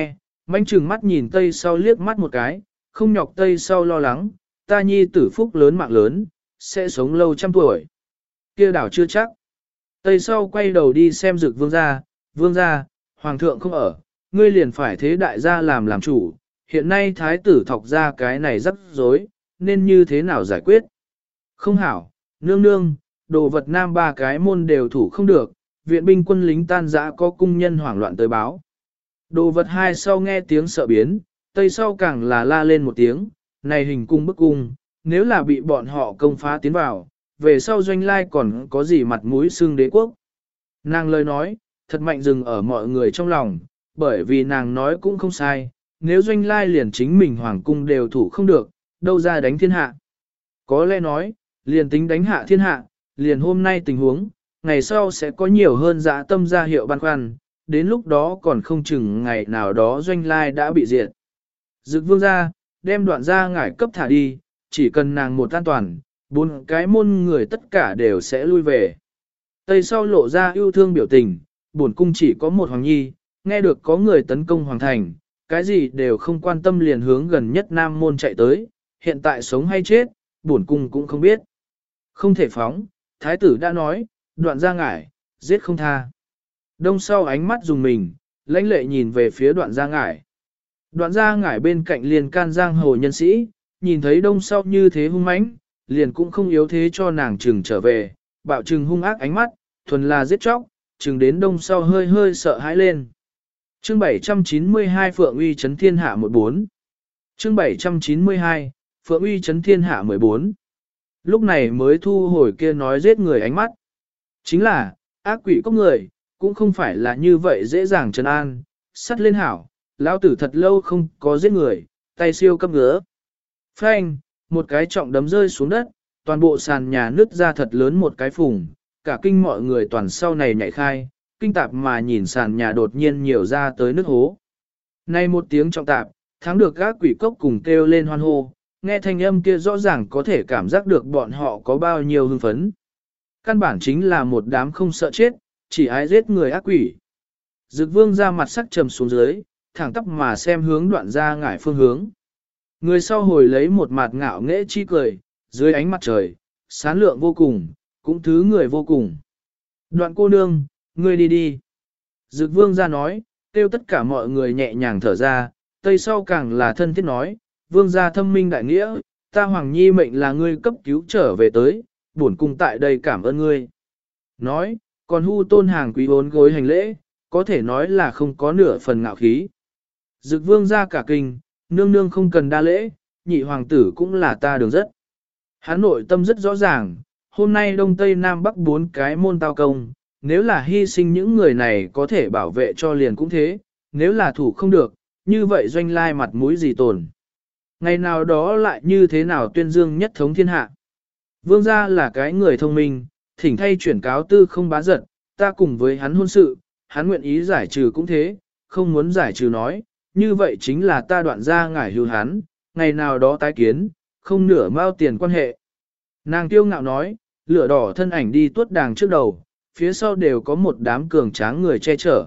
Manh trừng mắt nhìn tây sau liếc mắt một cái, không nhọc tây sau lo lắng, ta nhi tử phúc lớn mạng lớn, sẽ sống lâu trăm tuổi. Kia đảo chưa chắc. Tây sau quay đầu đi xem Dực vương gia, vương gia, hoàng thượng không ở, ngươi liền phải thế đại gia làm làm chủ, hiện nay thái tử thọc ra cái này rắc rối, nên như thế nào giải quyết? Không hảo, nương nương, đồ vật nam ba cái môn đều thủ không được, viện binh quân lính tan rã có cung nhân hoảng loạn tới báo. Đồ vật hai sau nghe tiếng sợ biến, tây sau càng là la lên một tiếng, này hình cung bức cung, nếu là bị bọn họ công phá tiến vào, về sau doanh lai còn có gì mặt mũi xương đế quốc. Nàng lời nói, thật mạnh dừng ở mọi người trong lòng, bởi vì nàng nói cũng không sai, nếu doanh lai liền chính mình hoàng cung đều thủ không được, đâu ra đánh thiên hạ. Có lẽ nói, liền tính đánh hạ thiên hạ, liền hôm nay tình huống, ngày sau sẽ có nhiều hơn dã tâm ra hiệu băn khoăn, đến lúc đó còn không chừng ngày nào đó doanh lai đã bị diệt. Dực vương ra, đem đoạn ra ngải cấp thả đi, chỉ cần nàng một an toàn, bốn cái môn người tất cả đều sẽ lui về. Tây sau lộ ra yêu thương biểu tình, bổn cung chỉ có một hoàng nhi, nghe được có người tấn công hoàng thành, cái gì đều không quan tâm liền hướng gần nhất nam môn chạy tới, hiện tại sống hay chết, bổn cung cũng không biết. Không thể phóng, thái tử đã nói, đoạn ra ngải, giết không tha. Đông sau ánh mắt dùng mình, lãnh lệ nhìn về phía đoạn ra ngải. Đoạn ra ngải bên cạnh liền can giang hồ nhân sĩ, nhìn thấy đông sau như thế hung mãnh, liền cũng không yếu thế cho nàng trừng trở về, bạo trừng hung ác ánh mắt, thuần là giết chóc, trừng đến đông sau hơi hơi sợ hãi lên. Chương bảy trăm chín mươi hai Phượng Uy Chấn Thiên Hạ mười bốn. Chương bảy trăm chín mươi hai Phượng Uy Chấn Thiên Hạ mười bốn. Lúc này mới thu hồi kia nói giết người ánh mắt. Chính là, ác quỷ có người, cũng không phải là như vậy dễ dàng trấn an, sắt lên hảo, lão tử thật lâu không có giết người, tay siêu cấp ngứa. Phanh, một cái trọng đấm rơi xuống đất, toàn bộ sàn nhà nứt ra thật lớn một cái phùng, cả kinh mọi người toàn sau này nhảy khai, kinh tạp mà nhìn sàn nhà đột nhiên nhiều ra tới nước hố. Nay một tiếng trọng tạp, thắng được các quỷ cốc cùng kêu lên hoan hô, nghe thanh âm kia rõ ràng có thể cảm giác được bọn họ có bao nhiêu hưng phấn. Căn bản chính là một đám không sợ chết, chỉ ái giết người ác quỷ. Dực vương ra mặt sắc trầm xuống dưới, thẳng tắp mà xem hướng đoạn ra ngải phương hướng. Người sau hồi lấy một mặt ngạo nghễ chi cười, dưới ánh mặt trời, sán lượng vô cùng, cũng thứ người vô cùng. Đoạn cô nương, ngươi đi đi. Dực vương ra nói, kêu tất cả mọi người nhẹ nhàng thở ra, tây sau càng là thân thiết nói, vương gia thâm minh đại nghĩa, ta hoàng nhi mệnh là ngươi cấp cứu trở về tới, bổn cung tại đây cảm ơn ngươi. Nói, còn hu tôn hàng quý bốn gối hành lễ, có thể nói là không có nửa phần ngạo khí. Dực vương ra cả kinh, nương nương không cần đa lễ, nhị hoàng tử cũng là ta đường rất. Hắn nội tâm rất rõ ràng, hôm nay đông tây nam bắc bốn cái môn tao công, nếu là hy sinh những người này có thể bảo vệ cho liền cũng thế, nếu là thủ không được, như vậy doanh lai mặt mũi gì tồn. Ngày nào đó lại như thế nào tuyên dương nhất thống thiên hạ. Vương gia là cái người thông minh, thỉnh thay chuyển cáo tư không bá giật, ta cùng với hắn hôn sự, hắn nguyện ý giải trừ cũng thế, không muốn giải trừ nói, như vậy chính là ta đoạn ra ngải hưu hắn, ngày nào đó tái kiến, không nửa mao tiền quan hệ. Nàng tiêu ngạo nói, lửa đỏ thân ảnh đi tuốt đàng trước đầu, phía sau đều có một đám cường tráng người che chở.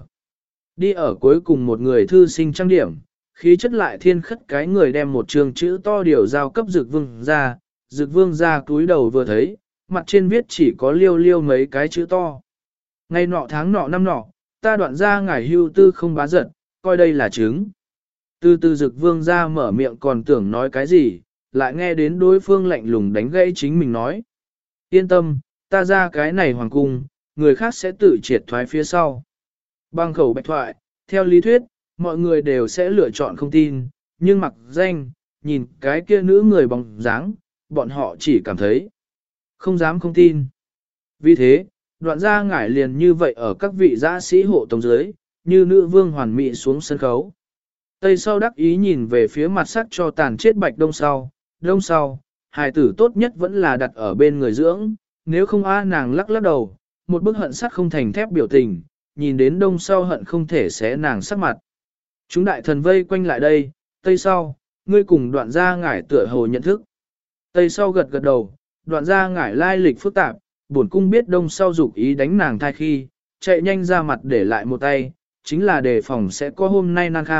Đi ở cuối cùng một người thư sinh trang điểm, khí chất lại thiên khất cái người đem một trường chữ to điều giao cấp Dực vương ra, Dực vương ra túi đầu vừa thấy, mặt trên viết chỉ có liêu liêu mấy cái chữ to. Ngày nọ tháng nọ năm nọ, ta đoạn ra ngải hưu tư không bá giật, coi đây là chứng. Từ từ Dực vương ra mở miệng còn tưởng nói cái gì, lại nghe đến đối phương lạnh lùng đánh gãy chính mình nói. Yên tâm, ta ra cái này hoàng cung, người khác sẽ tự triệt thoái phía sau. Bằng khẩu bạch thoại, theo lý thuyết, mọi người đều sẽ lựa chọn không tin, nhưng mặc danh, nhìn cái kia nữ người bóng dáng, bọn họ chỉ cảm thấy không dám không tin. Vì thế, đoạn ra ngải liền như vậy ở các vị giã sĩ hộ tống dưới, như nữ vương hoàn mỹ xuống sân khấu. Tây sau đắc ý nhìn về phía mặt sắc cho tàn chết bạch đông sau, đông sau, hài tử tốt nhất vẫn là đặt ở bên người dưỡng, nếu không a nàng lắc lắc đầu, một bức hận sắt không thành thép biểu tình, nhìn đến đông sau hận không thể xé nàng sắc mặt. Chúng đại thần vây quanh lại đây, tây sau, ngươi cùng đoạn gia ngải tựa hồ nhận thức. Tây sau gật gật đầu, đoạn gia ngải lai lịch phức tạp, bổn cung biết đông sau dục ý đánh nàng thai khi, chạy nhanh ra mặt để lại một tay, chính là đề phòng sẽ có hôm nay nan kham,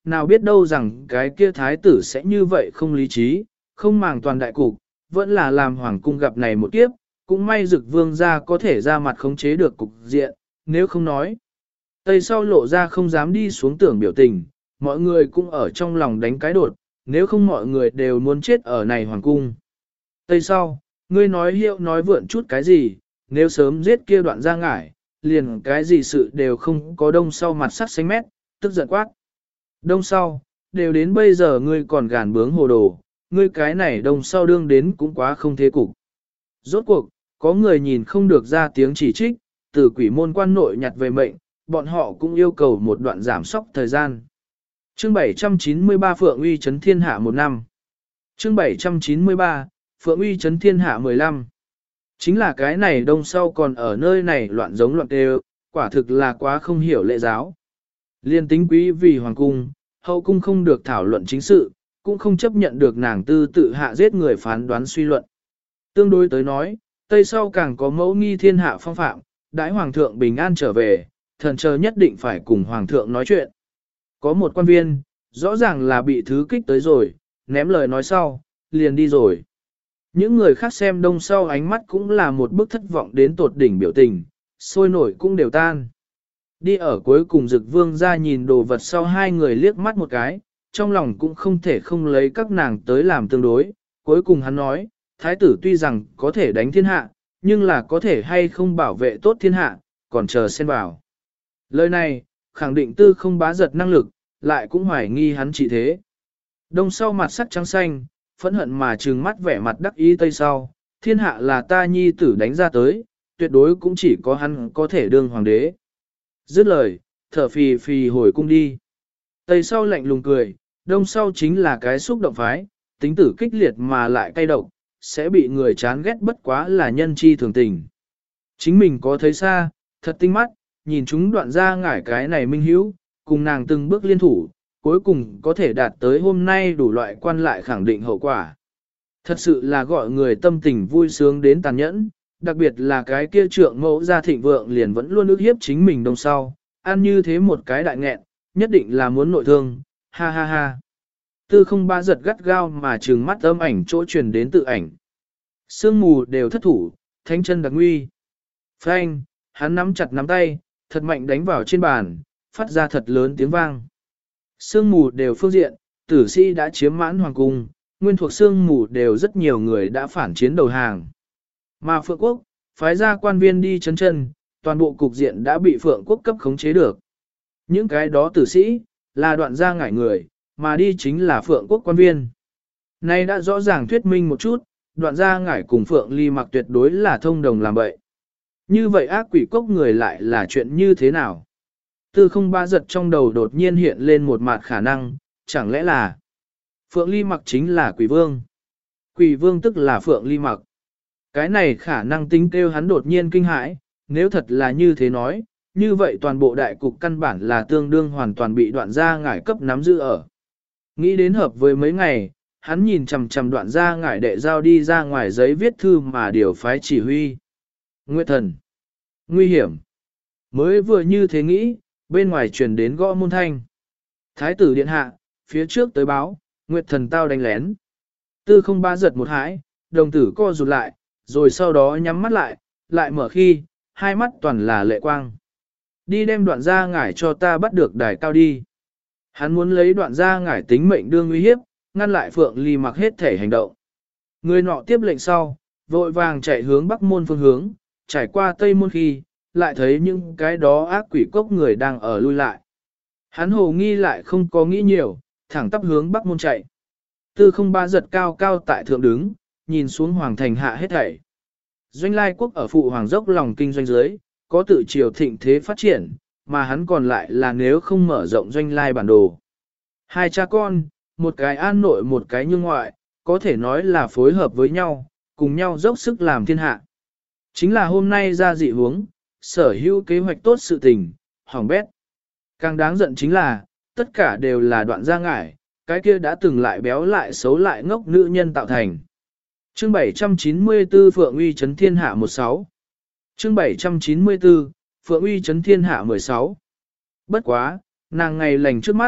nào biết đâu rằng cái kia thái tử sẽ như vậy không lý trí, không màng toàn đại cục, vẫn là làm hoàng cung gặp này một kiếp, cũng may Dực Vương gia có thể ra mặt khống chế được cục diện, nếu không nói. Tây sau lộ ra không dám đi xuống tưởng biểu tình, mọi người cũng ở trong lòng đánh cái đột, nếu không mọi người đều muốn chết ở này hoàng cung. Tây sau, ngươi nói hiệu nói vượn chút cái gì, nếu sớm giết kia đoạn ra ngải, liền cái gì sự đều không có. Đông sau mặt sắc xanh mét, tức giận quát. Đông sau, đều đến bây giờ ngươi còn gàn bướng hồ đồ, ngươi cái này đông sau đương đến cũng quá không thế cục. Rốt cuộc, có người nhìn không được ra tiếng chỉ trích, từ quỷ môn quan nội nhặt về mệnh, bọn họ cũng yêu cầu một đoạn giảm sóc thời gian. Chương bảy trăm chín mươi ba Phượng Uy Trấn Thiên Hạ một năm. Chương bảy trăm chín mươi ba Phượng Uy Trấn Thiên Hạ mười lăm. Chính là cái này đông sau còn ở nơi này loạn giống loạn đều, quả thực là quá không hiểu lệ giáo. Liên tính quý vì hoàng cung, hậu cung không được thảo luận chính sự, cũng không chấp nhận được nàng tư tự hạ giết người phán đoán suy luận. Tương đối tới nói, Tây sau càng có mẫu nghi thiên hạ phong phạm, đãi hoàng thượng bình an trở về, thần chờ nhất định phải cùng hoàng thượng nói chuyện. Có một quan viên, rõ ràng là bị thứ kích tới rồi, ném lời nói sau, liền đi rồi. Những người khác xem đông sau ánh mắt cũng là một bức thất vọng đến tột đỉnh biểu tình, sôi nổi cũng đều tan. Đi ở cuối cùng Dực Vương ra nhìn đồ vật sau hai người liếc mắt một cái, trong lòng cũng không thể không lấy các nàng tới làm tương đối. Cuối cùng hắn nói, thái tử tuy rằng có thể đánh thiên hạ, nhưng là có thể hay không bảo vệ tốt thiên hạ, còn chờ xem bảo. Lời này, khẳng định tư không bá giật năng lực, lại cũng hoài nghi hắn chỉ thế. Đông sau mặt sắc trắng xanh, phẫn hận mà trừng mắt vẻ mặt đắc ý tây sau, thiên hạ là ta nhi tử đánh ra tới, tuyệt đối cũng chỉ có hắn có thể đương hoàng đế. Dứt lời, thở phì phì hồi cung đi. Tây sau lạnh lùng cười, đông sau chính là cái xúc động phái, tính tử kích liệt mà lại cay độc, sẽ bị người chán ghét bất quá là nhân chi thường tình. Chính mình có thấy xa, thật tinh mắt, nhìn chúng đoạn ra ngải cái này minh hữu, cùng nàng từng bước liên thủ, cuối cùng có thể đạt tới hôm nay đủ loại quan lại khẳng định hậu quả. Thật sự là gọi người tâm tình vui sướng đến tàn nhẫn, đặc biệt là cái kia trượng mẫu gia thịnh vượng liền vẫn luôn ức hiếp chính mình đông sau, ăn như thế một cái đại nghẹn, nhất định là muốn nội thương, ha ha ha. Tư không ba giật gắt gao mà trừng mắt âm ảnh chỗ truyền đến tự ảnh. Sương mù đều thất thủ, thánh chân đặc nguy. Phanh, hắn nắm chặt nắm tay, thật mạnh đánh vào trên bàn, phát ra thật lớn tiếng vang. Sương mù đều phương diện, tử sĩ đã chiếm mãn hoàng cung, nguyên thuộc sương mù đều rất nhiều người đã phản chiến đầu hàng. Mà Phượng Quốc, phái ra quan viên đi chấn chân, toàn bộ cục diện đã bị Phượng Quốc cấp khống chế được. Những cái đó tử sĩ, là đoạn gia ngải người, mà đi chính là Phượng Quốc quan viên. Nay đã rõ ràng thuyết minh một chút, đoạn gia ngải cùng Phượng Ly Mặc tuyệt đối là thông đồng làm bậy. Như vậy ác quỷ cốc người lại là chuyện như thế nào? Tư không ba giật trong đầu đột nhiên hiện lên một mặt khả năng, chẳng lẽ là Phượng Ly Mặc chính là quỷ vương? Quỷ vương tức là Phượng Ly Mặc. Cái này khả năng tính kêu hắn đột nhiên kinh hãi, nếu thật là như thế nói, như vậy toàn bộ đại cục căn bản là tương đương hoàn toàn bị đoạn gia ngải cấp nắm giữ ở. Nghĩ đến hợp với mấy ngày, hắn nhìn chằm chằm đoạn gia ngải đệ giao đi ra ngoài giấy viết thư mà điều phái chỉ huy. Nguyệt thần. Nguy hiểm. Mới vừa như thế nghĩ, bên ngoài truyền đến gõ môn thanh. Thái tử điện hạ, phía trước tới báo, Nguyệt thần tao đánh lén. Tư không ba giật một hãi, đồng tử co rụt lại, rồi sau đó nhắm mắt lại, lại mở khi, hai mắt toàn là lệ quang. Đi đem đoạn gia ngải cho ta bắt được đài cao đi. Hắn muốn lấy đoạn gia ngải tính mệnh đương uy hiếp, ngăn lại Phượng Ly Mặc hết thể hành động. Người nọ tiếp lệnh sau, vội vàng chạy hướng bắc môn phương hướng, trải qua tây môn khi, lại thấy những cái đó ác quỷ cốc người đang ở lui lại. Hắn hồ nghi lại không có nghĩ nhiều, thẳng tắp hướng bắc môn chạy. Tư không ba giật cao cao tại thượng đứng, nhìn xuống hoàng thành hạ hết thảy. Doanh lai quốc ở phụ hoàng dốc lòng kinh doanh dưới, có tự triều thịnh thế phát triển, mà hắn còn lại là nếu không mở rộng doanh lai bản đồ. Hai cha con, một cái an nội một cái nhương ngoại, có thể nói là phối hợp với nhau, cùng nhau dốc sức làm thiên hạ. Chính là hôm nay ra dị huống, sở hữu kế hoạch tốt sự tình, hỏng bét. Càng đáng giận chính là, tất cả đều là đoạn gia ngải, cái kia đã từng lại béo lại xấu lại ngốc nữ nhân tạo thành. Chương bảy trăm chín mươi tư Phượng Uy Trấn Thiên Hạ mười sáu. Chương bảy trăm chín mươi tư Phượng Uy Trấn Thiên Hạ mười sáu. Bất quá, nàng ngày lành trước mắt,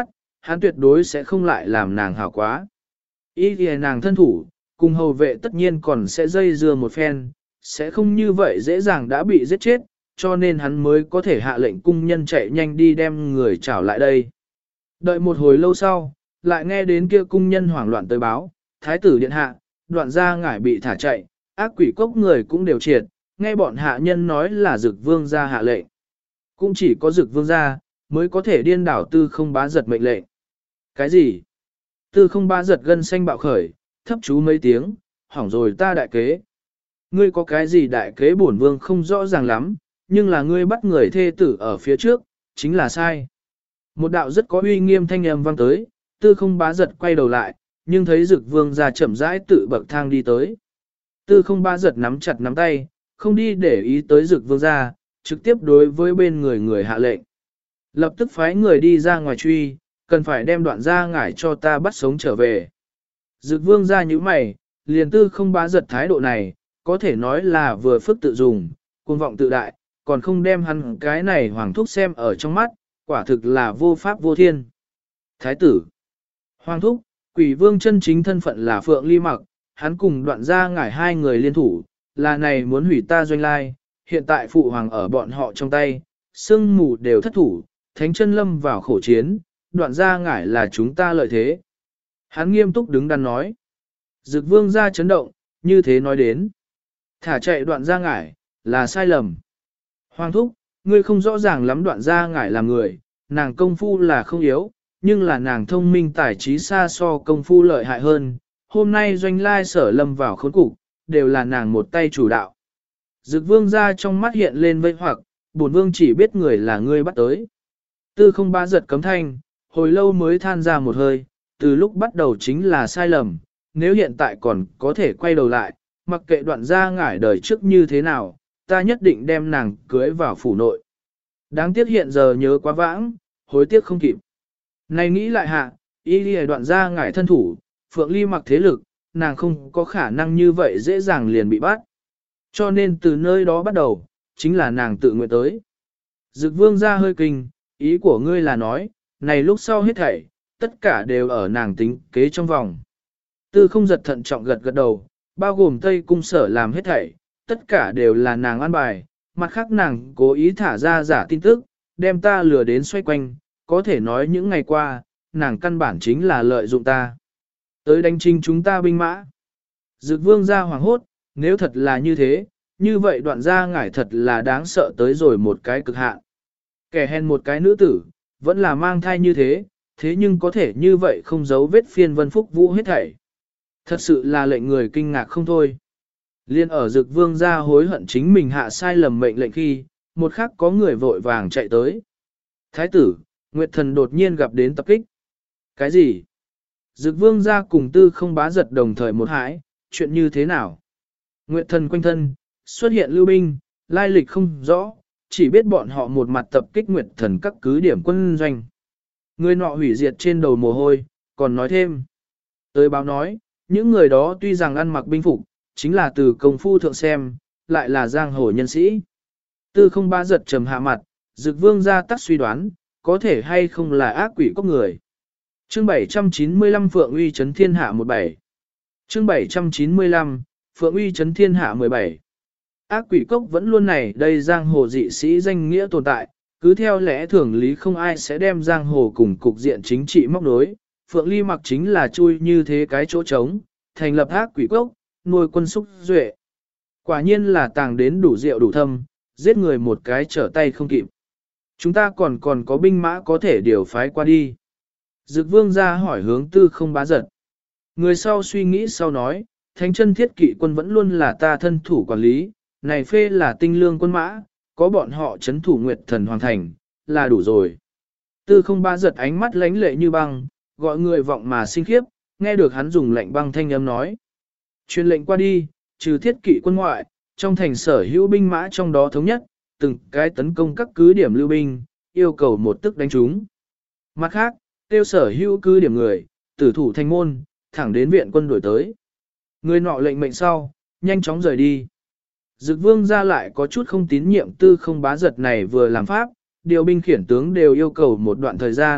hắn tuyệt đối sẽ không lại làm nàng hảo quá. Ý thì nàng thân thủ, cùng hầu vệ tất nhiên còn sẽ dây dưa một phen, sẽ không như vậy dễ dàng đã bị giết chết, cho nên hắn mới có thể hạ lệnh cung nhân chạy nhanh đi đem người trảo lại đây. Đợi một hồi lâu sau, lại nghe đến kia cung nhân hoảng loạn tới báo, thái tử điện hạ, đoạn gia ngải bị thả chạy, ác quỷ cốc người cũng đều triệt, nghe bọn hạ nhân nói là dực vương gia hạ lệnh. Cũng chỉ có dực vương gia, mới có thể điên đảo tư không bá giật mệnh lệnh. Cái gì? Tư không bá giật gân xanh bạo khởi, thấp chú mấy tiếng, hỏng rồi ta đại kế. Ngươi có cái gì đại kế bổn vương không rõ ràng lắm, nhưng là ngươi bắt người thê tử ở phía trước, chính là sai. Một đạo rất có uy nghiêm thanh âm vang tới, tư không bá giật quay đầu lại, nhưng thấy dực vương ra chậm rãi tự bậc thang đi tới. Tư không bá giật nắm chặt nắm tay, không đi để ý tới dực vương ra, trực tiếp đối với bên người người hạ lệnh. Lập tức phái người đi ra ngoài truy, cần phải đem đoạn ra ngải cho ta bắt sống trở về. Dực vương ra như mày, liền tư không bá giật thái độ này, có thể nói là vừa phức tự dùng, cuồng vọng tự đại, còn không đem hắn cái này hoàng thúc xem ở trong mắt, quả thực là vô pháp vô thiên. Thái tử, hoàng thúc, quỷ vương chân chính thân phận là Phượng Ly Mặc, hắn cùng đoạn ra ngải hai người liên thủ, là này muốn hủy ta doanh lai, hiện tại phụ hoàng ở bọn họ trong tay, sương mù đều thất thủ, thánh chân lâm vào khổ chiến, đoạn ra ngải là chúng ta lợi thế. Hắn nghiêm túc đứng đắn nói. Dực vương ra chấn động, như thế nói đến. Thả chạy đoạn ra ngải, là sai lầm. Hoàng thúc, ngươi không rõ ràng lắm đoạn ra ngải là người, nàng công phu là không yếu, nhưng là nàng thông minh tài trí xa so công phu lợi hại hơn. Hôm nay doanh lai sở lâm vào khốn cục, đều là nàng một tay chủ đạo. Dực vương ra trong mắt hiện lên vây hoặc, bổn vương chỉ biết người là ngươi bắt tới. Tư không ba giật cấm thanh, hồi lâu mới than ra một hơi, từ lúc bắt đầu chính là sai lầm, nếu hiện tại còn có thể quay đầu lại, mặc kệ đoạn ra ngải đời trước như thế nào, ta nhất định đem nàng cưới vào phủ nội. Đáng tiếc hiện giờ nhớ quá vãng, hối tiếc không kịp. Này nghĩ lại hạ, y đi đoạn ra ngải thân thủ, Phượng Ly Mặc thế lực, nàng không có khả năng như vậy dễ dàng liền bị bắt. Cho nên từ nơi đó bắt đầu, chính là nàng tự nguyện tới. Dực vương ra hơi kinh, ý của ngươi là nói, này lúc sau hết thảy, tất cả đều ở nàng tính kế trong vòng. Tư không giật thận trọng gật gật đầu, bao gồm Tây Cung sở làm hết thảy, tất cả đều là nàng an bài, mặt khác nàng cố ý thả ra giả tin tức, đem ta lừa đến xoay quanh, có thể nói những ngày qua, nàng căn bản chính là lợi dụng ta. Tới đánh chinh chúng ta binh mã. Dực vương ra hoàng hốt, nếu thật là như thế, như vậy đoạn ra ngải thật là đáng sợ tới rồi một cái cực hạn. Kẻ hèn một cái nữ tử, vẫn là mang thai như thế, thế nhưng có thể như vậy không giấu vết phiên vân phúc vũ hết thảy. Thật sự là lệnh người kinh ngạc không thôi. Liên ở dực vương ra hối hận chính mình hạ sai lầm mệnh lệnh khi, một khắc có người vội vàng chạy tới. Thái tử, Nguyệt Thần đột nhiên gặp đến tập kích. Cái gì? Dực vương ra cùng tư không bá giật đồng thời một hãi, chuyện như thế nào? Nguyệt Thần quanh thân, xuất hiện lưu binh, lai lịch không rõ, chỉ biết bọn họ một mặt tập kích Nguyệt Thần các cứ điểm quân doanh. Người nọ hủy diệt trên đầu mồ hôi, còn nói thêm. Tới báo nói, những người đó tuy rằng ăn mặc binh phục, chính là từ công phu thượng xem, lại là giang hồ nhân sĩ. Tư không bá giật trầm hạ mặt, Dực vương ra tắc suy đoán, có thể hay không là ác quỷ cốc người. Chương bảy trăm chín mươi lăm Phượng Uy Chấn Thiên Hạ mười bảy. Chương bảy trăm chín mươi lăm Phượng Uy Chấn Thiên Hạ mười bảy. Ác quỷ cốc vẫn luôn này đây giang hồ dị sĩ danh nghĩa tồn tại, cứ theo lẽ thường lý không ai sẽ đem giang hồ cùng cục diện chính trị móc đối. Phượng Ly Mặc chính là chui như thế cái chỗ trống, thành lập ác quỷ cốc, nuôi quân xúc duệ. Quả nhiên là tàng đến đủ rượu đủ thâm, giết người một cái trở tay không kịp. Chúng ta còn còn có binh mã có thể điều phái qua đi. Dực vương ra hỏi hướng tư không bá giật. Người sau suy nghĩ sau nói, thánh chân thiết kỵ quân vẫn luôn là ta thân thủ quản lý, này phê là tinh lương quân mã, có bọn họ chấn thủ Nguyệt Thần hoàn thành, là đủ rồi. Tư không bá giật ánh mắt lánh lệ như băng, gọi người vọng mà sinh khiếp, nghe được hắn dùng lệnh băng thanh âm nói. Truyền lệnh qua đi, trừ thiết kỵ quân ngoại, trong thành sở hữu binh mã trong đó thống nhất, từng cái tấn công các cứ điểm lưu binh, yêu cầu một tức đánh chúng. Mặt khác, tiêu sở hữu cứ điểm người, tử thủ thành môn, thẳng đến viện quân đuổi tới. Người nọ lệnh mệnh sau, nhanh chóng rời đi. Dực vương ra lại có chút không tín nhiệm tư không bá giật này vừa làm pháp, điều binh khiển tướng đều yêu cầu một đoạn thời gian,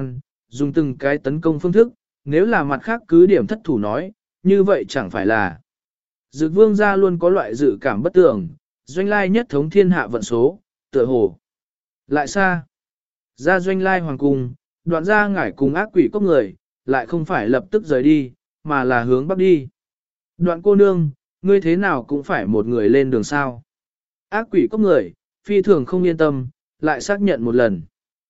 dùng từng cái tấn công phương thức, nếu là mặt khác cứ điểm thất thủ nói, như vậy chẳng phải là. Dực vương gia luôn có loại dự cảm bất tường, doanh lai nhất thống thiên hạ vận số, tựa hồ. Lại xa, ra doanh lai hoàng cung, đoạn ra ngải cùng ác quỷ cốc người, lại không phải lập tức rời đi, mà là hướng bắc đi. Đoạn cô nương, ngươi thế nào cũng phải một người lên đường sao. Ác quỷ cốc người, phi thường không yên tâm, lại xác nhận một lần.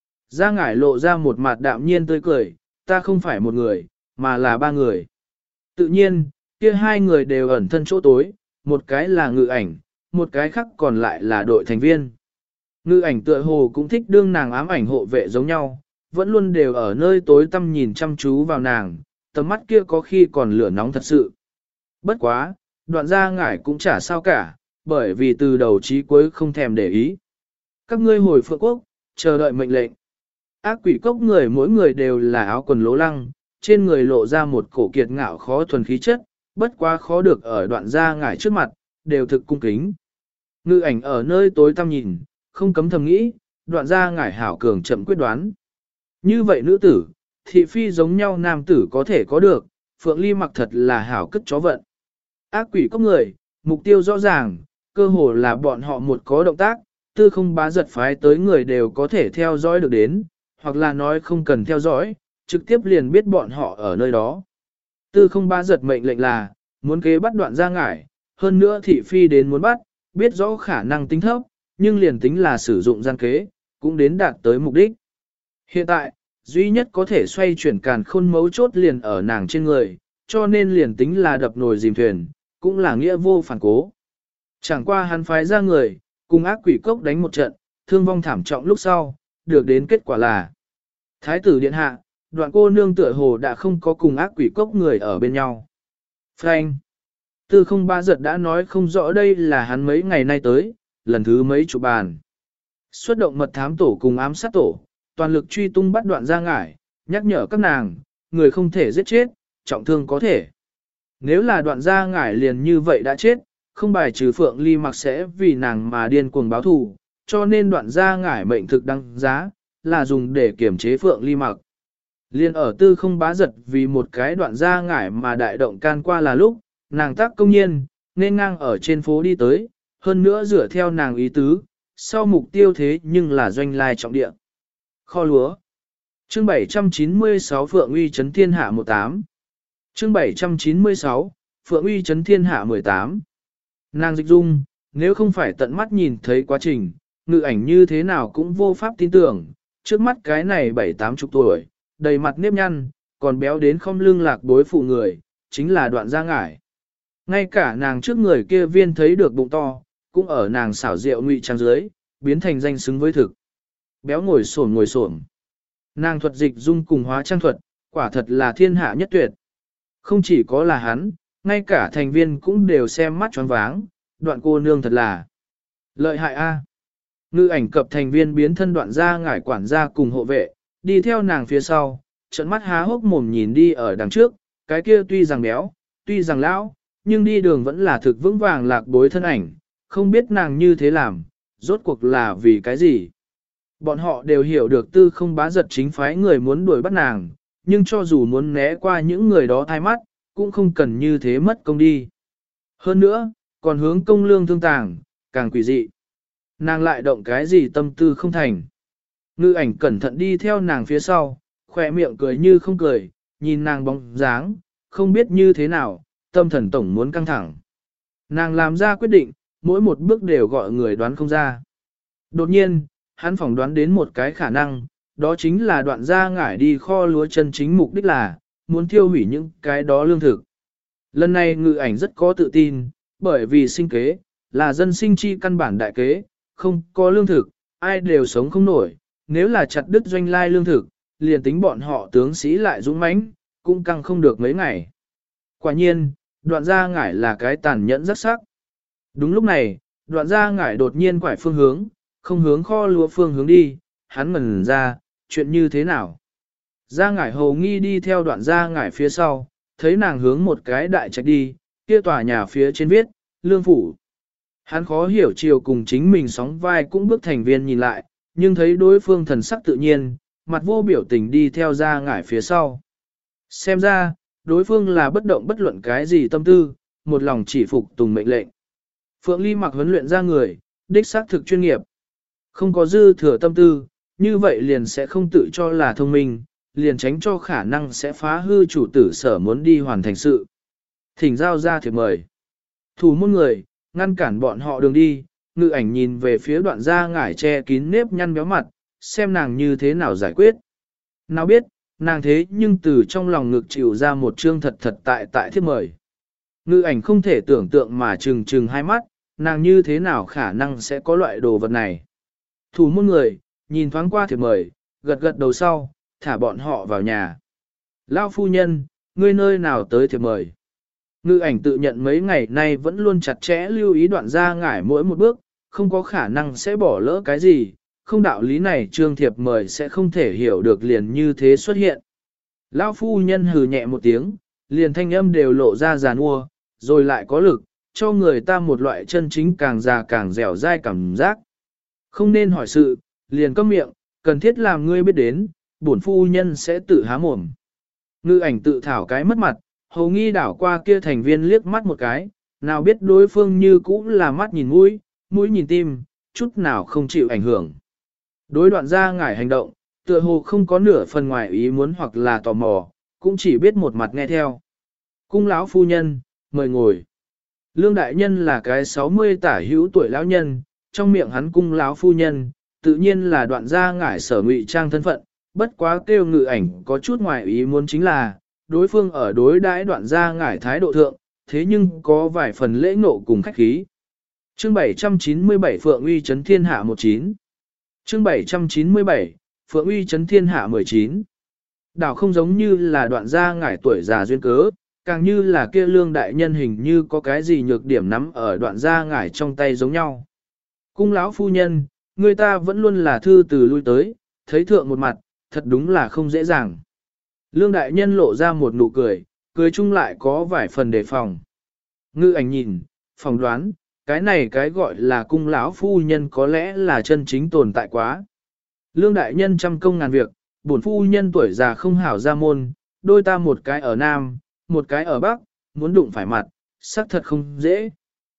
Ra ngải lộ ra một mặt đạm nhiên tươi cười, ta không phải một người, mà là ba người. Tự nhiên, kia hai người đều ẩn thân chỗ tối, một cái là ngự ảnh, một cái khác còn lại là đội thành viên. Ngự ảnh tựa hồ cũng thích đương nàng ám ảnh hộ vệ giống nhau, vẫn luôn đều ở nơi tối tăm nhìn chăm chú vào nàng, tầm mắt kia có khi còn lửa nóng thật sự. Bất quá, đoạn ra ngải cũng chả sao cả, bởi vì từ đầu chí cuối không thèm để ý. Các ngươi hồi phượng quốc, chờ đợi mệnh lệnh. Ác quỷ cốc người mỗi người đều là áo quần lố lăng, trên người lộ ra một cổ kiệt ngạo khó thuần khí chất, bất quá khó được ở đoạn ra ngải trước mặt, đều thực cung kính. Ngự ảnh ở nơi tối tăm nhìn, không cấm thầm nghĩ, đoạn ra ngải hảo cường chậm quyết đoán. Như vậy nữ tử, thị phi giống nhau nam tử có thể có được, Phượng Ly mặc thật là hảo cất chó vận. Ác quỷ cốc người, mục tiêu rõ ràng, cơ hồ là bọn họ một có động tác, tư không bá giật phái tới người đều có thể theo dõi được đến, hoặc là nói không cần theo dõi, trực tiếp liền biết bọn họ ở nơi đó. Tư không bá giật mệnh lệnh là, muốn kế bắt đoạn ra ngải, hơn nữa thị phi đến muốn bắt, biết rõ khả năng tính thấp, nhưng liền tính là sử dụng gian kế, cũng đến đạt tới mục đích. Hiện tại, duy nhất có thể xoay chuyển càn khôn mấu chốt liền ở nàng trên người, cho nên liền tính là đập nồi dìm thuyền, cũng là nghĩa vô phản cố. Chẳng qua hắn phái ra người, cùng ác quỷ cốc đánh một trận, thương vong thảm trọng lúc sau, được đến kết quả là Thái tử điện hạ, đoạn cô nương tựa hồ đã không có cùng ác quỷ cốc người ở bên nhau. Frank Tư không ba giật đã nói không rõ đây là hắn mấy ngày nay tới, lần thứ mấy chục bàn. Xuất động mật thám tổ cùng ám sát tổ, toàn lực truy tung bắt đoạn ra ngải, nhắc nhở các nàng, người không thể giết chết, trọng thương có thể. Nếu là đoạn ra ngải liền như vậy đã chết, không bài trừ Phượng Ly mặc sẽ vì nàng mà điên cuồng báo thù, cho nên đoạn ra ngải mệnh thực đăng giá, là dùng để kiểm chế Phượng Ly mặc. Liên ở tư không bá giật vì một cái đoạn ra ngải mà đại động can qua là lúc, nàng tác công nhiên, nên ngang ở trên phố đi tới, hơn nữa dựa theo nàng ý tứ, sau mục tiêu thế nhưng là doanh lai trọng địa. Kho lúa. Chương bảy trăm chín mươi sáu Phượng Uy Trấn Thiên Hạ mười tám. Chương bảy trăm chín mươi sáu Phượng Uy Trấn Thiên Hạ mười tám. Nàng dịch dung, nếu không phải tận mắt nhìn thấy quá trình, ngự ảnh như thế nào cũng vô pháp tin tưởng, trước mắt cái này bảy tám chục tuổi, đầy mặt nếp nhăn, còn béo đến không lưng lạc bối phụ người, chính là đoạn gia ngải. Ngay cả nàng trước người kia viên thấy được bụng to, cũng ở nàng xảo rượu ngụy trang dưới, biến thành danh xứng với thực. Béo ngồi xổm ngồi xổm. Nàng thuật dịch dung cùng hóa trang thuật, quả thật là thiên hạ nhất tuyệt. Không chỉ có là hắn, ngay cả thành viên cũng đều xem mắt choáng váng, đoạn cô nương thật là lợi hại a. Ngự ảnh cập thành viên biến thân đoạn gia ngải quản gia cùng hộ vệ, đi theo nàng phía sau, trận mắt há hốc mồm nhìn đi ở đằng trước, cái kia tuy rằng béo, tuy rằng lão, nhưng đi đường vẫn là thực vững vàng lạc bối thân ảnh, không biết nàng như thế làm, rốt cuộc là vì cái gì. Bọn họ đều hiểu được tư không bá giật chính phái người muốn đuổi bắt nàng, nhưng cho dù muốn né qua những người đó thay mắt, cũng không cần như thế mất công đi. Hơn nữa, còn hướng công lương thương tàng, càng quỷ dị. Nàng lại động cái gì tâm tư không thành. Ngư ảnh cẩn thận đi theo nàng phía sau, khỏe miệng cười như không cười, nhìn nàng bóng dáng, không biết như thế nào, tâm thần tổng muốn căng thẳng. Nàng làm ra quyết định, mỗi một bước đều gọi người đoán không ra. Đột nhiên, hắn phỏng đoán đến một cái khả năng, đó chính là đoạn gia ngải đi kho lúa chân chính mục đích là, muốn tiêu hủy những cái đó lương thực. Lần này ngự ảnh rất có tự tin, bởi vì sinh kế, là dân sinh chi căn bản đại kế, không có lương thực, ai đều sống không nổi, nếu là chặt đứt doanh lai lương thực, liền tính bọn họ tướng sĩ lại dũng mãnh, cũng căng không được mấy ngày. Quả nhiên, đoạn gia ngải là cái tàn nhẫn rất sắc. Đúng lúc này, đoạn gia ngải đột nhiên quải phương hướng, không hướng kho lúa phương hướng đi, hắn ngẩn ra, chuyện như thế nào? Gia ngải hầu nghi đi theo đoạn gia ngải phía sau, thấy nàng hướng một cái đại trạch đi, kia tòa nhà phía trên viết, lương phủ. Hắn khó hiểu chiều cùng chính mình sóng vai cũng bước thành viên nhìn lại, nhưng thấy đối phương thần sắc tự nhiên, mặt vô biểu tình đi theo ra ngải phía sau. Xem ra, đối phương là bất động bất luận cái gì tâm tư, một lòng chỉ phục tùng mệnh lệnh. Phượng Ly mặc huấn luyện ra người, đích xác thực chuyên nghiệp. Không có dư thừa tâm tư, như vậy liền sẽ không tự cho là thông minh, liền tránh cho khả năng sẽ phá hư chủ tử sở muốn đi hoàn thành sự. Thỉnh giao ra thiệp mời. Thủ môn người, ngăn cản bọn họ đường đi, ngự ảnh nhìn về phía đoạn gia ngải che kín nếp nhăn béo mặt, xem nàng như thế nào giải quyết. Nào biết, nàng thế nhưng từ trong lòng ngực chịu ra một chương thật thật tại tại thiệp mời. Ngự ảnh không thể tưởng tượng mà trừng trừng hai mắt, nàng như thế nào khả năng sẽ có loại đồ vật này. Thủ môn người, nhìn thoáng qua thiệp mời, gật gật đầu sau, thả bọn họ vào nhà. Lao phu nhân, ngươi nơi nào tới thiệp mời. Ngự ảnh tự nhận mấy ngày nay vẫn luôn chặt chẽ lưu ý đoạn gia ngải mỗi một bước, không có khả năng sẽ bỏ lỡ cái gì, không đạo lý này trương thiệp mời sẽ không thể hiểu được liền như thế xuất hiện. Lão phu nhân hừ nhẹ một tiếng, liền thanh âm đều lộ ra giàn ua, rồi lại có lực, cho người ta một loại chân chính càng già càng dẻo dai cảm giác. Không nên hỏi sự, liền câm miệng, cần thiết làm ngươi biết đến, bổn phu nhân sẽ tự há mồm. Ngự ảnh tự thảo cái mất mặt, hầu nghi đảo qua kia thành viên liếc mắt một cái, nào biết đối phương như cũ là mắt nhìn mũi, mũi nhìn tim, chút nào không chịu ảnh hưởng. Đối đoạn ra ngải hành động, tựa hồ không có nửa phần ngoài ý muốn hoặc là tò mò, cũng chỉ biết một mặt nghe theo. Cung lão phu nhân, mời ngồi. Lương đại nhân là cái sáu mươi tả hữu tuổi lão nhân, trong miệng hắn cung lão phu nhân, tự nhiên là đoạn ra ngải sở ngụy trang thân phận, bất quá kêu ngự ảnh có chút ngoài ý muốn chính là, đối phương ở đối đãi đoạn ra ngải thái độ thượng, thế nhưng có vài phần lễ ngộ cùng khách khí. Chương bảy trăm chín mươi bảy Phượng Uy Chấn Thiên Hạ mười chín. Chương bảy trăm chín mươi bảy Phượng Uy Chấn Thiên Hạ mười chín. Đảo không giống như là đoạn gia ngải tuổi già duyên cớ, càng như là kia lương đại nhân hình như có cái gì nhược điểm nắm ở đoạn gia ngải trong tay giống nhau. Cung lão phu nhân, người ta vẫn luôn là thư từ lui tới, thấy thượng một mặt, thật đúng là không dễ dàng. Lương đại nhân lộ ra một nụ cười, cười chung lại có vài phần đề phòng. Ngư ảnh nhìn, phỏng đoán, cái này cái gọi là cung lão phu nhân có lẽ là chân chính tồn tại quá. Lương đại nhân trăm công ngàn việc, bổn phu nhân tuổi già không hảo ra môn, đôi ta một cái ở Nam, một cái ở Bắc, muốn đụng phải mặt, xác thật không dễ.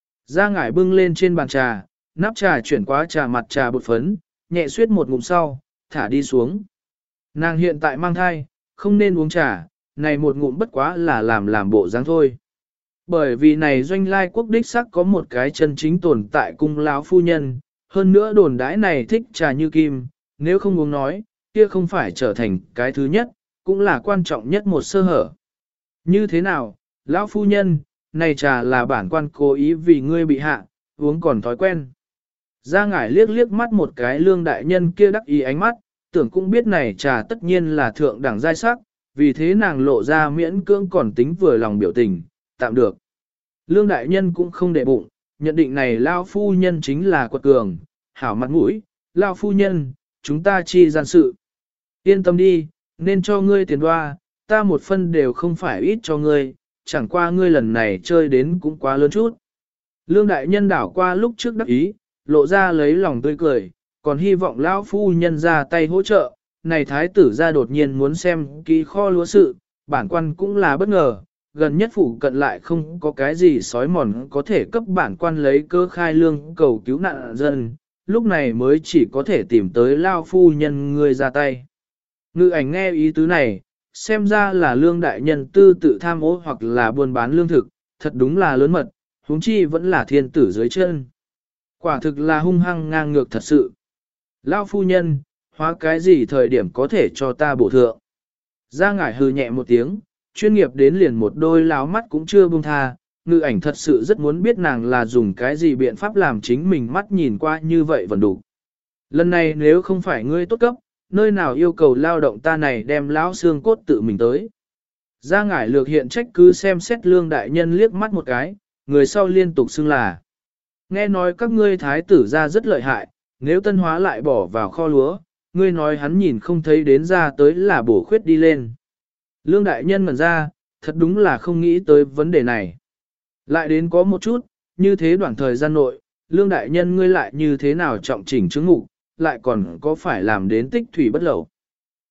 Ra ngải bưng lên trên bàn trà, nắp trà chuyển qua trà mặt trà bột phấn, nhẹ suyết một ngụm sau, thả đi xuống. Nàng hiện tại mang thai, không nên uống trà, này một ngụm bất quá là làm làm bộ dáng thôi. Bởi vì này doanh lai quốc đích sắc có một cái chân chính tồn tại cung lão phu nhân, hơn nữa đồn đãi này thích trà như kim, nếu không uống nói, kia không phải trở thành cái thứ nhất, cũng là quan trọng nhất một sơ hở. Như thế nào, lão phu nhân, này trà là bản quan cố ý vì ngươi bị hạ, uống còn thói quen. Gia ngải liếc liếc mắt một cái lương đại nhân kia đắc ý ánh mắt, tưởng cũng biết này trà tất nhiên là thượng đẳng giai sắc, vì thế nàng lộ ra miễn cưỡng còn tính vừa lòng biểu tình, tạm được. Lương đại nhân cũng không để bụng, nhận định này lao phu nhân chính là quật cường, hảo mặt mũi, lao phu nhân, chúng ta chi gian sự. Yên tâm đi, nên cho ngươi tiền đoa, ta một phân đều không phải ít cho ngươi, chẳng qua ngươi lần này chơi đến cũng quá lớn chút. Lương đại nhân đảo qua lúc trước đắc ý, lộ ra lấy lòng tươi cười, còn hy vọng lão phu nhân ra tay hỗ trợ, này thái tử ra đột nhiên muốn xem kỹ kho lúa sự, bản quan cũng là bất ngờ, gần nhất phủ cận lại không có cái gì sói mòn có thể cấp bản quan lấy cơ khai lương cầu cứu nạn dân, lúc này mới chỉ có thể tìm tới lao phu nhân người ra tay. Ngự ảnh nghe ý tứ này, xem ra là lương đại nhân tư tự tham ô hoặc là buôn bán lương thực, thật đúng là lớn mật, huống chi vẫn là thiên tử dưới chân. Quả thực là hung hăng ngang ngược thật sự. Lao phu nhân, hóa cái gì thời điểm có thể cho ta bổ thượng. Gia ngải hừ nhẹ một tiếng, chuyên nghiệp đến liền một đôi láo mắt cũng chưa buông tha, ngự ảnh thật sự rất muốn biết nàng là dùng cái gì biện pháp làm chính mình mắt nhìn qua như vậy vẫn đủ. Lần này nếu không phải ngươi tốt cấp, nơi nào yêu cầu lao động ta này đem lão xương cốt tự mình tới. Gia ngải lược hiện trách cứ xem xét lương đại nhân liếc mắt một cái, người sau liên tục xưng là. Nghe nói các ngươi thái tử ra rất lợi hại, nếu tân hóa lại bỏ vào kho lúa, ngươi nói hắn nhìn không thấy đến ra tới là bổ khuyết đi lên. Lương đại nhân ngẩn ra, thật đúng là không nghĩ tới vấn đề này. Lại đến có một chút, như thế đoạn thời gian nội, lương đại nhân ngươi lại như thế nào trọng chỉnh chứng ngục, lại còn có phải làm đến tích thủy bất lẩu.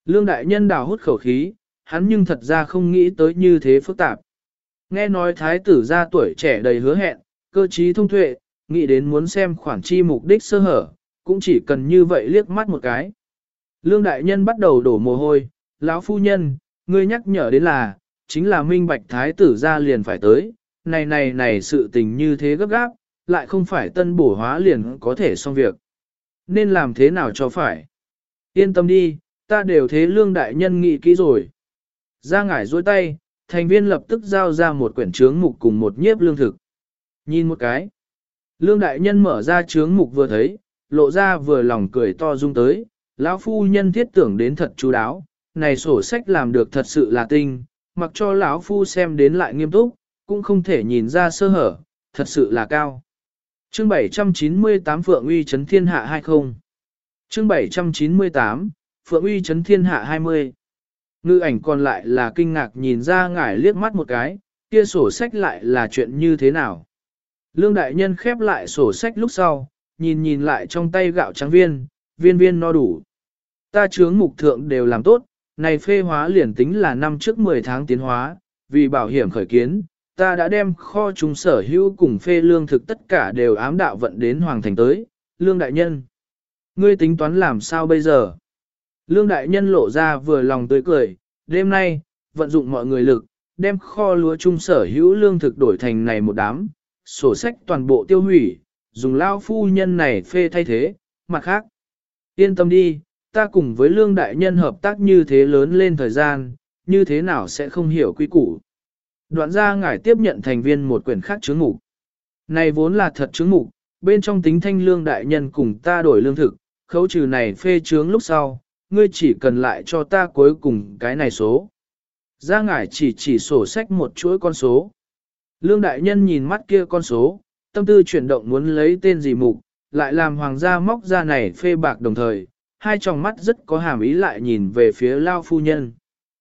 Lương đại nhân đào hút khẩu khí, hắn nhưng thật ra không nghĩ tới như thế phức tạp. Nghe nói thái tử ra tuổi trẻ đầy hứa hẹn, cơ trí thông tuệ, nghĩ đến muốn xem khoản chi mục đích sơ hở, cũng chỉ cần như vậy liếc mắt một cái. Lương đại nhân bắt đầu đổ mồ hôi, lão phu nhân, ngươi nhắc nhở đến là, chính là minh bạch thái tử ra liền phải tới, này này này sự tình như thế gấp gáp, lại không phải tân bổ hóa liền có thể xong việc. Nên làm thế nào cho phải? Yên tâm đi, ta đều thế lương đại nhân nghĩ kỹ rồi. Ra ngải dôi tay, thành viên lập tức giao ra một quyển trướng mục cùng một nhiếp lương thực. Nhìn một cái. Lương đại nhân mở ra trướng mục vừa thấy, lộ ra vừa lòng cười to rung tới, lão phu nhân thiết tưởng đến thật chú đáo, này sổ sách làm được thật sự là tinh, mặc cho lão phu xem đến lại nghiêm túc, cũng không thể nhìn ra sơ hở, thật sự là cao. Chương bảy trăm chín mươi tám Phượng Uy Trấn Thiên Hạ hai mươi. Chương bảy trăm chín mươi tám Phượng Uy Trấn Thiên Hạ hai mươi. Ngư ảnh còn lại là kinh ngạc nhìn ra ngải liếc mắt một cái, kia sổ sách lại là chuyện như thế nào. Lương đại nhân khép lại sổ sách lúc sau, nhìn nhìn lại trong tay gạo trắng viên, viên viên no đủ. Ta chướng mục thượng đều làm tốt, này phê hóa liền tính là năm trước mười tháng tiến hóa, vì bảo hiểm khởi kiến, ta đã đem kho chúng sở hữu cùng phê lương thực tất cả đều ám đạo vận đến Hoàng Thành tới, Lương đại nhân. Ngươi tính toán làm sao bây giờ? Lương đại nhân lộ ra vừa lòng tươi cười, đêm nay, vận dụng mọi người lực, đem kho lúa chung sở hữu lương thực đổi thành này một đám, sổ sách toàn bộ tiêu hủy, dùng lao phu nhân này phê thay thế, mặt khác. Yên tâm đi, ta cùng với lương đại nhân hợp tác như thế lớn lên thời gian, như thế nào sẽ không hiểu quy củ. Đoạn ra ngải tiếp nhận thành viên một quyển khác chứng mục. Này vốn là thật chứng mục, bên trong tính thanh lương đại nhân cùng ta đổi lương thực, khấu trừ này phê chướng lúc sau, ngươi chỉ cần lại cho ta cuối cùng cái này số. Ra ngải chỉ chỉ sổ sách một chuỗi con số. Lương đại nhân nhìn mắt kia con số, tâm tư chuyển động muốn lấy tên gì mục, lại làm hoàng gia móc ra này phê bạc đồng thời, hai tròng mắt rất có hàm ý lại nhìn về phía lao phu nhân.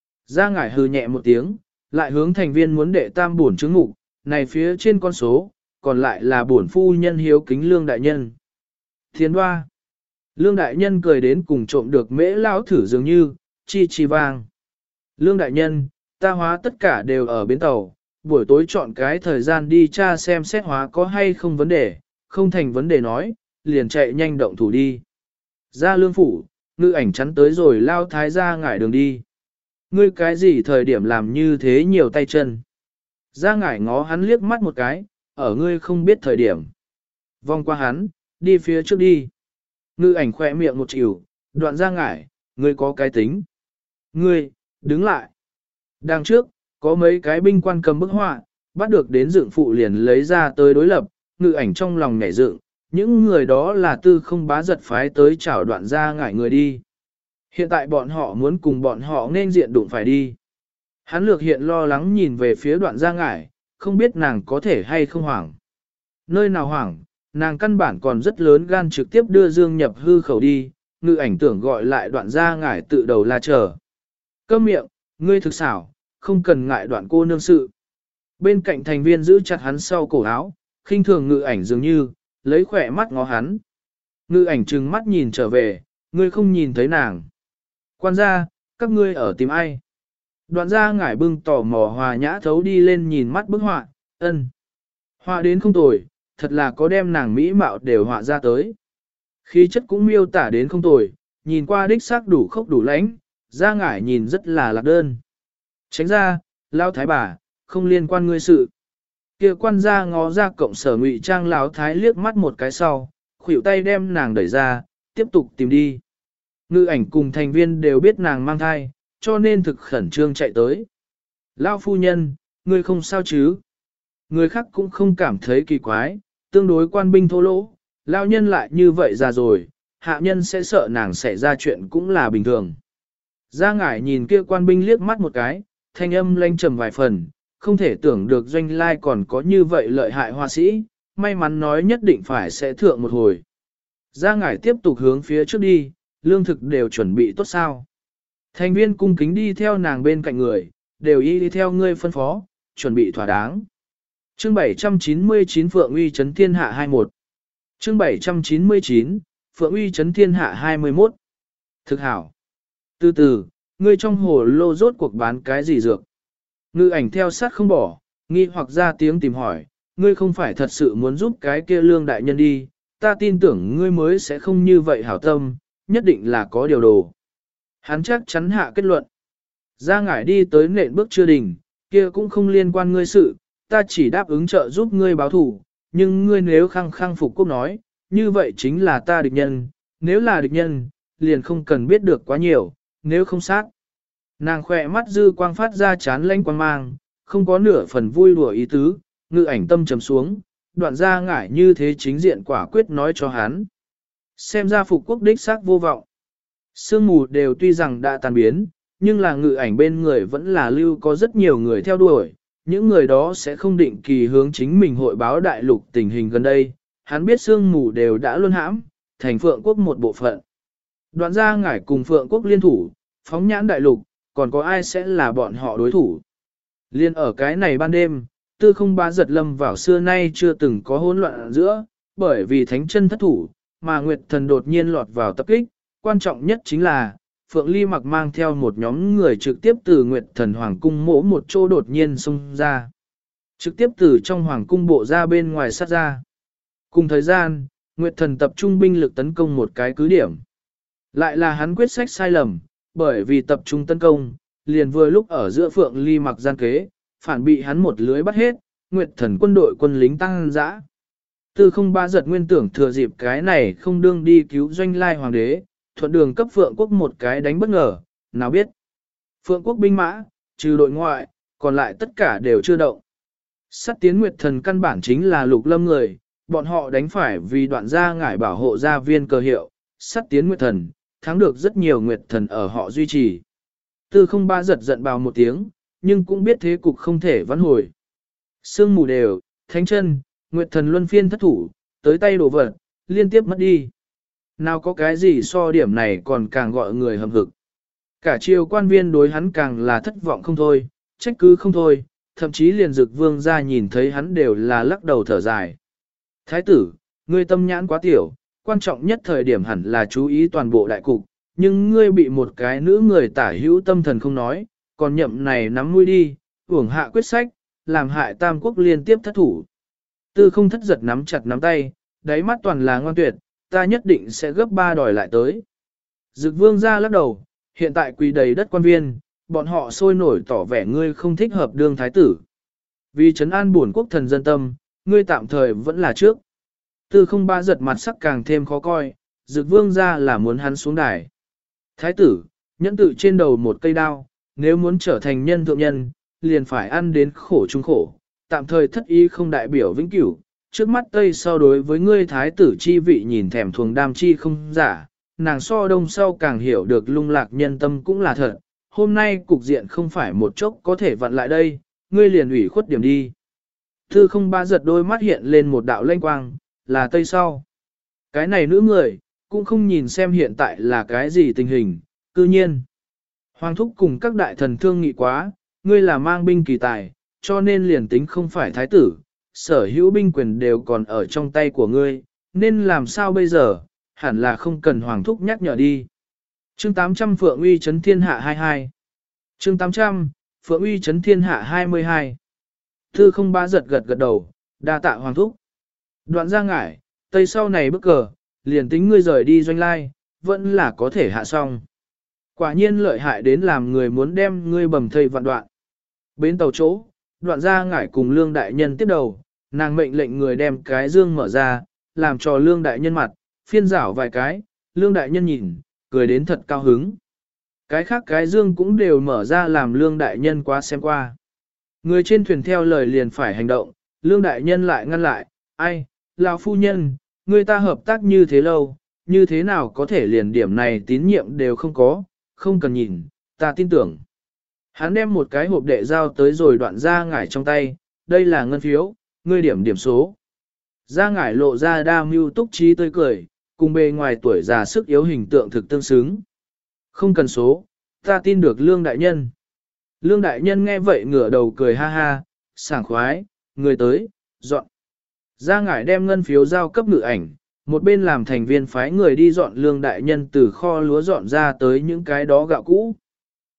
Ra ngải hừ nhẹ một tiếng, lại hướng thành viên muốn đệ tam bổn chứng mục, này phía trên con số, còn lại là bổn phu nhân hiếu kính lương đại nhân. Thiên hoa. Lương đại nhân cười đến cùng trộm được mễ lao thử dường như, chi chi vang. Lương đại nhân, ta hóa tất cả đều ở bến tàu, buổi tối chọn cái thời gian đi tra xem xét hóa có hay không vấn đề, không thành vấn đề nói, liền chạy nhanh động thủ đi. Ra lương phủ, ngư ảnh chắn tới rồi lao thái ra ngải đường đi. Ngươi cái gì thời điểm làm như thế nhiều tay chân. Ra ngải ngó hắn liếc mắt một cái, ở ngươi không biết thời điểm. Vòng qua hắn, đi phía trước đi. Ngư ảnh khỏe miệng một chịu, đoạn ra ngải, ngươi có cái tính. Ngươi, đứng lại. Đằng trước, có mấy cái binh quan cầm bức họa, bắt được đến dựng phụ liền lấy ra tới đối lập, ngư ảnh trong lòng nhảy dựng, những người đó là tư không bá giật phái tới chảo đoạn ra ngải người đi. Hiện tại bọn họ muốn cùng bọn họ nên diện đụng phải đi. Hắn lược hiện lo lắng nhìn về phía đoạn ra ngải, không biết nàng có thể hay không hoảng. Nơi nào hoảng, nàng căn bản còn rất lớn gan trực tiếp đưa Dương nhập hư khẩu đi, ngư ảnh tưởng gọi lại đoạn ra ngải tự đầu la chờ. Câm miệng, ngươi thực xảo, không cần ngại đoạn cô nương sự. Bên cạnh thành viên giữ chặt hắn sau cổ áo, khinh thường ngư ảnh dường như, lấy khỏe mắt ngó hắn. Ngư ảnh trừng mắt nhìn trở về, ngươi không nhìn thấy nàng. Quan gia, các ngươi ở tìm ai? Đoạn ra ngải bưng tò mò hòa nhã thấu đi lên nhìn mắt bức họa, ân. Họa đến không tồi, thật là có đem nàng mỹ mạo đều họa ra tới. Khí chất cũng miêu tả đến không tồi, nhìn qua đích xác đủ khốc đủ lãnh, ra ngải nhìn rất là lạc đơn. Tránh ra, lao thái bà, không liên quan ngươi sự. Kia quan gia ngó ra cộng sở ngụy trang lão thái liếc mắt một cái sau, khuỷu tay đem nàng đẩy ra, tiếp tục tìm đi. Ngư ảnh cùng thành viên đều biết nàng mang thai, cho nên thực khẩn trương chạy tới. Lao phu nhân, ngươi không sao chứ? Người khác cũng không cảm thấy kỳ quái, tương đối quan binh thô lỗ, lao nhân lại như vậy ra rồi, hạ nhân sẽ sợ nàng xảy ra chuyện cũng là bình thường. Gia ngải nhìn kia quan binh liếc mắt một cái, thanh âm lanh trầm vài phần, không thể tưởng được doanh lai còn có như vậy lợi hại hoa sĩ, may mắn nói nhất định phải sẽ thượng một hồi. Gia ngải tiếp tục hướng phía trước đi, lương thực đều chuẩn bị tốt sao. Thành viên cung kính đi theo nàng bên cạnh người, đều y đi theo ngươi phân phó, chuẩn bị thỏa đáng. Chương bảy trăm chín mươi chín Phượng Uy Trấn Thiên Hạ hai mươi mốt. Chương bảy trăm chín mươi chín Phượng Uy Trấn Thiên Hạ hai mươi mốt. Thực hảo. Từ từ, ngươi trong hồ lô rốt cuộc bán cái gì dược. Ngự ảnh theo sát không bỏ, nghi hoặc ra tiếng tìm hỏi, ngươi không phải thật sự muốn giúp cái kia lương đại nhân đi, ta tin tưởng ngươi mới sẽ không như vậy hảo tâm, nhất định là có điều đồ. Hắn chắc chắn hạ kết luận. Ra ngải đi tới nện bước chưa đỉnh, kia cũng không liên quan ngươi sự, ta chỉ đáp ứng trợ giúp ngươi báo thủ, nhưng ngươi nếu khăng khăng phục quốc nói, như vậy chính là ta địch nhân, nếu là địch nhân, liền không cần biết được quá nhiều, nếu không sát. Nàng khỏe mắt dư quang phát ra chán lanh quang mang, không có nửa phần vui đùa ý tứ, ngự ảnh tâm trầm xuống, đoạn ra ngải như thế chính diện quả quyết nói cho hắn. Xem ra phục quốc đích xác vô vọng. Sương mù đều tuy rằng đã tàn biến, nhưng là ngự ảnh bên người vẫn là lưu có rất nhiều người theo đuổi, những người đó sẽ không định kỳ hướng chính mình hội báo đại lục tình hình gần đây, hắn biết sương mù đều đã luân hãm, thành Phượng quốc một bộ phận. Đoạn ra ngải cùng Phượng quốc liên thủ, phóng nhãn đại lục, còn có ai sẽ là bọn họ đối thủ. Liên ở cái này ban đêm, tư không bá giật lâm vào xưa nay chưa từng có hỗn loạn giữa, bởi vì thánh chân thất thủ, mà Nguyệt thần đột nhiên lọt vào tập kích, quan trọng nhất chính là, Phượng Ly mặc mang theo một nhóm người trực tiếp từ Nguyệt thần Hoàng cung mỗ một chỗ đột nhiên xông ra. Trực tiếp từ trong Hoàng cung bộ ra bên ngoài sát ra. Cùng thời gian, Nguyệt thần tập trung binh lực tấn công một cái cứ điểm. Lại là hắn quyết sách sai lầm, bởi vì tập trung tấn công, liền vừa lúc ở giữa Phượng Ly mặc gian kế, phản bị hắn một lưới bắt hết, Nguyệt thần quân đội quân lính tăng dã. Tư không ba giật nguyên tưởng thừa dịp cái này không đương đi cứu doanh lai hoàng đế, thuận đường cấp Phượng quốc một cái đánh bất ngờ, nào biết. Phượng quốc binh mã, trừ đội ngoại, còn lại tất cả đều chưa động. Sát tiến Nguyệt thần căn bản chính là lục lâm người, bọn họ đánh phải vì đoạn gia ngải bảo hộ gia viên cơ hiệu, sát tiến Nguyệt thần, thắng được rất nhiều Nguyệt thần ở họ duy trì. Tư không ba giật giận bào một tiếng, nhưng cũng biết thế cục không thể vãn hồi. Sương mù đều, thánh chân, Nguyệt thần luân phiên thất thủ, tới tay đổ vật, liên tiếp mất đi. Nào có cái gì so điểm này còn càng gọi người hầm hực. Cả triều quan viên đối hắn càng là thất vọng không thôi, trách cứ không thôi, thậm chí liền dực vương ra nhìn thấy hắn đều là lắc đầu thở dài. Thái tử, ngươi tâm nhãn quá tiểu, quan trọng nhất thời điểm hẳn là chú ý toàn bộ đại cục, nhưng ngươi bị một cái nữ người tả hữu tâm thần không nói, còn nhậm này nắm mũi đi, uổng hạ quyết sách, làm hại tam quốc liên tiếp thất thủ. Tư không thất giật nắm chặt nắm tay, đáy mắt toàn là ngoan tuyệt, ta nhất định sẽ gấp ba đòi lại tới. Dực vương ra lắc đầu, hiện tại quỳ đầy đất quan viên, bọn họ sôi nổi tỏ vẻ ngươi không thích hợp đương thái tử. Vì trấn an buồn quốc thần dân tâm, ngươi tạm thời vẫn là trước. Tư không ba giật mặt sắc càng thêm khó coi, dực vương ra là muốn hắn xuống đài. Thái tử, nhẫn tự trên đầu một cây đao, nếu muốn trở thành nhân thượng nhân, liền phải ăn đến khổ chung khổ, tạm thời thất ý không đại biểu vĩnh cửu. Trước mắt Tây so đối với ngươi thái tử chi vị nhìn thèm thuồng đam chi không giả, nàng so đông sau càng hiểu được lung lạc nhân tâm cũng là thật. Hôm nay cục diện không phải một chốc có thể vặn lại đây, ngươi liền ủy khuất điểm đi. Thư không ba giật đôi mắt hiện lên một đạo lanh quang, là Tây sau. Cái này nữ người, cũng không nhìn xem hiện tại là cái gì tình hình, cư nhiên. Hoàng thúc cùng các đại thần thương nghị quá, ngươi là mang binh kỳ tài, cho nên liền tính không phải thái tử, sở hữu binh quyền đều còn ở trong tay của ngươi, nên làm sao bây giờ, hẳn là không cần hoàng thúc nhắc nhở đi. Chương tám trăm Phượng Uy Trấn Thiên Hạ hai mươi hai. Chương tám trăm Phượng Uy Trấn Thiên Hạ hai mươi hai. Thư không ba giật gật gật đầu, đa tạ hoàng thúc. Đoạn ra ngải, Tây sau này bức cờ, liền tính ngươi rời đi doanh lai, vẫn là có thể hạ xong. Quả nhiên lợi hại đến làm người muốn đem ngươi bầm thây vạn đoạn. Bến tàu chỗ, đoạn ra ngải cùng lương đại nhân tiếp đầu, nàng mệnh lệnh người đem cái dương mở ra, làm cho lương đại nhân mặt, phiên rảo vài cái, lương đại nhân nhìn, cười đến thật cao hứng. Cái khác cái dương cũng đều mở ra làm lương đại nhân qua xem qua. Người trên thuyền theo lời liền phải hành động, lương đại nhân lại ngăn lại, ai, lão phu nhân, người ta hợp tác như thế lâu, như thế nào có thể liền điểm này tín nhiệm đều không có, không cần nhìn, ta tin tưởng. Hắn đem một cái hộp đệ giao tới rồi đoạn ra ngải trong tay, đây là ngân phiếu, ngươi điểm điểm số. Ra ngải lộ ra đa mưu túc trí tươi cười, cùng bề ngoài tuổi già sức yếu hình tượng thực tương xứng. Không cần số, ta tin được lương đại nhân. Lương đại nhân nghe vậy ngửa đầu cười ha ha, sảng khoái, người tới, dọn. Ra ngải đem ngân phiếu giao cấp ngự ảnh, một bên làm thành viên phái người đi dọn lương đại nhân từ kho lúa dọn ra tới những cái đó gạo cũ.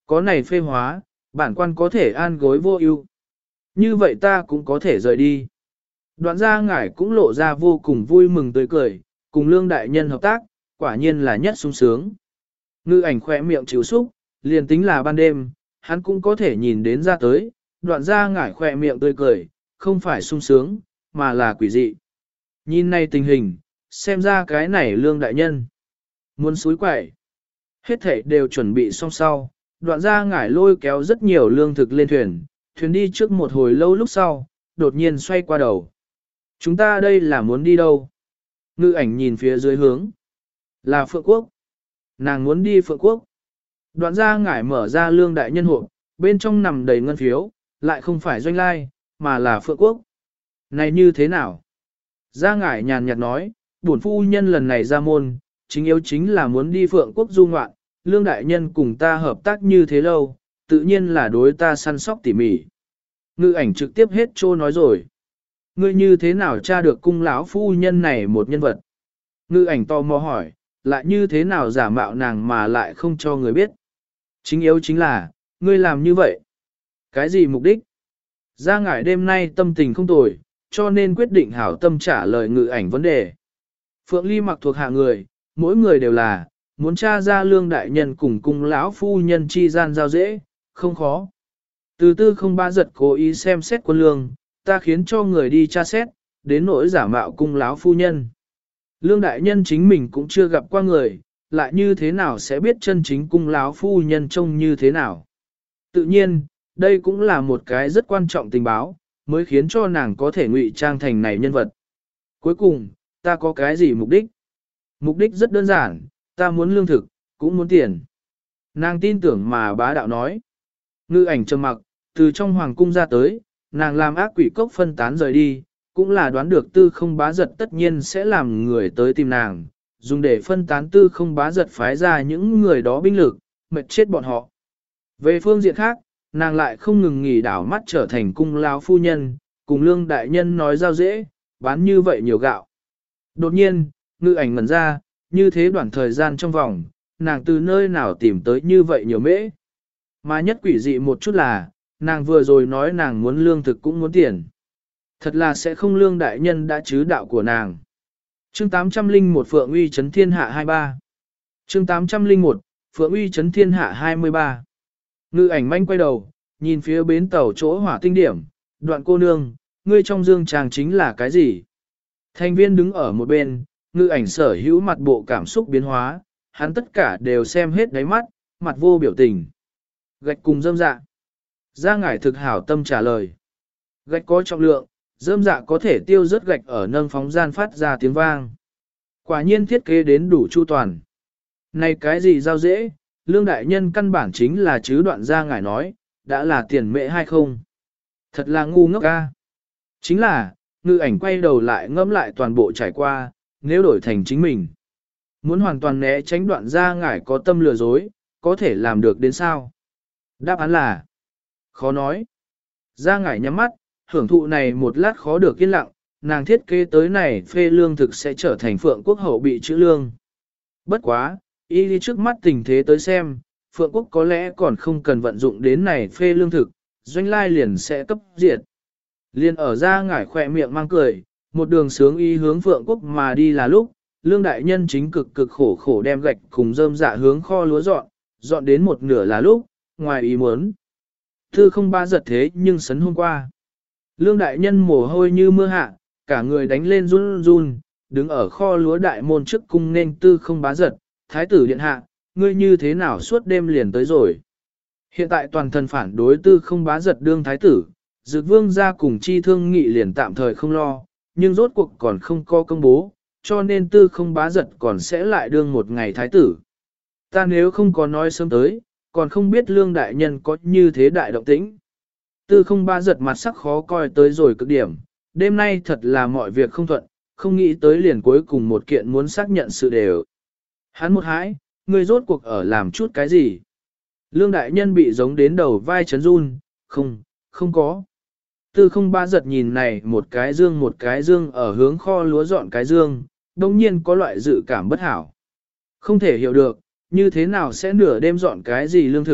Có này phê hóa, bản quan có thể an gối vô ưu. Như vậy ta cũng có thể rời đi. Đoạn gia ngải cũng lộ ra vô cùng vui mừng tươi cười, cùng lương đại nhân hợp tác, quả nhiên là nhất sung sướng. Ngư ảnh khỏe miệng chịu xúc, liền tính là ban đêm, hắn cũng có thể nhìn đến ra tới, đoạn gia ngải khỏe miệng tươi cười, không phải sung sướng, mà là quỷ dị. Nhìn này tình hình, xem ra cái này lương đại nhân. Muốn suối quậy. Hết thảy đều chuẩn bị xong sau, đoạn gia ngải lôi kéo rất nhiều lương thực lên thuyền, thuyền đi trước một hồi lâu lúc sau, đột nhiên xoay qua đầu. Chúng ta đây là muốn đi đâu? Ngư ảnh nhìn phía dưới hướng. Là Phượng Quốc. Nàng muốn đi Phượng Quốc. Đoạn gia ngải mở ra lương đại nhân hộp, bên trong nằm đầy ngân phiếu, lại không phải doanh lai, mà là Phượng Quốc. Này như thế nào? Gia ngải nhàn nhạt nói, bổn phu nhân lần này ra môn, chính yếu chính là muốn đi Phượng Quốc du ngoạn, lương đại nhân cùng ta hợp tác như thế lâu, tự nhiên là đối ta săn sóc tỉ mỉ. Ngư ảnh trực tiếp hết trô nói rồi. Ngươi như thế nào tra được cung lão phu nhân này một nhân vật? Ngư ảnh tò mò hỏi, lại như thế nào giả mạo nàng mà lại không cho người biết? Chính yếu chính là, ngươi làm như vậy. Cái gì mục đích? Gia ngải đêm nay tâm tình không tồi, cho nên quyết định hảo tâm trả lời ngự ảnh vấn đề. Phượng Ly mặc thuộc hạ người, mỗi người đều là, muốn tra ra lương đại nhân cùng cung lão phu nhân chi gian giao dễ, không khó. Từ tư không ba giật cố ý xem xét quân lương, ta khiến cho người đi tra xét, đến nỗi giả mạo cung lão phu nhân. Lương đại nhân chính mình cũng chưa gặp qua người, lại như thế nào sẽ biết chân chính cung lão phu nhân trông như thế nào. Tự nhiên, đây cũng là một cái rất quan trọng tình báo, mới khiến cho nàng có thể ngụy trang thành này nhân vật. Cuối cùng, ta có cái gì mục đích? Mục đích rất đơn giản, ta muốn lương thực, cũng muốn tiền. Nàng tin tưởng mà bá đạo nói. Ngư ảnh trầm mặc, từ trong hoàng cung ra tới, nàng làm ác quỷ cốc phân tán rời đi, cũng là đoán được tư không bá giật tất nhiên sẽ làm người tới tìm nàng, dùng để phân tán tư không bá giật phái ra những người đó binh lực, mệt chết bọn họ. Về phương diện khác, nàng lại không ngừng nghỉ đảo mắt trở thành cung lao phu nhân, cùng lương đại nhân nói giao dễ, bán như vậy nhiều gạo. Đột nhiên, ngư ảnh ngẩn ra, như thế đoạn thời gian trong vòng, nàng từ nơi nào tìm tới như vậy nhiều mễ. Mà nhất quỷ dị một chút là, nàng vừa rồi nói nàng muốn lương thực cũng muốn tiền. Thật là sẽ không lương đại nhân đã chứ đạo của nàng. Chương tám trăm linh một Phượng Uy Chấn Thiên Hạ hai mươi ba. Chương tám trăm linh một Phượng Uy Chấn Thiên Hạ hai mươi ba. Ngư ảnh manh quay đầu, nhìn phía bến tàu chỗ hỏa tinh điểm, đoạn cô nương, ngươi trong dương tràng chính là cái gì? Thành viên đứng ở một bên, ngư ảnh sở hữu mặt bộ cảm xúc biến hóa, hắn tất cả đều xem hết đáy mắt, mặt vô biểu tình. Gạch cùng dâm dạ. Gia ngải thực hảo tâm trả lời. Gạch có trọng lượng, dâm dạ có thể tiêu rớt gạch ở nâng phóng gian phát ra tiếng vang. Quả nhiên thiết kế đến đủ chu toàn. Này cái gì giao dễ, lương đại nhân căn bản chính là chứ đoạn gia ngải nói, đã là tiền mệ hay không? Thật là ngu ngốc ca. Chính là, ngư ảnh quay đầu lại ngẫm lại toàn bộ trải qua, nếu đổi thành chính mình. Muốn hoàn toàn né tránh đoạn gia ngải có tâm lừa dối, có thể làm được đến sao? Đáp án là khó nói. Gia ngải nhắm mắt, hưởng thụ này một lát khó được yên lặng, nàng thiết kế tới này phê lương thực sẽ trở thành Phượng Quốc hậu bị chữ lương. Bất quá, y đi trước mắt tình thế tới xem, Phượng Quốc có lẽ còn không cần vận dụng đến này phê lương thực, doanh lai liền sẽ cấp diệt. Liền ở ra ngải khỏe miệng mang cười, một đường sướng y hướng Phượng Quốc mà đi là lúc, lương đại nhân chính cực cực khổ khổ đem gạch cùng rơm dạ hướng kho lúa dọn, dọn đến một nửa là lúc, ngoài ý muốn. Thư không ba giật thế nhưng sấn hôm qua. Lương đại nhân mồ hôi như mưa hạ, cả người đánh lên run run, đứng ở kho lúa đại môn trước cung nên tư không bá giật, thái tử điện hạ, ngươi như thế nào suốt đêm liền tới rồi. Hiện tại toàn thân phản đối tư không bá giật đương thái tử, dược vương ra cùng chi thương nghị liền tạm thời không lo, nhưng rốt cuộc còn không có công bố, cho nên tư không bá giật còn sẽ lại đương một ngày thái tử. Ta nếu không có nói sớm tới, còn không biết lương đại nhân có như thế đại động tĩnh. Tư không bá giật mặt sắc khó coi tới rồi cực điểm, đêm nay thật là mọi việc không thuận, không nghĩ tới liền cuối cùng một kiện muốn xác nhận sự đều. Hắn một hãi, ngươi rốt cuộc ở làm chút cái gì? Lương đại nhân bị giống đến đầu vai chấn run, không, không có. Tư không ba giật nhìn này một cái dương một cái dương ở hướng kho lúa dọn cái dương, đồng nhiên có loại dự cảm bất hảo. Không thể hiểu được, như thế nào sẽ nửa đêm dọn cái gì lương thực,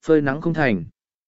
phơi nắng không thành.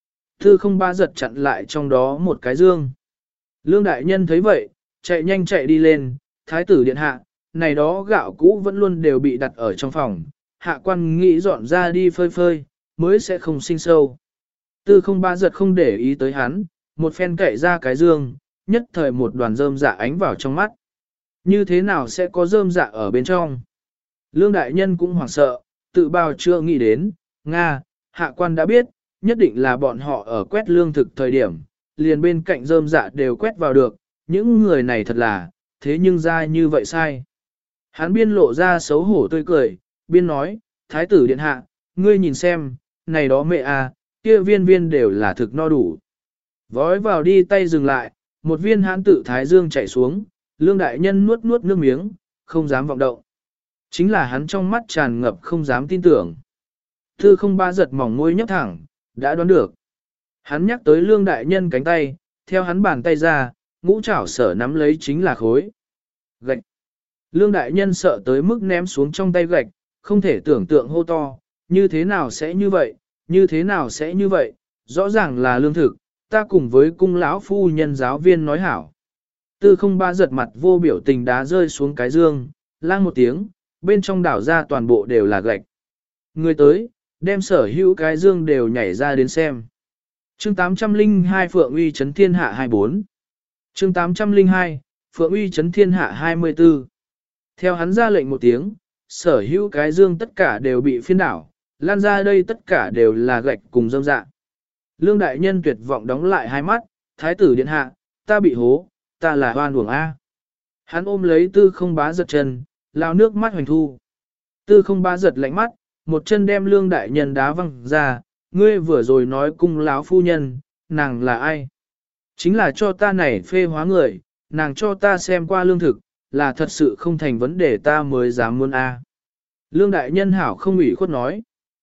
Tư không ba giật chặn lại trong đó một cái dương. Lương đại nhân thấy vậy, chạy nhanh chạy đi lên, thái tử điện hạ, này đó gạo cũ vẫn luôn đều bị đặt ở trong phòng, hạ quan nghĩ dọn ra đi phơi phơi, mới sẽ không sinh sâu. Tư không ba giật không để ý tới hắn, một phen cậy ra cái dương, nhất thời một đoàn rơm dạ ánh vào trong mắt. Như thế nào sẽ có rơm dạ ở bên trong? Lương đại nhân cũng hoảng sợ, tự bào chưa nghĩ đến, Nga, hạ quan đã biết, nhất định là bọn họ ở quét lương thực thời điểm, liền bên cạnh rơm dạ đều quét vào được, những người này thật là, thế nhưng ra như vậy sai. Hắn biên lộ ra xấu hổ tươi cười, biên nói, thái tử điện hạ, ngươi nhìn xem, này đó mẹ à, kia viên viên đều là thực no đủ. Vói vào đi tay dừng lại, một viên hãn tử thái dương chảy xuống, lương đại nhân nuốt nuốt nước miếng, không dám vọng động. Chính là hắn trong mắt tràn ngập không dám tin tưởng. Thư không ba giật mỏng môi nhấp thẳng, đã đoán được. Hắn nhắc tới lương đại nhân cánh tay, theo hắn bàn tay ra, ngũ trảo sở nắm lấy chính là khối. Gạch. Lương đại nhân sợ tới mức ném xuống trong tay gạch, không thể tưởng tượng hô to, như thế nào sẽ như vậy, như thế nào sẽ như vậy, rõ ràng là lương thực, ta cùng với cung lão phu nhân giáo viên nói hảo. Tư không ba giật mặt vô biểu tình đá rơi xuống cái dương, lang một tiếng, bên trong đảo ra toàn bộ đều là gạch. Người tới, đem sở hữu cái dương đều nhảy ra đến xem. Chương tám trăm linh hai Phượng Uy Chấn Thiên Hạ hai mươi bốn. Chương tám trăm linh hai, Phượng Uy Chấn Thiên Hạ hai mươi tư. Theo hắn ra lệnh một tiếng, sở hữu cái dương tất cả đều bị phiên đảo, lan ra đây tất cả đều là gạch cùng rơm dạ. Lương đại nhân tuyệt vọng đóng lại hai mắt, thái tử điện hạ, ta bị hố, ta là hoan uổng A. Hắn ôm lấy tư không bá giật chân, lao nước mắt hoành thu. Tư không bá giật lạnh mắt, một chân đem lương đại nhân đá văng ra, ngươi vừa rồi nói cung lão phu nhân, nàng là ai? Chính là cho ta này phê hóa người, nàng cho ta xem qua lương thực, là thật sự không thành vấn đề ta mới dám muốn A. Lương đại nhân hảo không ủy khuất nói.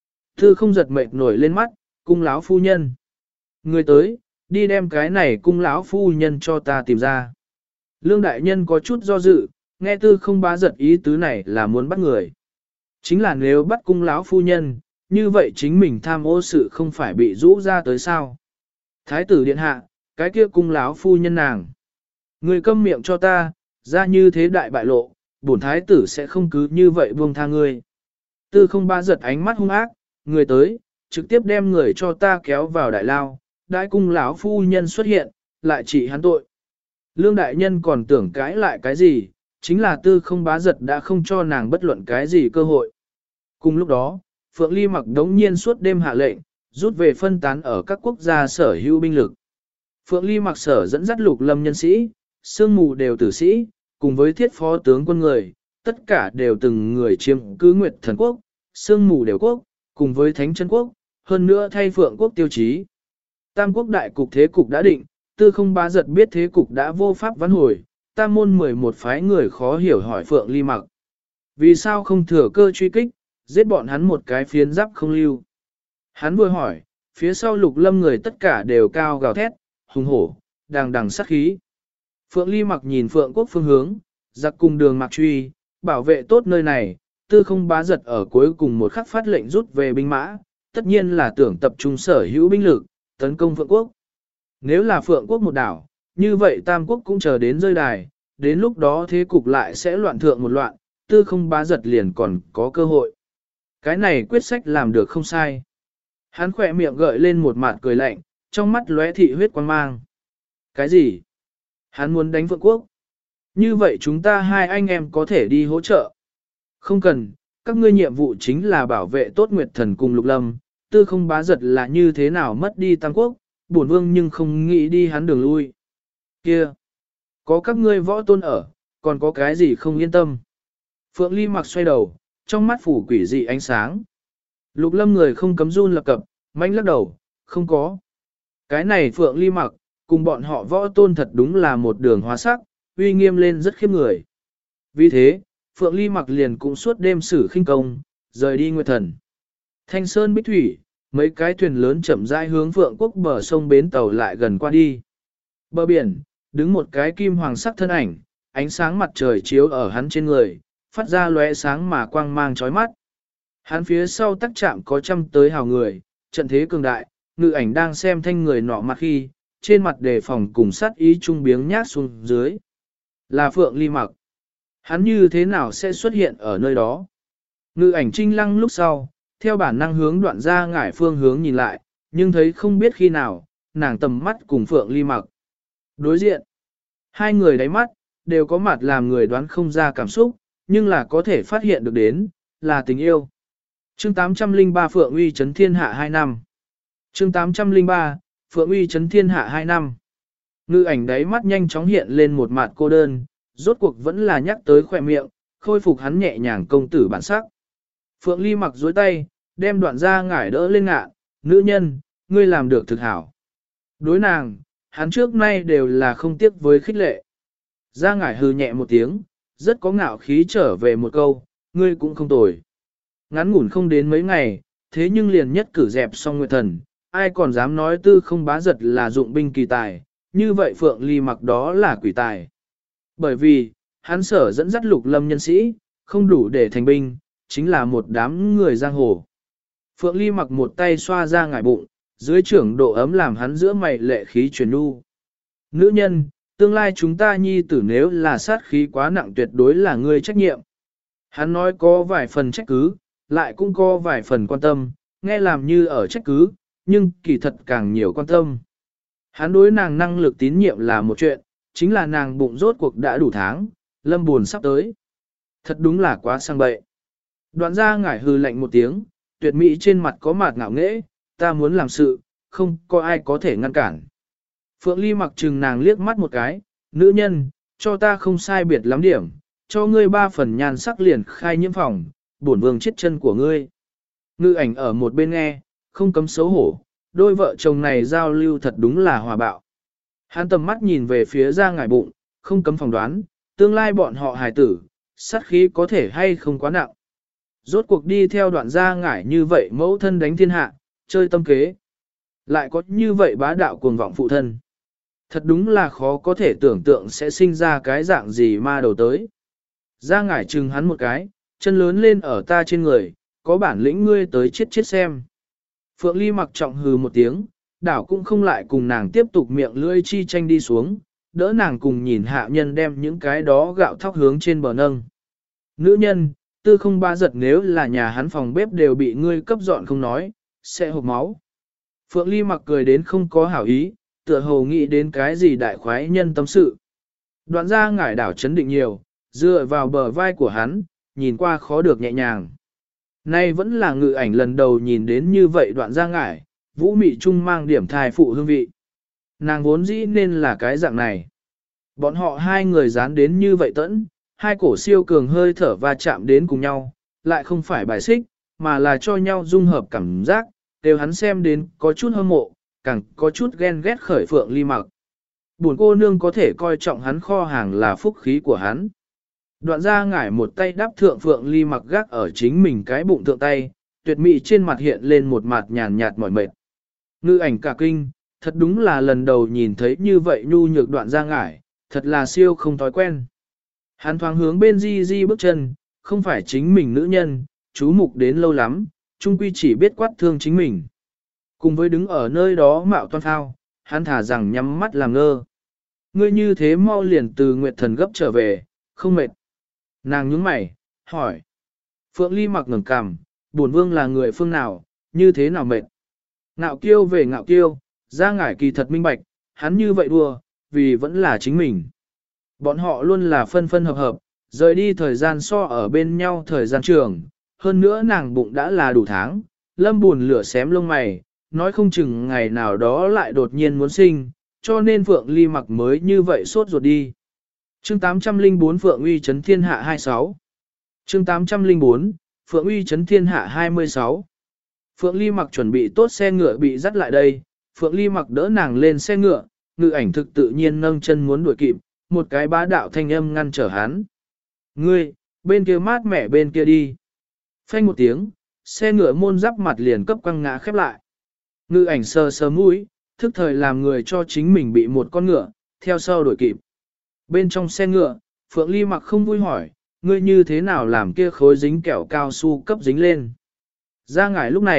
Tư không giật mệt nổi lên mắt, cung lão phu nhân. Người tới, đi đem cái này cung lão phu nhân cho ta tìm ra. Lương đại nhân có chút do dự, nghe tư không bá giật ý tứ này là muốn bắt người. Chính là nếu bắt cung lão phu nhân, như vậy chính mình tham ô sự không phải bị rũ ra tới sao. Thái tử điện hạ, cái kia cung lão phu nhân nàng. Người câm miệng cho ta, ra như thế đại bại lộ, bổn thái tử sẽ không cứ như vậy buông tha ngươi. Tư không bá giật ánh mắt hung ác, người tới, trực tiếp đem người cho ta kéo vào đại lao, đại cung lão phu nhân xuất hiện, lại trị hắn tội. Lương đại nhân còn tưởng cãi lại cái gì, chính là tư không bá giật đã không cho nàng bất luận cái gì cơ hội. Cùng lúc đó, Phượng Ly Mặc đống nhiên suốt đêm hạ lệnh, rút về phân tán ở các quốc gia sở hữu binh lực. Phượng Ly Mặc sở dẫn dắt lục lâm nhân sĩ, sương mù đều tử sĩ, cùng với thiết phó tướng quân người, tất cả đều từng người chiếm cứ Nguyệt Thần Quốc, sương mù đều quốc, cùng với Thánh Chân Quốc, hơn nữa thay Phượng Quốc tiêu chí. Tam quốc đại cục thế cục đã định, tư không bá giật biết thế cục đã vô pháp vãn hồi, tam môn mười một phái người khó hiểu hỏi Phượng Ly Mặc. Vì sao không thừa cơ truy kích, giết bọn hắn một cái phiến giáp không lưu. Hắn vừa hỏi, phía sau lục lâm người tất cả đều cao gào thét, hùng hổ, đằng đằng sát khí. Phượng Ly Mặc nhìn Phượng Quốc phương hướng, giặc cùng đường Mạc truy, bảo vệ tốt nơi này, tư không bá giật ở cuối cùng một khắc phát lệnh rút về binh mã, tất nhiên là tưởng tập trung sở hữu binh lực, tấn công Phượng Quốc. Nếu là Phượng Quốc một đảo, như vậy Tam Quốc cũng chờ đến rơi đài, đến lúc đó thế cục lại sẽ loạn thượng một loạn, tư không bá giật liền còn có cơ hội. Cái này quyết sách làm được không sai. Hắn khỏe miệng gợi lên một mặt cười lạnh, trong mắt lóe thị huyết quang mang. Cái gì? Hắn muốn đánh Phượng Quốc. Như vậy chúng ta hai anh em có thể đi hỗ trợ. Không cần, các ngươi nhiệm vụ chính là bảo vệ tốt Nguyệt Thần cùng Lục Lâm, tư không bá giật là như thế nào mất đi Tam Quốc, bổn vương nhưng không nghĩ đi hắn đường lui. Kia! Có các ngươi võ tôn ở, còn có cái gì không yên tâm. Phượng Ly Mặc xoay đầu, trong mắt phủ quỷ dị ánh sáng. Lục Lâm người không cấm run lập cập, manh lắc đầu, không có. Cái này Phượng Ly Mặc, cùng bọn họ võ tôn thật đúng là một đường hóa sắc, uy nghiêm lên rất khiếp người. Vì thế, Phượng Ly Mặc liền cũng suốt đêm sử khinh công, rời đi Nguyệt Thần. Thanh Sơn Bích Thủy, mấy cái thuyền lớn chậm rãi hướng Phượng Quốc bờ sông bến tàu lại gần qua đi. Bờ biển, đứng một cái kim hoàng sắc thân ảnh, ánh sáng mặt trời chiếu ở hắn trên người, phát ra lóe sáng mà quang mang chói mắt. Hắn phía sau tắc chạm có trăm tới hào người, trận thế cường đại, ngự ảnh đang xem thanh người nọ mặt khi, trên mặt đề phòng cùng sát ý trung biếng nhát xuống dưới. Là Phượng Ly Mặc. Hắn như thế nào sẽ xuất hiện ở nơi đó? Ngự ảnh trinh lăng lúc sau, theo bản năng hướng đoạn ra ngải phương hướng nhìn lại, nhưng thấy không biết khi nào, nàng tầm mắt cùng Phượng Ly Mặc. Đối diện, hai người đáy mắt, đều có mặt làm người đoán không ra cảm xúc, nhưng là có thể phát hiện được đến, là tình yêu. Chương tám trăm lẻ ba Phượng Uy Chấn Thiên Hạ hai năm. Chương tám trăm lẻ ba Phượng Uy Chấn Thiên Hạ hai năm. Ngự ảnh đáy mắt nhanh chóng hiện lên một mặt cô đơn, rốt cuộc vẫn là nhắc tới khỏe miệng, khôi phục hắn nhẹ nhàng công tử bản sắc. Phượng Ly Mặc duỗi tay, đem đoạn ra ngải đỡ lên ngạ, nữ nhân, ngươi làm được thực hảo. Đối nàng, hắn trước nay đều là không tiếc với khích lệ. Ra ngải hừ nhẹ một tiếng, rất có ngạo khí trở về một câu, ngươi cũng không tồi. Ngắn ngủn không đến mấy ngày, thế nhưng liền nhất cử dẹp xong nguyệt thần, ai còn dám nói tư không bá giật là dụng binh kỳ tài, như vậy Phượng Ly Mặc đó là quỷ tài. Bởi vì, hắn sở dẫn dắt lục lâm nhân sĩ, không đủ để thành binh, chính là một đám người giang hồ. Phượng Ly Mặc một tay xoa ra ngải bụng, dưới trưởng độ ấm làm hắn giữa mày lệ khí truyền nu. Nữ nhân, tương lai chúng ta nhi tử nếu là sát khí quá nặng tuyệt đối là ngươi trách nhiệm. Hắn nói có vài phần trách cứ, lại cũng có vài phần quan tâm, nghe làm như ở trách cứ, nhưng kỳ thật càng nhiều quan tâm. Hắn đối nàng năng lực tín nhiệm là một chuyện, chính là nàng bụng rốt cuộc đã đủ tháng, lâm buồn sắp tới. Thật đúng là quá sang bậy. Đoạn ra ngải hư lạnh một tiếng, tuyệt mỹ trên mặt có mạt ngạo nghễ, ta muốn làm sự, không có ai có thể ngăn cản. Phượng Ly Mặc trừng nàng liếc mắt một cái, nữ nhân, cho ta không sai biệt lắm điểm, cho ngươi ba phần nhan sắc liền khai nhiễm phòng, bổn vương chết chân của ngươi. Ngự ảnh ở một bên nghe, không cấm xấu hổ, đôi vợ chồng này giao lưu thật đúng là hòa bạo. Hắn tầm mắt nhìn về phía ra ngải bụng, không cấm phỏng đoán, tương lai bọn họ hài tử, sát khí có thể hay không quá nặng. Rốt cuộc đi theo đoạn ra ngải như vậy mẫu thân đánh thiên hạ, chơi tâm kế. Lại có như vậy bá đạo cuồng vọng phụ thân. Thật đúng là khó có thể tưởng tượng sẽ sinh ra cái dạng gì ma đầu tới. Ra ngải chừng hắn một cái, chân lớn lên ở ta trên người, có bản lĩnh ngươi tới chết chết xem. Phượng Ly Mặc trọng hừ một tiếng, đảo cũng không lại cùng nàng tiếp tục miệng lưỡi chi tranh đi xuống, đỡ nàng cùng nhìn hạ nhân đem những cái đó gạo thóc hướng trên bờ nâng. Nữ nhân, tư không ba giật nếu là nhà hắn phòng bếp đều bị ngươi cấp dọn không nói, sẽ hộp máu. Phượng Ly Mặc cười đến không có hảo ý, tựa hồ nghĩ đến cái gì đại khoái nhân tâm sự. Đoạn ra ngải đảo chấn định nhiều, dựa vào bờ vai của hắn, nhìn qua khó được nhẹ nhàng. Nay vẫn là ngự ảnh lần đầu nhìn đến như vậy đoạn ra ngải, vũ mị trung mang điểm thai phụ hương vị. Nàng vốn dĩ nên là cái dạng này. Bọn họ hai người dán đến như vậy tẫn, hai cổ siêu cường hơi thở va chạm đến cùng nhau, lại không phải bài xích, mà là cho nhau dung hợp cảm giác, đều hắn xem đến có chút hâm mộ, càng có chút ghen ghét khởi Phượng Ly Mặc. Buồn cô nương có thể coi trọng hắn kho hàng là phúc khí của hắn. Đoạn ra ngải một tay đáp thượng Phượng Ly Mặc gác ở chính mình cái bụng thượng tay, tuyệt mỹ trên mặt hiện lên một mặt nhàn nhạt mỏi mệt. Ngư ảnh cả kinh, thật đúng là lần đầu nhìn thấy như vậy nhu nhược đoạn ra ngải, thật là siêu không thói quen. Hắn thoáng hướng bên di di bước chân, không phải chính mình nữ nhân, chú mục đến lâu lắm, chung quy chỉ biết quát thương chính mình. Cùng với đứng ở nơi đó mạo toan thao, hắn thả rằng nhắm mắt làm ngơ. Ngươi như thế mau liền từ Nguyệt Thần gấp trở về, không mệt. Nàng nhướng mày, hỏi. Phượng Ly Mặc ngẩng cằm, bổn vương là người phương nào, như thế nào mệt. Ngạo kiêu về ngạo kiêu, ra ngải kỳ thật minh bạch, hắn như vậy đùa, vì vẫn là chính mình. Bọn họ luôn là phân phân hợp hợp, rời đi thời gian so ở bên nhau thời gian trường, hơn nữa nàng bụng đã là đủ tháng, lâm buồn lửa xém lông mày, nói không chừng ngày nào đó lại đột nhiên muốn sinh, cho nên Phượng Ly Mặc mới như vậy sốt ruột đi. Chương tám trăm lẻ bốn Phượng Uy Chấn Thiên Hạ hai mươi sáu. Chương tám trăm lẻ bốn Phượng Uy Chấn Thiên Hạ hai mươi sáu. Phượng Ly Mặc chuẩn bị tốt xe ngựa bị dắt lại đây, Phượng Ly Mặc đỡ nàng lên xe ngựa, ngự ảnh thực tự nhiên nâng chân muốn đuổi kịp, một cái bá đạo thanh âm ngăn trở hắn. Ngươi, bên kia mát mẻ bên kia đi. Phanh một tiếng, xe ngựa môn giáp mặt liền cấp quăng ngã khép lại. Ngự ảnh sờ sờ mũi, thức thời làm người cho chính mình bị một con ngựa, theo sau đuổi kịp. Bên trong xe ngựa, Phượng Ly Mặc không vui hỏi, ngươi như thế nào làm kia khối dính kẹo cao su cấp dính lên. Ra ngải lúc này,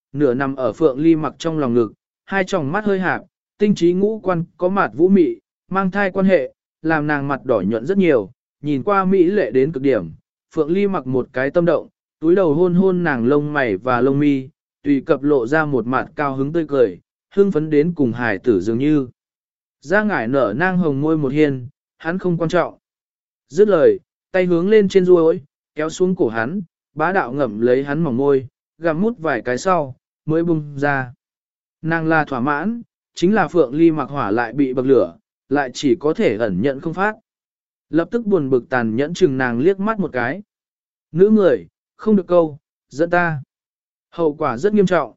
nửa nằm ở Phượng Ly Mặc trong lòng ngực, hai tròng mắt hơi hạp, tinh trí ngũ quan có mặt vũ mị, mang thai quan hệ, làm nàng mặt đỏ nhuận rất nhiều, nhìn qua mỹ lệ đến cực điểm. Phượng Ly Mặc một cái tâm động, túi đầu hôn hôn nàng lông mày và lông mi, tùy cập lộ ra một mặt cao hứng tươi cười, hương phấn đến cùng hài tử dường như. Ra ngải nở nang hồng môi một hiên, hắn không quan trọng. Dứt lời, tay hướng lên trên ruôi, kéo xuống cổ hắn, bá đạo ngậm lấy hắn mỏng môi, gặm mút vài cái sau, mới bung ra. Nàng là thỏa mãn, chính là Phượng Ly Mặc hỏa lại bị bậc lửa, lại chỉ có thể ẩn nhận không phát. Lập tức buồn bực tàn nhẫn chừng nàng liếc mắt một cái. Nữ người, không được câu, dẫn ta. Hậu quả rất nghiêm trọng.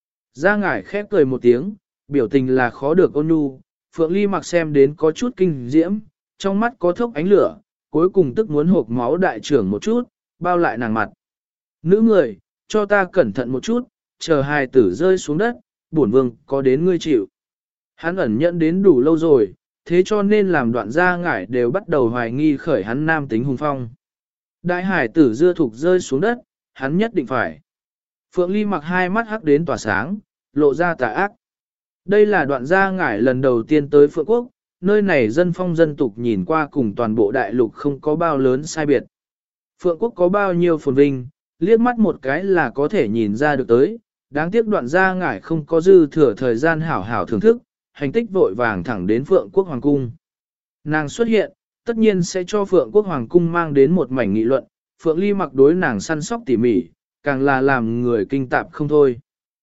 Ra ngải khép cười một tiếng, biểu tình là khó được ôn nhu. Phượng Ly Mặc xem đến có chút kinh diễm, trong mắt có thốc ánh lửa, cuối cùng tức muốn hộp máu đại trưởng một chút, bao lại nàng mặt. Nữ người, cho ta cẩn thận một chút, chờ hài tử rơi xuống đất, bổn vương có đến ngươi chịu. Hắn ẩn nhận đến đủ lâu rồi, thế cho nên làm đoạn gia ngải đều bắt đầu hoài nghi khởi hắn nam tính hùng phong. Đại hải tử dưa thục rơi xuống đất, hắn nhất định phải. Phượng Ly Mặc hai mắt hắc đến tỏa sáng, lộ ra tà ác. Đây là đoạn gia ngải lần đầu tiên tới Phượng Quốc, nơi này dân phong dân tục nhìn qua cùng toàn bộ đại lục không có bao lớn sai biệt. Phượng Quốc có bao nhiêu phồn vinh, liếc mắt một cái là có thể nhìn ra được tới, đáng tiếc đoạn gia ngải không có dư thừa thời gian hảo hảo thưởng thức, hành tích vội vàng thẳng đến Phượng Quốc Hoàng Cung. Nàng xuất hiện, tất nhiên sẽ cho Phượng Quốc Hoàng Cung mang đến một mảnh nghị luận, Phượng Ly Mặc đối nàng săn sóc tỉ mỉ, càng là làm người kinh tạp không thôi.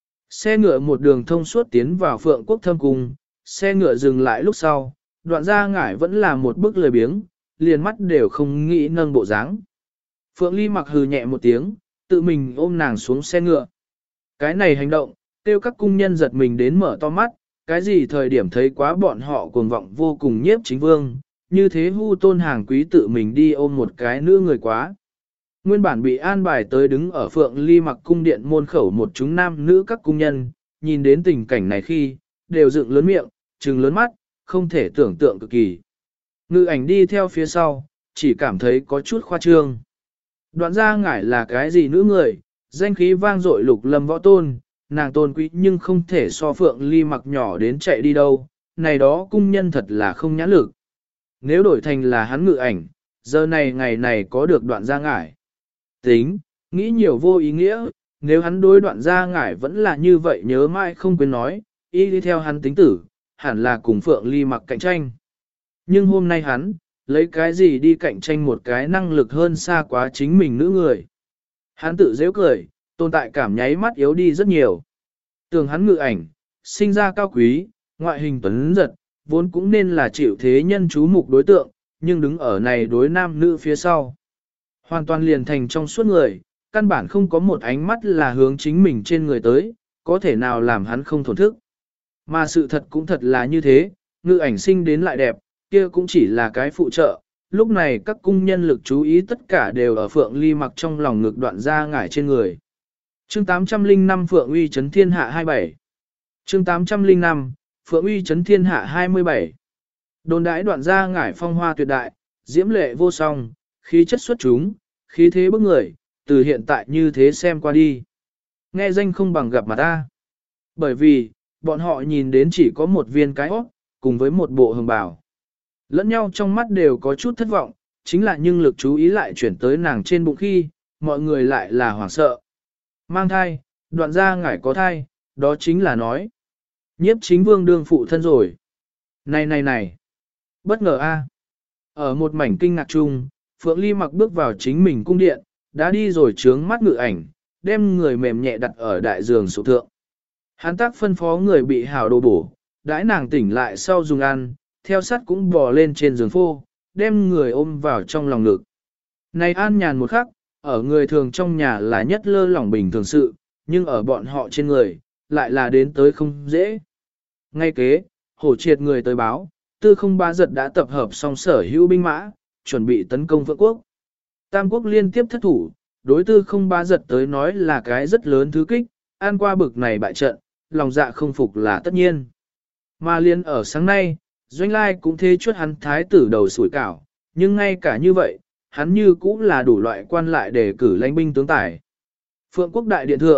Xe ngựa một đường thông suốt tiến vào Phượng Quốc Thâm Cung, xe ngựa dừng lại lúc sau, đoạn gia ngải vẫn là một bức lười biếng, liền mắt đều không nghĩ nâng bộ dáng. Phượng Ly Mặc hừ nhẹ một tiếng, tự mình ôm nàng xuống xe ngựa. Cái này hành động, tiêu các cung nhân giật mình đến mở to mắt, cái gì thời điểm thấy quá bọn họ cuồng vọng vô cùng nhiếp chính vương, như thế hu tôn hàng quý tự mình đi ôm một cái nữ người quá. Nguyên bản bị an bài tới đứng ở Phượng Ly Mặc cung điện môn khẩu một chúng nam nữ các cung nhân, nhìn đến tình cảnh này khi, đều dựng lớn miệng, trừng lớn mắt, không thể tưởng tượng cực kỳ. Ngự ảnh đi theo phía sau, chỉ cảm thấy có chút khoa trương. Đoạn gia ngải là cái gì nữ người, danh khí vang dội lục lâm võ tôn, nàng tôn quý nhưng không thể so Phượng Ly Mặc nhỏ đến chạy đi đâu, này đó cung nhân thật là không nhãn lực. Nếu đổi thành là hắn ngự ảnh, giờ này ngày này có được đoạn gia ngải. Tính, nghĩ nhiều vô ý nghĩa, nếu hắn đối đoạn gia ngải vẫn là như vậy nhớ mãi không quên nói, y đi theo hắn tính tử, hẳn là cùng Phượng Ly Mặc cạnh tranh. Nhưng hôm nay hắn, lấy cái gì đi cạnh tranh một cái năng lực hơn xa quá chính mình nữ người. Hắn tự dễ cười, tồn tại cảm nháy mắt yếu đi rất nhiều. Tưởng hắn ngự ảnh, sinh ra cao quý, ngoại hình tuấn giật, vốn cũng nên là chịu thế nhân chú mục đối tượng, nhưng đứng ở này đối nam nữ phía sau. Hoàn toàn liền thành trong suốt người, căn bản không có một ánh mắt là hướng chính mình trên người tới, có thể nào làm hắn không thổn thức. Mà sự thật cũng thật là như thế, ngự ảnh sinh đến lại đẹp, kia cũng chỉ là cái phụ trợ. Lúc này các cung nhân lực chú ý tất cả đều ở Phượng Ly Mặc trong lòng ngực đoạn ra ngải trên người. Chương tám trăm linh năm Phượng Uy Chấn Thiên Hạ hai mươi bảy. Chương tám trăm linh năm Phượng Uy Chấn Thiên Hạ hai mươi bảy. Đồn đãi đoạn ra ngải phong hoa tuyệt đại, diễm lệ vô song, khí chất xuất chúng, khí thế bức người, từ hiện tại như thế xem qua đi. Nghe danh không bằng gặp mặt ta. Bởi vì, bọn họ nhìn đến chỉ có một viên cái óc, cùng với một bộ hồng bào. Lẫn nhau trong mắt đều có chút thất vọng, chính là nhưng lực chú ý lại chuyển tới nàng trên bụng khi, mọi người lại là hoảng sợ. Mang thai, đoạn ra ngải có thai, đó chính là nói. Nhiếp chính vương đương phụ thân rồi. Này này này, bất ngờ a. Ở một mảnh kinh ngạc chung, Phượng Ly Mặc bước vào chính mình cung điện, đã đi rồi trướng mắt ngự ảnh, đem người mềm nhẹ đặt ở đại giường sổ thượng. Hắn tác phân phó người bị hảo đồ bổ, đãi nàng tỉnh lại sau dùng ăn, theo sát cũng bò lên trên giường phô, đem người ôm vào trong lòng ngực. Này an nhàn một khắc, ở người thường trong nhà là nhất lơ lỏng bình thường sự, nhưng ở bọn họ trên người, lại là đến tới không dễ. Ngay kế, hổ triệt người tới báo, tư không ba giật đã tập hợp xong sở hữu binh mã, chuẩn bị tấn công Phượng Quốc. Tam quốc liên tiếp thất thủ, đối tư không ba giật tới nói là cái rất lớn thứ kích, an qua bực này bại trận, lòng dạ không phục là tất nhiên. Mà liên ở sáng nay, Doanh Lai cũng thế chuất hắn thái tử đầu sủi cảo, nhưng ngay cả như vậy, hắn như cũng là đủ loại quan lại để cử lãnh binh tướng tài. Phượng Quốc đại điện thượng,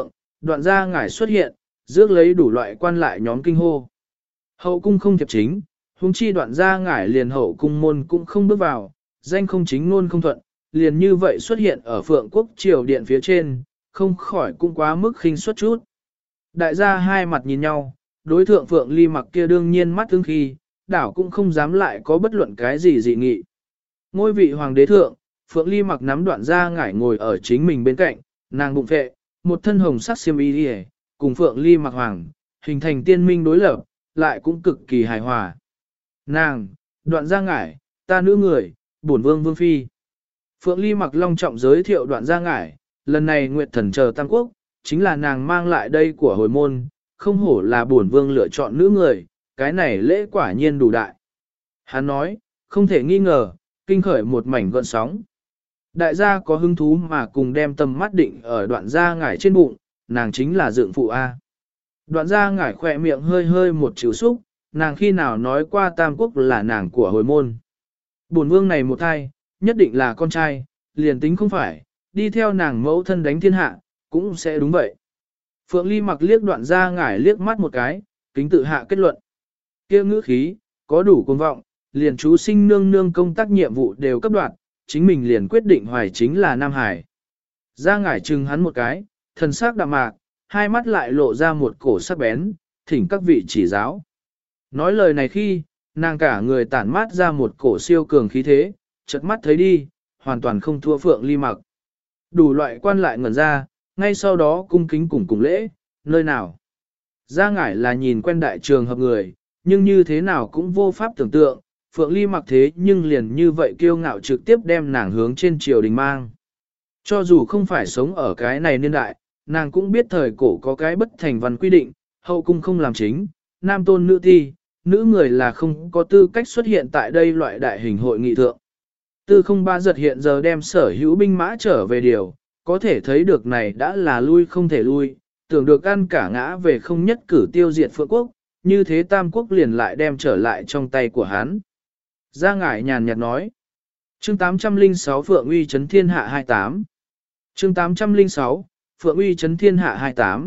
đoạn gia ngải xuất hiện, rước lấy đủ loại quan lại nhóm kinh hô. Hậu cung không thiệp chính, huống chi đoạn gia ngải liền hậu cung môn cũng không bước vào, danh không chính luôn không thuận, liền như vậy xuất hiện ở Phượng Quốc triều điện phía trên, không khỏi cũng quá mức khinh suất chút. Đại gia hai mặt nhìn nhau, đối thượng Phượng Ly Mặc kia đương nhiên mắt tương khi, đảo cũng không dám lại có bất luận cái gì dị nghị. Ngôi vị hoàng đế thượng, Phượng Ly Mặc nắm đoạn gia ngải ngồi ở chính mình bên cạnh, nàng bụng phệ, một thân hồng sắc xiêm y đi cùng Phượng Ly Mặc hoàng, hình thành tiên minh đối lập, lại cũng cực kỳ hài hòa. Nàng, đoạn gia ngải, ta nữ người, bổn vương vương phi. Phượng Ly Mặc long trọng giới thiệu đoạn gia ngải, lần này Nguyệt Thần chờ Tam Quốc, chính là nàng mang lại đây của hồi môn, không hổ là bổn vương lựa chọn nữ người, cái này lễ quả nhiên đủ đại. Hắn nói, không thể nghi ngờ, kinh khởi một mảnh gợn sóng. Đại gia có hứng thú mà cùng đem tầm mắt định ở đoạn gia ngải trên bụng, nàng chính là dựng phụ A. Đoạn gia ngải khỏe miệng hơi hơi một chịu xúc, nàng khi nào nói qua Tam Quốc là nàng của hồi môn. Bổn vương này một thai, nhất định là con trai, liền tính không phải, đi theo nàng mẫu thân đánh thiên hạ, cũng sẽ đúng vậy. Phượng Ly Mặc liếc đoạn gia ngải liếc mắt một cái, kính tự hạ kết luận. Kia ngữ khí, có đủ cuồng vọng, liền chú sinh nương nương công tác nhiệm vụ đều cấp đoạt, chính mình liền quyết định hoài chính là Nam Hải. Gia ngải chừng hắn một cái, thần sắc đạm mạc, hai mắt lại lộ ra một cổ sắc bén, thỉnh các vị chỉ giáo. Nói lời này khi, nàng cả người tản mát ra một cổ siêu cường khí thế, chợt mắt thấy đi, hoàn toàn không thua Phượng Ly Mặc. Đủ loại quan lại ngẩn ra, ngay sau đó cung kính cùng cùng lễ, nơi nào. Gia ngải là nhìn quen đại trường hợp người, nhưng như thế nào cũng vô pháp tưởng tượng, Phượng Ly Mặc thế nhưng liền như vậy kiêu ngạo trực tiếp đem nàng hướng trên triều đình mang. Cho dù không phải sống ở cái này niên đại, nàng cũng biết thời cổ có cái bất thành văn quy định, hậu cung không làm chính, nam tôn nữ thi, nữ người là không có tư cách xuất hiện tại đây loại đại hình hội nghị thượng. Tư không ba giật hiện giờ đem sở hữu binh mã trở về điều, có thể thấy được này đã là lui không thể lui, tưởng được ăn cả ngã về không nhất cử tiêu diệt Phượng Quốc, như thế Tam Quốc liền lại đem trở lại trong tay của hắn. Gia ngải nhàn nhạt nói. Chương tám trăm lẻ sáu Phượng Uy Chấn Thiên Hạ hai mươi tám. Chương tám trăm lẻ sáu Phượng Uy Chấn Thiên Hạ hai mươi tám.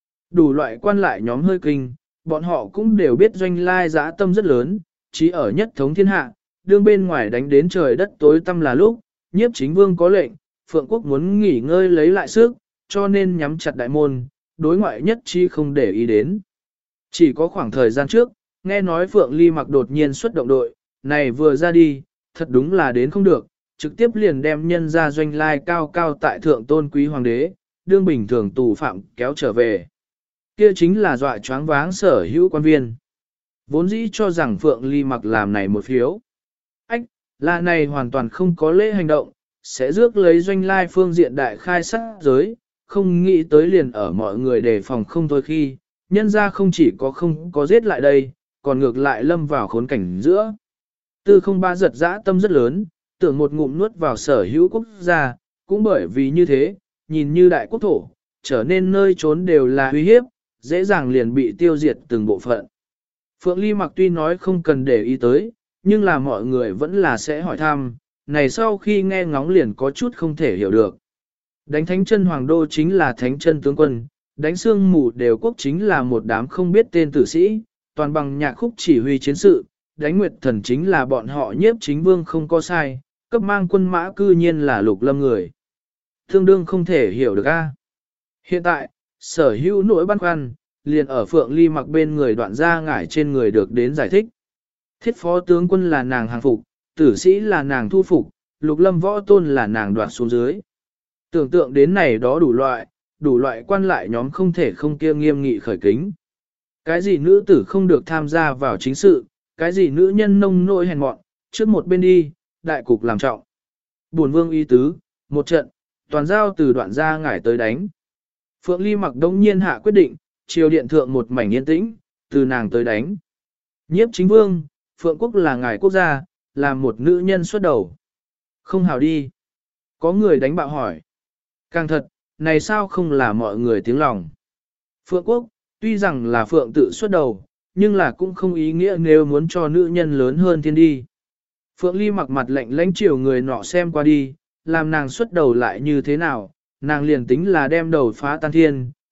Đủ loại quan lại nhóm hơi kinh, bọn họ cũng đều biết doanh lai dã tâm rất lớn, chỉ ở nhất thống thiên hạ, đương bên ngoài đánh đến trời đất tối tăm là lúc, nhiếp chính vương có lệnh, Phượng Quốc muốn nghỉ ngơi lấy lại sức, cho nên nhắm chặt đại môn, đối ngoại nhất chi không để ý đến. Chỉ có khoảng thời gian trước, nghe nói Phượng Ly Mặc đột nhiên xuất động đội, này vừa ra đi, thật đúng là đến không được, trực tiếp liền đem nhân ra doanh lai cao cao tại thượng tôn quý hoàng đế, đương bình thường tù phạm kéo trở về. Kia chính là dọa choáng váng sở hữu quan viên. Vốn dĩ cho rằng Phượng Ly Mặc làm này một phiếu. Ách, là này hoàn toàn không có lễ hành động, sẽ rước lấy doanh lai phương diện đại khai sát giới, không nghĩ tới liền ở mọi người đề phòng không thôi khi, nhân ra không chỉ có không có giết lại đây, còn ngược lại lâm vào khốn cảnh giữa. Tư không ba giật dã tâm rất lớn, tưởng một ngụm nuốt vào sở hữu quốc gia, cũng bởi vì như thế, nhìn như đại quốc thổ, trở nên nơi trốn đều là uy hiếp, dễ dàng liền bị tiêu diệt từng bộ phận. Phượng Ly Mặc tuy nói không cần để ý tới, nhưng là mọi người vẫn là sẽ hỏi thăm, này sau khi nghe ngóng liền có chút không thể hiểu được. Đánh thánh chân hoàng đô chính là thánh chân tướng quân, đánh xương mù đều quốc chính là một đám không biết tên tử sĩ, toàn bằng nhạc khúc chỉ huy chiến sự, đánh nguyệt thần chính là bọn họ nhiếp chính vương không có sai, cấp mang quân mã cư nhiên là lục lâm người. Tương đương không thể hiểu được a. Hiện tại, sở hữu nỗi băn khoăn, liền ở Phượng Ly Mặc bên người đoạn ra ngải trên người được đến giải thích. Thiết phó tướng quân là nàng hàng phục, tử sĩ là nàng thu phục, lục lâm võ tôn là nàng đoạt xuống dưới. Tưởng tượng đến này đó đủ loại, đủ loại quan lại nhóm không thể không kia nghiêm nghị khởi kính. Cái gì nữ tử không được tham gia vào chính sự, cái gì nữ nhân nông nỗi hèn mọn, trước một bên đi, đại cục làm trọng. Bổn vương y tứ, một trận, toàn giao từ đoạn ra ngải tới đánh. Phượng Ly Mặc đông nhiên hạ quyết định, triều điện thượng một mảnh yên tĩnh, từ nàng tới đánh. Nhiếp chính vương, Phượng Quốc là ngài quốc gia, là một nữ nhân xuất đầu. Không hào đi. Có người đánh bạo hỏi. Càng thật, này sao không là mọi người tiếng lòng. Phượng Quốc, tuy rằng là Phượng tự xuất đầu, nhưng là cũng không ý nghĩa nếu muốn cho nữ nhân lớn hơn thiên đi. Phượng Ly Mặc mặt lạnh lãnh chiều người nọ xem qua đi, làm nàng xuất đầu lại như thế nào, nàng liền tính là đem đầu phá tan thiên,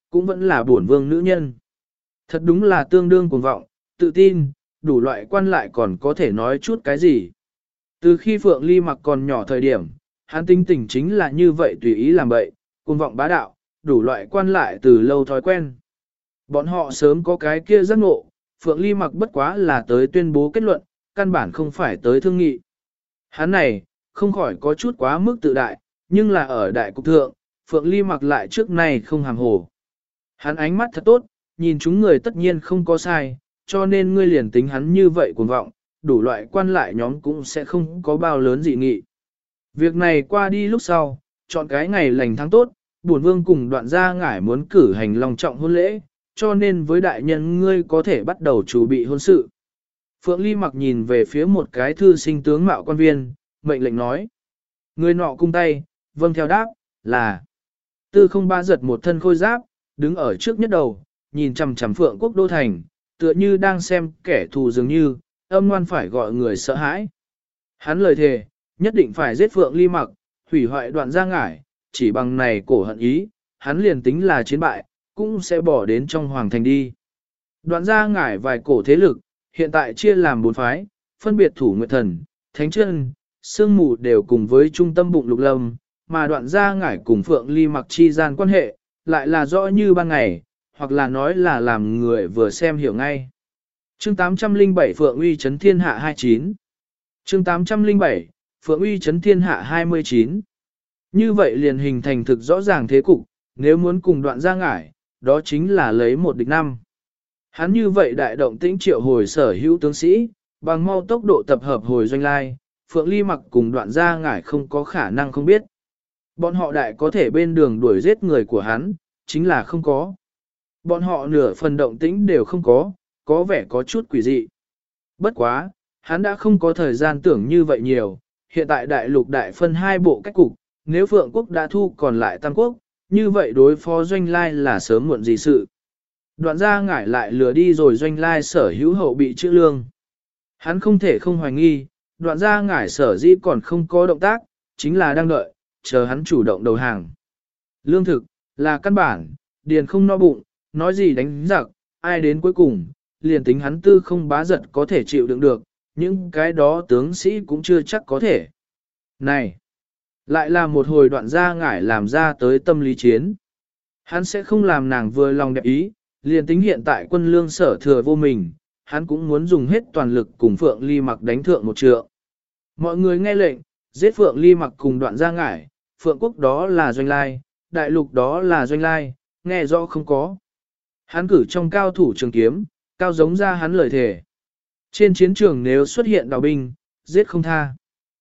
cũng vẫn là bổn vương nữ nhân. Thật đúng là tương đương cuồng vọng, tự tin, đủ loại quan lại còn có thể nói chút cái gì. Từ khi Phượng Ly Mặc còn nhỏ thời điểm, hắn tính tình chính là như vậy tùy ý làm bậy, cuồng vọng bá đạo, đủ loại quan lại từ lâu thói quen. Bọn họ sớm có cái kia giác ngộ, Phượng Ly Mặc bất quá là tới tuyên bố kết luận, căn bản không phải tới thương nghị. Hắn này, không khỏi có chút quá mức tự đại, nhưng là ở đại cục thượng, Phượng Ly Mặc lại trước nay không hàm hồ. Hắn ánh mắt thật tốt, nhìn chúng người tất nhiên không có sai, cho nên ngươi liền tính hắn như vậy cuồng vọng, đủ loại quan lại nhóm cũng sẽ không có bao lớn dị nghị. Việc này qua đi lúc sau, chọn cái ngày lành tháng tốt, bổn vương cùng đoạn gia ngải muốn cử hành long trọng hôn lễ, cho nên với đại nhân ngươi có thể bắt đầu chuẩn bị hôn sự. Phượng Ly Mặc nhìn về phía một cái thư sinh tướng mạo quan viên, mệnh lệnh nói. Người nọ cung tay, vâng theo đáp, là. Tư không ba giật một thân khôi giáp, đứng ở trước nhất đầu, nhìn chằm chằm Phượng quốc đô thành, tựa như đang xem kẻ thù dường như, âm ngoan phải gọi người sợ hãi. Hắn lời thề, nhất định phải giết Phượng Ly Mặc, hủy hoại đoạn gia ngải, chỉ bằng này cổ hận ý, hắn liền tính là chiến bại, cũng sẽ bỏ đến trong hoàng thành đi. Đoạn gia ngải vài cổ thế lực, hiện tại chia làm bốn phái, phân biệt thủ nguyệt thần, thánh chân, sương mù đều cùng với trung tâm bụng lục lâm, mà đoạn gia ngải cùng Phượng Ly Mặc chi gian quan hệ, lại là rõ như ban ngày, hoặc là nói là làm người vừa xem hiểu ngay. Chương tám trăm lẻ bảy Phượng Uy Chấn Thiên Hạ hai mươi chín. Chương tám trăm lẻ bảy Phượng Uy Chấn Thiên Hạ hai mươi chín. Như vậy liền hình thành thực rõ ràng thế cục, nếu muốn cùng đoạn gia ngải, đó chính là lấy một địch năm. Hắn như vậy đại động tĩnh triệu hồi sở hữu tướng sĩ, bằng mau tốc độ tập hợp hồi doanh lai, Phượng Ly Mặc cùng đoạn gia ngải không có khả năng không biết. Bọn họ đại có thể bên đường đuổi giết người của hắn, chính là không có. Bọn họ nửa phần động tĩnh đều không có, có vẻ có chút quỷ dị. Bất quá, hắn đã không có thời gian tưởng như vậy nhiều, hiện tại đại lục đại phân hai bộ cách cục, nếu Phượng quốc đã thu còn lại Tam quốc, như vậy đối phó doanh lai là sớm muộn gì sự. Đoạn gia ngải lại lừa đi rồi doanh lai sở hữu hậu bị chữ lương. Hắn không thể không hoài nghi, đoạn gia ngải sở dĩ còn không có động tác, chính là đang đợi, chờ hắn chủ động đầu hàng. Lương thực, là căn bản, điền không no bụng, nói gì đánh giặc, ai đến cuối cùng, liền tính hắn tư không bá giật có thể chịu đựng được, những cái đó tướng sĩ cũng chưa chắc có thể. Này, lại là một hồi đoạn gia ngải làm ra tới tâm lý chiến. Hắn sẽ không làm nàng vừa lòng đẹp ý, liền tính hiện tại quân lương sở thừa vô mình, hắn cũng muốn dùng hết toàn lực cùng Phượng Ly Mặc đánh thượng một trượng. Mọi người nghe lệnh, giết Phượng Ly Mặc cùng đoạn gia ngải, Phượng quốc đó là doanh lai, đại lục đó là doanh lai, nghe rõ không có. Hắn cử trong cao thủ trường kiếm, cao giống ra hắn lời thề. Trên chiến trường nếu xuất hiện đào binh, giết không tha.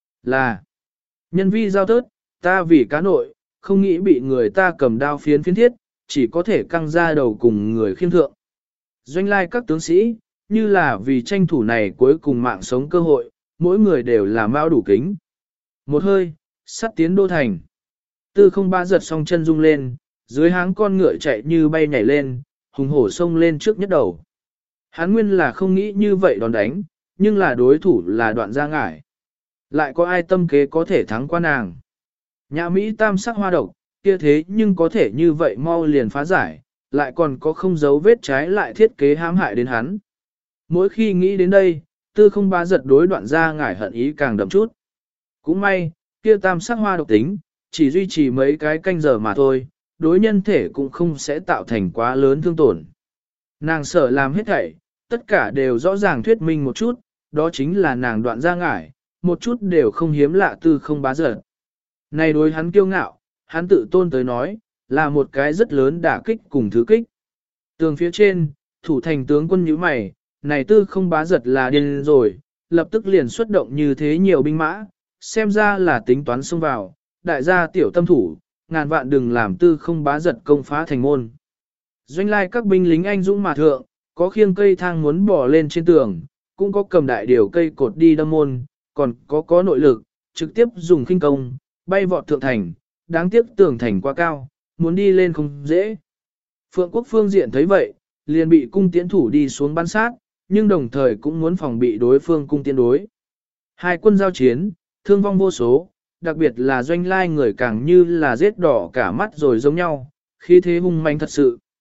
Là, nhân vi giao tớt, ta vì cá nội, không nghĩ bị người ta cầm đao phiến phiến thiết, chỉ có thể căng ra đầu cùng người khiêm thượng. Doanh lai các tướng sĩ, như là vì tranh thủ này cuối cùng mạng sống cơ hội, mỗi người đều là mao đủ kính. Một hơi, sắt tiến đô thành. Tư không ba giật song chân rung lên, dưới háng con ngựa chạy như bay nhảy lên, hùng hổ xông lên trước nhất đầu. Hắn nguyên là không nghĩ như vậy đòn đánh, nhưng là đối thủ là đoạn gia ngải. Lại có ai tâm kế có thể thắng qua nàng. Nhã Mỹ tam sắc hoa độc, kia thế nhưng có thể như vậy mau liền phá giải, lại còn có không dấu vết trái lại thiết kế hãm hại đến hắn. Mỗi khi nghĩ đến đây, tư không ba giật đối đoạn gia ngải hận ý càng đậm chút. Cũng may, kia tam sắc hoa độc tính, chỉ duy trì mấy cái canh giờ mà thôi, đối nhân thể cũng không sẽ tạo thành quá lớn thương tổn. Nàng sợ làm hết thảy, tất cả đều rõ ràng thuyết minh một chút, đó chính là nàng đoạn gia ngải, một chút đều không hiếm lạ tư không bá giật. Này đối hắn kiêu ngạo, hắn tự tôn tới nói, là một cái rất lớn đả kích cùng thứ kích. Tường phía trên, thủ thành tướng quân nhíu mày, này tư không bá giật là điên rồi, lập tức liền xuất động như thế nhiều binh mã, xem ra là tính toán xông vào, đại gia tiểu tâm thủ, ngàn vạn đừng làm tư không bá giật công phá thành môn. Doanh lai các binh lính anh dũng mà thượng, có khiêng cây thang muốn bỏ lên trên tường, cũng có cầm đại điều cây cột đi đâm môn, còn có có nội lực, trực tiếp dùng khinh công, bay vọt thượng thành, đáng tiếc tường thành quá cao, muốn đi lên không dễ. Phượng quốc phương diện thấy vậy, liền bị cung tiễn thủ đi xuống bắn sát, nhưng đồng thời cũng muốn phòng bị đối phương cung tiễn đối. Hai quân giao chiến, thương vong vô số, đặc biệt là doanh lai người càng như là giết đỏ cả mắt rồi giống nhau, khi thế hung manh thật sự.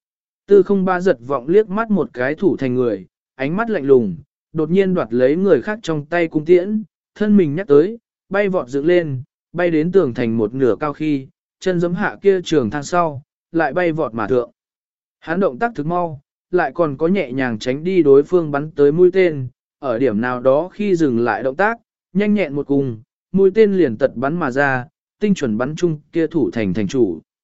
Tư không ba giật vọng liếc mắt một cái thủ thành người, ánh mắt lạnh lùng, đột nhiên đoạt lấy người khác trong tay cung tiễn, thân mình nhắc tới, bay vọt dựng lên, bay đến tường thành một nửa cao khi, chân giẫm hạ kia trường thang sau, lại bay vọt mà thượng. Hắn động tác thực mau, lại còn có nhẹ nhàng tránh đi đối phương bắn tới mũi tên, ở điểm nào đó khi dừng lại động tác, nhanh nhẹn một cùng, mũi tên liền tật bắn mà ra, tinh chuẩn bắn chung kia thủ thành thành chủ.